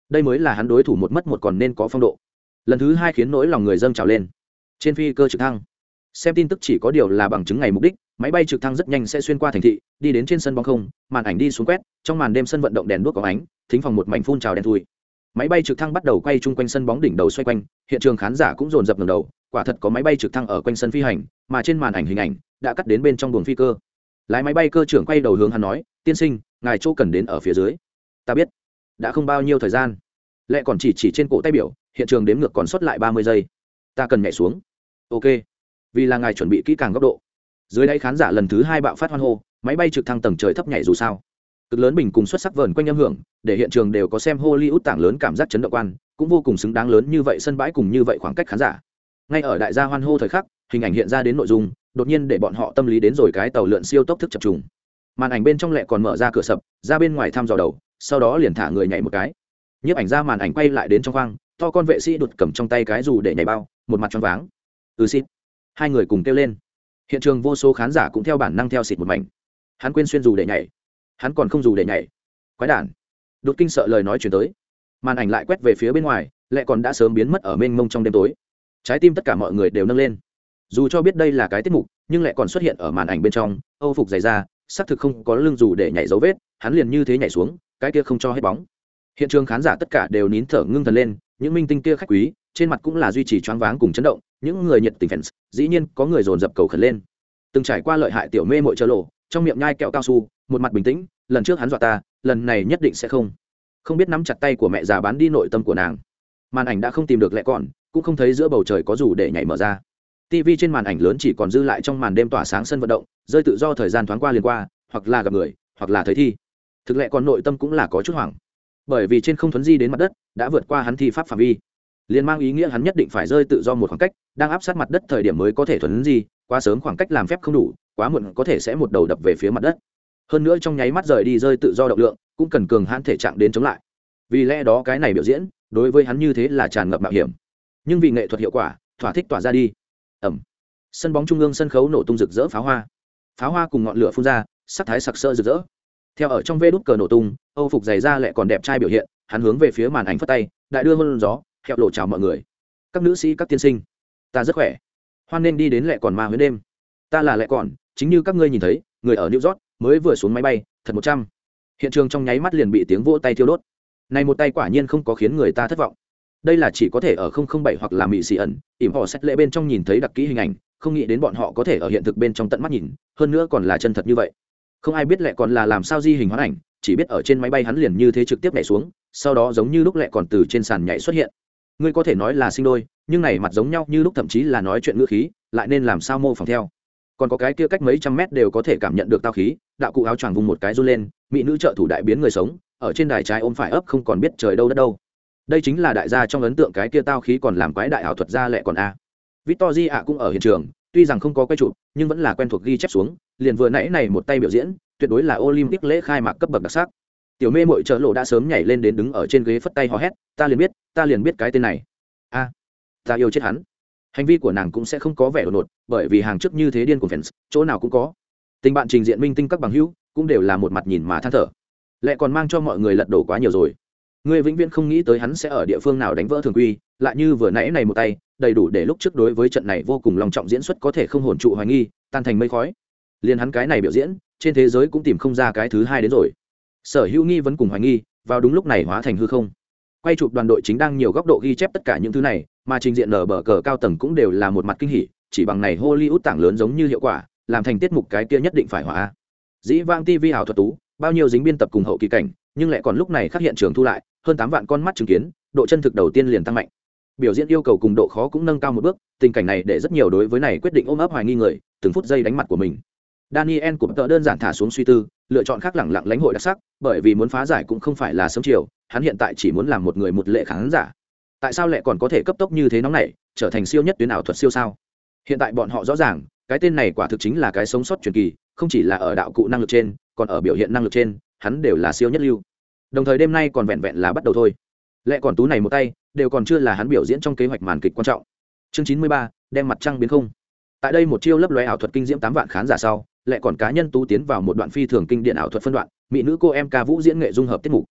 đây mới là hắn đối thủ một mất một còn nên có phong độ. Lần thứ hai khiến nỗi lòng người dâng trào lên. Trên phi cơ trực thăng, xem tin tức chỉ có điều là bằng chứng ngày mục đích, máy bay trực thăng rất nhanh sẽ xuyên qua thành thị, đi đến trên sân bóng không, màn ảnh đi xuống quét, trong màn đêm sân vận động đèn đuốc có ánh, thính phòng một mảnh phun trào đen thui. Máy bay trực thăng bắt đầu quay chung quanh sân bóng đỉnh đầu xoay quanh, hiện trường khán giả cũng dồn dập ngẩng đầu, quả thật có máy bay trực thăng ở quanh sân phi hành, mà trên màn ảnh hình ảnh đã cắt đến bên trong buồng phi cơ. Lái máy bay cơ trưởng quay đầu hướng hắn nói, tiên sinh, ngài chỗ cần đến ở phía dưới. Ta biết. Đã không bao nhiêu thời gian. Lệ còn chỉ chỉ trên cổ tay biểu, hiện trường đếm ngược còn sót lại ba mươi giây. Ta cần nhảy xuống. Ok. Vì là ngài chuẩn bị kỹ càng góc độ. Dưới đây khán giả lần thứ hai bạo phát hoan hô, máy bay trực thăng tầng trời thấp nhảy dù sao. Cực lớn bình cùng xuất sắc vờn quanh âm hưởng, để hiện trường đều có xem Hollywood tảng lớn cảm giác chấn động quan, cũng vô cùng xứng đáng lớn như vậy sân bãi cùng như vậy khoảng cách khán giả. Ngay ở đại gia hoan hô thời khắc, hình ảnh hiện ra đến nội dung, đột nhiên để bọn họ tâm lý đến rồi cái tàu lượn siêu tốc thức chập trùng. Màn ảnh bên trong Lệ còn mở ra cửa sập, ra bên ngoài thăm dò đầu, sau đó liền thả người nhảy một cái. Nhiếp ảnh ra màn ảnh quay lại đến trong khoang, to con vệ sĩ đột cầm trong tay cái dù để nhảy bao, một mặt choáng váng. Ừ xịt. Hai người cùng kêu lên. Hiện trường vô số khán giả cũng theo bản năng theo xịt một mảnh. Hắn quên xuyên dù để nhảy. Hắn còn không dù để nhảy. Quái đản. Đột kinh sợ lời nói truyền tới. Màn ảnh lại quét về phía bên ngoài, Lệ còn đã sớm biến mất ở mênh mông trong đêm tối. Trái tim tất cả mọi người đều nâng lên. Dù cho biết đây là cái tiết mục, nhưng Lệ còn xuất hiện ở màn ảnh bên trong, Âu phục dày da, xác thực không có lưng dù để nhảy dấu vết, hắn liền như thế nhảy xuống, cái kia không cho hết bóng. Hiện trường khán giả tất cả đều nín thở ngưng thần lên, những minh tinh kia khách quý, trên mặt cũng là duy trì choáng váng cùng chấn động, những người nhiệt tình fans, dĩ nhiên có người dồn dập cầu khẩn lên. Từng trải qua lợi hại tiểu mê mội chớ lộ, trong miệng nhai kẹo cao su, một mặt bình tĩnh, lần trước hắn dọa ta, lần này nhất định sẽ không. Không biết nắm chặt tay của mẹ già bán đi nội tâm của nàng. Màn ảnh đã không tìm được Lệ còn, cũng không thấy giữa bầu trời có dù để nhảy mở ra. ti vi trên màn ảnh lớn chỉ còn dư lại trong màn đêm tỏa sáng sân vận động, rơi tự do thời gian thoáng qua liền qua, hoặc là gặp người, hoặc là thấy thi. Thực Lệ còn nội tâm cũng là có chút hoảng, bởi vì trên không thuấn di đến mặt đất đã vượt qua hắn thi pháp phạm vi, liền mang ý nghĩa hắn nhất định phải rơi tự do một khoảng cách, đang áp sát mặt đất thời điểm mới có thể thuấn di, quá sớm khoảng cách làm phép không đủ, quá muộn có thể sẽ một đầu đập về phía mặt đất. Hơn nữa trong nháy mắt rời đi rơi tự do động lượng, cũng cần cường hãn thể trạng đến chống lại. Vì lẽ đó cái này biểu diễn đối với hắn như thế là tràn ngập mạo hiểm, nhưng vì nghệ thuật hiệu quả, thỏa thích tỏa ra đi. Ẩm. Sân bóng trung ương sân khấu nổ tung rực rỡ pháo hoa, pháo hoa cùng ngọn lửa phun ra, sắc thái sặc sỡ rực rỡ. Theo ở trong vê đút cờ nổ tung, Âu phục dày da Lệ còn đẹp trai biểu hiện, hắn hướng về phía màn ảnh phất tay, đại đưa hôn gió, hẹo lộ chào mọi người. Các nữ sĩ, các tiên sinh, ta rất khỏe, hoan nên đi đến Lệ còn ma huyễn đêm. Ta là Lệ còn, chính như các ngươi nhìn thấy, người ở New York mới vừa xuống máy bay, thật một trăm. Hiện trường trong nháy mắt liền bị tiếng vỗ tay thiêu đốt. Này một tay quả nhiên không có khiến người ta thất vọng. Đây là chỉ có thể ở không không bảy hoặc là Mỹ xì ẩn, ỉm họ xét lệ bên trong nhìn thấy đặc kỹ hình ảnh, không nghĩ đến bọn họ có thể ở hiện thực bên trong tận mắt nhìn, hơn nữa còn là chân thật như vậy. Không ai biết Lệ còn là làm sao di hình hóa ảnh, chỉ biết ở trên máy bay hắn liền như thế trực tiếp nhảy xuống, sau đó giống như lúc Lệ còn từ trên sàn nhảy xuất hiện. Ngươi có thể nói là sinh đôi, nhưng này mặt giống nhau như lúc, thậm chí là nói chuyện ngữ khí, lại nên làm sao mô phỏng theo. Còn có cái kia cách mấy trăm mét đều có thể cảm nhận được tao khí, đạo cụ áo choàng vùng một cái run lên, mỹ nữ trợ thủ đại biến người sống, ở trên đài trái ôm phải ấp không còn biết trời đâu đất đâu. Đây chính là đại gia trong ấn tượng cái kia tao khí còn làm quái đại ảo thuật ra Lệ còn a. Victory ạ cũng ở hiện trường, tuy rằng không có quay chụp, nhưng vẫn là quen thuộc ghi chép xuống, liền vừa nãy này một tay biểu diễn, tuyệt đối là Olympic lễ khai mạc cấp bậc đặc sắc. Tiểu mê mội trợ lộ đã sớm nhảy lên đến đứng ở trên ghế phất tay hò hét, ta liền biết, ta liền biết cái tên này. A, ta yêu chết hắn. Hành vi của nàng cũng sẽ không có vẻ đột ngột, bởi vì hàng trước như thế điên cuồng fans, chỗ nào cũng có. Tình bạn trình diện minh tinh các bằng hữu, cũng đều là một mặt nhìn mà than thở. Lệ còn mang cho mọi người lật đổ quá nhiều rồi. Người vĩnh viễn không nghĩ tới hắn sẽ ở địa phương nào đánh vỡ thường quy, lại như vừa nãy này một tay, đầy đủ để lúc trước đối với trận này vô cùng long trọng diễn xuất có thể không hồn trụ hoài nghi, tan thành mây khói. Liên hắn cái này biểu diễn, trên thế giới cũng tìm không ra cái thứ hai đến rồi. Sở hữu nghi vấn cùng hoài nghi, vào đúng lúc này hóa thành hư không. Quay chụp đoàn đội chính đang nhiều góc độ ghi chép tất cả những thứ này, mà trình diện nở bờ cờ cao tầng cũng đều là một mặt kinh hỉ, chỉ bằng này Hollywood tảng lớn giống như hiệu quả, làm thành tiết mục cái kia nhất định phải hỏa. Dĩ vang ti vi ảo thuật tú, bao nhiêu dính biên tập cùng hậu kỳ cảnh, nhưng lại còn lúc này khắc hiện trường thu lại, hơn tám vạn con mắt chứng kiến, độ chân thực đầu tiên liền tăng mạnh. Biểu diễn yêu cầu cùng độ khó cũng nâng cao một bước, tình cảnh này để rất nhiều đối với này quyết định ôm ấp hoài nghi người, từng phút giây đánh mặt của mình. Daniel cũng tợ đơn giản thả xuống suy tư, lựa chọn khác lẳng lặng lãnh hội đặc sắc, bởi vì muốn phá giải cũng không phải là sớm chiều, hắn hiện tại chỉ muốn làm một người một lệ khán giả. Tại sao lại còn có thể cấp tốc như thế nóng này, trở thành siêu nhất tuyến ảo thuật siêu sao? Hiện tại bọn họ rõ ràng, cái tên này quả thực chính là cái sống sót truyền kỳ, không chỉ là ở đạo cụ năng lực trên, còn ở biểu hiện năng lực trên, hắn đều là siêu nhất lưu. Đồng thời đêm nay còn vẹn vẹn là bắt đầu thôi. Lệ còn tú này một tay, đều còn chưa là hắn biểu diễn trong kế hoạch màn kịch quan trọng. Chương chín mươi ba, đem mặt trăng biến không. Tại đây một chiêu lấp lóe ảo thuật kinh diễm tám vạn khán giả sau, Lệ còn cá nhân tú tiến vào một đoạn phi thường kinh điển ảo thuật phân đoạn, mỹ nữ cô em ca vũ diễn nghệ dung hợp tiết mục.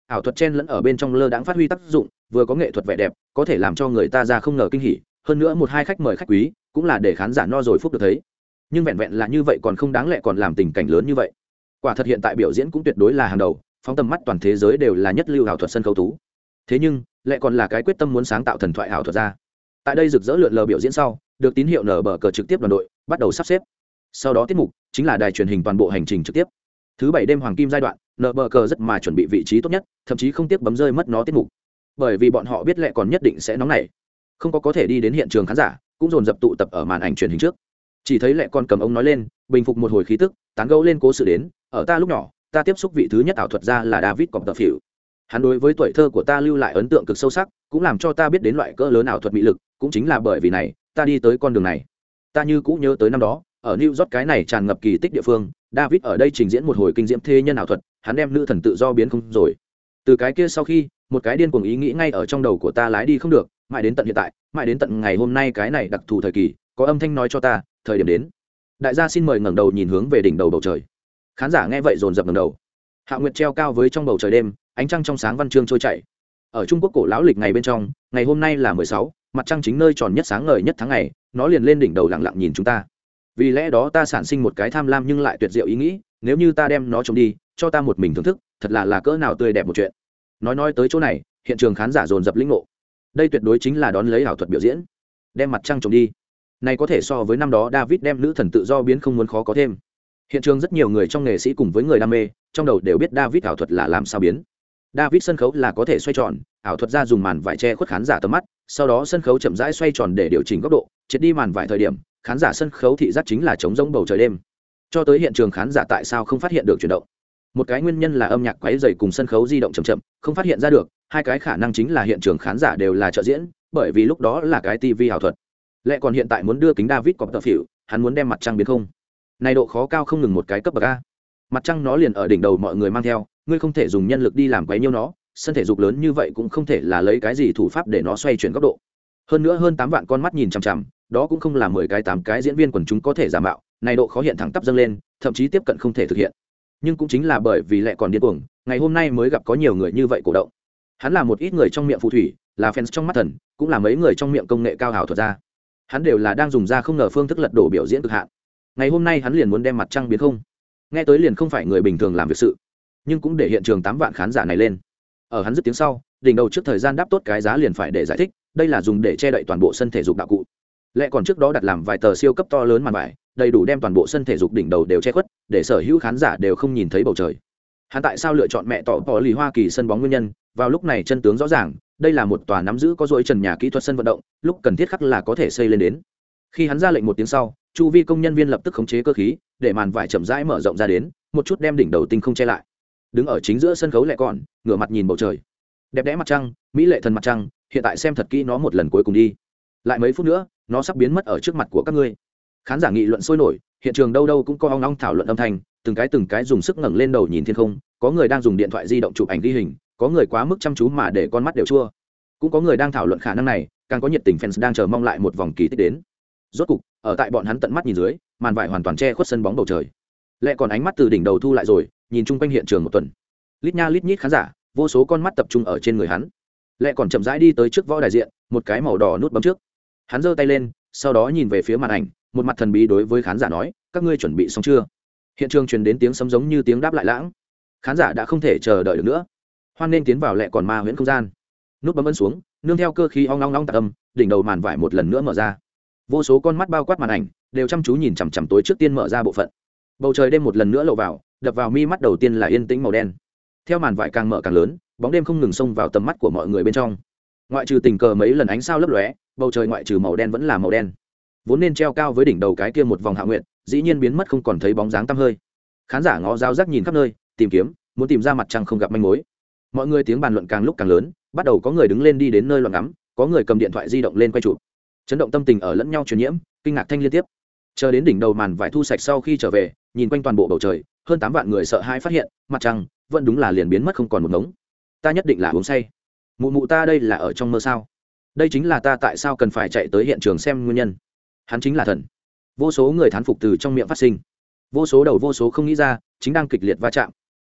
ảo thuật chen lẫn ở bên trong lơ đãng phát huy tác dụng, vừa có nghệ thuật vẻ đẹp có thể làm cho người ta ra không ngờ kinh hỉ, hơn nữa một hai khách mời khách quý cũng là để khán giả no rồi phúc được thấy. Nhưng vẹn vẹn là như vậy còn không đáng lẽ còn làm tình cảnh lớn như vậy. Quả thật hiện tại biểu diễn cũng tuyệt đối là hàng đầu, phóng tầm mắt toàn thế giới đều là nhất lưu ảo thuật sân khấu tú. Thế nhưng lại còn là cái quyết tâm muốn sáng tạo thần thoại ảo thuật ra. Tại đây rực rỡ lượn lờ biểu diễn sau, được tín hiệu nở bờ cờ trực tiếp đoàn đội bắt đầu sắp xếp. Sau đó tiết mục chính là đài truyền hình toàn bộ hành trình trực tiếp. Thứ bảy đêm hoàng kim giai đoạn, nở bờ cờ rất mà chuẩn bị vị trí tốt nhất, thậm chí không tiếc bấm rơi mất nó tiết mục, bởi vì bọn họ biết lẽ còn nhất định sẽ nóng nảy. Không có có thể đi đến hiện trường khán giả cũng dồn dập tụ tập ở màn ảnh truyền hình trước. Chỉ thấy lẽ còn cầm ông nói lên, bình phục một hồi khí tức, tán gẫu lên cố sự đến. Ở ta lúc nhỏ, ta tiếp xúc vị thứ nhất ảo thuật gia là David Copperfield. Hắn đối với tuổi thơ của ta lưu lại ấn tượng cực sâu sắc, cũng làm cho ta biết đến loại cỡ lớn ảo thuật mỹ lực, cũng chính là bởi vì này, ta đi tới con đường này. Ta như cũ nhớ tới năm đó, ở New York cái này tràn ngập kỳ tích địa phương, David ở đây trình diễn một hồi kinh diễm thế nhân ảo thuật, hắn đem nữ thần tự do biến không rồi. Từ cái kia sau khi, một cái điên cuồng ý nghĩ ngay ở trong đầu của ta lái đi không được, mãi đến tận hiện tại, mãi đến tận ngày hôm nay cái này đặc thù thời kỳ, có âm thanh nói cho ta, thời điểm đến. Đại gia xin mời ngẩng đầu nhìn hướng về đỉnh đầu bầu trời. Khán giả nghe vậy dồn dập ngẩng đầu. Hạ nguyệt treo cao với trong bầu trời đêm, ánh trăng trong sáng văn chương trôi chảy. Ở Trung Quốc cổ lão lịch ngày bên trong, ngày hôm nay là mười sáu, mặt trăng chính nơi tròn nhất sáng ngời nhất tháng ngày, nó liền lên đỉnh đầu lặng lặng nhìn chúng ta. Vì lẽ đó ta sản sinh một cái tham lam nhưng lại tuyệt diệu ý nghĩ, nếu như ta đem nó trông đi, cho ta một mình thưởng thức, thật là là cỡ nào tươi đẹp một chuyện. Nói nói tới chỗ này, hiện trường khán giả dồn dập lĩnh ngộ. Đây tuyệt đối chính là đón lấy ảo thuật biểu diễn, đem mặt trăng trông đi. Này có thể so với năm đó David đem nữ thần tự do biến không muốn khó có thêm. Hiện trường rất nhiều người trong nghệ sĩ cùng với người đam mê, trong đầu đều biết David ảo thuật là làm sao biến. David sân khấu là có thể xoay tròn, ảo thuật gia dùng màn vải che khuất khán giả tầm mắt, sau đó sân khấu chậm rãi xoay tròn để điều chỉnh góc độ, triệt đi màn vải thời điểm, khán giả sân khấu thị giác chính là trống rỗng bầu trời đêm. Cho tới hiện trường khán giả tại sao không phát hiện được chuyển động? Một cái nguyên nhân là âm nhạc quấy rầy cùng sân khấu di động chậm chậm, không phát hiện ra được, hai cái khả năng chính là hiện trường khán giả đều là trợ diễn, bởi vì lúc đó là cái ti vi ảo thuật. Lẽ còn hiện tại muốn đưa kính David Copperfield, hắn muốn đem mặt trăng biến không. Này độ khó cao không ngừng một cái cấp bậc a. Mặt trăng nó liền ở đỉnh đầu mọi người mang theo, ngươi không thể dùng nhân lực đi làm quấy nhiêu nó, sân thể dục lớn như vậy cũng không thể là lấy cái gì thủ pháp để nó xoay chuyển góc độ. Hơn nữa hơn tám vạn con mắt nhìn chằm chằm, đó cũng không là mười cái tám cái diễn viên quần chúng có thể giả mạo, này độ khó hiện thẳng tắp dâng lên, thậm chí tiếp cận không thể thực hiện. Nhưng cũng chính là bởi vì lẽ còn điên cuồng, ngày hôm nay mới gặp có nhiều người như vậy cổ động. Hắn là một ít người trong miệng phù thủy, là fans trong mắt thần, cũng là mấy người trong miệng công nghệ cao hảo thuật ra. Hắn đều là đang dùng ra không ngờ phương thức lật đổ biểu diễn cực hạn. Ngày hôm nay hắn liền muốn đem mặt trăng biến không. Nghe tới liền không phải người bình thường làm việc sự, nhưng cũng để hiện trường tám vạn khán giả này lên. Ở hắn dứt tiếng sau, đỉnh đầu trước thời gian đáp tốt cái giá liền phải để giải thích, đây là dùng để che đậy toàn bộ sân thể dục đạo cụ. Lẽ còn trước đó đặt làm vài tờ siêu cấp to lớn màn vải, đầy đủ đem toàn bộ sân thể dục đỉnh đầu đều che khuất, để sở hữu khán giả đều không nhìn thấy bầu trời. Hắn tại sao lựa chọn mẹ tỏ bỏ lì Hoa Kỳ sân bóng nguyên nhân, vào lúc này chân tướng rõ ràng, đây là một tòa nắm giữ có dối trần nhà kỹ thuật sân vận động, lúc cần thiết khắc là có thể xây lên đến. Khi hắn ra lệnh một tiếng sau, chu vi công nhân viên lập tức khống chế cơ khí, để màn vải chậm rãi mở rộng ra đến, một chút đem đỉnh đầu tinh không che lại. Đứng ở chính giữa sân khấu lẹ còn, ngửa mặt nhìn bầu trời. Đẹp đẽ mặt trăng, mỹ lệ thần mặt trăng, hiện tại xem thật kỹ nó một lần cuối cùng đi. Lại mấy phút nữa, nó sắp biến mất ở trước mặt của các ngươi. Khán giả nghị luận sôi nổi, hiện trường đâu đâu cũng có ong ong thảo luận âm thanh, từng cái từng cái dùng sức ngẩng lên đầu nhìn thiên không, có người đang dùng điện thoại di động chụp ảnh ghi hình, có người quá mức chăm chú mà để con mắt đều chua. Cũng có người đang thảo luận khả năng này, càng có nhiệt tình fans đang chờ mong lại một vòng kỳ tích đến. Rốt cục, ở tại bọn hắn tận mắt nhìn dưới, màn vải hoàn toàn che khuất sân bóng bầu trời. Lẽ còn ánh mắt từ đỉnh đầu thu lại rồi, nhìn chung quanh hiện trường một tuần. Lít nha lít nhít khán giả, vô số con mắt tập trung ở trên người hắn. Lẽ còn chậm rãi đi tới trước võ đại diện, một cái màu đỏ nút bấm trước. Hắn giơ tay lên, sau đó nhìn về phía màn ảnh, một mặt thần bí đối với khán giả nói, các ngươi chuẩn bị xong chưa? Hiện trường truyền đến tiếng sấm giống như tiếng đáp lại lãng. Khán giả đã không thể chờ đợi được nữa. Hoan nên tiến vào lẹ còn ma huyễn không gian. Nút bấm ấn xuống, nương theo cơ khí ong ong ong tạc âm, đỉnh đầu màn vải một lần nữa mở ra. Vô số con mắt bao quát màn ảnh, đều chăm chú nhìn chằm chằm tối trước tiên mở ra bộ phận. Bầu trời đêm một lần nữa lộ vào, đập vào mi mắt đầu tiên là yên tĩnh màu đen. Theo màn vải càng mở càng lớn, bóng đêm không ngừng xông vào tầm mắt của mọi người bên trong. Ngoại trừ tình cờ mấy lần ánh sao lấp lóe, bầu trời ngoại trừ màu đen vẫn là màu đen. Vốn nên treo cao với đỉnh đầu cái kia một vòng hạ nguyện, dĩ nhiên biến mất không còn thấy bóng dáng tăm hơi. Khán giả ngó giáo giác nhìn khắp nơi, tìm kiếm, muốn tìm ra mặt trăng không gặp manh mối. Mọi người tiếng bàn luận càng lúc càng lớn, bắt đầu có người đứng lên đi đến nơi loạn ngắm, có người cầm điện thoại di động lên quay chụp. Chấn động tâm tình ở lẫn nhau truyền nhiễm, kinh ngạc thanh liên tiếp. Chờ đến đỉnh đầu màn vải thu sạch sau khi trở về, nhìn quanh toàn bộ bầu trời, hơn tám vạn người sợ hãi phát hiện, mặt trăng vẫn đúng là liền biến mất không còn một ngống. Ta nhất định là uống say. Mụ mụ ta đây là ở trong mơ sao? Đây chính là ta tại sao cần phải chạy tới hiện trường xem nguyên nhân. Hắn chính là thần. Vô số người thán phục từ trong miệng phát sinh. Vô số đầu vô số không nghĩ ra, chính đang kịch liệt va chạm.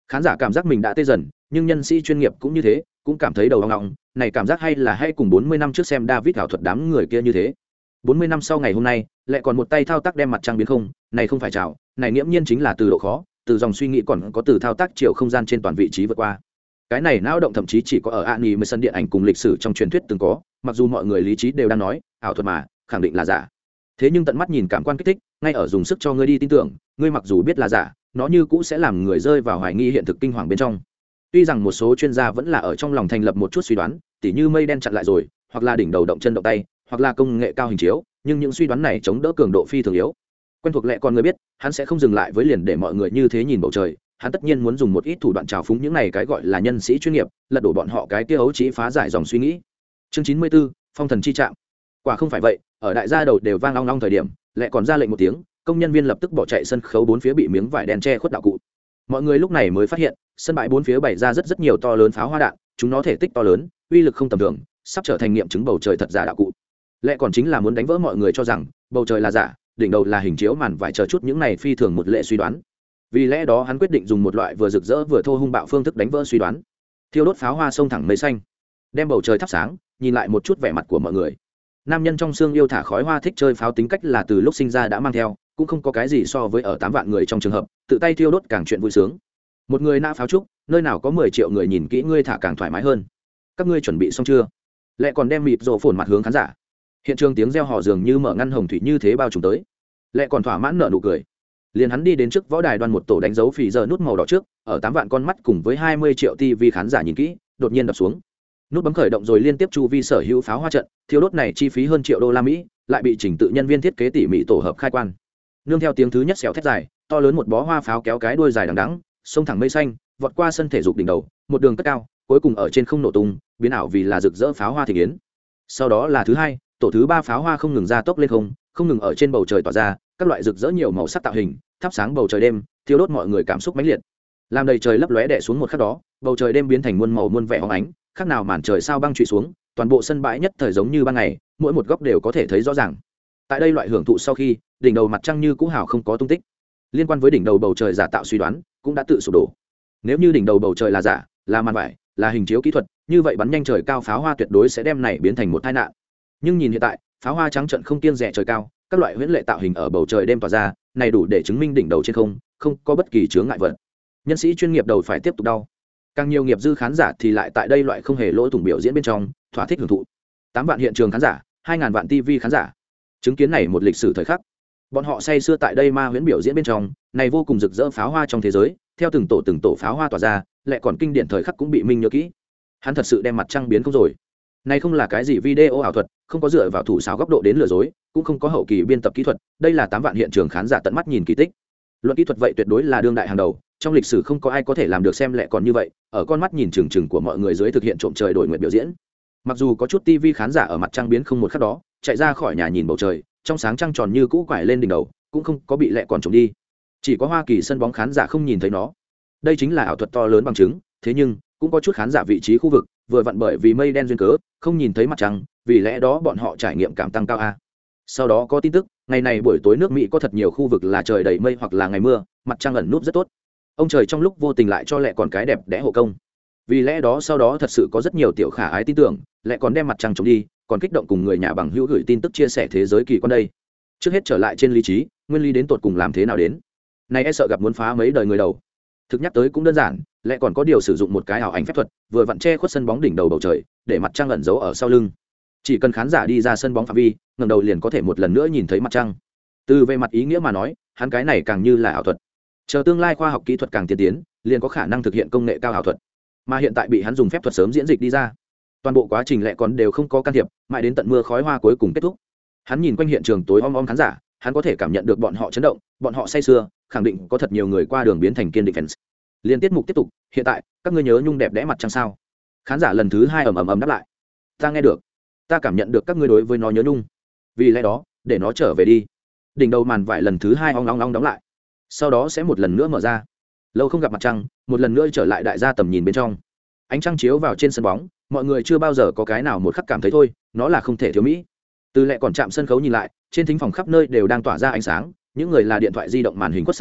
Khán giả cảm giác mình đã tê dần, nhưng nhân sĩ chuyên nghiệp cũng như thế, cũng cảm thấy đầu ong ong. Này cảm giác hay là hay cùng bốn mươi năm trước xem David ảo thuật đám người kia như thế. bốn mươi năm sau ngày hôm nay, lại còn một tay thao tác đem mặt trăng biến không, này không phải chào, này nghiễm nhiên chính là từ độ khó, từ dòng suy nghĩ còn có từ thao tác chiều không gian trên toàn vị trí vượt qua. Cái này não động thậm chí chỉ có ở anime sân điện ảnh cùng lịch sử trong truyền thuyết từng có, mặc dù mọi người lý trí đều đang nói ảo thuật mà khẳng định là giả, thế nhưng tận mắt nhìn cảm quan kích thích, ngay ở dùng sức cho ngươi đi tin tưởng, ngươi mặc dù biết là giả, nó như cũ sẽ làm người rơi vào hoài nghi hiện thực kinh hoàng bên trong. Tuy rằng một số chuyên gia vẫn là ở trong lòng thành lập một chút suy đoán, tỉ như mây đen chặn lại rồi, hoặc là đỉnh đầu động chân động tay, hoặc là công nghệ cao hình chiếu, nhưng những suy đoán này chống đỡ cường độ phi thường yếu. Quen thuộc lẽ còn người biết, hắn sẽ không dừng lại với liền để mọi người như thế nhìn bầu trời, hắn tất nhiên muốn dùng một ít thủ đoạn trào phúng những này cái gọi là nhân sĩ chuyên nghiệp, lật đổ bọn họ cái kia ấu trí phá giải dòng suy nghĩ. Chương chín mươi tư, phong thần chi trạm. Quả không phải vậy, ở đại gia đầu đều vang long long thời điểm, lại còn ra lệnh một tiếng, công nhân viên lập tức bỏ chạy sân khấu bốn phía bị miếng vải đen che khuất đạo cụ. Mọi người lúc này mới phát hiện, sân bãi bốn phía bày ra rất rất nhiều to lớn pháo hoa đạn, chúng nó thể tích to lớn, uy lực không tầm thường, sắp trở thành nghiệm chứng bầu trời thật giả đạo cụ. Lẽ còn chính là muốn đánh vỡ mọi người cho rằng bầu trời là giả, đỉnh đầu là hình chiếu màn vải chờ chút những này phi thường một lệ suy đoán. Vì lẽ đó hắn quyết định dùng một loại vừa rực rỡ vừa thô hung bạo phương thức đánh vỡ suy đoán. Thiêu đốt pháo hoa sông thẳng mây xanh, đem bầu trời thắp sáng, nhìn lại một chút vẻ mặt của mọi người. Nam nhân trong xương yêu thả khói hoa thích chơi pháo tính cách là từ lúc sinh ra đã mang theo, cũng không có cái gì so với ở tám vạn người trong trường hợp, tự tay thiêu đốt càng chuyện vui sướng. Một người nã pháo trúc, nơi nào có mười triệu người nhìn kỹ ngươi thả càng thoải mái hơn. Các ngươi chuẩn bị xong chưa? Lại còn đem mịt rồ phồn mặt hướng khán giả. Hiện trường tiếng reo hò dường như mở ngăn hồng thủy như thế bao trùm tới. Lại còn thỏa mãn nở nụ cười. Liền hắn đi đến trước võ đài đoan một tổ đánh dấu phì giờ nút màu đỏ trước, ở tám vạn con mắt cùng với hai mươi triệu ti vi khán giả nhìn kỹ, đột nhiên đập xuống. Nút bấm khởi động rồi liên tiếp chu vi sở hữu pháo hoa trận, thiêu đốt này chi phí hơn triệu đô la Mỹ, lại bị chỉnh tự nhân viên thiết kế tỉ mỉ tổ hợp khai quan. Nương theo tiếng thứ nhất xéo thét dài, to lớn một bó hoa pháo kéo cái đuôi dài đằng đẵng, xông thẳng mây xanh, vọt qua sân thể dục đỉnh đầu, một đường cất cao, cuối cùng ở trên không nổ tung, biến ảo vì là rực rỡ pháo hoa thịnh yến. Sau đó là thứ hai, tổ thứ ba pháo hoa không ngừng ra tốc lên không, không ngừng ở trên bầu trời tỏa ra, các loại rực rỡ nhiều màu sắc tạo hình, thắp sáng bầu trời đêm, thiêu đốt mọi người cảm xúc mãnh liệt. Làm đầy trời lấp lóe đè xuống một khắc đó, bầu trời đêm biến thành muôn màu muôn vẻ hóng ánh, khác nào màn trời sao băng trụy xuống, toàn bộ sân bãi nhất thời giống như ban ngày, mỗi một góc đều có thể thấy rõ ràng. Tại đây loại hưởng thụ sau khi, đỉnh đầu mặt trăng như cũ hào không có tung tích. Liên quan với đỉnh đầu bầu trời giả tạo suy đoán cũng đã tự sụp đổ. Nếu như đỉnh đầu bầu trời là giả, là màn vải, là hình chiếu kỹ thuật, như vậy bắn nhanh trời cao pháo hoa tuyệt đối sẽ đem này biến thành một tai nạn. Nhưng nhìn hiện tại, pháo hoa trắng trận không kiêng dè trời cao, các loại huyễn lệ tạo hình ở bầu trời đêm tỏa ra, này đủ để chứng minh đỉnh đầu trên không không có bất kỳ chướng ngại vật. Nhân sĩ chuyên nghiệp đầu phải tiếp tục đau. Càng nhiều nghiệp dư khán giả thì lại tại đây loại không hề lỗ thủng biểu diễn bên trong, thỏa thích hưởng thụ. Tám vạn hiện trường khán giả, hai ngàn vạn ti vi khán giả, chứng kiến này một lịch sử thời khắc. Bọn họ say sưa tại đây ma huyễn biểu diễn bên trong, này vô cùng rực rỡ pháo hoa trong thế giới, theo từng tổ từng tổ pháo hoa tỏa ra, lại còn kinh điển thời khắc cũng bị minh nhớ kỹ. Hắn thật sự đem mặt trăng biến không rồi. Này không là cái gì video ảo thuật, không có dựa vào thủ sáo góc độ đến lừa dối, cũng không có hậu kỳ biên tập kỹ thuật, đây là tám vạn hiện trường khán giả tận mắt nhìn kỳ tích. Luận kỹ thuật vậy tuyệt đối là đương đại hàng đầu, trong lịch sử không có ai có thể làm được xem lẹ còn như vậy, ở con mắt nhìn chừng chừng của mọi người dưới thực hiện trộm trời đổi nguyện biểu diễn. Mặc dù có chút tivi khán giả ở mặt trăng biến không một khắc đó, chạy ra khỏi nhà nhìn bầu trời, trong sáng trăng tròn như cũ quải lên đỉnh đầu, cũng không có bị lẹ còn trộm đi. Chỉ có Hoa Kỳ sân bóng khán giả không nhìn thấy nó. Đây chính là ảo thuật to lớn bằng chứng, thế nhưng cũng có chút khán giả vị trí khu vực vừa vặn bởi vì mây đen duyên cớ không nhìn thấy mặt trăng, vì lẽ đó bọn họ trải nghiệm cảm tăng cao a. Sau đó có tin tức, ngày này buổi tối nước Mỹ có thật nhiều khu vực là trời đầy mây hoặc là ngày mưa, mặt trăng ẩn núp rất tốt. Ông trời trong lúc vô tình lại cho lẹ còn cái đẹp đẽ hộ công. Vì lẽ đó sau đó thật sự có rất nhiều tiểu khả ái tin tưởng, lẹ còn đem mặt trăng chống đi, còn kích động cùng người nhà bằng hữu gửi tin tức chia sẻ thế giới kỳ quan đây. Trước hết trở lại trên lý trí, nguyên lý đến tột cùng làm thế nào đến? Này e sợ gặp muốn phá mấy đời người đầu. Thực nhắc tới cũng đơn giản, lẹ còn có điều sử dụng một cái ảo ảnh phép thuật, vừa vặn che khuất sân bóng đỉnh đầu bầu trời, để mặt trăng ẩn giấu ở sau lưng. Chỉ cần khán giả đi ra sân bóng phạm vi, ngẩng đầu liền có thể một lần nữa nhìn thấy mặt trăng. Từ về mặt ý nghĩa mà nói, hắn cái này càng như là ảo thuật. Chờ tương lai khoa học kỹ thuật càng tiên tiến, liền có khả năng thực hiện công nghệ cao ảo thuật. Mà hiện tại bị hắn dùng phép thuật sớm diễn dịch đi ra. Toàn bộ quá trình lẹ còn đều không có can thiệp, mãi đến tận mưa khói hoa cuối cùng kết thúc. Hắn nhìn quanh hiện trường tối om om khán giả, hắn có thể cảm nhận được bọn họ chấn động, bọn họ say sưa, khẳng định có thật nhiều người qua đường biến thành kiên định fans. Liên tiết mục tiếp tục, hiện tại, các ngươi nhớ nhung đẹp đẽ mặt trăng sao? Khán giả lần thứ hai ầm ầm ầm đáp lại. Ta nghe được, ta cảm nhận được các ngươi đối với nó nhớ nhung. Vì lẽ đó, để nó trở về đi. Đỉnh đầu màn vải lần thứ hai ong ong ong đóng lại. Sau đó sẽ một lần nữa mở ra. Lâu không gặp mặt trăng, một lần nữa trở lại đại gia tầm nhìn bên trong. Ánh trăng chiếu vào trên sân bóng, mọi người chưa bao giờ có cái nào một khắc cảm thấy thôi, nó là không thể thiếu mỹ. Từ lẹ còn chạm sân khấu nhìn lại, trên thính phòng khắp nơi đều đang tỏa ra ánh sáng, những người là điện thoại di động màn hình quất sáng,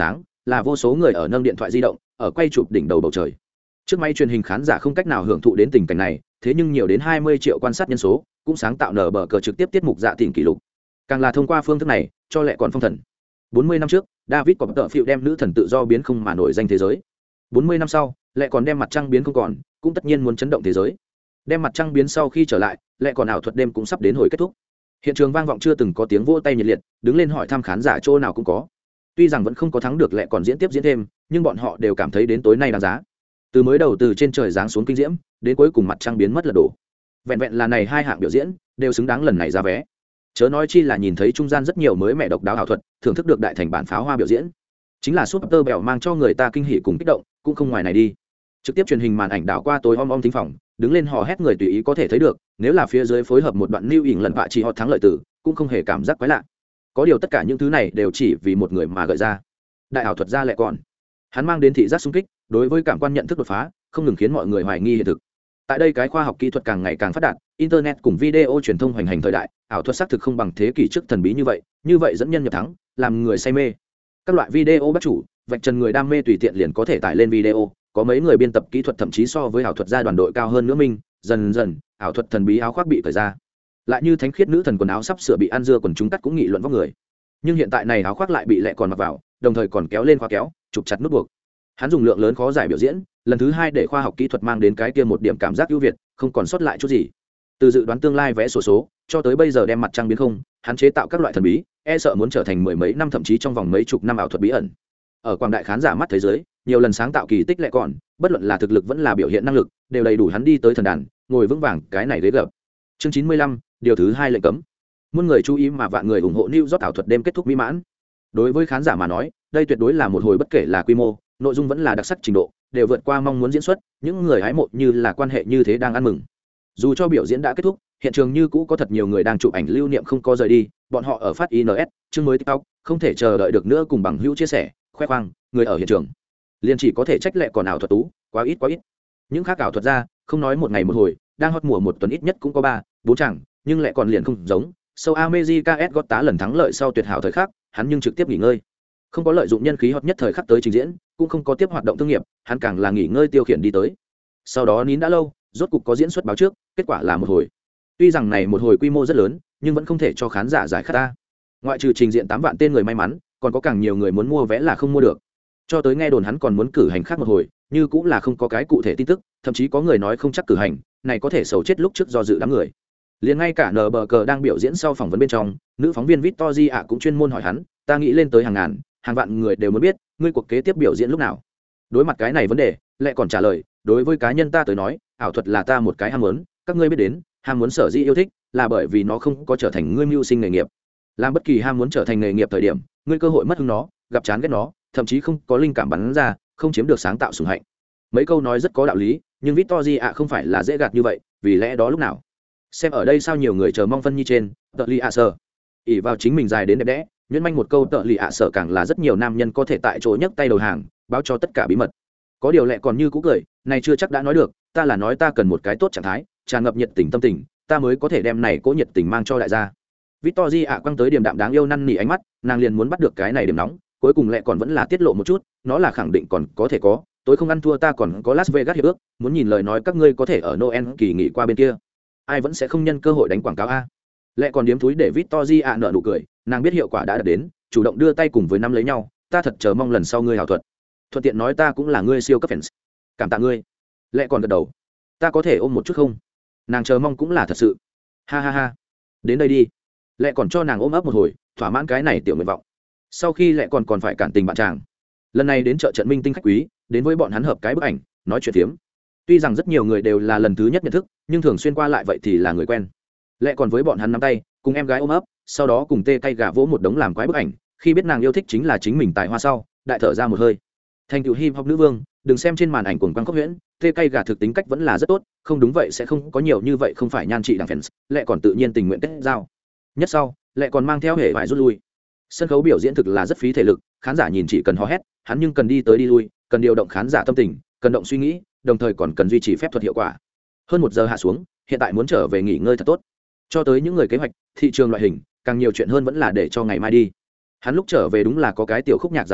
là vô số người ở nâng điện thoại di động ở quay chụp đỉnh đầu bầu trời. Trước máy truyền hình khán giả không cách nào hưởng thụ đến tình cảnh này, thế nhưng nhiều đến hai mươi triệu quan sát nhân số cũng sáng tạo nở bờ cờ trực tiếp tiết mục dạ tìm kỷ lục. Càng là thông qua phương thức này cho lệ còn phong thần. bốn mươi năm trước, David có tợ phiệu đem nữ thần tự do biến không mà nổi danh thế giới. bốn mươi năm sau, lệ còn đem mặt trăng biến không còn, cũng tất nhiên muốn chấn động thế giới. Đem mặt trăng biến sau khi trở lại, lệ còn ảo thuật đêm cũng sắp đến hồi kết thúc. Hiện trường vang vọng chưa từng có tiếng vỗ tay nhiệt liệt, đứng lên hỏi thăm khán giả chỗ nào cũng có. Tuy rằng vẫn không có thắng được lệ còn diễn tiếp diễn thêm, nhưng bọn họ đều cảm thấy đến tối nay đáng giá. Từ mới đầu từ trên trời giáng xuống kinh diễm, đến cuối cùng mặt trăng biến mất là đổ. Vẹn vẹn là này hai hạng biểu diễn, đều xứng đáng lần này ra vé. Chớ nói chi là nhìn thấy trung gian rất nhiều mới mẹ độc đáo ảo thuật, thưởng thức được đại thành bản pháo hoa biểu diễn. Chính là Super Bèo mang cho người ta kinh hỉ cùng kích động, cũng không ngoài này đi. Trực tiếp truyền hình màn ảnh đảo qua tối om om thính phòng, đứng lên hò hét người tùy ý có thể thấy được, nếu là phía dưới phối hợp một đoạn lưu ỉn lần vạ chỉ họ thắng lợi tử, cũng không hề cảm giác quái lạ. Có điều tất cả những thứ này đều chỉ vì một người mà gợi ra. Đại ảo thuật gia lại còn, hắn mang đến thị giác xung kích, đối với cảm quan nhận thức đột phá, không ngừng khiến mọi người hoài nghi hiện thực. Tại đây cái khoa học kỹ thuật càng ngày càng phát đạt, internet cùng video truyền thông hoành hành thời đại, ảo thuật xác thực không bằng thế kỷ trước thần bí như vậy, như vậy dẫn nhân nhập thắng, làm người say mê. Các loại video bắt chủ, vạch trần người đam mê tùy tiện liền có thể tải lên video, có mấy người biên tập kỹ thuật thậm chí so với ảo thuật gia đoàn đội cao hơn nữa mình, dần dần, ảo thuật thần bí áo khoác bị cởi ra. Lại như thánh khiết nữ thần quần áo sắp sửa bị ăn dưa quần chúng cắt cũng nghị luận vóc người. Nhưng hiện tại này áo khoác lại bị lệ còn mặc vào, đồng thời còn kéo lên khóa kéo, chụp chặt nút buộc. Hắn dùng lượng lớn khó giải biểu diễn, lần thứ hai để khoa học kỹ thuật mang đến cái kia một điểm cảm giác ưu việt, không còn sót lại chút gì. Từ dự đoán tương lai vẽ sổ số, số cho tới bây giờ đem mặt trăng biến không, hắn chế tạo các loại thần bí, e sợ muốn trở thành mười mấy năm thậm chí trong vòng mấy chục năm ảo thuật bí ẩn. Ở quảng đại khán giả mắt thế giới, nhiều lần sáng tạo kỳ tích lệ còn, bất luận là thực lực vẫn là biểu hiện năng lực, đều đầy đủ hắn đi tới thần đàn, ngồi vững vàng cái này ghế gập. Chương chín mươi lăm, điều thứ hai lệnh cấm. Muôn người chú ý mà vạn người ủng hộ New York ảo thuật đêm kết thúc mỹ mãn. Đối với khán giả mà nói, đây tuyệt đối là một hồi bất kể là quy mô, nội dung vẫn là đặc sắc trình độ, đều vượt qua mong muốn diễn xuất, những người hái mộ như là quan hệ như thế đang ăn mừng. Dù cho biểu diễn đã kết thúc, hiện trường như cũ có thật nhiều người đang chụp ảnh lưu niệm không có rời đi, bọn họ ở phát i en ét, chương mới TikTok, không thể chờ đợi được nữa cùng bằng hữu chia sẻ, khoe khoang, người ở hiện trường. Liên chỉ có thể trách lệ còn ảo thuật tú, quá ít quá ít. Những khác ảo thuật ra, không nói một ngày một hồi, đang hot mùa một tuần ít nhất cũng có ba, bốn chẳng, nhưng lệ còn liền không giống, Sâu America S gót tá lần thắng lợi sau tuyệt hảo thời khắc, hắn nhưng trực tiếp nghỉ ngơi. Không có lợi dụng nhân khí hot nhất thời khắc tới trình diễn, cũng không có tiếp hoạt động thương nghiệp, hắn càng là nghỉ ngơi tiêu khiển đi tới. Sau đó nín đã lâu, rốt cục có diễn xuất báo trước, kết quả là một hồi. Tuy rằng này một hồi quy mô rất lớn, nhưng vẫn không thể cho khán giả giải khát ta. Ngoại trừ trình diện tám vạn tên người may mắn, còn có càng nhiều người muốn mua vé là không mua được. Cho tới nghe đồn hắn còn muốn cử hành khác một hồi, như cũng là không có cái cụ thể tin tức, thậm chí có người nói không chắc cử hành, này có thể xấu chết lúc trước do dự đám người. Liền ngay cả nờ bờ cờ đang biểu diễn sau phỏng vấn bên trong, nữ phóng viên Victory ạ cũng chuyên môn hỏi hắn, ta nghĩ lên tới hàng ngàn, hàng vạn người đều muốn biết, ngươi cuộc kế tiếp biểu diễn lúc nào. Đối mặt cái này vấn đề, lại còn trả lời, đối với cá nhân ta tới nói, ảo thuật là ta một cái ham muốn, các ngươi biết đến, ham muốn sở dĩ yêu thích, là bởi vì nó không có trở thành ngươi mưu sinh nghề nghiệp. Làm bất kỳ ham muốn trở thành nghề nghiệp thời điểm, ngươi cơ hội mất hứng nó, gặp chán ghét nó, thậm chí không có linh cảm bắn ra, không chiếm được sáng tạo sủng hạnh. Mấy câu nói rất có đạo lý, nhưng Victory ạ không phải là dễ gạt như vậy, vì lẽ đó lúc nào xem ở đây sao nhiều người chờ mong phân nhi trên tợ lì ạ sở ỉ vào chính mình dài đến đẹp đẽ nhuyễn manh một câu tợ lì ạ sở càng là rất nhiều nam nhân có thể tại chỗ nhấc tay đầu hàng báo cho tất cả bí mật. Có điều lệ còn như cũ cười, này chưa chắc đã nói được, ta là nói ta cần một cái tốt trạng thái, tràn ngập nhiệt tình tâm tình, ta mới có thể đem này cố nhiệt tình mang cho đại gia. Victory ạ quăng tới điểm đạm đáng yêu năn nỉ ánh mắt, nàng liền muốn bắt được cái này điểm nóng, cuối cùng lệ còn vẫn là tiết lộ một chút, nó là khẳng định còn có thể có, tối không ăn thua ta còn có Las Vegas hiệp ước, muốn nhìn lời nói các ngươi có thể ở Noel kỳ nghỉ qua bên kia. Ai vẫn sẽ không nhân cơ hội đánh quảng cáo a. Lệ còn điếm thúi để Victory ạ nở nụ cười, nàng biết hiệu quả đã đạt đến, chủ động đưa tay cùng với năm lấy nhau, ta thật chờ mong lần sau ngươi hảo thuật. Thuận tiện nói ta cũng là ngươi siêu cấp fans. Cảm tạ ngươi. Lệ còn gật đầu. Ta có thể ôm một chút không? Nàng chờ mong cũng là thật sự. Ha ha ha. Đến đây đi. Lệ còn cho nàng ôm ấp một hồi, thỏa mãn cái này tiểu nguyện vọng. Sau khi Lệ còn còn phải cản tình bạn chàng. Lần này đến chợ trận minh tinh khách quý, đến với bọn hắn hợp cái bức ảnh, nói chuyện phiếm. Tuy rằng rất nhiều người đều là lần thứ nhất nhận thức, nhưng thường xuyên qua lại vậy thì là người quen. Lệ còn với bọn hắn nắm tay, cùng em gái ôm ấp, sau đó cùng tê cay gà vỗ một đống làm quái bức ảnh. Khi biết nàng yêu thích chính là chính mình tài hoa sau, đại thở ra một hơi. Thành tựu hip hop nữ vương, đừng xem trên màn ảnh cuồng quang khốc huyễn, tê cay gà thực tính cách vẫn là rất tốt, không đúng vậy sẽ không có nhiều như vậy không phải nhan trị đằng fans, Lệ còn tự nhiên tình nguyện kết giao. Nhất sau, Lệ còn mang theo hệ vải rút lui. Sân khấu biểu diễn thực là rất phí thể lực, khán giả nhìn chỉ cần hò hét, hắn nhưng cần đi tới đi lui, cần điều động khán giả tâm tình, cần động suy nghĩ, đồng thời còn cần duy trì phép thuật hiệu quả. Hơn một giờ hạ xuống, hiện tại muốn trở về nghỉ ngơi thật tốt. Cho tới những người kế hoạch, thị trường loại hình, càng nhiều chuyện hơn vẫn là để cho ngày mai đi. Hắn lúc trở về đúng là có cái tiểu khúc nhạc dạo ngắn,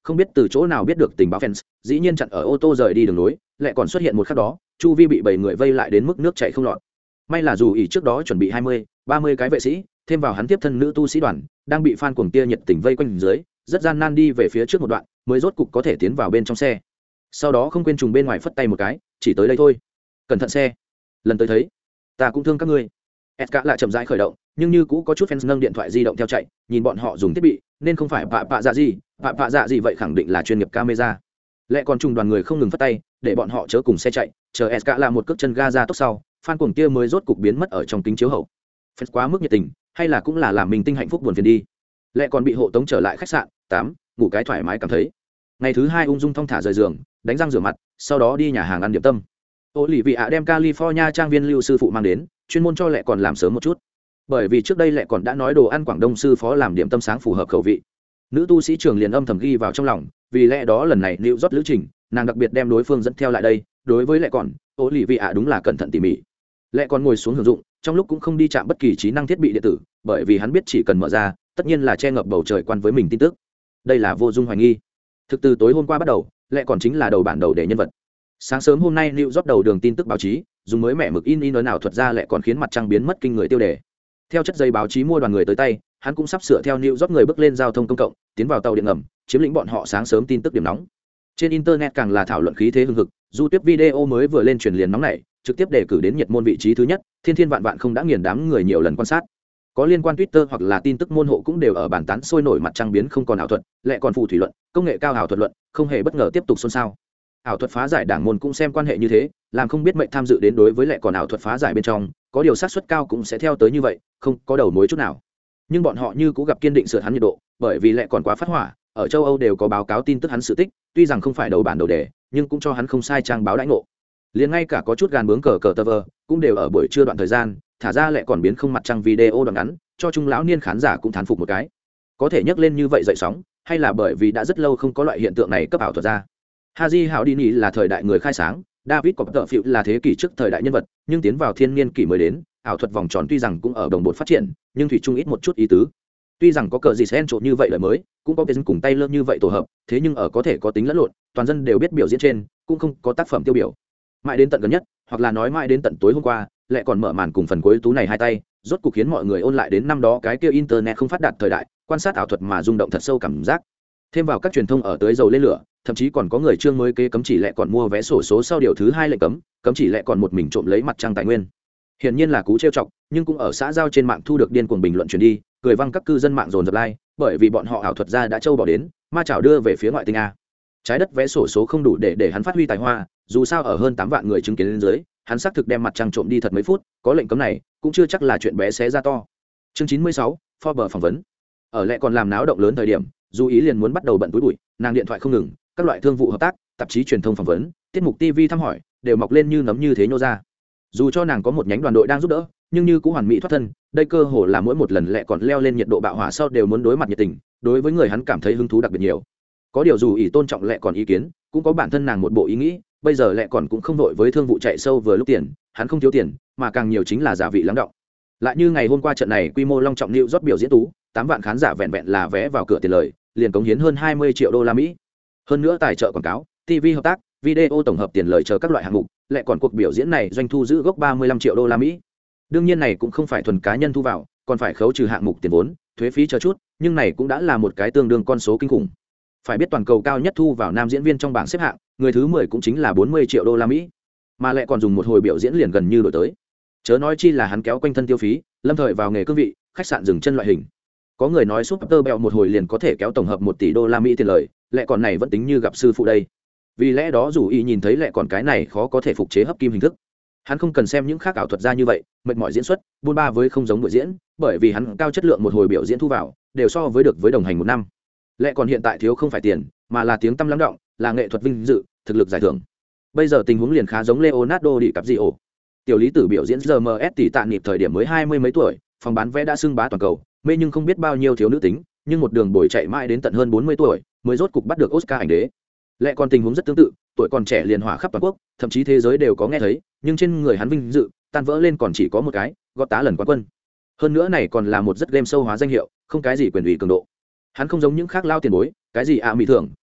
không biết từ chỗ nào biết được tình báo fans dĩ nhiên chặn ở ô tô rời đi đường lối, lại còn xuất hiện một khắc đó chu vi bị bảy người vây lại đến mức nước chảy không lọt. May là dù ỉ trước đó chuẩn bị hai mươi ba mươi cái vệ sĩ, thêm vào hắn tiếp thân nữ tu sĩ đoàn đang bị fan cuồng tia nhiệt tình vây quanh dưới, rất gian nan đi về phía trước một đoạn mới rốt cục có thể tiến vào bên trong xe. Sau đó không quên trùng bên ngoài phất tay một cái, chỉ tới đây thôi, cẩn thận xe, lần tới thấy ta cũng thương các ngươi. Edgar lại chậm rãi khởi động, nhưng như cũ có chút fans nâng điện thoại di động theo chạy, nhìn bọn họ dùng thiết bị nên không phải bạ bạ dạ gì bạ bạ dạ gì vậy khẳng định là chuyên nghiệp camera. Lẽ còn trùng đoàn người không ngừng phất tay để bọn họ chớ cùng xe chạy, chờ Edgar là một cước chân ga ra tốc sau, fan cuồng kia mới rốt cục biến mất ở trong kính chiếu hậu. Fans quá mức nhiệt tình, hay là cũng là làm mình tinh hạnh phúc buồn phiền đi. Lẽ còn bị hộ tống trở lại khách sạn tám, ngủ cái thoải mái cảm thấy. Ngày thứ hai ung dung thong thả rời giường, đánh răng rửa mặt, sau đó đi nhà hàng ăn điểm tâm. Ô lì vị ạ đem California trang viên lưu sư phụ mang đến, chuyên môn cho Lệ còn làm sớm một chút, bởi vì trước đây Lệ còn đã nói đồ ăn Quảng Đông sư phó làm điểm tâm sáng phù hợp khẩu vị. Nữ tu sĩ trưởng liền âm thầm ghi vào trong lòng, vì lẽ đó lần này lưu rót lữ trình nàng đặc biệt đem đối phương dẫn theo lại đây. Đối với Lệ còn, ô lì vị ạ đúng là cẩn thận tỉ mỉ. Lệ còn ngồi xuống hưởng dụng, trong lúc cũng không đi chạm bất kỳ trí năng thiết bị điện tử, bởi vì hắn biết chỉ cần mở ra tất nhiên là che ngập bầu trời quan với mình tin tức. Đây là vô dung hoài nghi. Thực từ tối hôm qua bắt đầu, Lệ còn chính là đầu bản đầu để nhân vật. Sáng sớm hôm nay lưu rót đầu đường tin tức báo chí dùng mới mẹ mực in in ấn ảo thuật ra Lệ còn khiến mặt trăng biến mất kinh người tiêu đề. Theo chất giấy báo chí mua đoàn người tới tay, hắn cũng sắp sửa theo lưu rót người bước lên giao thông công cộng, tiến vào tàu điện ngầm, chiếm lĩnh bọn họ sáng sớm tin tức điểm nóng. Trên internet càng là thảo luận khí thế hưng hực, du tiếp video mới vừa lên truyền liền nóng này, trực tiếp đề cử đến nhiệt môn vị trí thứ nhất, thiên thiên vạn vạn không đã nghiền đám người nhiều lần quan sát. Có liên quan Twitter hoặc là tin tức môn hộ cũng đều ở bàn tán sôi nổi mặt trăng biến không còn ảo thuật, Lệ còn phù thủy luận, công nghệ cao ảo thuật luận, không hề bất ngờ tiếp tục xôn xao. Ảo thuật phá giải đảng môn cũng xem quan hệ như thế, làm không biết mệnh tham dự đến đối với Lệ còn ảo thuật phá giải bên trong, có điều xác suất cao cũng sẽ theo tới như vậy, không có đầu mối chút nào. Nhưng bọn họ như cũng gặp kiên định sửa hắn nhiệt độ, bởi vì Lệ còn quá phát hỏa, ở châu Âu đều có báo cáo tin tức hắn sự tích, tuy rằng không phải đầu bản đầu đề, nhưng cũng cho hắn không sai trang báo đãi ngộ. Liền ngay cả có chút gàn bướng cờ cờ tơ vơ, cũng đều ở buổi trưa đoạn thời gian thả ra Lệ còn biến không mặt trăng video đoạn ngắn, cho trung lão niên khán giả cũng thán phục một cái. Có thể nhắc lên như vậy dậy sóng, hay là bởi vì đã rất lâu không có loại hiện tượng này cấp ảo thuật ra. Haji Houdini là thời đại người khai sáng, David Copperfield là thế kỷ trước thời đại nhân vật, nhưng tiến vào thiên niên kỷ mới đến, ảo thuật vòng tròn tuy rằng cũng ở đồng bộ phát triển, nhưng thủy chung ít một chút ý tứ. Tuy rằng có cờ gì sen trộn như vậy đời mới, cũng có bên cùng tay lơ như vậy tổ hợp, thế nhưng ở có thể có tính lẫn lộn, toàn dân đều biết biểu diễn trên, cũng không có tác phẩm tiêu biểu. Mãi đến tận gần nhất, hoặc là nói mãi đến tận tối hôm qua, Lệ còn mở màn cùng phần cuối tú này hai tay, rốt cục khiến mọi người ôn lại đến năm đó cái kia internet không phát đạt thời đại, quan sát ảo thuật mà rung động thật sâu cảm giác. Thêm vào các truyền thông ở tới dầu lên lửa, thậm chí còn có người chương mới kế cấm chỉ Lệ còn mua vé sổ số sau điều thứ hai lệnh cấm, cấm chỉ Lệ còn một mình trộm lấy mặt trăng tài nguyên. Hiển nhiên là cú trêu chọc, nhưng cũng ở xã giao trên mạng thu được điên cuồng bình luận truyền đi, cười văng các cư dân mạng dồn dập like, bởi vì bọn họ ảo thuật ra đã châu bỏ đến, ma chảo đưa về phía ngoại tinh a. Trái đất vé sổ số không đủ để để hắn phát huy tài hoa, dù sao ở hơn tám vạn người chứng kiến lên dưới, hắn xác thực đem mặt trăng trộm đi thật mấy phút, có lệnh cấm này, cũng chưa chắc là chuyện bé xé ra to. Chương chín mươi sáu, Forbes phỏng vấn. Ở Lệ còn làm náo động lớn thời điểm, dù ý liền muốn bắt đầu bận túi bụi, nàng điện thoại không ngừng, các loại thương vụ hợp tác, tạp chí truyền thông phỏng vấn, tiết mục ti vi thăm hỏi, đều mọc lên như nấm như thế nhô ra. Dù cho nàng có một nhánh đoàn đội đang giúp đỡ, nhưng như cũng hoàn mỹ thoát thân, đây cơ hồ là mỗi một lần Lệ còn leo lên nhiệt độ bạo hỏa sau đều muốn đối mặt nhiệt tình, đối với người hắn cảm thấy hứng thú đặc biệt nhiều. Có điều dù ý tôn trọng Lệ còn ý kiến, cũng có bản thân nàng một bộ ý nghĩ, bây giờ Lệ còn cũng không vội với thương vụ chạy sâu vừa lúc tiền, hắn không thiếu tiền, mà càng nhiều chính là giả vị lắng động. Lại như ngày hôm qua trận này quy mô long trọng lưu rót biểu diễn tú, tám vạn khán giả vẹn vẹn là vé vào cửa tiền lời, liền cống hiến hơn hai mươi triệu đô la Mỹ. Hơn nữa tài trợ quảng cáo, ti vi hợp tác, video tổng hợp tiền lời chờ các loại hạng mục, Lệ còn cuộc biểu diễn này doanh thu giữ gốc ba mươi lăm triệu đô la Mỹ. Đương nhiên này cũng không phải thuần cá nhân thu vào, còn phải khấu trừ hạng mục tiền vốn, thuế phí chờ chút, nhưng này cũng đã là một cái tương đương con số kinh khủng. Phải biết toàn cầu cao nhất thu vào nam diễn viên trong bảng xếp hạng, người thứ mười cũng chính là bốn mươi triệu đô la Mỹ. Mà Lệ còn dùng một hồi biểu diễn liền gần như đổi tới. Chớ nói chi là hắn kéo quanh thân tiêu phí, lâm thời vào nghề cương vị, khách sạn dừng chân loại hình. Có người nói Super Bell một hồi liền có thể kéo tổng hợp một tỷ đô la Mỹ tiền lời, Lệ còn này vẫn tính như gặp sư phụ đây. Vì lẽ đó dù y nhìn thấy Lệ còn cái này khó có thể phục chế hấp kim hình thức. Hắn không cần xem những khác ảo thuật ra như vậy, mệt mỏi diễn xuất, buôn ba với không giống buổi diễn, bởi vì hắn cao chất lượng một hồi biểu diễn thu vào, đều so với được với đồng hành một năm. Lệ còn hiện tại thiếu không phải tiền, mà là tiếng tăm lắng động, là nghệ thuật vinh dự, thực lực giải thưởng. Bây giờ tình huống liền khá giống Leonardo DiCaprio. Tiểu lý tử biểu diễn giê em ét tỷ tạ nịp thời điểm mới hai mươi mấy tuổi, phòng bán vé đã xưng bá toàn cầu, mê nhưng không biết bao nhiêu thiếu nữ tính, nhưng một đường bồi chạy mãi đến tận hơn bốn mươi tuổi, mới rốt cục bắt được Oscar ảnh đế. Lệ còn tình huống rất tương tự, tuổi còn trẻ liền hỏa khắp toàn quốc, thậm chí thế giới đều có nghe thấy, nhưng trên người hắn vinh dự tan vỡ lên còn chỉ có một cái, gót tá lần quán quân. Hơn nữa này còn là một rất game sâu hóa danh hiệu, không cái gì quyền ủy cường độ. Hắn không giống những khác lao tiền bối, cái gì ạ mỹ thưởng,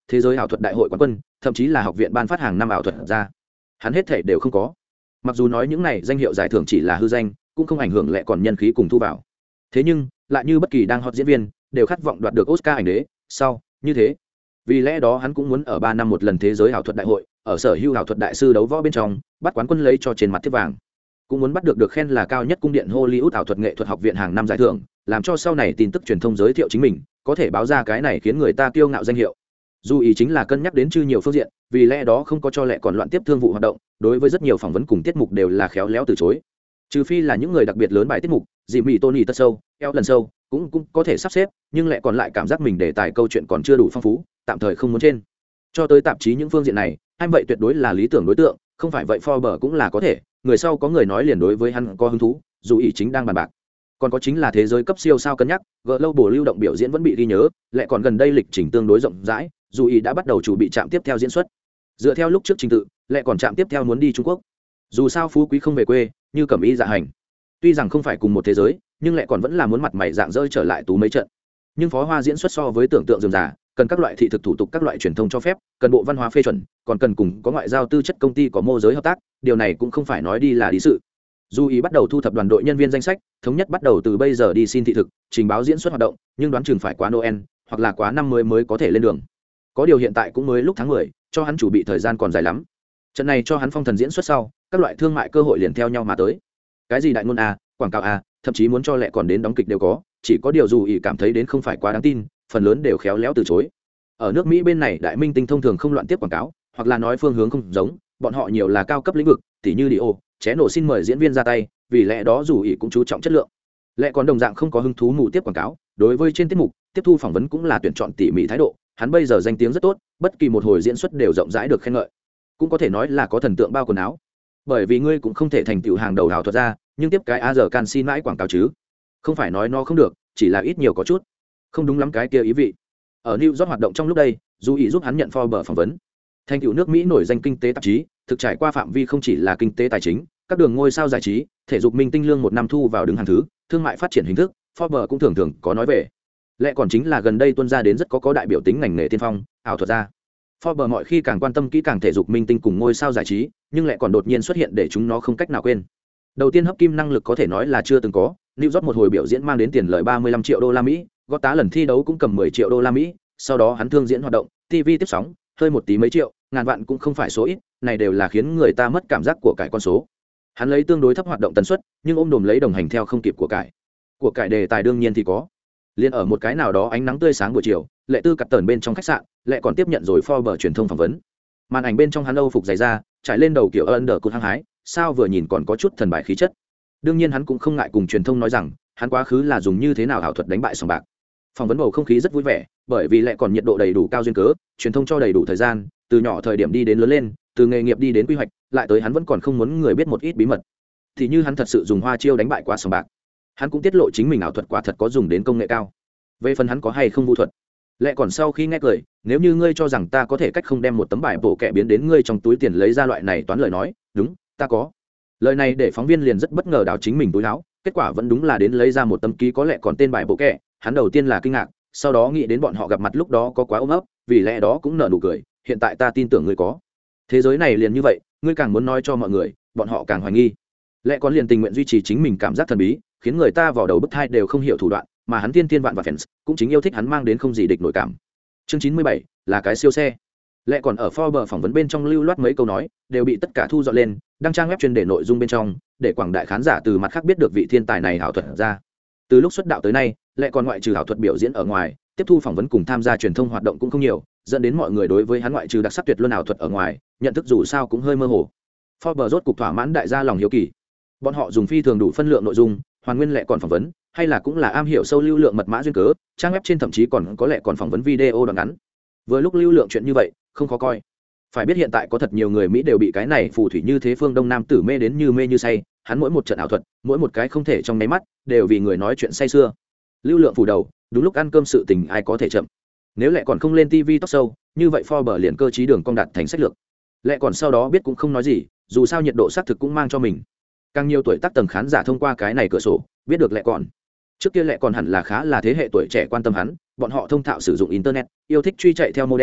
thế giới ảo thuật đại hội quán quân, thậm chí là học viện ban phát hàng năm ảo thuật ra, hắn hết thể đều không có. Mặc dù nói những này danh hiệu giải thưởng chỉ là hư danh, cũng không ảnh hưởng lẽ còn nhân khí cùng thu vào. Thế nhưng lại như bất kỳ đang hot diễn viên đều khát vọng đoạt được Oscar ảnh đế sau như thế. Vì lẽ đó hắn cũng muốn ở ba năm một lần thế giới ảo thuật đại hội, ở sở hữu ảo thuật đại sư đấu võ bên trong bắt quán quân lấy cho trên mặt thiếp vàng, cũng muốn bắt được được khen là cao nhất cung điện Hollywood ảo thuật nghệ thuật học viện hàng năm giải thưởng, làm cho sau này tin tức truyền thông giới thiệu chính mình có thể báo ra cái này khiến người ta kiêu ngạo danh hiệu. Dù ý chính là cân nhắc đến chư nhiều phương diện, vì lẽ đó không có cho lẽ còn loạn tiếp thương vụ hoạt động, đối với rất nhiều phỏng vấn cùng tiết mục đều là khéo léo từ chối. Trừ phi là những người đặc biệt lớn bài tiết mục, dì mỹ Tony tất sâu, eo lần sâu, cũng cũng có thể sắp xếp, nhưng lại còn lại cảm giác mình đề tài câu chuyện còn chưa đủ phong phú, tạm thời không muốn trên. Cho tới tạp chí những phương diện này, anh vậy tuyệt đối là lý tưởng đối tượng, không phải vậy Forbes cũng là có thể, người sau có người nói liền đối với hắn có hứng thú, dù ý chính đang bàn bạc. Còn có chính là thế giới cấp siêu sao cân nhắc, Global lưu động biểu diễn vẫn bị ghi nhớ, lại còn gần đây lịch trình tương đối rộng rãi, dù ý đã bắt đầu chuẩn bị trạm tiếp theo diễn xuất. Dựa theo lúc trước trình tự, lại còn trạm tiếp theo muốn đi Trung Quốc. Dù sao phú quý không về quê, như Cẩm Y dạ hành. Tuy rằng không phải cùng một thế giới, nhưng lại còn vẫn là muốn mặt mày dạng dỡ trở lại tú mấy trận. Nhưng phó hoa diễn xuất so với tưởng tượng rườm rà, cần các loại thị thực thủ tục, các loại truyền thông cho phép, cần bộ văn hóa phê chuẩn, còn cần cùng có ngoại giao tư chất công ty có mô giới hợp tác, điều này cũng không phải nói đi là đi sự. Dù ý bắt đầu thu thập đoàn đội nhân viên danh sách, thống nhất bắt đầu từ bây giờ đi xin thị thực, trình báo diễn xuất hoạt động, nhưng đoán chừng phải quá Noel, hoặc là quá năm mới mới có thể lên đường. Có điều hiện tại cũng mới lúc tháng mười, cho hắn chuẩn bị thời gian còn dài lắm. Trận này cho hắn phong thần diễn xuất sau, các loại thương mại cơ hội liền theo nhau mà tới. Cái gì đại ngôn a, quảng cáo a, thậm chí muốn cho lẹ còn đến đóng kịch đều có, chỉ có điều dù ý cảm thấy đến không phải quá đáng tin, phần lớn đều khéo léo từ chối. Ở nước Mỹ bên này đại minh tinh thông thường không loạn tiếp quảng cáo, hoặc là nói phương hướng không giống, bọn họ nhiều là cao cấp lĩnh vực, tỉ như đi ô, ché nổ xin mời diễn viên ra tay, vì lẽ đó dù ý cũng chú trọng chất lượng. Lẹ còn đồng dạng không có hứng thú mù tiếp quảng cáo, đối với trên tiết mục, tiếp thu phỏng vấn cũng là tuyển chọn tỉ mỉ thái độ, hắn bây giờ danh tiếng rất tốt, bất kỳ một hồi diễn xuất đều rộng rãi được khen ngợi, cũng có thể nói là có thần tượng bao quần áo. Bởi vì ngươi cũng không thể thành tựu hàng đầu ảo thuật ra, nhưng tiếp cái a giờ can xin mãi quảng cáo chứ, không phải nói nó không được, chỉ là ít nhiều có chút không đúng lắm cái kia ý vị. Ở New York hoạt động trong lúc đây, dù ý giúp hắn nhận Forbes phỏng vấn. Thành tựu nước Mỹ nổi danh kinh tế tạp chí, thực trải qua phạm vi không chỉ là kinh tế tài chính, các đường ngôi sao giải trí, thể dục minh tinh lương một năm thu vào đứng hàng thứ, thương mại phát triển hình thức, Forbes cũng thường thường có nói về. Lẽ còn chính là gần đây tuân ra đến rất có có đại biểu tính ngành nghề tiên phong, ảo thuật ra. Forbes mọi khi càng quan tâm kỹ càng thể dục minh tinh cùng ngôi sao giải trí, nhưng lại còn đột nhiên xuất hiện để chúng nó không cách nào quên. Đầu tiên hấp kim năng lực có thể nói là chưa từng có, New York một hồi biểu diễn mang đến tiền lợi ba mươi lăm triệu đô la Mỹ, gót tá lần thi đấu cũng cầm mười triệu đô la Mỹ, sau đó hắn thương diễn hoạt động, ti vi tiếp sóng, hơi một tí mấy triệu, ngàn vạn cũng không phải số ít, này đều là khiến người ta mất cảm giác của cải con số. Hắn lấy tương đối thấp hoạt động tần suất, nhưng ôm đồm lấy đồng hành theo không kịp của cải. Của cải đề tài đương nhiên thì có. Liên ở một cái nào đó ánh nắng tươi sáng buổi chiều, Lệ Tư cặp tần bên trong khách sạn, Lệ còn tiếp nhận rồi Forbes truyền thông phỏng vấn. Màn ảnh bên trong hắn Âu phục dày da, trải lên đầu kiểu ân đờ cột hăng hái, sao vừa nhìn còn có chút thần bại khí chất. Đương nhiên hắn cũng không ngại cùng truyền thông nói rằng, hắn quá khứ là dùng như thế nào ảo thuật đánh bại sòng bạc. Phỏng vấn bầu không khí rất vui vẻ, bởi vì Lệ còn nhiệt độ đầy đủ cao duyên cớ, truyền thông cho đầy đủ thời gian, từ nhỏ thời điểm đi đến lớn lên, từ nghề nghiệp đi đến quy hoạch, lại tới hắn vẫn còn không muốn người biết một ít bí mật. Thì như hắn thật sự dùng hoa chiêu đánh bại qua sòng bạc, hắn cũng tiết lộ chính mình ảo thuật quả thật có dùng đến công nghệ cao. Về phần hắn có hay không vu thuật, Lệ còn sau khi nghe cười, nếu như ngươi cho rằng ta có thể cách không đem một tấm bài bổ kẹ biến đến ngươi trong túi tiền lấy ra loại này toán lời nói, đúng, ta có. Lời này để phóng viên liền rất bất ngờ đào chính mình túi áo, kết quả vẫn đúng là đến lấy ra một tấm ký có lẽ còn tên bài bộ kẹ. Hắn đầu tiên là kinh ngạc, sau đó nghĩ đến bọn họ gặp mặt lúc đó có quá ôm ấp, vì lẽ đó cũng nở nụ cười. Hiện tại ta tin tưởng ngươi có. Thế giới này liền như vậy, ngươi càng muốn nói cho mọi người, bọn họ càng hoài nghi. Lẽ còn liền tình nguyện duy trì chính mình cảm giác thần bí, khiến người ta vào đầu bức thai đều không hiểu thủ đoạn, mà hắn tiên tiên vạn và fans cũng chính yêu thích hắn mang đến không gì địch nổi cảm. Chương chín mươi bảy là cái siêu xe. Lẽ còn ở Forbes phỏng vấn bên trong lưu loát mấy câu nói, đều bị tất cả thu dọn lên, đăng trang web chuyên để nội dung bên trong, để quảng đại khán giả từ mặt khác biết được vị thiên tài này ảo thuật ra. Từ lúc xuất đạo tới nay, Lẽ còn ngoại trừ ảo thuật biểu diễn ở ngoài, tiếp thu phỏng vấn cùng tham gia truyền thông hoạt động cũng không nhiều, dẫn đến mọi người đối với hắn ngoại trừ đặc sắc tuyệt luân ảo thuật ở ngoài, nhận thức dù sao cũng hơi mơ hồ. Forbes rốt cục thỏa mãn đại gia lòng hiếu kỳ. Bọn họ dùng phi thường đủ phân lượng nội dung, hoàn nguyên Lẽ còn phỏng vấn, hay là cũng là am hiểu sâu lưu lượng mật mã duyên cớ, trang web trên thậm chí còn có Lẽ còn phỏng vấn video đoạn ngắn. Vừa lúc lưu lượng chuyện như vậy, không khó coi. Phải biết hiện tại có thật nhiều người Mỹ đều bị cái này phù thủy như thế phương Đông Nam tử mê đến như mê như say, hắn mỗi một trận ảo thuật, mỗi một cái không thể trong nháy mắt, đều vì người nói chuyện say sưa. Lưu lượng phủ đầu, đúng lúc ăn cơm sự tình ai có thể chậm. Nếu Lẽ còn không lên ti vi talk show, như vậy Forbes liền cơ trí đường cong đặt thành sách lược. Lẽ còn sau đó biết cũng không nói gì, dù sao nhiệt độ xác thực cũng mang cho mình. Càng nhiều tuổi tác tầng khán giả thông qua cái này cửa sổ, biết được Lẽ còn. Trước kia Lẽ còn hẳn là khá là thế hệ tuổi trẻ quan tâm hắn, bọn họ thông thạo sử dụng internet, yêu thích truy chạy theo model,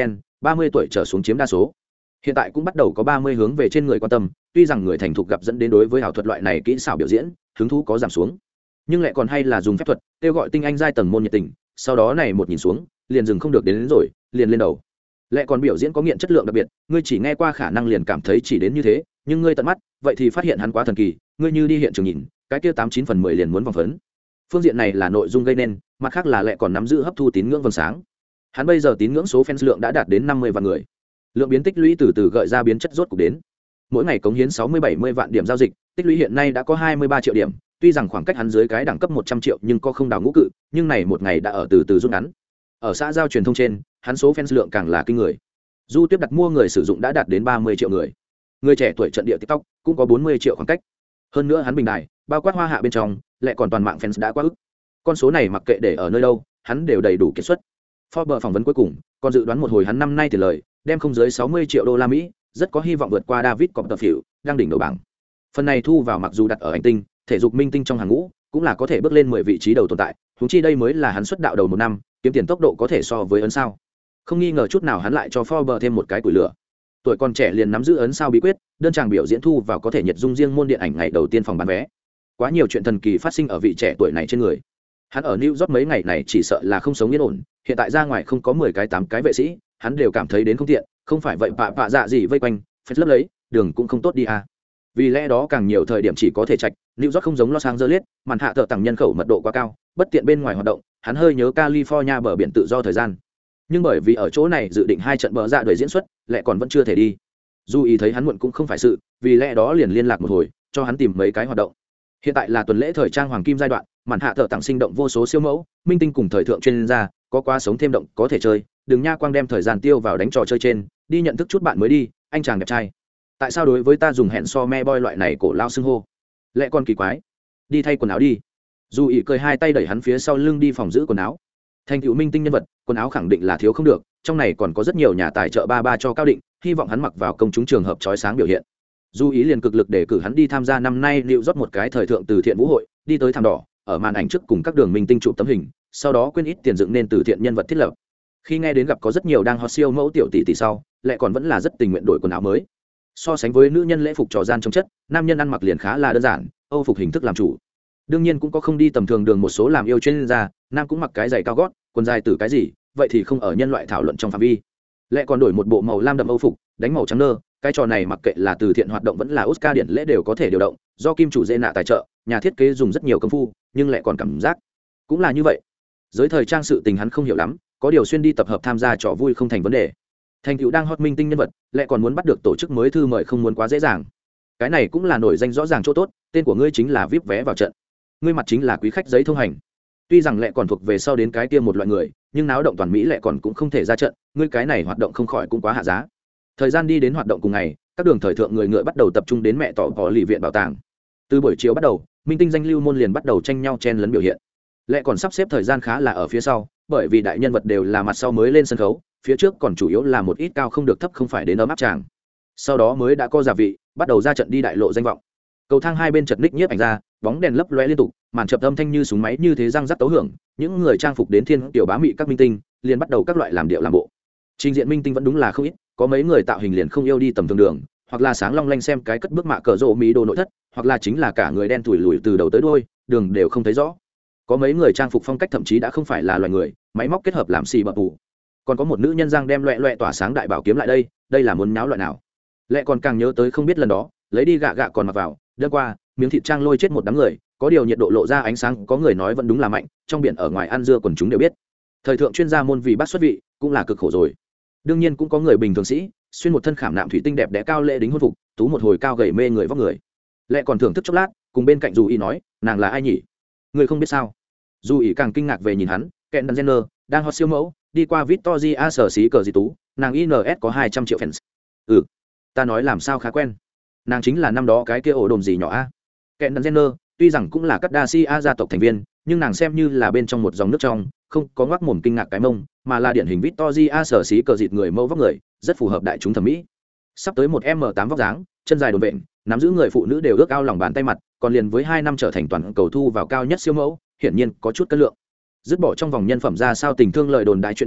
ba mươi tuổi trở xuống chiếm đa số. Hiện tại cũng bắt đầu có ba mươi hướng về trên người quan tâm, tuy rằng người thành thục gặp dẫn đến đối với ảo thuật loại này kỹ xảo biểu diễn hứng thú có giảm xuống, nhưng lại còn hay là dùng phép thuật kêu gọi tinh anh giai tầng môn nhiệt tình, sau đó này một nhìn xuống liền dừng không được đến, đến rồi liền lên đầu. Lại còn biểu diễn có nghiện chất lượng đặc biệt, ngươi chỉ nghe qua khả năng liền cảm thấy chỉ đến như thế, nhưng ngươi tận mắt vậy thì phát hiện hắn quá thần kỳ, ngươi như đi hiện trường nhìn cái kia tám chín phần mười liền muốn vòng phấn. Phương diện này là nội dung gây nên, mặt khác là lại còn nắm giữ hấp thu tín ngưỡng vầng sáng. Hắn bây giờ tín ngưỡng số fans lượng đã đạt đến năm mươi vạn người, lượng biến tích lũy từ từ gợi ra biến chất rốt cục đến, mỗi ngày cống hiến sáu mươi bảy mươi vạn điểm giao dịch, tích lũy hiện nay đã có hai mươi ba triệu điểm, tuy rằng khoảng cách hắn dưới cái đẳng cấp một trăm triệu nhưng có không đào ngũ cự, nhưng này một ngày đã ở từ từ rút ngắn. Ở xã giao truyền thông trên, hắn số fans lượng càng là kinh người. Du Tuyết đặt mua người sử dụng đã đạt đến ba mươi triệu người. Người trẻ tuổi trận địa TikTok cũng có bốn mươi triệu khoảng cách. Hơn nữa hắn bình đài, bao quát hoa hạ bên trong, lại còn toàn mạng fans đã quá ức. Con số này mặc kệ để ở nơi đâu, hắn đều đầy đủ kiệt xuất. Forbes phỏng vấn cuối cùng, còn dự đoán một hồi hắn năm nay tiền lời đem không dưới sáu mươi triệu đô la Mỹ, rất có hy vọng vượt qua David Copperfield, đang đỉnh đầu bảng. Phần này thu vào mặc dù đặt ở hành tinh, thể dục minh tinh trong hàng ngũ, cũng là có thể bước lên mười vị trí đầu tồn tại, huống chi đây mới là hắn xuất đạo đầu một năm, kiếm tiền tốc độ có thể so với ấn sao. Không nghi ngờ chút nào hắn lại cho Forbes thêm một cái củi lửa. Tuổi còn trẻ liền nắm giữ ấn sao bí quyết, đơn chàng biểu diễn thu vào có thể nhiệt dung riêng môn điện ảnh ngày đầu tiên phòng bán vé. Quá nhiều chuyện thần kỳ phát sinh ở vị trẻ tuổi này trên người. Hắn ở New York mấy ngày này chỉ sợ là không sống yên ổn, hiện tại ra ngoài không có mười cái tám cái vệ sĩ, hắn đều cảm thấy đến không tiện, không phải vậy bạ bạ dạ gì vây quanh, phết lấp lấy, đường cũng không tốt đi à. Vì lẽ đó càng nhiều thời điểm chỉ có thể trạch, New York không giống Los Angeles, màn hạ thợ tăng nhân khẩu mật độ quá cao, bất tiện bên ngoài hoạt động, hắn hơi nhớ California bờ biển tự do thời gian. Nhưng bởi vì ở chỗ này dự định hai trận bờ dạ đuổi diễn xuất, lại còn vẫn chưa thể đi. Dù ý thấy hắn muộn cũng không phải sự, vì lẽ đó liền liên lạc một hồi, cho hắn tìm mấy cái hoạt động. Hiện tại là tuần lễ thời trang hoàng kim giai đoạn, màn hạ thợ tặng sinh động vô số siêu mẫu, minh tinh cùng thời thượng chuyên gia, có quá sống thêm động có thể chơi, đừng nha quang đem thời gian tiêu vào đánh trò chơi trên, đi nhận thức chút bạn mới đi, anh chàng đẹp trai. Tại sao đối với ta dùng hẹn so me boy loại này cổ lao xưng hô? Lẽ con kỳ quái. Đi thay quần áo đi. Dù ý cười hai tay đẩy hắn phía sau lưng đi phòng giữ quần áo. Thành tựu minh tinh nhân vật, quần áo khẳng định là thiếu không được, trong này còn có rất nhiều nhà tài trợ ba ba cho cao định, hy vọng hắn mặc vào công chúng trường hợp chói sáng biểu hiện. Du ý liền cực lực để cử hắn đi tham gia năm nay liệu rót một cái thời thượng từ thiện vũ hội, đi tới thảm đỏ, ở màn ảnh trước cùng các đường minh tinh chụp tấm hình, sau đó quên ít tiền dựng nên từ thiện nhân vật thiết lập. Khi nghe đến gặp có rất nhiều đang hot siêu mẫu tiểu tỷ tỷ sau, lại còn vẫn là rất tình nguyện đổi quần áo mới. So sánh với nữ nhân lễ phục trò gian trong chất, nam nhân ăn mặc liền khá là đơn giản, âu phục hình thức làm chủ. Đương nhiên cũng có không đi tầm thường đường một số làm yêu chuyên gia, nam cũng mặc cái giày cao gót, quần dài từ cái gì, vậy thì không ở nhân loại thảo luận trong phạm vi. Lại còn đổi một bộ màu lam đậm âu phục, đánh màu trắng nơ, cái trò này mặc kệ là từ thiện hoạt động vẫn là Oscar điển lễ đều có thể điều động, do kim chủ dê nạ tài trợ, nhà thiết kế dùng rất nhiều công phu, nhưng lại còn cảm giác cũng là như vậy. Giới thời trang sự tình hắn không hiểu lắm, có điều xuyên đi tập hợp tham gia trò vui không thành vấn đề. Thành tựu đang hot minh tinh nhân vật, lại còn muốn bắt được tổ chức mới thư mời không muốn quá dễ dàng. Cái này cũng là nổi danh rõ ràng chỗ tốt, tên của ngươi chính là víp vé vào trận, ngươi mặt chính là quý khách giấy thông hành. Tuy rằng lại còn thuộc về sau đến cái kia một loại người, nhưng náo động toàn mỹ lại còn cũng không thể ra trận, ngươi cái này hoạt động không khỏi cũng quá hạ giá. Thời gian đi đến hoạt động cùng ngày, các đường thời thượng người ngựa bắt đầu tập trung đến mẹ tỏ có lì viện bảo tàng. Từ buổi chiều bắt đầu, minh tinh danh lưu môn liền bắt đầu tranh nhau chen lấn biểu hiện. Lại còn sắp xếp thời gian khá là ở phía sau, bởi vì đại nhân vật đều là mặt sau mới lên sân khấu, phía trước còn chủ yếu là một ít cao không được thấp không phải đến ấm áp chàng. Sau đó mới đã có giả vị, bắt đầu ra trận đi đại lộ danh vọng. Cầu thang hai bên chật ních nhiếp ảnh ra, bóng đèn lấp lóe liên tục, màn chập âm thanh như súng máy như thế răng rắc tấu hưởng, những người trang phục đến thiên tiểu bá mị các minh tinh, liền bắt đầu các loại làm điệu làm bộ. Trình diện minh tinh vẫn đúng là không ít, có mấy người tạo hình liền không yêu đi tầm thường đường, hoặc là sáng long lanh xem cái cất bước mạ cờ rộ mỹ đồ nội thất, hoặc là chính là cả người đen tủi lùi từ đầu tới đuôi, đường đều không thấy rõ. Có mấy người trang phục phong cách thậm chí đã không phải là loài người, máy móc kết hợp làm xì bập bù. Còn có một nữ nhân giang đem loẹ loẹ tỏa sáng đại bảo kiếm lại đây, đây là muốn nháo loại nào? Lẽ còn càng nhớ tới không biết lần đó, lấy đi gạ gạ còn mặc vào, đơn qua, miếng thịt trang lôi chết một đám người, có điều nhiệt độ lộ ra ánh sáng, có người nói vẫn đúng là mạnh, trong biển ở ngoài ăn dưa quần chúng đều biết. Thời thượng chuyên gia môn vì bác xuất vị, cũng là cực khổ rồi. Đương nhiên cũng có người bình thường sĩ, xuyên một thân khảm nạm thủy tinh đẹp đẽ cao lệ đính hôn phục, tú một hồi cao gầy mê người vóc người. Lẽ còn thưởng thức chốc lát, cùng bên cạnh dù y nói, nàng là ai nhỉ? Người không biết sao? Dù y càng kinh ngạc về nhìn hắn, kẹn đàn Jenner đang hot siêu mẫu, đi qua Victoria sở xí cờ gì tú, nàng i en ét có hai trăm triệu fans. Ừ, ta nói làm sao khá quen. Nàng chính là năm đó cái kia ổ đồn gì nhỏ a? Kẹn đàn Jenner tuy rằng cũng là Kardashian gia tộc thành viên, nhưng nàng xem như là bên trong một dòng nước trong, không có ngoác mồm kinh ngạc cái mông, mà là điển hình Victoria sở xí cờ dịt người mẫu vóc người, rất phù hợp đại chúng thẩm mỹ. Sắp tới một m tám vóc dáng, chân dài đồn vện, nắm giữ người phụ nữ đều ước ao lòng bàn tay mặt, còn liền với hai năm trở thành toàn cầu thu vào cao nhất siêu mẫu, hiển nhiên có chút cân lượng. Dứt bỏ trong vòng nhân phẩm ra sao tình thương lời đồn đại chuyện nhảm,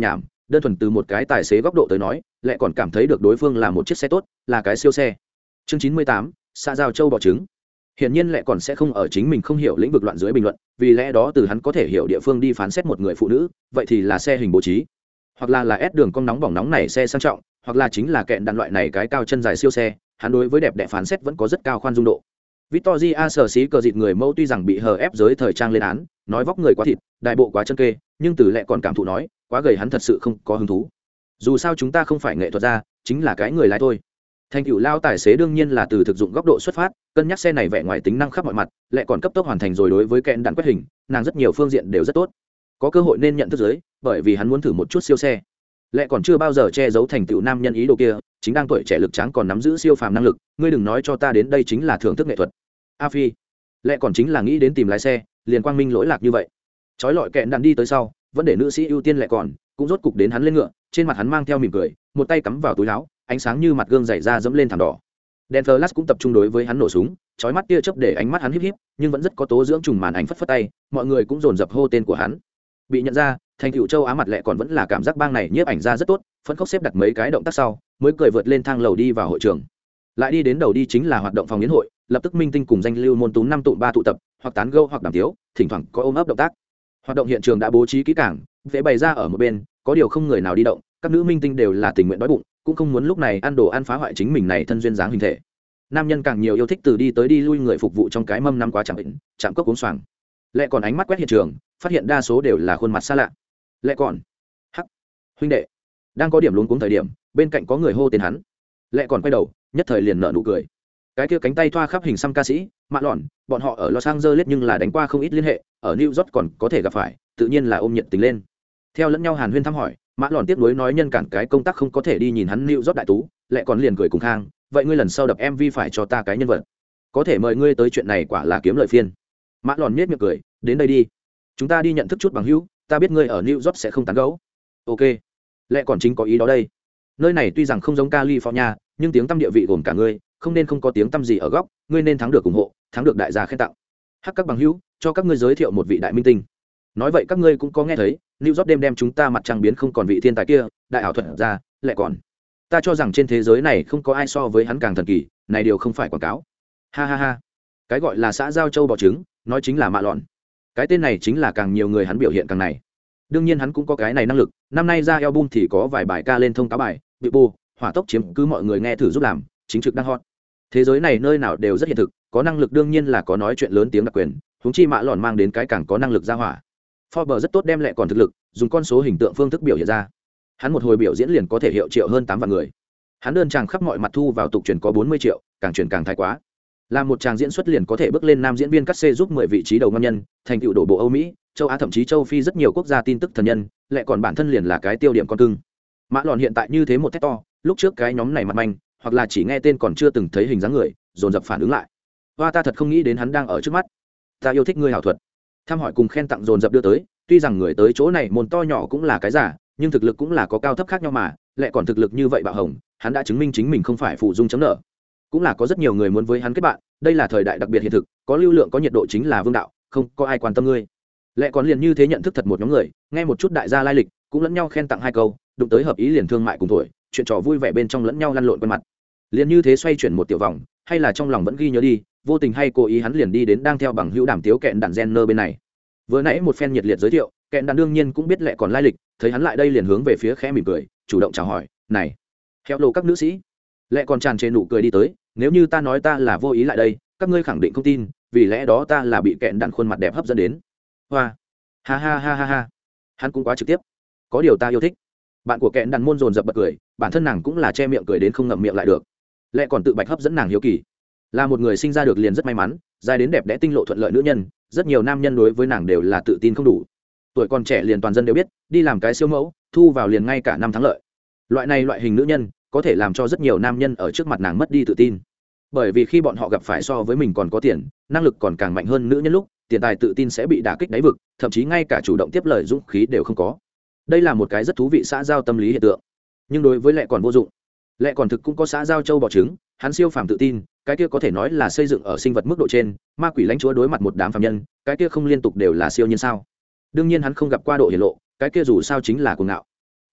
đơn thuần từ một cái tài xế góc độ tới nói lại còn cảm thấy được đối phương là một chiếc xe tốt, là cái siêu xe. Chương chín mươi tám, xã giao châu bò trứng. Hiển nhiên lại còn sẽ không ở chính mình không hiểu lĩnh vực loạn dưới bình luận, vì lẽ đó từ hắn có thể hiểu địa phương đi phán xét một người phụ nữ, vậy thì là xe hình bố trí, hoặc là là ép đường cong nóng bỏng nóng này xe sang trọng, hoặc là chính là kẹn đạn loại này cái cao chân dài siêu xe, hắn đối với đẹp đẽ phán xét vẫn có rất cao khoan dung độ. Victoria sở xí cờ dịt người mẫu tuy rằng bị hờ ép giới thời trang lên án, nói vóc người quá thịt, đại bộ quá chân kê, nhưng từ lẽ còn cảm thụ nói, quá gầy hắn thật sự không có hứng thú. Dù sao chúng ta không phải nghệ thuật gia, chính là cái người lái thôi. Thành tựu lao tài xế đương nhiên là từ thực dụng góc độ xuất phát, cân nhắc xe này vẻ ngoài tính năng khắp mọi mặt, lại còn cấp tốc hoàn thành rồi đối với kẹn đạn quét hình, nàng rất nhiều phương diện đều rất tốt. Có cơ hội nên nhận thức giới, bởi vì hắn muốn thử một chút siêu xe. Lại còn chưa bao giờ che giấu thành tựu nam nhân ý đồ kia, chính đang tuổi trẻ lực tráng còn nắm giữ siêu phàm năng lực, ngươi đừng nói cho ta đến đây chính là thưởng thức nghệ thuật. A Phi, lại còn chính là nghĩ đến tìm lái xe, liền quang minh lỗi lạc như vậy. Chói lọi kẹn đạn đi tới sau, vẫn để nữ sĩ ưu tiên lại còn, cũng rốt cục đến hắn lên ngựa, trên mặt hắn mang theo mỉm cười, một tay cắm vào túi áo, ánh sáng như mặt gương dày ra dẫm lên thảm đỏ. Đèn flash cũng tập trung đối với hắn nổ súng, chói mắt tia chớp để ánh mắt hắn híp híp, nhưng vẫn rất có tố dưỡng trùng màn ảnh phất phất tay, mọi người cũng dồn dập hô tên của hắn. Bị nhận ra, thành tựu châu Á mặt lẹ còn vẫn là cảm giác bang này nhiếp ảnh ra rất tốt, phân khốc xếp đặt mấy cái động tác sau, mới cười vượt lên thang lầu đi vào hội trường. Lại đi đến đầu đi chính là hoạt động phòng yến hội, lập tức minh tinh cùng danh lưu môn túm năm tụ ba tụ tập, hoặc tán gẫu hoặc đàm tiếu, thỉnh thoảng có ôm ấp động tác. Hoạt động hiện trường đã bố trí kỹ càng, vẽ bày ra ở một bên, có điều không người nào đi động, các nữ minh tinh đều là tình nguyện đói bụng, cũng không muốn lúc này ăn đồ ăn phá hoại chính mình này thân duyên dáng hình thể. Nam nhân càng nhiều yêu thích từ đi tới đi lui người phục vụ trong cái mâm năm quá chẳng định, chạm cốc uống xoàng. Lẽ còn ánh mắt quét hiện trường, phát hiện đa số đều là khuôn mặt xa lạ. Lẽ còn, hắc, huynh đệ, đang có điểm luống cuống thời điểm, bên cạnh có người hô tên hắn. Lẽ còn quay đầu, nhất thời liền nở nụ cười. Cái kia cánh tay thoa khắp hình xăm ca sĩ, mạ lọn, bọn họ ở Los Angeles nhưng là đánh qua không ít liên hệ, ở New York còn có thể gặp phải, tự nhiên là ôm nhiệt tình lên. Theo lẫn nhau hàn huyên thăm hỏi, mã lọn tiếp nối nói nhân cản cái công tác không có thể đi nhìn hắn New York đại tú, lại còn liền cười cùng khang, vậy ngươi lần sau đập em vê phải cho ta cái nhân vật, có thể mời ngươi tới chuyện này quả là kiếm lợi phiên. Mã lọn nhếch miệng cười, đến đây đi, chúng ta đi nhận thức chút bằng hữu, ta biết ngươi ở New York sẽ không tán gẫu. Ok, lại còn chính có ý đó đây. Nơi này tuy rằng không giống California, nhưng tiếng tăm địa vị gồm cả ngươi, không nên không có tiếng tăm gì ở góc, ngươi nên thắng được ủng hộ, thắng được đại gia khen tặng. Hắc các bằng hữu, cho các ngươi giới thiệu một vị đại minh tinh. Nói vậy các ngươi cũng có nghe thấy, New York đêm đem chúng ta mặt trăng biến không còn vị thiên tài kia, đại ảo thuật ra, lại còn. Ta cho rằng trên thế giới này không có ai so với hắn càng thần kỳ, này điều không phải quảng cáo. Ha ha ha. Cái gọi là xã giao châu bò trứng, nói chính là mạ lọn. Cái tên này chính là càng nhiều người hắn biểu hiện càng này. Đương nhiên hắn cũng có cái này năng lực, năm nay ra album thì có vài bài ca lên thông cáo bài, bị bù, hỏa tốc chiếm cứ mọi người nghe thử giúp làm, chính trực đang hot. Thế giới này nơi nào đều rất hiện thực, có năng lực đương nhiên là có nói chuyện lớn tiếng đặc quyền, huống chi mạ lọn mang đến cái càng có năng lực ra hỏa. Forbes rất tốt đem lại còn thực lực, dùng con số hình tượng phương thức biểu hiện ra. Hắn một hồi biểu diễn liền có thể hiệu triệu hơn tám vạn người. Hắn đơn tràng khắp mọi mặt thu vào tục truyền có bốn mươi triệu, càng truyền càng thái quá. Làm một tràng diễn xuất liền có thể bước lên nam diễn viên cắt xê giúp mười vị trí đầu ngon nhân, thành tựu đổ bộ Âu Mỹ, châu Á thậm chí châu Phi rất nhiều quốc gia tin tức thần nhân, lại còn bản thân liền là cái tiêu điểm con cưng. Mã lọn hiện tại như thế một thét to, lúc trước cái nhóm này mặt manh, hoặc là chỉ nghe tên còn chưa từng thấy hình dáng người, dồn dập phản ứng lại. Hoa ta thật không nghĩ đến hắn đang ở trước mắt. Ta yêu thích ngươi hảo thuật. Tham hỏi cùng khen tặng dồn dập đưa tới, tuy rằng người tới chỗ này môn to nhỏ cũng là cái giả, nhưng thực lực cũng là có cao thấp khác nhau mà, lại còn thực lực như vậy bạo hồng, hắn đã chứng minh chính mình không phải phụ dung chấm nợ. Cũng là có rất nhiều người muốn với hắn kết bạn, đây là thời đại đặc biệt hiện thực, có lưu lượng có nhiệt độ chính là vương đạo, không có ai quan tâm ngươi. Lại còn liền như thế nhận thức thật một nhóm người, nghe một chút đại gia lai lịch, cũng lẫn nhau khen tặng hai câu, đụng tới hợp ý liền thương mại cùng tuổi, chuyện trò vui vẻ bên trong lẫn nhau lăn lộn quen mặt. Liền như thế xoay chuyển một tiểu vòng, hay là trong lòng vẫn ghi nhớ đi, vô tình hay cố ý hắn liền đi đến đang theo bằng hữu đàm tiếu kẹn đàn Jenner bên này. Vừa nãy một phen nhiệt liệt giới thiệu, kẹn đàn đương nhiên cũng biết lẹ còn lai lịch, thấy hắn lại đây liền hướng về phía khẽ mỉm cười, chủ động chào hỏi, "Này, theo lộ các nữ sĩ." Lẹ còn tràn trề nụ cười đi tới, "Nếu như ta nói ta là vô ý lại đây, các ngươi khẳng định không tin, vì lẽ đó ta là bị kẹn đàn khuôn mặt đẹp hấp dẫn đến." Hoa, ha ha ha ha ha. Hắn cũng quá trực tiếp. Có điều ta yêu thích. Bạn của kẹn đàn môn dồn dập bật cười, bản thân nàng cũng là che miệng cười đến không ngậm miệng lại được. Lẹ còn tự bạch hấp dẫn nàng hiếu kỳ. Là một người sinh ra được liền rất may mắn, dài đến đẹp đẽ tinh lộ thuận lợi nữ nhân, rất nhiều nam nhân đối với nàng đều là tự tin không đủ. Tuổi còn trẻ liền toàn dân đều biết, đi làm cái siêu mẫu, thu vào liền ngay cả năm thắng lợi. Loại này loại hình nữ nhân, có thể làm cho rất nhiều nam nhân ở trước mặt nàng mất đi tự tin. Bởi vì khi bọn họ gặp phải so với mình còn có tiền, năng lực còn càng mạnh hơn nữ nhân lúc, tiền tài tự tin sẽ bị đả kích đáy vực, thậm chí ngay cả chủ động tiếp lời dũng khí đều không có. Đây là một cái rất thú vị xã giao tâm lý hiện tượng. Nhưng đối với lẹ còn vô dụng. Lẹ còn thực cũng có xã giao châu bò trứng, hắn siêu phàm tự tin, cái kia có thể nói là xây dựng ở sinh vật mức độ trên, ma quỷ lãnh chúa đối mặt một đám phàm nhân, cái kia không liên tục đều là siêu nhân sao? Đương nhiên hắn không gặp qua độ hiển lộ, cái kia dù sao chính là cuồng ngạo.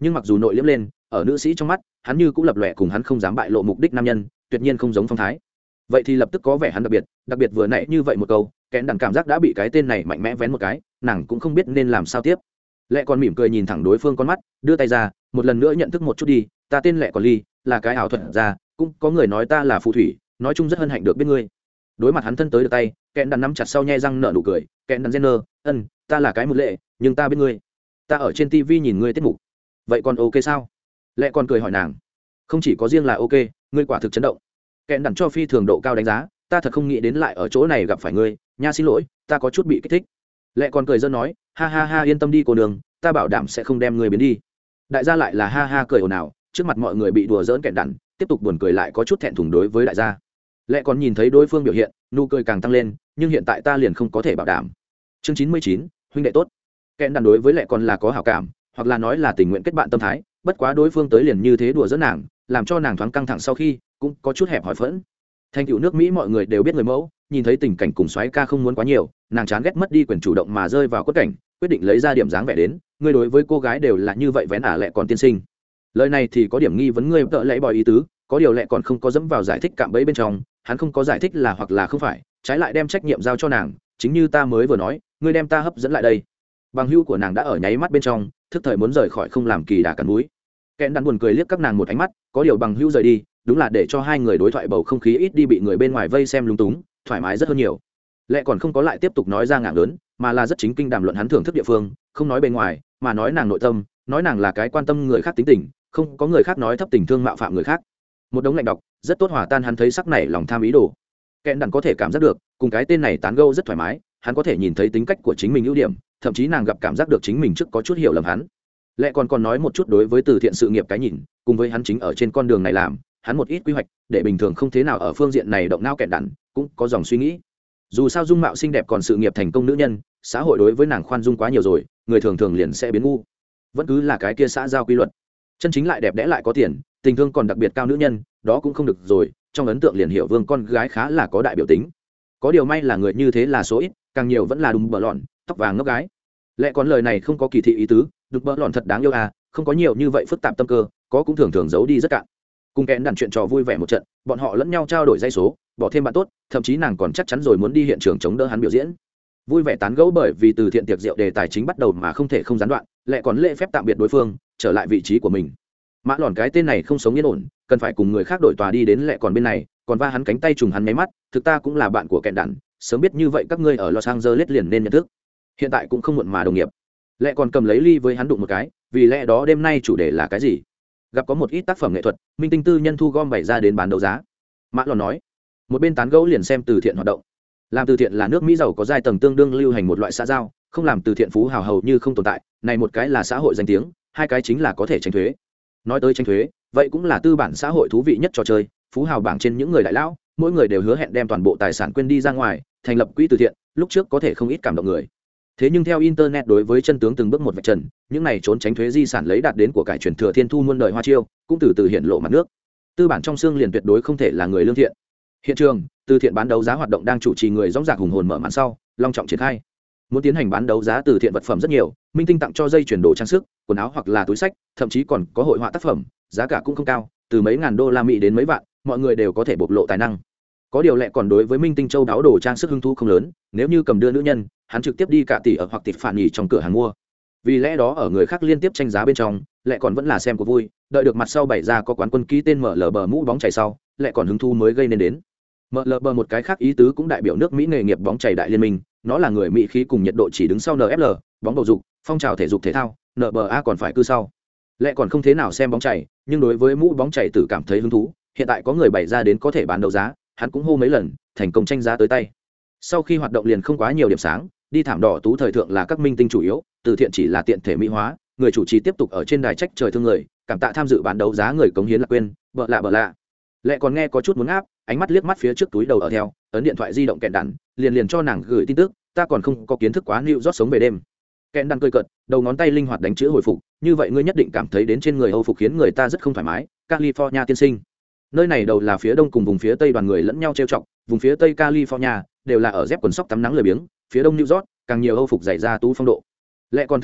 nhưng mặc dù nội liễm lên, ở nữ sĩ trong mắt hắn như cũng lập lòe cùng hắn không dám bại lộ mục đích nam nhân, tuyệt nhiên không giống phong thái. Vậy thì lập tức có vẻ hắn đặc biệt, đặc biệt vừa nãy như vậy một câu, kẽn đàn cảm giác đã bị cái tên này mạnh mẽ vén một cái, nàng cũng không biết nên làm sao tiếp. Lệ còn mỉm cười nhìn thẳng đối phương con mắt, đưa tay ra, một lần nữa nhận thức một chút đi, ta tên Lệ còn ly, là cái ảo thuật ra, cũng có người nói ta là phù thủy, nói chung rất hân hạnh được biết ngươi. Đối mặt hắn thân tới được tay, kẽn đàn nắm chặt sau nhe răng nở nụ cười, kẽn đàn Jenner, ân, ta là cái một lệ, nhưng ta biết ngươi, ta ở trên ti vi nhìn ngươi tiết mục, vậy còn ok sao? Lệ còn cười hỏi nàng, không chỉ có riêng là ok, ngươi quả thực chấn động. Kẽn đàn cho phi thường độ cao đánh giá, ta thật không nghĩ đến lại ở chỗ này gặp phải ngươi, nha xin lỗi, ta có chút bị kích thích. Lệ còn cười dân nói, ha ha ha yên tâm đi cô đường, ta bảo đảm sẽ không đem ngươi biến đi. Đại gia lại là ha ha cười ồn ào, trước mặt mọi người bị đùa giỡn kẹn đằn, tiếp tục buồn cười lại có chút thẹn thùng đối với đại gia. Lệ còn nhìn thấy đối phương biểu hiện, nụ cười càng tăng lên, nhưng hiện tại ta liền không có thể bảo đảm. Chương chín mươi chín, huynh đệ tốt. Kẹn đằn đối với Lệ còn là có hảo cảm, hoặc là nói là tình nguyện kết bạn tâm thái, bất quá đối phương tới liền như thế đùa giỡn nàng, làm cho nàng thoáng căng thẳng sau khi cũng có chút hẹp hỏi phẫn. Thành tựu nước Mỹ mọi người đều biết người mẫu, nhìn thấy tình cảnh cùng xoáy ca không muốn quá nhiều, nàng chán ghét mất đi quyền chủ động mà rơi vào quất cảnh, quyết định lấy ra điểm dáng vẻ đến, ngươi đối với cô gái đều là như vậy vén ả Lệ còn tiên sinh. Lời này thì có điểm nghi vấn ngươi tợ lẽ bòi ý tứ, có điều Lệ còn không có dẫm vào giải thích cạm bẫy bên trong, hắn không có giải thích là hoặc là không phải, trái lại đem trách nhiệm giao cho nàng, chính như ta mới vừa nói, ngươi đem ta hấp dẫn lại đây. Bằng hữu của nàng đã ở nháy mắt bên trong, thức thời muốn rời khỏi không làm kỳ đà cắn mũi. Kẽn đàn buồn cười liếc các nàng một ánh mắt, có điều bằng hữu rời đi, đúng là để cho hai người đối thoại bầu không khí ít đi bị người bên ngoài vây xem lung túng, thoải mái rất hơn nhiều. Lệ còn không có lại tiếp tục nói ra ngạng lớn, mà là rất chính kinh đàm luận hắn thưởng thức địa phương, không nói bên ngoài, mà nói nàng nội tâm, nói nàng là cái quan tâm người khác tính tình, không có người khác nói thấp tình thương mạo phạm người khác. Một đống lạnh đọc, rất tốt hòa tan hắn thấy sắc này lòng tham ý đồ. Kẽn đàn có thể cảm giác được, cùng cái tên này tán gẫu rất thoải mái, hắn có thể nhìn thấy tính cách của chính mình ưu điểm, thậm chí nàng gặp cảm giác được chính mình trước có chút hiểu lầm hắn. Lệ còn còn nói một chút đối với từ thiện sự nghiệp cái nhìn, cùng với hắn chính ở trên con đường này làm, hắn một ít quy hoạch, để bình thường không thế nào ở phương diện này động não kẹn đạn, cũng có dòng suy nghĩ. Dù sao dung mạo xinh đẹp còn sự nghiệp thành công nữ nhân, xã hội đối với nàng khoan dung quá nhiều rồi, người thường thường liền sẽ biến ngu. Vẫn cứ là cái kia xã giao quy luật. Chân chính lại đẹp đẽ lại có tiền, tình thương còn đặc biệt cao nữ nhân, đó cũng không được rồi, trong ấn tượng liền hiểu vương con gái khá là có đại biểu tính. Có điều may là người như thế là số ít, càng nhiều vẫn là đùm bờ lọn, tóc vàng ngốc gái. Lẽ còn lời này không có kỳ thị ý tứ, đùm bờ lọn thật đáng yêu à, không có nhiều như vậy phức tạp tâm cơ, có cũng thường thường giấu đi rất cạn. Cùng kẽn đàn chuyện trò vui vẻ một trận, bọn họ lẫn nhau trao đổi dây số, bỏ thêm bạn tốt, thậm chí nàng còn chắc chắn rồi muốn đi hiện trường chống đỡ hắn biểu diễn. Vui vẻ tán gẫu bởi vì từ thiện tiệc rượu đề tài chính bắt đầu mà không thể không gián đoạn, lại còn lễ phép tạm biệt đối phương, trở lại vị trí của mình. Mã lòn cái tên này không sống yên ổn, cần phải cùng người khác đổi tòa đi đến lệ còn bên này, còn va hắn cánh tay trùng hắn nháy mắt, thực ta cũng là bạn của kẽn đàn, sớm biết như vậy các ngươi ở Los Angeles liền nên nhận thức. Hiện tại cũng không muộn mà đồng nghiệp. Lệ còn cầm lấy ly với hắn đụng một cái, vì lẽ đó đêm nay chủ đề là cái gì? Gặp có một ít tác phẩm nghệ thuật, minh tinh tư nhân thu gom bày ra đến bán đấu giá. Mã lòn nói. Một bên tán gẫu liền xem từ thiện hoạt động. Làm từ thiện là nước Mỹ giàu có giai tầng tương đương lưu hành một loại xã giao, không làm từ thiện phú hào hầu như không tồn tại, này một cái là xã hội danh tiếng, hai cái chính là có thể tránh thuế. Nói tới tránh thuế, vậy cũng là tư bản xã hội thú vị nhất trò chơi, phú hào bảng trên những người đại lão, mỗi người đều hứa hẹn đem toàn bộ tài sản quên đi ra ngoài, thành lập quỹ từ thiện, lúc trước có thể không ít cảm động người. Thế nhưng theo internet đối với chân tướng từng bước một vạch trần, những này trốn tránh thuế di sản lấy đạt đến của cải truyền thừa thiên thu muôn đời hoa chiêu, cũng từ từ hiện lộ mặt nước. Tư bản trong xương liền tuyệt đối không thể là người lương thiện. Hiện trường, từ thiện bán đấu giá hoạt động đang chủ trì người dõng dạc hùng hồn mở màn sau, long trọng triển khai. Muốn tiến hành bán đấu giá từ thiện vật phẩm rất nhiều, minh tinh tặng cho dây chuyển đồ trang sức, quần áo hoặc là túi sách, thậm chí còn có hội họa tác phẩm, giá cả cũng không cao, từ mấy ngàn đô la Mỹ đến mấy vạn, mọi người đều có thể bộc lộ tài năng. Có điều lệ còn đối với minh tinh châu đáo đồ trang sức hứng thú không lớn, nếu như cầm đưa nữ nhân, hắn trực tiếp đi cả tỷ ở hoặc tịp phản nhì trong cửa hàng mua. Vì lẽ đó ở người khác liên tiếp tranh giá bên trong, lệ còn vẫn là xem của vui, đợi được mặt sau bày ra có quán quân ký tên mở lờ bờ mũ bóng chảy sau, lệ còn hứng thú mới gây nên đến. Mở lờ bờ một cái khác ý tứ cũng đại biểu nước Mỹ nghề nghiệp bóng chảy đại liên minh, nó là người Mỹ khí cùng nhiệt độ chỉ đứng sau en ép lờ, bóng bầu dục, phong trào thể dục thể thao, en bê a còn phải cư sau. Lệ còn không thế nào xem bóng chảy, nhưng đối với mũ bóng chảy tử cảm thấy hứng thú, hiện tại có người bày ra đến có thể bán đấu giá, hắn cũng hô mấy lần, thành công tranh giá tới tay. Sau khi hoạt động liền không quá nhiều điểm sáng, đi thảm đỏ tú thời thượng là các minh tinh chủ yếu, từ thiện chỉ là tiện thể mỹ hóa, người chủ trì tiếp tục ở trên đài trách trời thương người, cảm tạ tham dự bán đấu giá người cống hiến là quên, bợ lạ bợ lạ. Lệ còn nghe có chút muốn áp, ánh mắt liếc mắt phía trước túi đầu ở theo, ấn điện thoại di động kẹn đàn, liền liền cho nàng gửi tin tức, ta còn không có kiến thức quá nịu rót sống về đêm. Kẹn đàn cười cợt, đầu ngón tay linh hoạt đánh chữ hồi phục, như vậy ngươi nhất định cảm thấy đến trên người Âu phục khiến người ta rất không thoải mái, California tiên sinh. Nơi này đầu là phía đông cùng vùng phía tây đoàn người lẫn nhau trêu chọc, vùng phía tây California đều là ở dép quần sóc tắm nắng lười biếng, phía đông New York càng nhiều Âu phục dày ra tú phong độ. Lệ còn thừa nhận,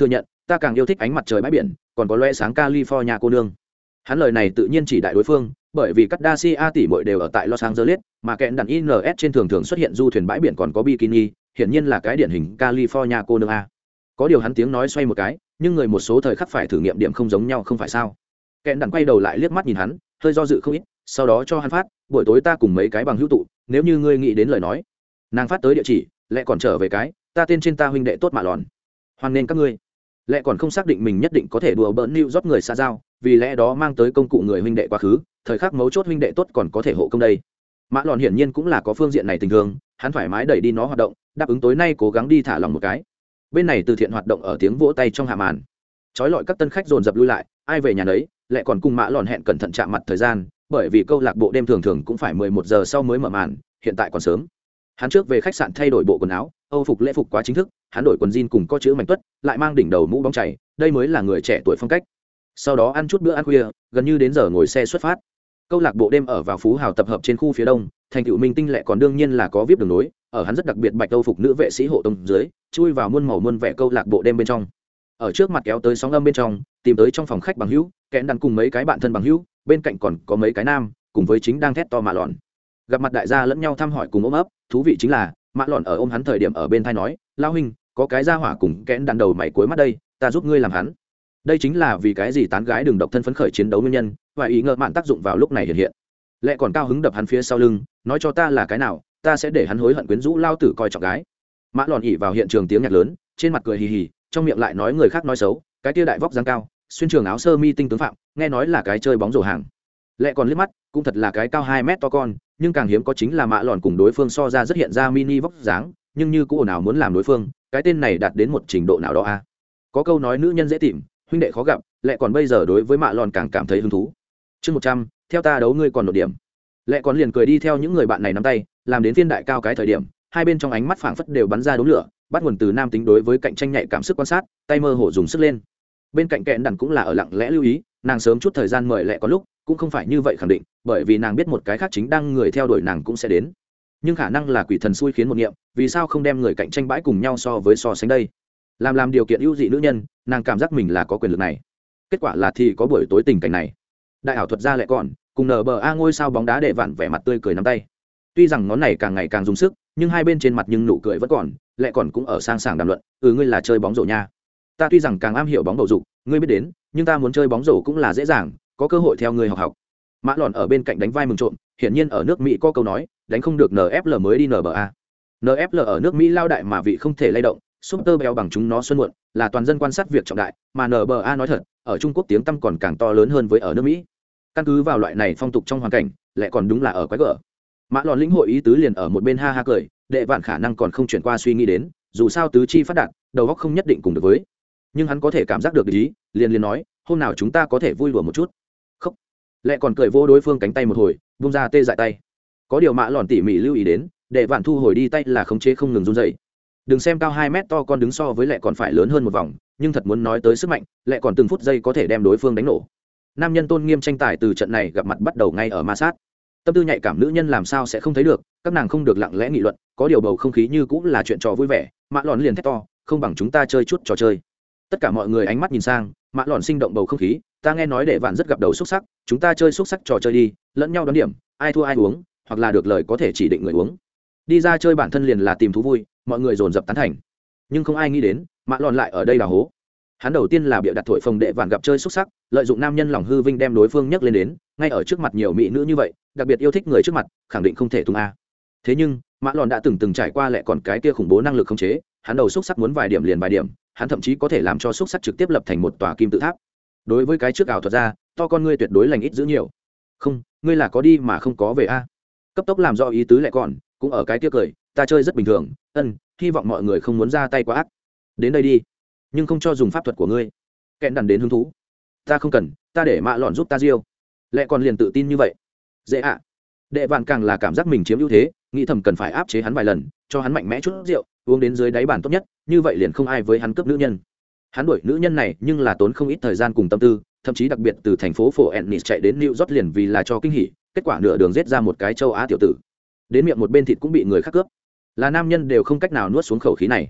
ta càng yêu thích ánh mặt trời bãi biển còn có loe sáng California cô nương. Hắn lời này tự nhiên chỉ đại đối phương, bởi vì các Dacia tỷ muội đều ở tại Los Angeles, mà kẹn đàn i en ét trên thường thường xuất hiện du thuyền bãi biển còn có bikini, hiển nhiên là cái điển hình California cô nương a. Có điều hắn tiếng nói xoay một cái, nhưng người một số thời khắc phải thử nghiệm điểm không giống nhau không phải sao? Kẹn đàn quay đầu lại liếc mắt nhìn hắn, hơi do dự không ít, sau đó cho hắn phát, buổi tối ta cùng mấy cái bằng hữu tụ, nếu như ngươi nghĩ đến lời nói. Nàng phát tới địa chỉ, lại còn trở về cái, ta tên trên ta huynh đệ tốt mạ lòn. Hoan nên các ngươi. Lại còn không xác định mình nhất định có thể đùa bỡn New York người xa giao, vì lẽ đó mang tới công cụ người huynh đệ quá khứ, thời khắc mấu chốt huynh đệ tốt còn có thể hộ công đây. Mã lòn hiển nhiên cũng là có phương diện này tình thường, hắn thoải mái đẩy đi nó hoạt động, đáp ứng tối nay cố gắng đi thả lòng một cái. Bên này từ thiện hoạt động ở tiếng vỗ tay trong hạ màn, trói lọi các tân khách dồn dập lui lại, ai về nhà đấy, lại còn cùng Mã lòn hẹn cẩn thận chạm mặt thời gian, bởi vì câu lạc bộ đêm thường thường cũng phải mười một giờ sau mới mở màn, hiện tại còn sớm. Hắn trước về khách sạn thay đổi bộ quần áo, Âu phục lễ phục quá chính thức, hắn đổi quần jean cùng có chữ mảnh tuất, lại mang đỉnh đầu mũ bóng chảy, đây mới là người trẻ tuổi phong cách. Sau đó ăn chút bữa ăn khuya, gần như đến giờ ngồi xe xuất phát. Câu lạc bộ đêm ở vào Phú Hào tập hợp trên khu phía đông, thành tựu minh tinh lệ còn đương nhiên là có vip đường nối, ở hắn rất đặc biệt bạch Âu phục nữ vệ sĩ hộ tông dưới, chui vào muôn màu muôn vẻ câu lạc bộ đêm bên trong. Ở trước mặt kéo tới sóng âm bên trong, tìm tới trong phòng khách bằng hữu, kẽn đàn cùng mấy cái bạn thân bằng hữu, bên cạnh còn có mấy cái nam, cùng với chính đang thét to mạ lọn. Gặp mặt đại gia lẫn nhau thăm hỏi cùng ôm ấp, thú vị chính là mạ lọn ở ôm hắn thời điểm ở bên thai nói, lao huynh, có cái gia hỏa cùng kẽn đàn đầu mày cuối mắt đây, ta giúp ngươi làm hắn. Đây chính là vì cái gì tán gái đừng độc thân phấn khởi chiến đấu nguyên nhân, và ý ngờ mạn tác dụng vào lúc này hiện hiện. Lệ còn cao hứng đập hắn phía sau lưng, nói cho ta là cái nào, ta sẽ để hắn hối hận quyến rũ lao tử coi trọng gái. Mã lọn ỉ vào hiện trường tiếng nhạc lớn, trên mặt cười hì hì, trong miệng lại nói người khác nói xấu, cái kia đại vóc dáng cao, xuyên trường áo sơ mi tinh tướng phạm, nghe nói là cái chơi bóng rổ hàng. Lệ còn liếc mắt, cũng thật là cái cao hai mét to con, nhưng càng hiếm có chính là Mã lọn cùng đối phương so ra rất hiện ra mini vóc dáng, nhưng như cũ nào muốn làm đối phương, cái tên này đạt đến một trình độ nào đó a. Có câu nói nữ nhân dễ tìm, huynh đệ khó gặp, Lệ còn bây giờ đối với Mã lọn càng cảm thấy hứng thú. Chương một trăm, theo ta đấu ngươi còn một điểm. Lệ còn liền cười đi theo những người bạn này nắm tay, làm đến phiên đại cao cái thời điểm, hai bên trong ánh mắt phảng phất đều bắn ra đốm lửa, bắt nguồn từ nam tính đối với cạnh tranh nhạy cảm sức quan sát, tay mơ hồ dùng sức lên. Bên cạnh kẹn đàn cũng là ở lặng lẽ lưu ý, nàng sớm chút thời gian mời Lệ có lúc, cũng không phải như vậy khẳng định, bởi vì nàng biết một cái khác chính đang người theo đuổi nàng cũng sẽ đến. Nhưng khả năng là quỷ thần xui khiến một niệm, vì sao không đem người cạnh tranh bãi cùng nhau so với so sánh đây? Làm làm điều kiện ưu dị nữ nhân, nàng cảm giác mình là có quyền lực này. Kết quả là thì có buổi tối tình cảnh này. Đại ảo thuật gia Lệ còn cùng nở bờ a ngôi sao bóng đá để vặn vẻ mặt tươi cười nắm tay. Tuy rằng ngón này càng ngày càng dùng sức, nhưng hai bên trên mặt nhưng nụ cười vẫn còn, Lệ còn cũng ở sang sảng đàm luận, ừ ngươi là chơi bóng rổ nha. Ta tuy rằng càng am hiểu bóng bầu dục, ngươi biết đến, nhưng ta muốn chơi bóng rổ cũng là dễ dàng, có cơ hội theo ngươi học học. Mã lọn ở bên cạnh đánh vai mừng trộm, hiển nhiên ở nước Mỹ có câu nói, đánh không được en ép lờ mới đi en bê a. en ép lờ ở nước Mỹ lao đại mà vị không thể lay động, super béo bằng chúng nó xuân muộn, là toàn dân quan sát việc trọng đại, mà en bê a nói thật, ở Trung Quốc tiếng tăm còn càng to lớn hơn với ở nước Mỹ. Căn cứ vào loại này phong tục trong hoàn cảnh, lại còn đúng là ở quái gở. Mã lọn lĩnh hội ý tứ liền ở một bên ha ha cười, đệ vạn khả năng còn không chuyển qua suy nghĩ đến, dù sao tứ chi phát đạt, đầu óc không nhất định cùng được với. Nhưng hắn có thể cảm giác được ý, liền liền nói, hôm nào chúng ta có thể vui đùa một chút. Không. Lệ còn cười vô đối phương cánh tay một hồi, vung ra tê dại tay. Có điều Mã lọn tỉ mỉ lưu ý đến, đệ vạn thu hồi đi tay là khống chế không ngừng run rẩy. Đừng xem cao hai mét to con đứng so với Lệ còn phải lớn hơn một vòng, nhưng thật muốn nói tới sức mạnh, Lệ còn từng phút giây có thể đem đối phương đánh nổ. Nam nhân tôn nghiêm tranh tài từ trận này gặp mặt bắt đầu ngay ở ma sát. Tâm tư nhạy cảm nữ nhân làm sao sẽ không thấy được, các nàng không được lặng lẽ nghị luận, có điều bầu không khí như cũng là chuyện trò vui vẻ. Mã lọn liền thét to, không bằng chúng ta chơi chút trò chơi. Tất cả mọi người ánh mắt nhìn sang, Mã lọn sinh động bầu không khí, ta nghe nói đệ vạn rất gặp đầu xúc sắc, chúng ta chơi xúc sắc trò chơi đi, lẫn nhau đoán điểm, ai thua ai uống, hoặc là được lời có thể chỉ định người uống. Đi ra chơi bản thân liền là tìm thú vui, mọi người dồn dập tán thành. Nhưng không ai nghĩ đến, Mã lọn lại ở đây là hố. Hắn đầu tiên là bịa đặt thổi phồng đệ vạn gặp chơi xúc sắc, lợi dụng nam nhân lòng hư vinh đem đối phương nhấc lên đến, ngay ở trước mặt nhiều mỹ nữ như vậy, đặc biệt yêu thích người trước mặt, khẳng định không thể tung a. Thế nhưng, Mã lọn đã từng từng trải qua lại còn cái kia khủng bố năng lực khống chế, hắn đầu xúc sắc muốn vài điểm liền vài điểm, hắn thậm chí có thể làm cho xúc sắc trực tiếp lập thành một tòa kim tự tháp. Đối với cái trước ảo thuật ra, to con ngươi tuyệt đối lành ít giữ nhiều. Không, ngươi là có đi mà không có về a. Cấp tốc làm rõ ý tứ lại còn, cũng ở cái kia cười, ta chơi rất bình thường, ân, hy vọng mọi người không muốn ra tay quá ác. Đến đây đi, nhưng không cho dùng pháp thuật của ngươi. Kẹn đàn đến hứng thú, ta không cần, ta để Mã lọn giúp ta diêu. Lệ còn liền tự tin như vậy, dễ ạ. À. Đệ vạn càng là cảm giác mình chiếm ưu thế, nghĩ thầm cần phải áp chế hắn vài lần, cho hắn mạnh mẽ chút rượu, uống đến dưới đáy bàn tốt nhất, như vậy liền không ai với hắn cướp nữ nhân. Hắn đuổi nữ nhân này nhưng là tốn không ít thời gian cùng tâm tư, thậm chí đặc biệt từ thành phố phố Ennis chạy đến New York liền vì là cho kinh hỉ, kết quả nửa đường giết ra một cái châu Á tiểu tử, đến miệng một bên thịt cũng bị người khác cướp, là nam nhân đều không cách nào nuốt xuống khẩu khí này.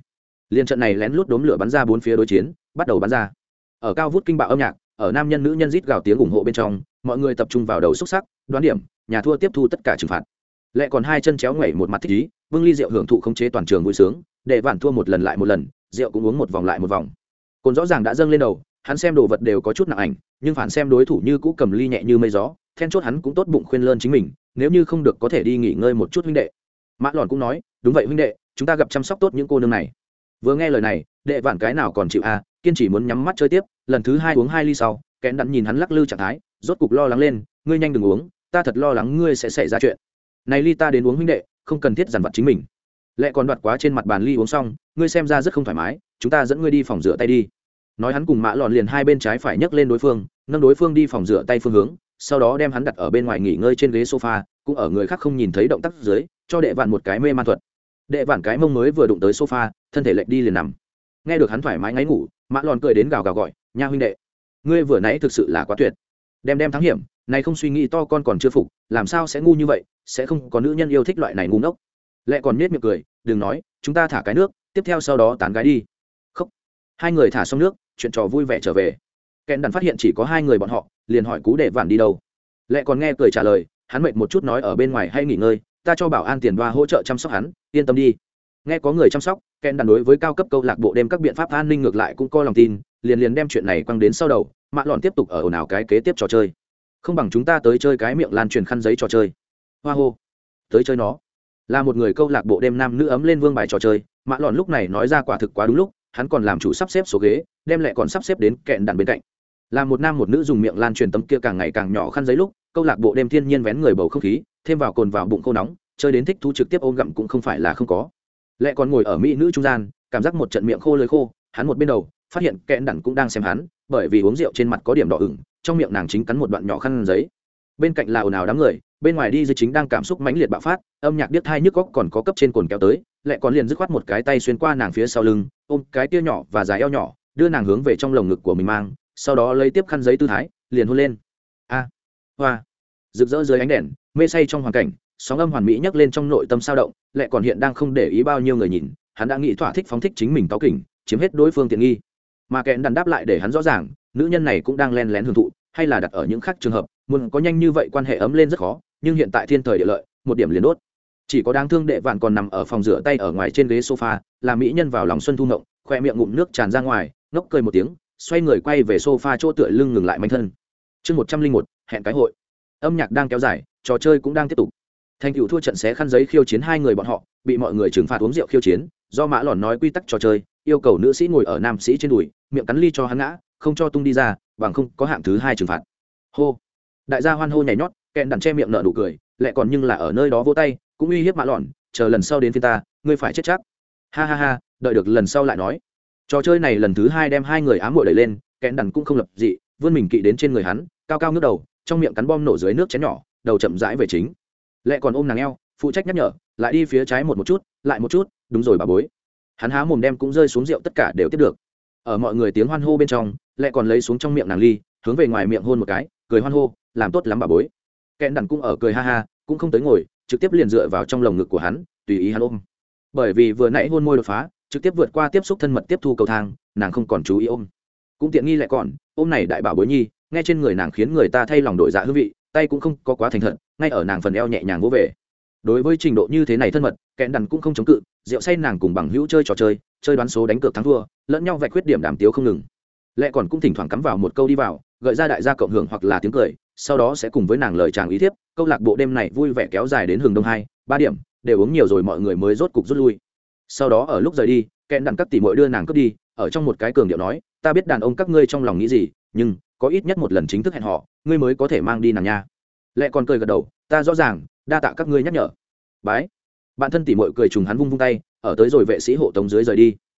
liên trận này lén lút đốm lửa bắn ra bốn phía đối chiến bắt đầu bắn ra. Ở cao vút kinh bạo âm nhạc, ở nam nhân nữ nhân rít gào tiếng ủng hộ bên trong, mọi người tập trung vào đầu xúc sắc, đoán điểm, nhà thua tiếp thu tất cả trừng phạt. Lệ còn hai chân chéo ngoảy một mặt thích ý, vương ly rượu hưởng thụ khống chế toàn trường vui sướng, để vạn thua một lần lại một lần, rượu cũng uống một vòng lại một vòng. Cồn rõ ràng đã dâng lên đầu, hắn xem đồ vật đều có chút nặng ảnh, nhưng phản xem đối thủ như cũ cầm ly nhẹ như mây gió, then chốt hắn cũng tốt bụng khuyên lơn chính mình, nếu như không được có thể đi nghỉ ngơi một chút huynh đệ. Mã Lòn cũng nói, đúng vậy huynh đệ, chúng ta gặp chăm sóc tốt những cô nương này. Vừa nghe lời này, đệ vạn cái nào còn chịu a, kiên trì muốn nhắm mắt chơi tiếp, lần thứ hai uống hai ly sau, kẽn đắn nhìn hắn lắc lư trạng thái, rốt cục lo lắng lên, ngươi nhanh đừng uống, ta thật lo lắng ngươi sẽ xảy ra chuyện. Này ly ta đến uống huynh đệ, không cần thiết dằn vặt chính mình. Lệ còn đoạt quá trên mặt bàn ly uống xong, ngươi xem ra rất không thoải mái, chúng ta dẫn ngươi đi phòng rửa tay đi. Nói hắn cùng Mã Lòn liền hai bên trái phải nhấc lên đối phương, nâng đối phương đi phòng rửa tay phương hướng, sau đó đem hắn đặt ở bên ngoài nghỉ ngơi trên ghế sofa, cũng ở người khác không nhìn thấy động tác dưới, cho đệ vạn một cái mê man thuật. Đệ vạn cái mông mới vừa đụng tới sofa, thân thể lệch đi liền nằm. Nghe được hắn thoải mái ngáy ngủ, Mã Lòn cười đến gào gào gọi, nha huynh đệ, ngươi vừa nãy thực sự là quá tuyệt, đem đem thắng hiểm này, không suy nghĩ to con còn chưa phục, làm sao sẽ ngu như vậy, sẽ không có nữ nhân yêu thích loại này ngu ngốc. Lệ còn nhếch miệng cười, đừng nói, chúng ta thả cái nước, tiếp theo sau đó tán gái đi. Khóc. Hai người thả xong nước, chuyện trò vui vẻ trở về. Kèn đàn phát hiện chỉ có hai người bọn họ, liền hỏi cú đệ vạn đi đâu. Lệ còn nghe cười trả lời, hắn mệt một chút nói ở bên ngoài hay nghỉ ngơi, ta cho bảo an tiền đoa hỗ trợ chăm sóc hắn, yên tâm đi. Nghe có người chăm sóc, Kèn đàn đối với cao cấp câu lạc bộ đem các biện pháp an ninh ngược lại cũng có lòng tin, liền liền đem chuyện này quăng đến sau đầu. Mạ Lọn tiếp tục ở ồn ào cái kế tiếp trò chơi, không bằng chúng ta tới chơi cái miệng lan truyền khăn giấy trò chơi. Hoa hô, tới chơi nó là một người câu lạc bộ đêm nam nữ ấm lên vương bài trò chơi. Mạ Lọn lúc này nói ra quả thực quá đúng lúc, hắn còn làm chủ sắp xếp số ghế, đem lại còn sắp xếp đến Kẹn đàn bên cạnh. Là một nam một nữ dùng miệng lan truyền tấm kia càng ngày càng nhỏ khăn giấy lúc, câu lạc bộ đêm thiên nhiên vén người bầu không khí, thêm vào cồn vào bụng khô nóng, chơi đến thích thú trực tiếp ôm gặm cũng không phải là không có. Lại còn ngồi ở mỹ nữ trung gian, cảm giác một trận miệng khô lưỡi khô, hắn một bên đầu phát hiện Kẹn đàn cũng đang xem hắn, bởi vì uống rượu trên mặt có điểm đỏ ửng, trong miệng nàng chính cắn một đoạn nhỏ khăn giấy. Bên cạnh là ồn ào đám người, bên ngoài đi dưới chính đang cảm xúc mãnh liệt bạo phát, âm nhạc điếc tai nhức óc còn có cấp trên cồn kéo tới, lại còn liền dứt khoát một cái tay xuyên qua nàng phía sau lưng, ôm cái tia nhỏ và dài eo nhỏ, đưa nàng hướng về trong lồng ngực của mình mang, sau đó lấy tiếp khăn giấy tư thái, liền hôn lên. A, hoa, rực rỡ dưới ánh đèn, mê say trong hoàn cảnh, sóng âm hoàn mỹ nhấc lên trong nội tâm sao động, lại còn hiện đang không để ý bao nhiêu người nhìn, hắn đã nghĩ thỏa thích phóng thích chính mình táo kỉnh, chiếm hết đối phương tiện nghi. Mà Kẹn đàn đáp lại để hắn rõ ràng, nữ nhân này cũng đang len lén hưởng thụ, hay là đặt ở những khác trường hợp, muốn có nhanh như vậy quan hệ ấm lên rất khó, nhưng hiện tại thiên thời địa lợi, một điểm liền đốt. Chỉ có đáng thương đệ vạn còn nằm ở phòng rửa tay ở ngoài trên ghế sofa, làm mỹ nhân vào lòng xuân thu ngộng, khoe miệng ngụm nước tràn ra ngoài, ngốc cười một tiếng, xoay người quay về sofa chỗ tựa lưng ngừng lại manh thân. Chương một trăm linh một, hẹn cái hội. Âm nhạc đang kéo dài, trò chơi cũng đang tiếp tục. Thành cựu thua trận xé khăn giấy khiêu chiến hai người bọn họ, bị mọi người trừng phạt uống rượu khiêu chiến, do Mã Lòn nói quy tắc trò chơi, yêu cầu nữ sĩ ngồi ở nam sĩ trên đùi, miệng cắn ly cho hắn ngã, không cho tung đi ra, bằng không có hạng thứ hai trừng phạt. Hô, đại gia hoan hô nhảy nhót, Kẹn đàn che miệng nở nụ cười, lại còn nhưng là ở nơi đó vỗ tay, cũng uy hiếp Mã Lòn, chờ lần sau đến phiên ta, ngươi phải chết chắc. Ha ha ha, đợi được lần sau lại nói. Trò chơi này lần thứ hai đem hai người ám muội đẩy lên, Kẹn đàn cũng không lập dị, vươn mình kỵ đến trên người hắn, cao cao ngước đầu, trong miệng cắn bom nổ dưới nước chén nhỏ, đầu chậm rãi về chính. Lại còn ôm nàng eo, phụ trách nhắc nhở, lại đi phía trái một một chút, lại một chút, đúng rồi bà bối. Hắn há mồm đem cũng rơi xuống rượu tất cả đều tiếp được. Ở mọi người tiếng hoan hô bên trong, lại còn lấy xuống trong miệng nàng ly, hướng về ngoài miệng hôn một cái, cười hoan hô, làm tốt lắm bà bối. Kẹn đàn cũng ở cười ha ha, cũng không tới ngồi, trực tiếp liền dựa vào trong lồng ngực của hắn, tùy ý hắn ôm. Bởi vì vừa nãy hôn môi đột phá, trực tiếp vượt qua tiếp xúc thân mật tiếp thu cầu thang, nàng không còn chú ý ôm. Cũng tiện nghi lại còn, ôm này đại bảo bối nhi, nghe trên người nàng khiến người ta thay lòng đổi dạ hương vị, tay cũng không có quá thành thật, ngay ở nàng phần eo nhẹ nhàng vỗ về. Đối với trình độ như thế này thân mật, Kẹn đàn cũng không chống cự, rượu say nàng cùng bằng hữu chơi trò chơi, chơi đoán số đánh cược thắng thua, lẫn nhau vạch khuyết điểm đàm tiếu không ngừng. Lẽ còn cũng thỉnh thoảng cắm vào một câu đi vào, gợi ra đại gia cộng hưởng hoặc là tiếng cười, sau đó sẽ cùng với nàng lời chàng ý thiếp, câu lạc bộ đêm này vui vẻ kéo dài đến hừng đông hai ba điểm, đều uống nhiều rồi mọi người mới rốt cục rút lui. Sau đó ở lúc rời đi, Kẹn đàn các tỷ muội đưa nàng cướp đi, ở trong một cái cường điệu nói, ta biết đàn ông các ngươi trong lòng nghĩ gì, nhưng có ít nhất một lần chính thức hẹn họ, ngươi mới có thể mang đi nàng nha. Lẽ còn cười gật đầu, ta rõ ràng, đa tạ các ngươi nhắc nhở. Bái. Bạn thân tỷ muội cười trùng hắn vung vung tay, ở tới rồi vệ sĩ hộ tống dưới rời đi.